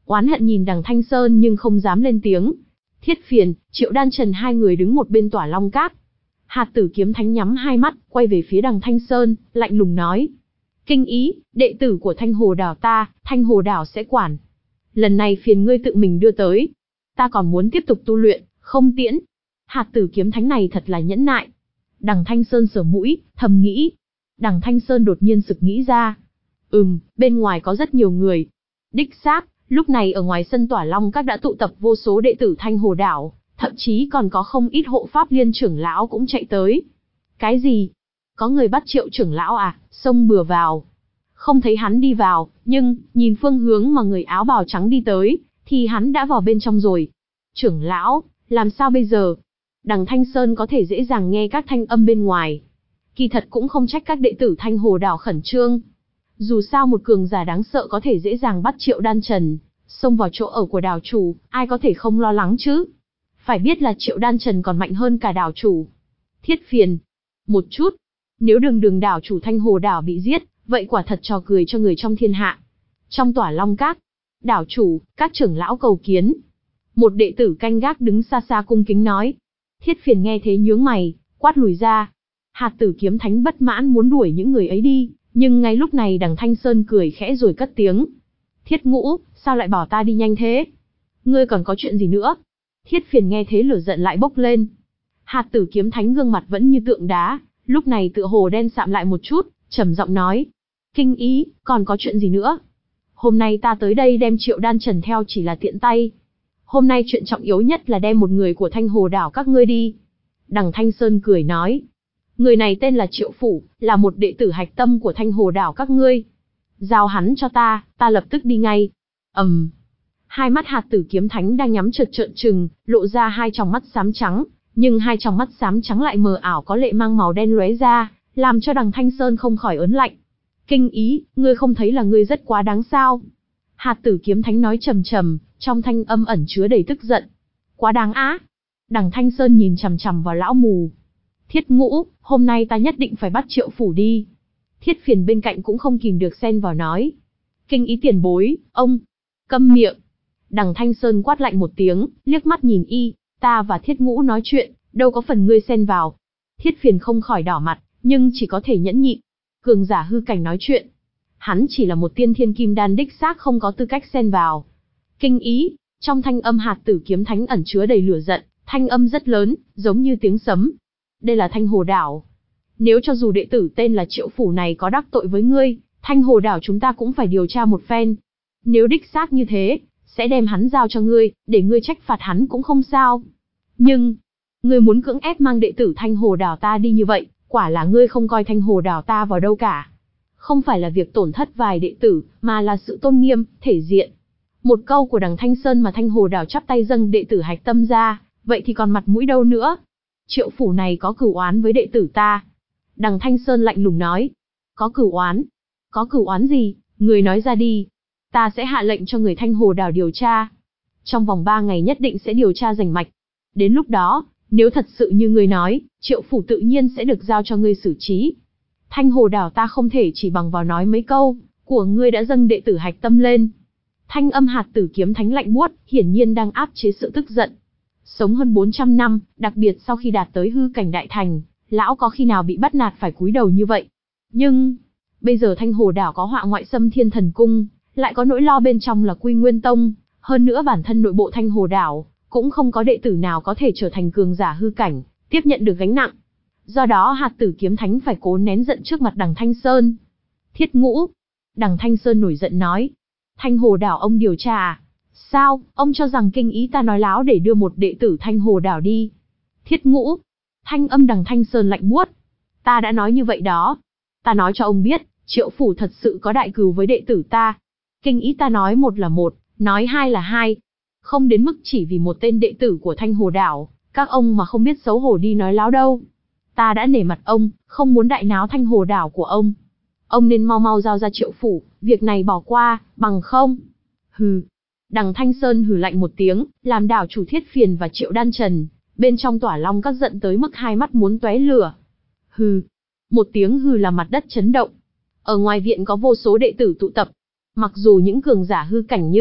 oán hận nhìn đằng Thanh Sơn nhưng không dám lên tiếng. Thiết Phiền, Triệu Đan Trần hai người đứng một bên tỏa long cát. Hạt Tử Kiếm Thánh nhắm hai mắt, quay về phía đằng Thanh Sơn, lạnh lùng nói. Kinh ý, đệ tử của Thanh Hồ Đảo ta, Thanh Hồ Đảo sẽ quản. Lần này phiền ngươi tự mình đưa tới. Ta còn muốn tiếp tục tu luyện, không tiễn. Hạt Tử Kiếm Thánh này thật là nhẫn nại. Đằng Thanh Sơn sờ mũi, thầm nghĩ. Đằng Thanh Sơn đột nhiên sực nghĩ ra. Ừm, bên ngoài có rất nhiều người. Đích xác, lúc này ở ngoài sân Tỏa Long Các đã tụ tập vô số đệ tử Thanh Hồ Đảo, thậm chí còn có không ít hộ pháp liên trưởng lão cũng chạy tới. Cái gì? Có người bắt Triệu trưởng lão à, xông bừa vào. Không thấy hắn đi vào, nhưng, nhìn phương hướng mà người áo bào trắng đi tới, thì hắn đã vào bên trong rồi. Trưởng lão, làm sao bây giờ? Đằng Thanh Sơn có thể dễ dàng nghe các thanh âm bên ngoài. Kỳ thật cũng không trách các đệ tử Thanh Hồ Đảo khẩn trương. Dù sao một cường giả đáng sợ có thể dễ dàng bắt Triệu Đan Trần, xông vào chỗ ở của đảo chủ, ai có thể không lo lắng chứ? Phải biết là Triệu Đan Trần còn mạnh hơn cả đảo chủ. Thiết Phiền. Một chút. Nếu đường đường đảo chủ Thanh Hồ Đảo bị giết, vậy quả thật trò cười cho người trong thiên hạ. Trong Tỏa Long Các, đảo chủ, các trưởng lão cầu kiến. Một đệ tử canh gác đứng xa xa cung kính nói. Thiết Phiền nghe thế nhướng mày, quát lùi ra. Hạt Tử Kiếm Thánh bất mãn muốn đuổi những người ấy đi, nhưng ngay lúc này đằng Thanh Sơn cười khẽ rồi cất tiếng. Thiết Ngũ, sao lại bỏ ta đi nhanh thế? Ngươi còn có chuyện gì nữa? Thiết Phiền nghe thế lửa giận lại bốc lên. Hạt Tử Kiếm Thánh gương mặt vẫn như tượng đá, lúc này tựa hồ đen sạm lại một chút, trầm giọng nói. Kinh ý, còn có chuyện gì nữa? Hôm nay ta tới đây đem Triệu Đan Trần theo chỉ là tiện tay. Hôm nay chuyện trọng yếu nhất là đem một người của Thanh Hồ Đảo các ngươi đi. Đằng Thanh Sơn cười nói. Người này tên là Triệu Phủ, là một đệ tử hạch tâm của Thanh Hồ Đảo các ngươi. Giao hắn cho ta, ta lập tức đi ngay. ầm, um. Hai mắt Hạt Tử Kiếm Thánh đang nhắm chợt trợn trừng, lộ ra hai tròng mắt xám trắng, nhưng hai tròng mắt xám trắng lại mờ ảo có lệ mang màu đen lóe ra, làm cho đằng Thanh Sơn không khỏi ớn lạnh. Kinh ý, ngươi không thấy là ngươi rất quá đáng sao? Hạt Tử Kiếm Thánh nói trầm trầm, trong thanh âm ẩn chứa đầy tức giận. Quá đáng á? Đằng Thanh Sơn nhìn chằm chằm vào lão mù. Thiết Ngũ, hôm nay ta nhất định phải bắt Triệu Phủ đi. Thiết Phiền bên cạnh cũng không kìm được xen vào nói. Kinh ý tiền bối, ông, câm miệng. Đằng Thanh Sơn quát lạnh một tiếng, liếc mắt nhìn y, ta và Thiết Ngũ nói chuyện, đâu có phần ngươi xen vào. Thiết Phiền không khỏi đỏ mặt, nhưng chỉ có thể nhẫn nhịn. Cường giả hư cảnh nói chuyện. Hắn chỉ là một tiên thiên kim đan đích xác không có tư cách xen vào. Kinh ý, trong thanh âm Hạt Tử Kiếm Thánh ẩn chứa đầy lửa giận, thanh âm rất lớn, giống như tiếng sấm. Đây là Thanh Hồ Đảo. Nếu cho dù đệ tử tên là Triệu Phủ này có đắc tội với ngươi, Thanh Hồ Đảo chúng ta cũng phải điều tra một phen. Nếu đích xác như thế, sẽ đem hắn giao cho ngươi, để ngươi trách phạt hắn cũng không sao. Nhưng, ngươi muốn cưỡng ép mang đệ tử Thanh Hồ Đảo ta đi như vậy, quả là ngươi không coi Thanh Hồ Đảo ta vào đâu cả. Không phải là việc tổn thất vài đệ tử, mà là sự tôn nghiêm, thể diện. Một câu của đằng Thanh Sơn mà Thanh Hồ Đảo chắp tay dâng đệ tử hạch tâm ra, vậy thì còn mặt mũi đâu nữa? Triệu Phủ này có cửu oán với đệ tử ta. Đằng Thanh Sơn lạnh lùng nói. Có cửu oán? Có cửu oán gì? Người nói ra đi. Ta sẽ hạ lệnh cho người Thanh Hồ Đảo điều tra. Trong vòng ba ngày nhất định sẽ điều tra rành mạch. Đến lúc đó, nếu thật sự như ngươi nói, Triệu Phủ tự nhiên sẽ được giao cho ngươi xử trí. Thanh Hồ Đảo ta không thể chỉ bằng vào nói mấy câu của ngươi đã dâng đệ tử hạch tâm lên. Thanh âm Hạt Tử Kiếm Thánh lạnh buốt, hiển nhiên đang áp chế sự tức giận. Sống hơn bốn trăm năm, đặc biệt sau khi đạt tới hư cảnh đại thành, lão có khi nào bị bắt nạt phải cúi đầu như vậy. Nhưng, bây giờ Thanh Hồ Đảo có họa ngoại xâm Thiên Thần Cung, lại có nỗi lo bên trong là Quy Nguyên Tông, hơn nữa bản thân nội bộ Thanh Hồ Đảo, cũng không có đệ tử nào có thể trở thành cường giả hư cảnh, tiếp nhận được gánh nặng. Do đó Hạt Tử Kiếm Thánh phải cố nén giận trước mặt đằng Thanh Sơn. Thiết Ngũ. Đằng Thanh Sơn nổi giận nói. Thanh Hồ Đảo ông điều tra à? Sao, ông cho rằng kinh ý ta nói láo để đưa một đệ tử Thanh Hồ Đảo đi? Thiết Ngũ. Thanh âm đằng Thanh Sơn lạnh buốt. Ta đã nói như vậy đó. Ta nói cho ông biết, Triệu Phủ thật sự có đại cừu với đệ tử ta. Kinh ý ta nói một là một, nói hai là hai. Không đến mức chỉ vì một tên đệ tử của Thanh Hồ Đảo, các ông mà không biết xấu hổ đi nói láo đâu. Ta đã nể mặt ông, không muốn đại náo Thanh Hồ Đảo của ông. Ông nên mau mau giao ra Triệu Phủ, việc này bỏ qua, bằng không. Hừ. Đằng Thanh Sơn hừ lạnh một tiếng, làm đảo chủ Thiết Phiền và Triệu Đan Trần, bên trong Tỏa Long Các giận tới mức hai mắt muốn tóe lửa. Hừ. Một tiếng hừ làm mặt đất chấn động. Ở ngoài viện có vô số đệ tử tụ tập. Mặc dù những cường giả hư cảnh như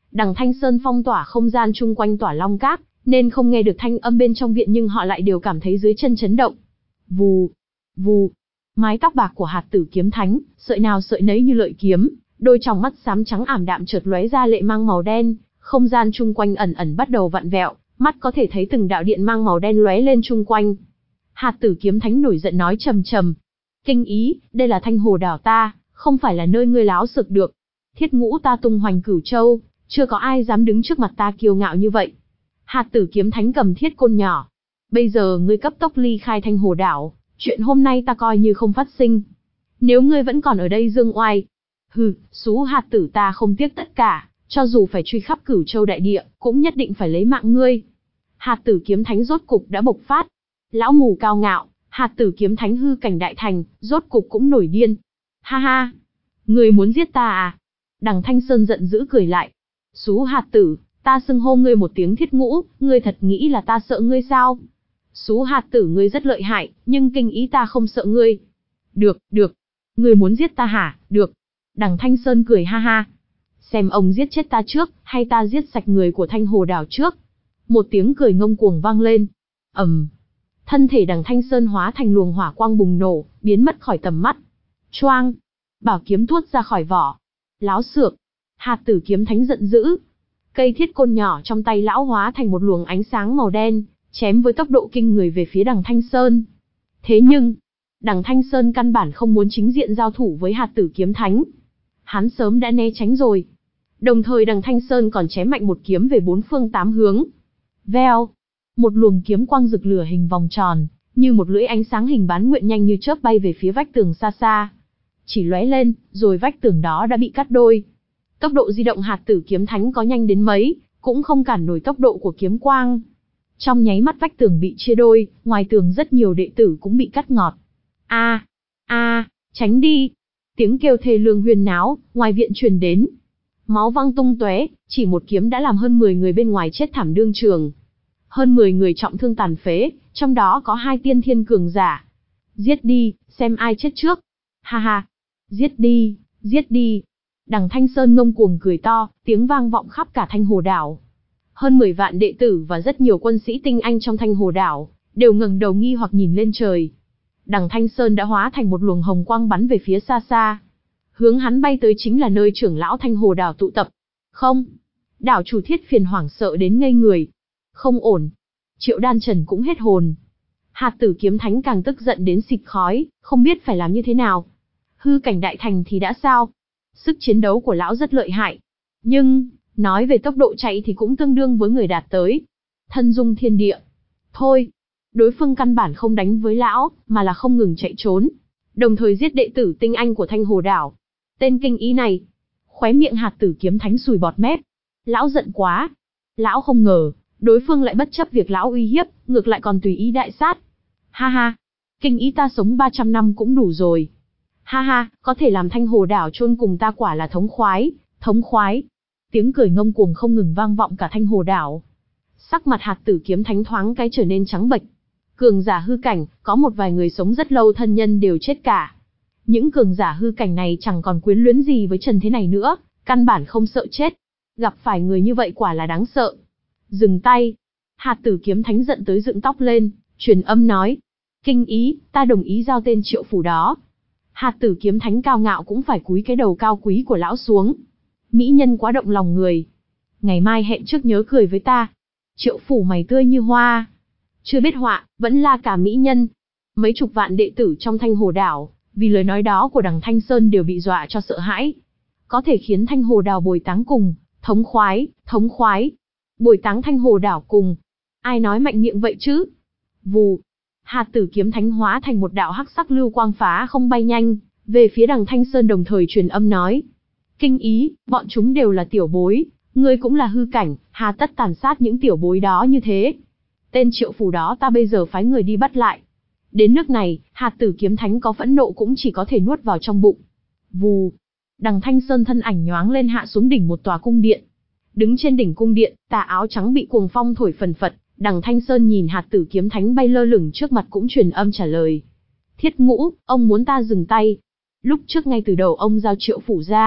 Đằng Thanh Sơn phong tỏa không gian chung quanh tỏa long các, nên không nghe được thanh âm bên trong viện, nhưng họ lại đều cảm thấy dưới chân chấn động. Vù, vù, mái tóc bạc của Hạt Tử Kiếm Thánh, sợi nào sợi nấy như lợi kiếm, đôi tròng mắt xám trắng ảm đạm chợt lóe ra lệ mang màu đen, không gian chung quanh ẩn ẩn bắt đầu vặn vẹo, mắt có thể thấy từng đạo điện mang màu đen lóe lên chung quanh. Hạt Tử Kiếm Thánh nổi giận nói trầm trầm: "Kinh Ý, đây là Thanh Hồ đảo ta, không phải là nơi ngươi láo xược được. Thiết Ngũ ta tung hoành Cửu Châu, chưa có ai dám đứng trước mặt ta kiêu ngạo như vậy." Hạt Tử Kiếm Thánh cầm thiết côn nhỏ: "Bây giờ ngươi cấp tốc ly khai Thanh Hồ đảo, chuyện hôm nay ta coi như không phát sinh. Nếu ngươi vẫn còn ở đây dương oai, hừ, xú hạt tử ta không tiếc tất cả, cho dù phải truy khắp Cửu Châu đại địa, cũng nhất định phải lấy mạng ngươi." Hạt Tử Kiếm Thánh rốt cục đã bộc phát. Lão mù cao ngạo, Hạt Tử Kiếm Thánh hư cảnh đại thành, rốt cục cũng nổi điên. "Ha ha, ngươi muốn giết ta à?" Đằng Thanh Sơn giận dữ cười lại. "Xú hạt tử, ta xưng hô ngươi một tiếng Thiết Ngũ, ngươi thật nghĩ là ta sợ ngươi sao? Xú hạt tử ngươi rất lợi hại, nhưng Kinh Ý ta không sợ ngươi." "Được, được. Ngươi muốn giết ta hả? Được." Đằng Thanh Sơn cười ha ha. "Xem ông giết chết ta trước, hay ta giết sạch người của Thanh Hồ đảo trước." Một tiếng cười ngông cuồng vang lên. Ầm. Um. Thân thể Đằng Thanh Sơn hóa thành luồng hỏa quang bùng nổ, biến mất khỏi tầm mắt. Choang. Bảo kiếm tuốt ra khỏi vỏ. Láo xược. Hạt Tử Kiếm Thánh giận dữ. Cây thiết côn nhỏ trong tay lão hóa thành một luồng ánh sáng màu đen, chém với tốc độ kinh người về phía Đằng Thanh Sơn. Thế nhưng, Đằng Thanh Sơn căn bản không muốn chính diện giao thủ với Hạt Tử Kiếm Thánh. Hắn sớm đã né tránh rồi. Đồng thời Đằng Thanh Sơn còn chém mạnh một kiếm về bốn phương tám hướng. Veo. Một luồng kiếm quang rực lửa hình vòng tròn, như một lưỡi ánh sáng hình bán nguyện nhanh như chớp bay về phía vách tường xa xa. Chỉ lóe lên, rồi vách tường đó đã bị cắt đôi. Tốc độ di động Hạt Tử Kiếm Thánh có nhanh đến mấy, cũng không cản nổi tốc độ của kiếm quang. Trong nháy mắt vách tường bị chia đôi, ngoài tường rất nhiều đệ tử cũng bị cắt ngọt. A, a, tránh đi! Tiếng kêu thê lương huyên náo, ngoài viện truyền đến. Máu văng tung tóe, chỉ một kiếm đã làm hơn mười người bên ngoài chết thảm đương trường. Hơn mười người trọng thương tàn phế, trong đó có hai tiên thiên cường giả. Giết đi, xem ai chết trước. Ha ha, giết đi, giết đi. Đằng Thanh Sơn ngông cuồng cười to, tiếng vang vọng khắp cả Thanh Hồ đảo. Hơn mười vạn đệ tử và rất nhiều quân sĩ tinh anh trong Thanh Hồ đảo, đều ngẩng đầu nghi hoặc nhìn lên trời. Đằng Thanh Sơn đã hóa thành một luồng hồng quang bắn về phía xa xa. Hướng hắn bay tới chính là nơi trưởng lão Thanh Hồ đảo tụ tập. Không! Đảo chủ Thiết Phiền hoảng sợ đến ngây người. Không ổn. Triệu Đan Trần cũng hết hồn. Hạt Tử Kiếm Thánh càng tức giận đến xịt khói, không biết phải làm như thế nào. Hư cảnh đại thành thì đã sao? Sức chiến đấu của lão rất lợi hại. Nhưng, nói về tốc độ chạy thì cũng tương đương với người đạt tới thân dung thiên địa. Thôi, đối phương căn bản không đánh với lão, mà là không ngừng chạy trốn, đồng thời giết đệ tử tinh anh của Thanh Hồ đảo. Tên Kinh Ý này. Khóe miệng Hạt Tử Kiếm Thánh sùi bọt mép. Lão giận quá. Lão không ngờ, đối phương lại bất chấp việc lão uy hiếp, ngược lại còn tùy ý đại sát. Ha ha, Kinh Ý ta sống ba trăm năm cũng đủ rồi. Ha ha, có thể làm Thanh Hồ đảo chôn cùng ta quả là thống khoái, thống khoái. Tiếng cười ngông cuồng không ngừng vang vọng cả Thanh Hồ đảo. Sắc mặt Hạt Tử Kiếm Thánh thoáng cái trở nên trắng bệch. Cường giả hư cảnh, có một vài người sống rất lâu thân nhân đều chết cả. Những cường giả hư cảnh này chẳng còn quyến luyến gì với trần thế này nữa, căn bản không sợ chết. Gặp phải người như vậy quả là đáng sợ. Dừng tay. Hạt Tử Kiếm Thánh giận tới dựng tóc lên, truyền âm nói. Kinh Ý, ta đồng ý giao tên Triệu Phủ đó. Hạt Tử Kiếm Thánh cao ngạo cũng phải cúi cái đầu cao quý của lão xuống. Mỹ nhân quá động lòng người. Ngày mai hẹn trước nhớ cười với ta. Triệu Phủ mày tươi như hoa. Chưa biết họa, vẫn là cả mỹ nhân. Mấy chục vạn đệ tử trong Thanh Hồ đảo, vì lời nói đó của Đằng Thanh Sơn đều bị dọa cho sợ hãi. Có thể khiến Thanh Hồ đảo bồi táng cùng, thống khoái, thống khoái. Bồi táng Thanh Hồ đảo cùng. Ai nói mạnh miệng vậy chứ? Vù. Hạt Tử Kiếm Thánh hóa thành một đạo hắc sắc lưu quang phá không bay nhanh, về phía Đằng Thanh Sơn đồng thời truyền âm nói. Kinh Ý, bọn chúng đều là tiểu bối, ngươi cũng là hư cảnh, hà tất tàn sát những tiểu bối đó như thế. Tên Triệu Phủ đó ta bây giờ phái người đi bắt lại. Đến nước này, Hạt Tử Kiếm Thánh có phẫn nộ cũng chỉ có thể nuốt vào trong bụng. Vù. Đằng Thanh Sơn thân ảnh nhoáng lên hạ xuống đỉnh một tòa cung điện. Đứng trên đỉnh cung điện, tà áo trắng bị cuồng phong thổi phần phật, Đằng Thanh Sơn nhìn Hạt Tử Kiếm Thánh bay lơ lửng trước mặt cũng truyền âm trả lời. Thiết Ngũ, ông muốn ta dừng tay. Lúc trước ngay từ đầu ông giao Triệu Phủ ra, ta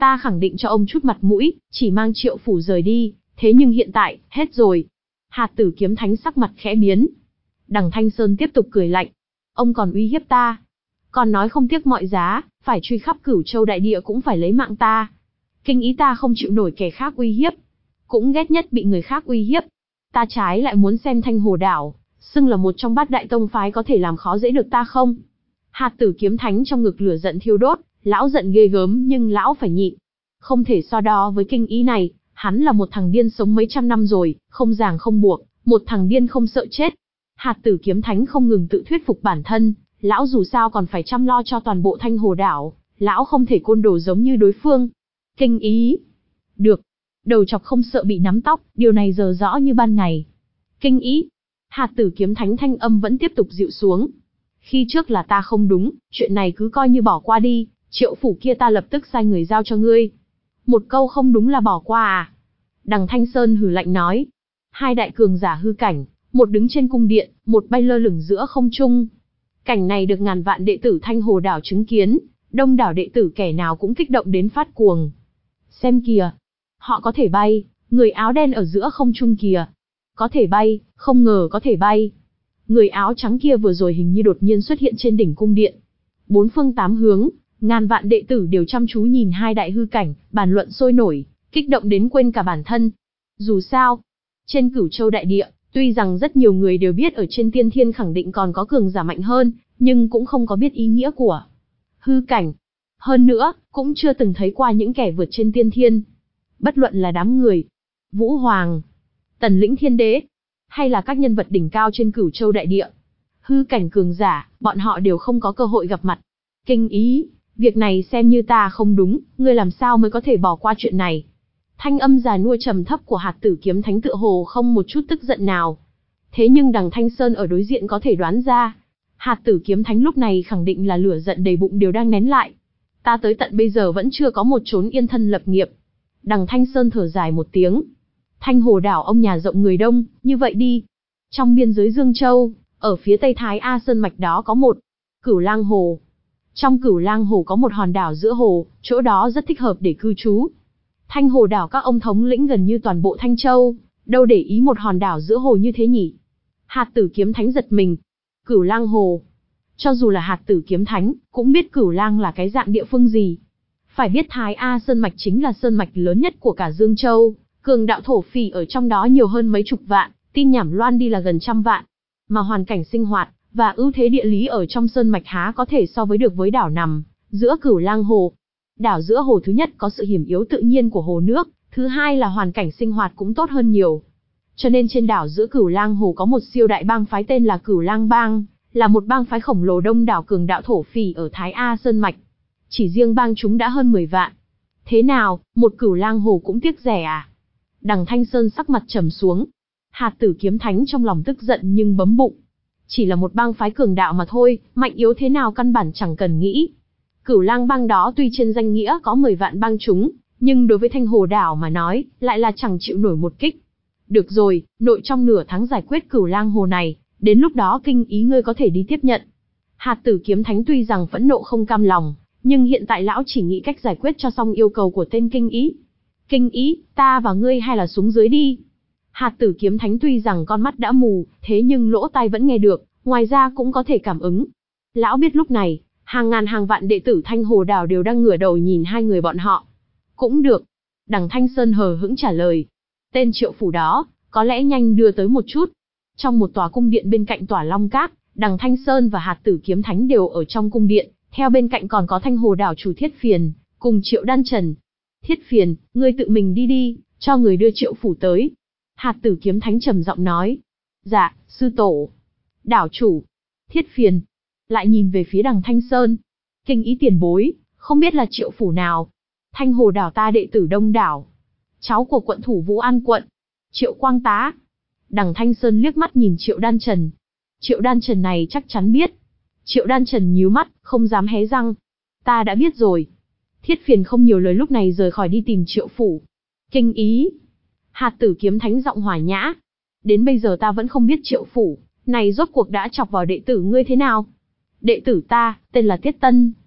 Ta khẳng định cho ông chút mặt mũi, chỉ mang Triệu phủ rời đi, thế nhưng hiện tại, hết rồi. Hạt Tử Kiếm Thánh sắc mặt khẽ biến. Đằng Thanh Sơn tiếp tục cười lạnh. Ông còn uy hiếp ta. Còn nói không tiếc mọi giá, phải truy khắp Cửu Châu đại địa cũng phải lấy mạng ta. Kinh ý ta không chịu nổi kẻ khác uy hiếp. Cũng ghét nhất bị người khác uy hiếp. Ta trái lại muốn xem Thanh Hồ Đảo, xưng là một trong bát đại tông phái có thể làm khó dễ được ta không? Hạt Tử Kiếm Thánh trong ngực lửa giận thiêu đốt, lão giận ghê gớm nhưng lão phải nhịn. Không thể so đo với kinh ý này, hắn là một thằng điên sống mấy trăm năm rồi, không ràng không buộc, một thằng điên không sợ chết. Hạt Tử Kiếm Thánh không ngừng tự thuyết phục bản thân, lão dù sao còn phải chăm lo cho toàn bộ Thanh Hồ Đảo, lão không thể côn đồ giống như đối phương. Kinh ý. Được. Đầu chọc không sợ bị nắm tóc, điều này giờ rõ như ban ngày. Kinh ý. Hạt Tử Kiếm Thánh thanh âm vẫn tiếp tục dịu xuống. Khi trước là ta không đúng, chuyện này cứ coi như bỏ qua đi, Triệu phủ kia ta lập tức sai người giao cho ngươi. Một câu không đúng là bỏ qua à? Đằng Thanh Sơn hừ lạnh nói. Hai đại cường giả hư cảnh, một đứng trên cung điện, một bay lơ lửng giữa không trung. Cảnh này được ngàn vạn đệ tử Thanh Hồ Đảo chứng kiến, đông đảo đệ tử kẻ nào cũng kích động đến phát cuồng. Xem kìa, họ có thể bay, người áo đen ở giữa không trung kìa. Có thể bay, không ngờ có thể bay. Người áo trắng kia vừa rồi hình như đột nhiên xuất hiện trên đỉnh cung điện. Bốn phương tám hướng, ngàn vạn đệ tử đều chăm chú nhìn hai đại hư cảnh, bàn luận sôi nổi, kích động đến quên cả bản thân. Dù sao, trên Cửu Châu đại địa, tuy rằng rất nhiều người đều biết ở trên tiên thiên khẳng định còn có cường giả mạnh hơn, nhưng cũng không có biết ý nghĩa của hư cảnh. Hơn nữa, cũng chưa từng thấy qua những kẻ vượt trên tiên thiên. Bất luận là đám người, Vũ Hoàng, Tần Lĩnh Thiên Đế, hay là các nhân vật đỉnh cao trên Cửu Châu đại địa. Hư cảnh cường giả, bọn họ đều không có cơ hội gặp mặt. Kinh ý, việc này xem như ta không đúng, ngươi làm sao mới có thể bỏ qua chuyện này? Thanh âm già nua trầm thấp của Hạt Tử Kiếm Thánh tựa hồ không một chút tức giận nào. Thế nhưng đằng Thanh Sơn ở đối diện có thể đoán ra, Hạt Tử Kiếm Thánh lúc này khẳng định là lửa giận đầy bụng đều đang nén lại. Ta tới tận bây giờ vẫn chưa có một chốn yên thân lập nghiệp. Đằng Thanh Sơn thở dài một tiếng. Thanh Hồ Đảo ông nhà rộng người đông, như vậy đi. Trong biên giới Dương Châu, ở phía tây Thái A Sơn Mạch đó có một Cửu Lang Hồ. Trong Cửu Lang Hồ có một hòn đảo giữa hồ, chỗ đó rất thích hợp để cư trú. Thanh Hồ Đảo các ông thống lĩnh gần như toàn bộ Thanh Châu, đâu để ý một hòn đảo giữa hồ như thế nhỉ? Hạt Tử Kiếm Thánh giật mình. Cửu Lang Hồ. Cho dù là Hạt Tử Kiếm Thánh, cũng biết Cửu Lang là cái dạng địa phương gì. Phải biết Thái A Sơn Mạch chính là sơn mạch lớn nhất của cả Dương Châu, cường đạo thổ phỉ ở trong đó nhiều hơn mấy chục vạn, tin nhảm loan đi là gần trăm vạn. Mà hoàn cảnh sinh hoạt và ưu thế địa lý ở trong sơn mạch há có thể so với được với đảo nằm giữa Cửu Lang Hồ. Đảo giữa hồ thứ nhất có sự hiểm yếu tự nhiên của hồ nước, thứ hai là hoàn cảnh sinh hoạt cũng tốt hơn nhiều. Cho nên trên đảo giữa Cửu Lang Hồ có một siêu đại bang phái tên là Cửu Lang Bang, là một bang phái khổng lồ đông đảo cường đạo thổ phỉ ở Thái A Sơn Mạch. Chỉ riêng bang chúng đã hơn mười vạn. Thế nào, một Cửu Lang Hồ cũng tiếc rẻ à? Đằng Thanh Sơn sắc mặt trầm xuống. Hạt Tử Kiếm Thánh trong lòng tức giận nhưng bấm bụng. Chỉ là một bang phái cường đạo mà thôi, mạnh yếu thế nào căn bản chẳng cần nghĩ. Cửu Lang Bang đó tuy trên danh nghĩa có mười vạn bang chúng, nhưng đối với Thanh Hồ Đảo mà nói, lại là chẳng chịu nổi một kích. Được rồi, nội trong nửa tháng giải quyết Cửu Lang Hồ này, đến lúc đó kinh ý ngươi có thể đi tiếp nhận. Hạt Tử Kiếm Thánh tuy rằng phẫn nộ không cam lòng, nhưng hiện tại lão chỉ nghĩ cách giải quyết cho xong yêu cầu của tên kinh ý. Kinh ý, ta và ngươi hay là xuống dưới đi. Hạt Tử Kiếm Thánh tuy rằng con mắt đã mù, thế nhưng lỗ tai vẫn nghe được, ngoài ra cũng có thể cảm ứng. Lão biết lúc này, hàng ngàn hàng vạn đệ tử Thanh Hồ Đảo đều đang ngửa đầu nhìn hai người bọn họ. Cũng được. Đằng Thanh Sơn hờ hững trả lời. Tên Triệu phủ đó, có lẽ nhanh đưa tới một chút. Trong một tòa cung điện bên cạnh tòa Long Cát, đằng Thanh Sơn và Hạt Tử Kiếm Thánh đều ở trong cung điện, theo bên cạnh còn có Thanh Hồ Đảo chủ Thiết Phiền, cùng Triệu Đan Trần. Thiết Phiền, ngươi tự mình đi đi, cho người đưa Triệu phủ tới. Hạt Tử Kiếm Thánh trầm giọng nói. Dạ, sư tổ. Đảo chủ. Thiết Phiền lại nhìn về phía đằng Thanh Sơn. Kinh ý tiền bối, không biết là Triệu phủ nào. Thanh Hồ Đảo ta đệ tử đông đảo. Cháu của quận thủ Vũ An quận. Triệu Quang Tá. Đằng Thanh Sơn liếc mắt nhìn Triệu Đan Trần. Triệu Đan Trần này chắc chắn biết. Triệu Đan Trần nhíu mắt, không dám hé răng. Ta đã biết rồi. Thiết Phiền không nhiều lời lúc này rời khỏi đi tìm Triệu phủ. Kinh ý. Hạt Tử Kiếm Thánh giọng hòa nhã. Đến bây giờ ta vẫn không biết Triệu phủ này rốt cuộc đã chọc vào đệ tử ngươi thế nào. Đệ tử ta, tên là Tiết Tân.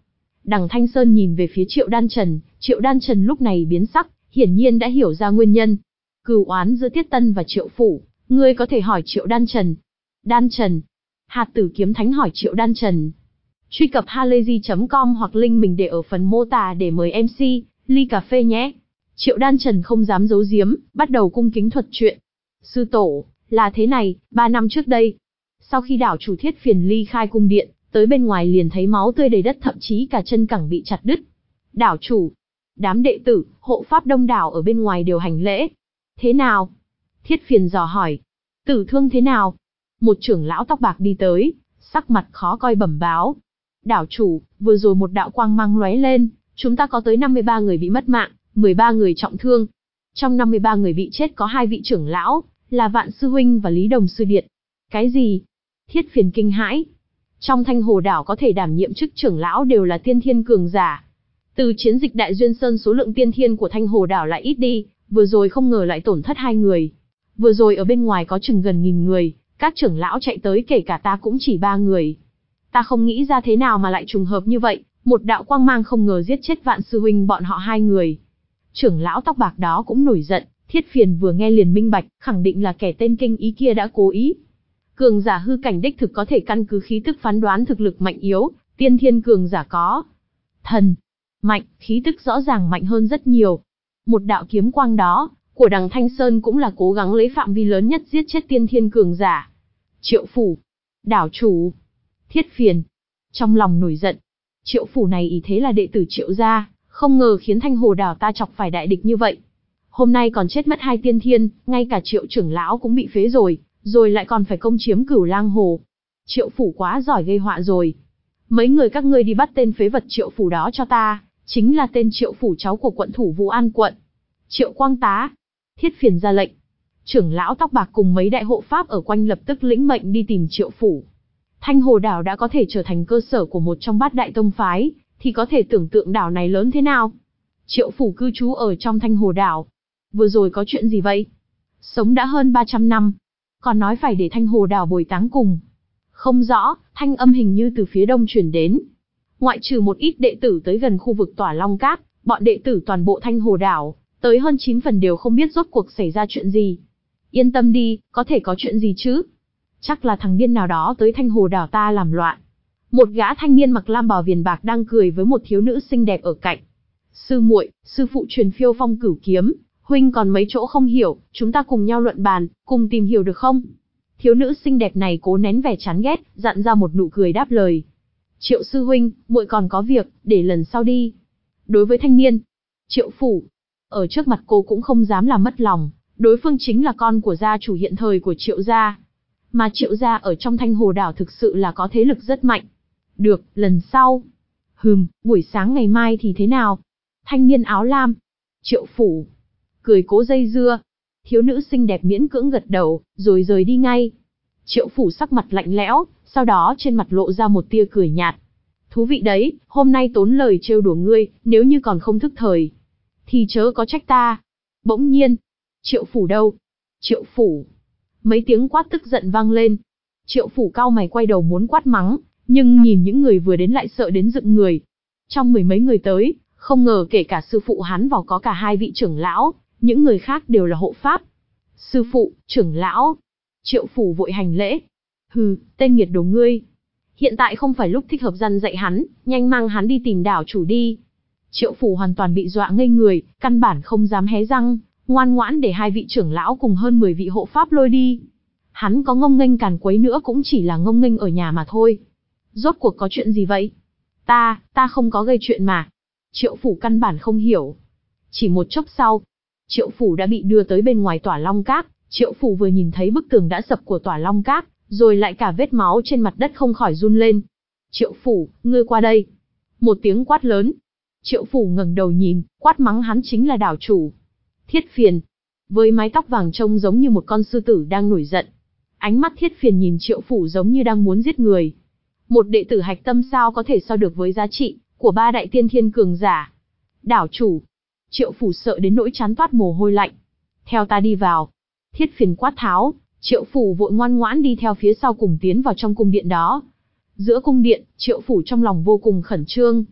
Đằng Thanh Sơn nhìn về phía Triệu Đan Trần, Triệu Đan Trần lúc này biến sắc, hiển nhiên đã hiểu ra nguyên nhân. Cừu oán giữa Tiết Tân và Triệu Phủ, ngươi có thể hỏi Triệu Đan Trần. Đan Trần. Hạt Tử Kiếm Thánh hỏi Triệu Đan Trần. Truy cập halayzi chấm com hoặc link mình để ở phần mô tả để mời em xê, ly cà phê nhé. Triệu Đan Trần không dám giấu giếm, bắt đầu cung kính thuật chuyện. Sư tổ, là thế này, ba năm trước đây, sau khi đảo chủ Thiết Phiền ly khai cung điện, tới bên ngoài liền thấy máu tươi đầy đất, thậm chí cả chân cẳng bị chặt đứt. Đảo chủ, đám đệ tử, hộ pháp đông đảo ở bên ngoài đều hành lễ. Thế nào? Thiết Phiền dò hỏi. Tử thương thế nào? Một trưởng lão tóc bạc đi tới, sắc mặt khó coi bẩm báo. Đảo chủ, vừa rồi một đạo quang mang lóe lên, chúng ta có tới năm mươi ba người bị mất mạng, mười ba người trọng thương. Trong năm mươi ba người bị chết có hai vị trưởng lão, là Vạn Sư Huynh và Lý Đồng Sư Điện. Cái gì? Thiết Phiền kinh hãi. Trong Thanh Hồ Đảo có thể đảm nhiệm chức trưởng lão đều là tiên thiên cường giả. Từ chiến dịch Đại Duyên Sơn số lượng tiên thiên của Thanh Hồ Đảo lại ít đi, vừa rồi không ngờ lại tổn thất hai người. Vừa rồi ở bên ngoài có chừng gần nghìn người, các trưởng lão chạy tới kể cả ta cũng chỉ ba người. Ta không nghĩ ra thế nào mà lại trùng hợp như vậy, một đạo quang mang không ngờ giết chết Vạn Sư Huynh bọn họ hai người. Trưởng lão tóc bạc đó cũng nổi giận, Thiết Phiền vừa nghe liền minh bạch, khẳng định là kẻ tên kinh ý kia đã cố ý. Cường giả hư cảnh đích thực có thể căn cứ khí tức phán đoán thực lực mạnh yếu, tiên thiên cường giả có thần mạnh, khí tức rõ ràng mạnh hơn rất nhiều. Một đạo kiếm quang đó, của đằng Thanh Sơn cũng là cố gắng lấy phạm vi lớn nhất giết chết tiên thiên cường giả. Triệu Phủ, đảo chủ, Thiết Phiền, trong lòng nổi giận. Triệu Phủ này ý thế là đệ tử Triệu gia, không ngờ khiến Thanh Hồ Đảo ta chọc phải đại địch như vậy. Hôm nay còn chết mất hai tiên thiên, ngay cả Triệu trưởng lão cũng bị phế rồi, rồi lại còn phải công chiếm Cửu Lang Hồ. Triệu Phủ quá giỏi gây họa rồi. Mấy người các ngươi đi bắt tên phế vật Triệu Phủ đó cho ta, chính là tên Triệu Phủ cháu của quận thủ Vũ An quận. Triệu Quang Tá. Thiết Phiền ra lệnh. Trưởng lão tóc bạc cùng mấy đại hộ pháp ở quanh lập tức lĩnh mệnh đi tìm Triệu Phủ. Thanh Hồ Đảo đã có thể trở thành cơ sở của một trong bát đại tông phái, thì có thể tưởng tượng đảo này lớn thế nào. Triệu Phủ cư trú ở trong Thanh Hồ Đảo. Vừa rồi có chuyện gì vậy? Sống đã hơn ba trăm năm, còn nói phải để Thanh Hồ Đảo bồi táng cùng. Không rõ, thanh âm hình như từ phía đông truyền đến. Ngoại trừ một ít đệ tử tới gần khu vực Tỏa Long Cát, bọn đệ tử toàn bộ Thanh Hồ Đảo, tới hơn chín phần đều không biết rốt cuộc xảy ra chuyện gì. Yên tâm đi, có thể có chuyện gì chứ? Chắc là thằng điên nào đó tới Thanh Hồ Đảo ta làm loạn. Một gã thanh niên mặc lam bào viền bạc đang cười với một thiếu nữ xinh đẹp ở cạnh. Sư muội, sư phụ truyền phiêu phong cửu kiếm, huynh còn mấy chỗ không hiểu, chúng ta cùng nhau luận bàn, cùng tìm hiểu được không? Thiếu nữ xinh đẹp này cố nén vẻ chán ghét, dặn ra một nụ cười đáp lời. Triệu sư huynh, muội còn có việc, để lần sau đi. Đối với thanh niên, Triệu Phủ, ở trước mặt cô cũng không dám làm mất lòng, đối phương chính là con của gia chủ hiện thời của Triệu gia. Mà Triệu gia ở trong Thanh Hồ Đảo thực sự là có thế lực rất mạnh. Được, lần sau. Hừm, buổi sáng ngày mai thì thế nào? Thanh niên áo lam. Triệu Phủ cười cố dây dưa. Thiếu nữ xinh đẹp miễn cưỡng gật đầu, rồi rời đi ngay. Triệu Phủ sắc mặt lạnh lẽo, sau đó trên mặt lộ ra một tia cười nhạt. Thú vị đấy, hôm nay tốn lời trêu đùa ngươi, nếu như còn không thức thời, thì chớ có trách ta. Bỗng nhiên, Triệu Phủ đâu? Triệu Phủ. Mấy tiếng quát tức giận vang lên. Triệu Phủ cau mày quay đầu muốn quát mắng, nhưng nhìn những người vừa đến lại sợ đến dựng người. Trong mười mấy người tới, không ngờ kể cả sư phụ hắn vào có cả hai vị trưởng lão, những người khác đều là hộ pháp. Sư phụ, trưởng lão. Triệu Phủ vội hành lễ. Hừ, tên nghiệt đồ ngươi. Hiện tại không phải lúc thích hợp răn dạy hắn, nhanh mang hắn đi tìm đảo chủ đi. Triệu Phủ hoàn toàn bị dọa ngây người, căn bản không dám hé răng, ngoan ngoãn để hai vị trưởng lão cùng hơn mười vị hộ pháp lôi đi. Hắn có ngông nghênh càn quấy nữa cũng chỉ là ngông nghênh ở nhà mà thôi. Rốt cuộc có chuyện gì vậy? Ta, ta không có gây chuyện mà. Triệu Phủ căn bản không hiểu. Chỉ một chốc sau, Triệu Phủ đã bị đưa tới bên ngoài Tỏa Long Cát. Triệu Phủ vừa nhìn thấy bức tường đã sập của Tỏa Long Cát, rồi lại cả vết máu trên mặt đất không khỏi run lên. Triệu Phủ, ngươi qua đây. Một tiếng quát lớn. Triệu Phủ ngẩng đầu nhìn, quát mắng hắn chính là đảo chủ Thiết Phiền, với mái tóc vàng trông giống như một con sư tử đang nổi giận. Ánh mắt Thiết Phiền nhìn Triệu Phủ giống như đang muốn giết người. Một đệ tử hạch tâm sao có thể so được với giá trị của ba đại tiên thiên cường giả. Đảo chủ. Triệu Phủ sợ đến nỗi trán toát mồ hôi lạnh. Theo ta đi vào. Thiết Phiền quát tháo. Triệu Phủ vội ngoan ngoãn đi theo phía sau cùng tiến vào trong cung điện đó. Giữa cung điện, Triệu Phủ trong lòng vô cùng khẩn trương.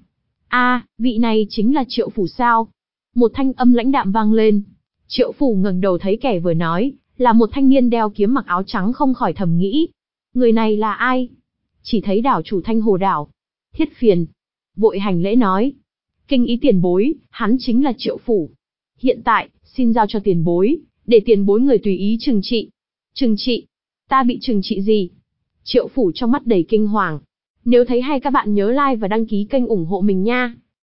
À, vị này chính là Triệu Phủ sao? Một thanh âm lãnh đạm vang lên. Triệu Phủ ngẩng đầu thấy kẻ vừa nói, là một thanh niên đeo kiếm mặc áo trắng không khỏi thầm nghĩ. Người này là ai? Chỉ thấy đảo chủ Thanh Hồ Đảo. Thiết Phiền. Vội hành lễ nói. Kinh ý tiền bối, hắn chính là Triệu Phủ. Hiện tại, xin giao cho tiền bối, để tiền bối người tùy ý trừng trị. Trừng trị? Ta bị trừng trị gì? Triệu Phủ trong mắt đầy kinh hoàng. Nếu thấy hay các bạn nhớ like và đăng ký kênh ủng hộ mình nha.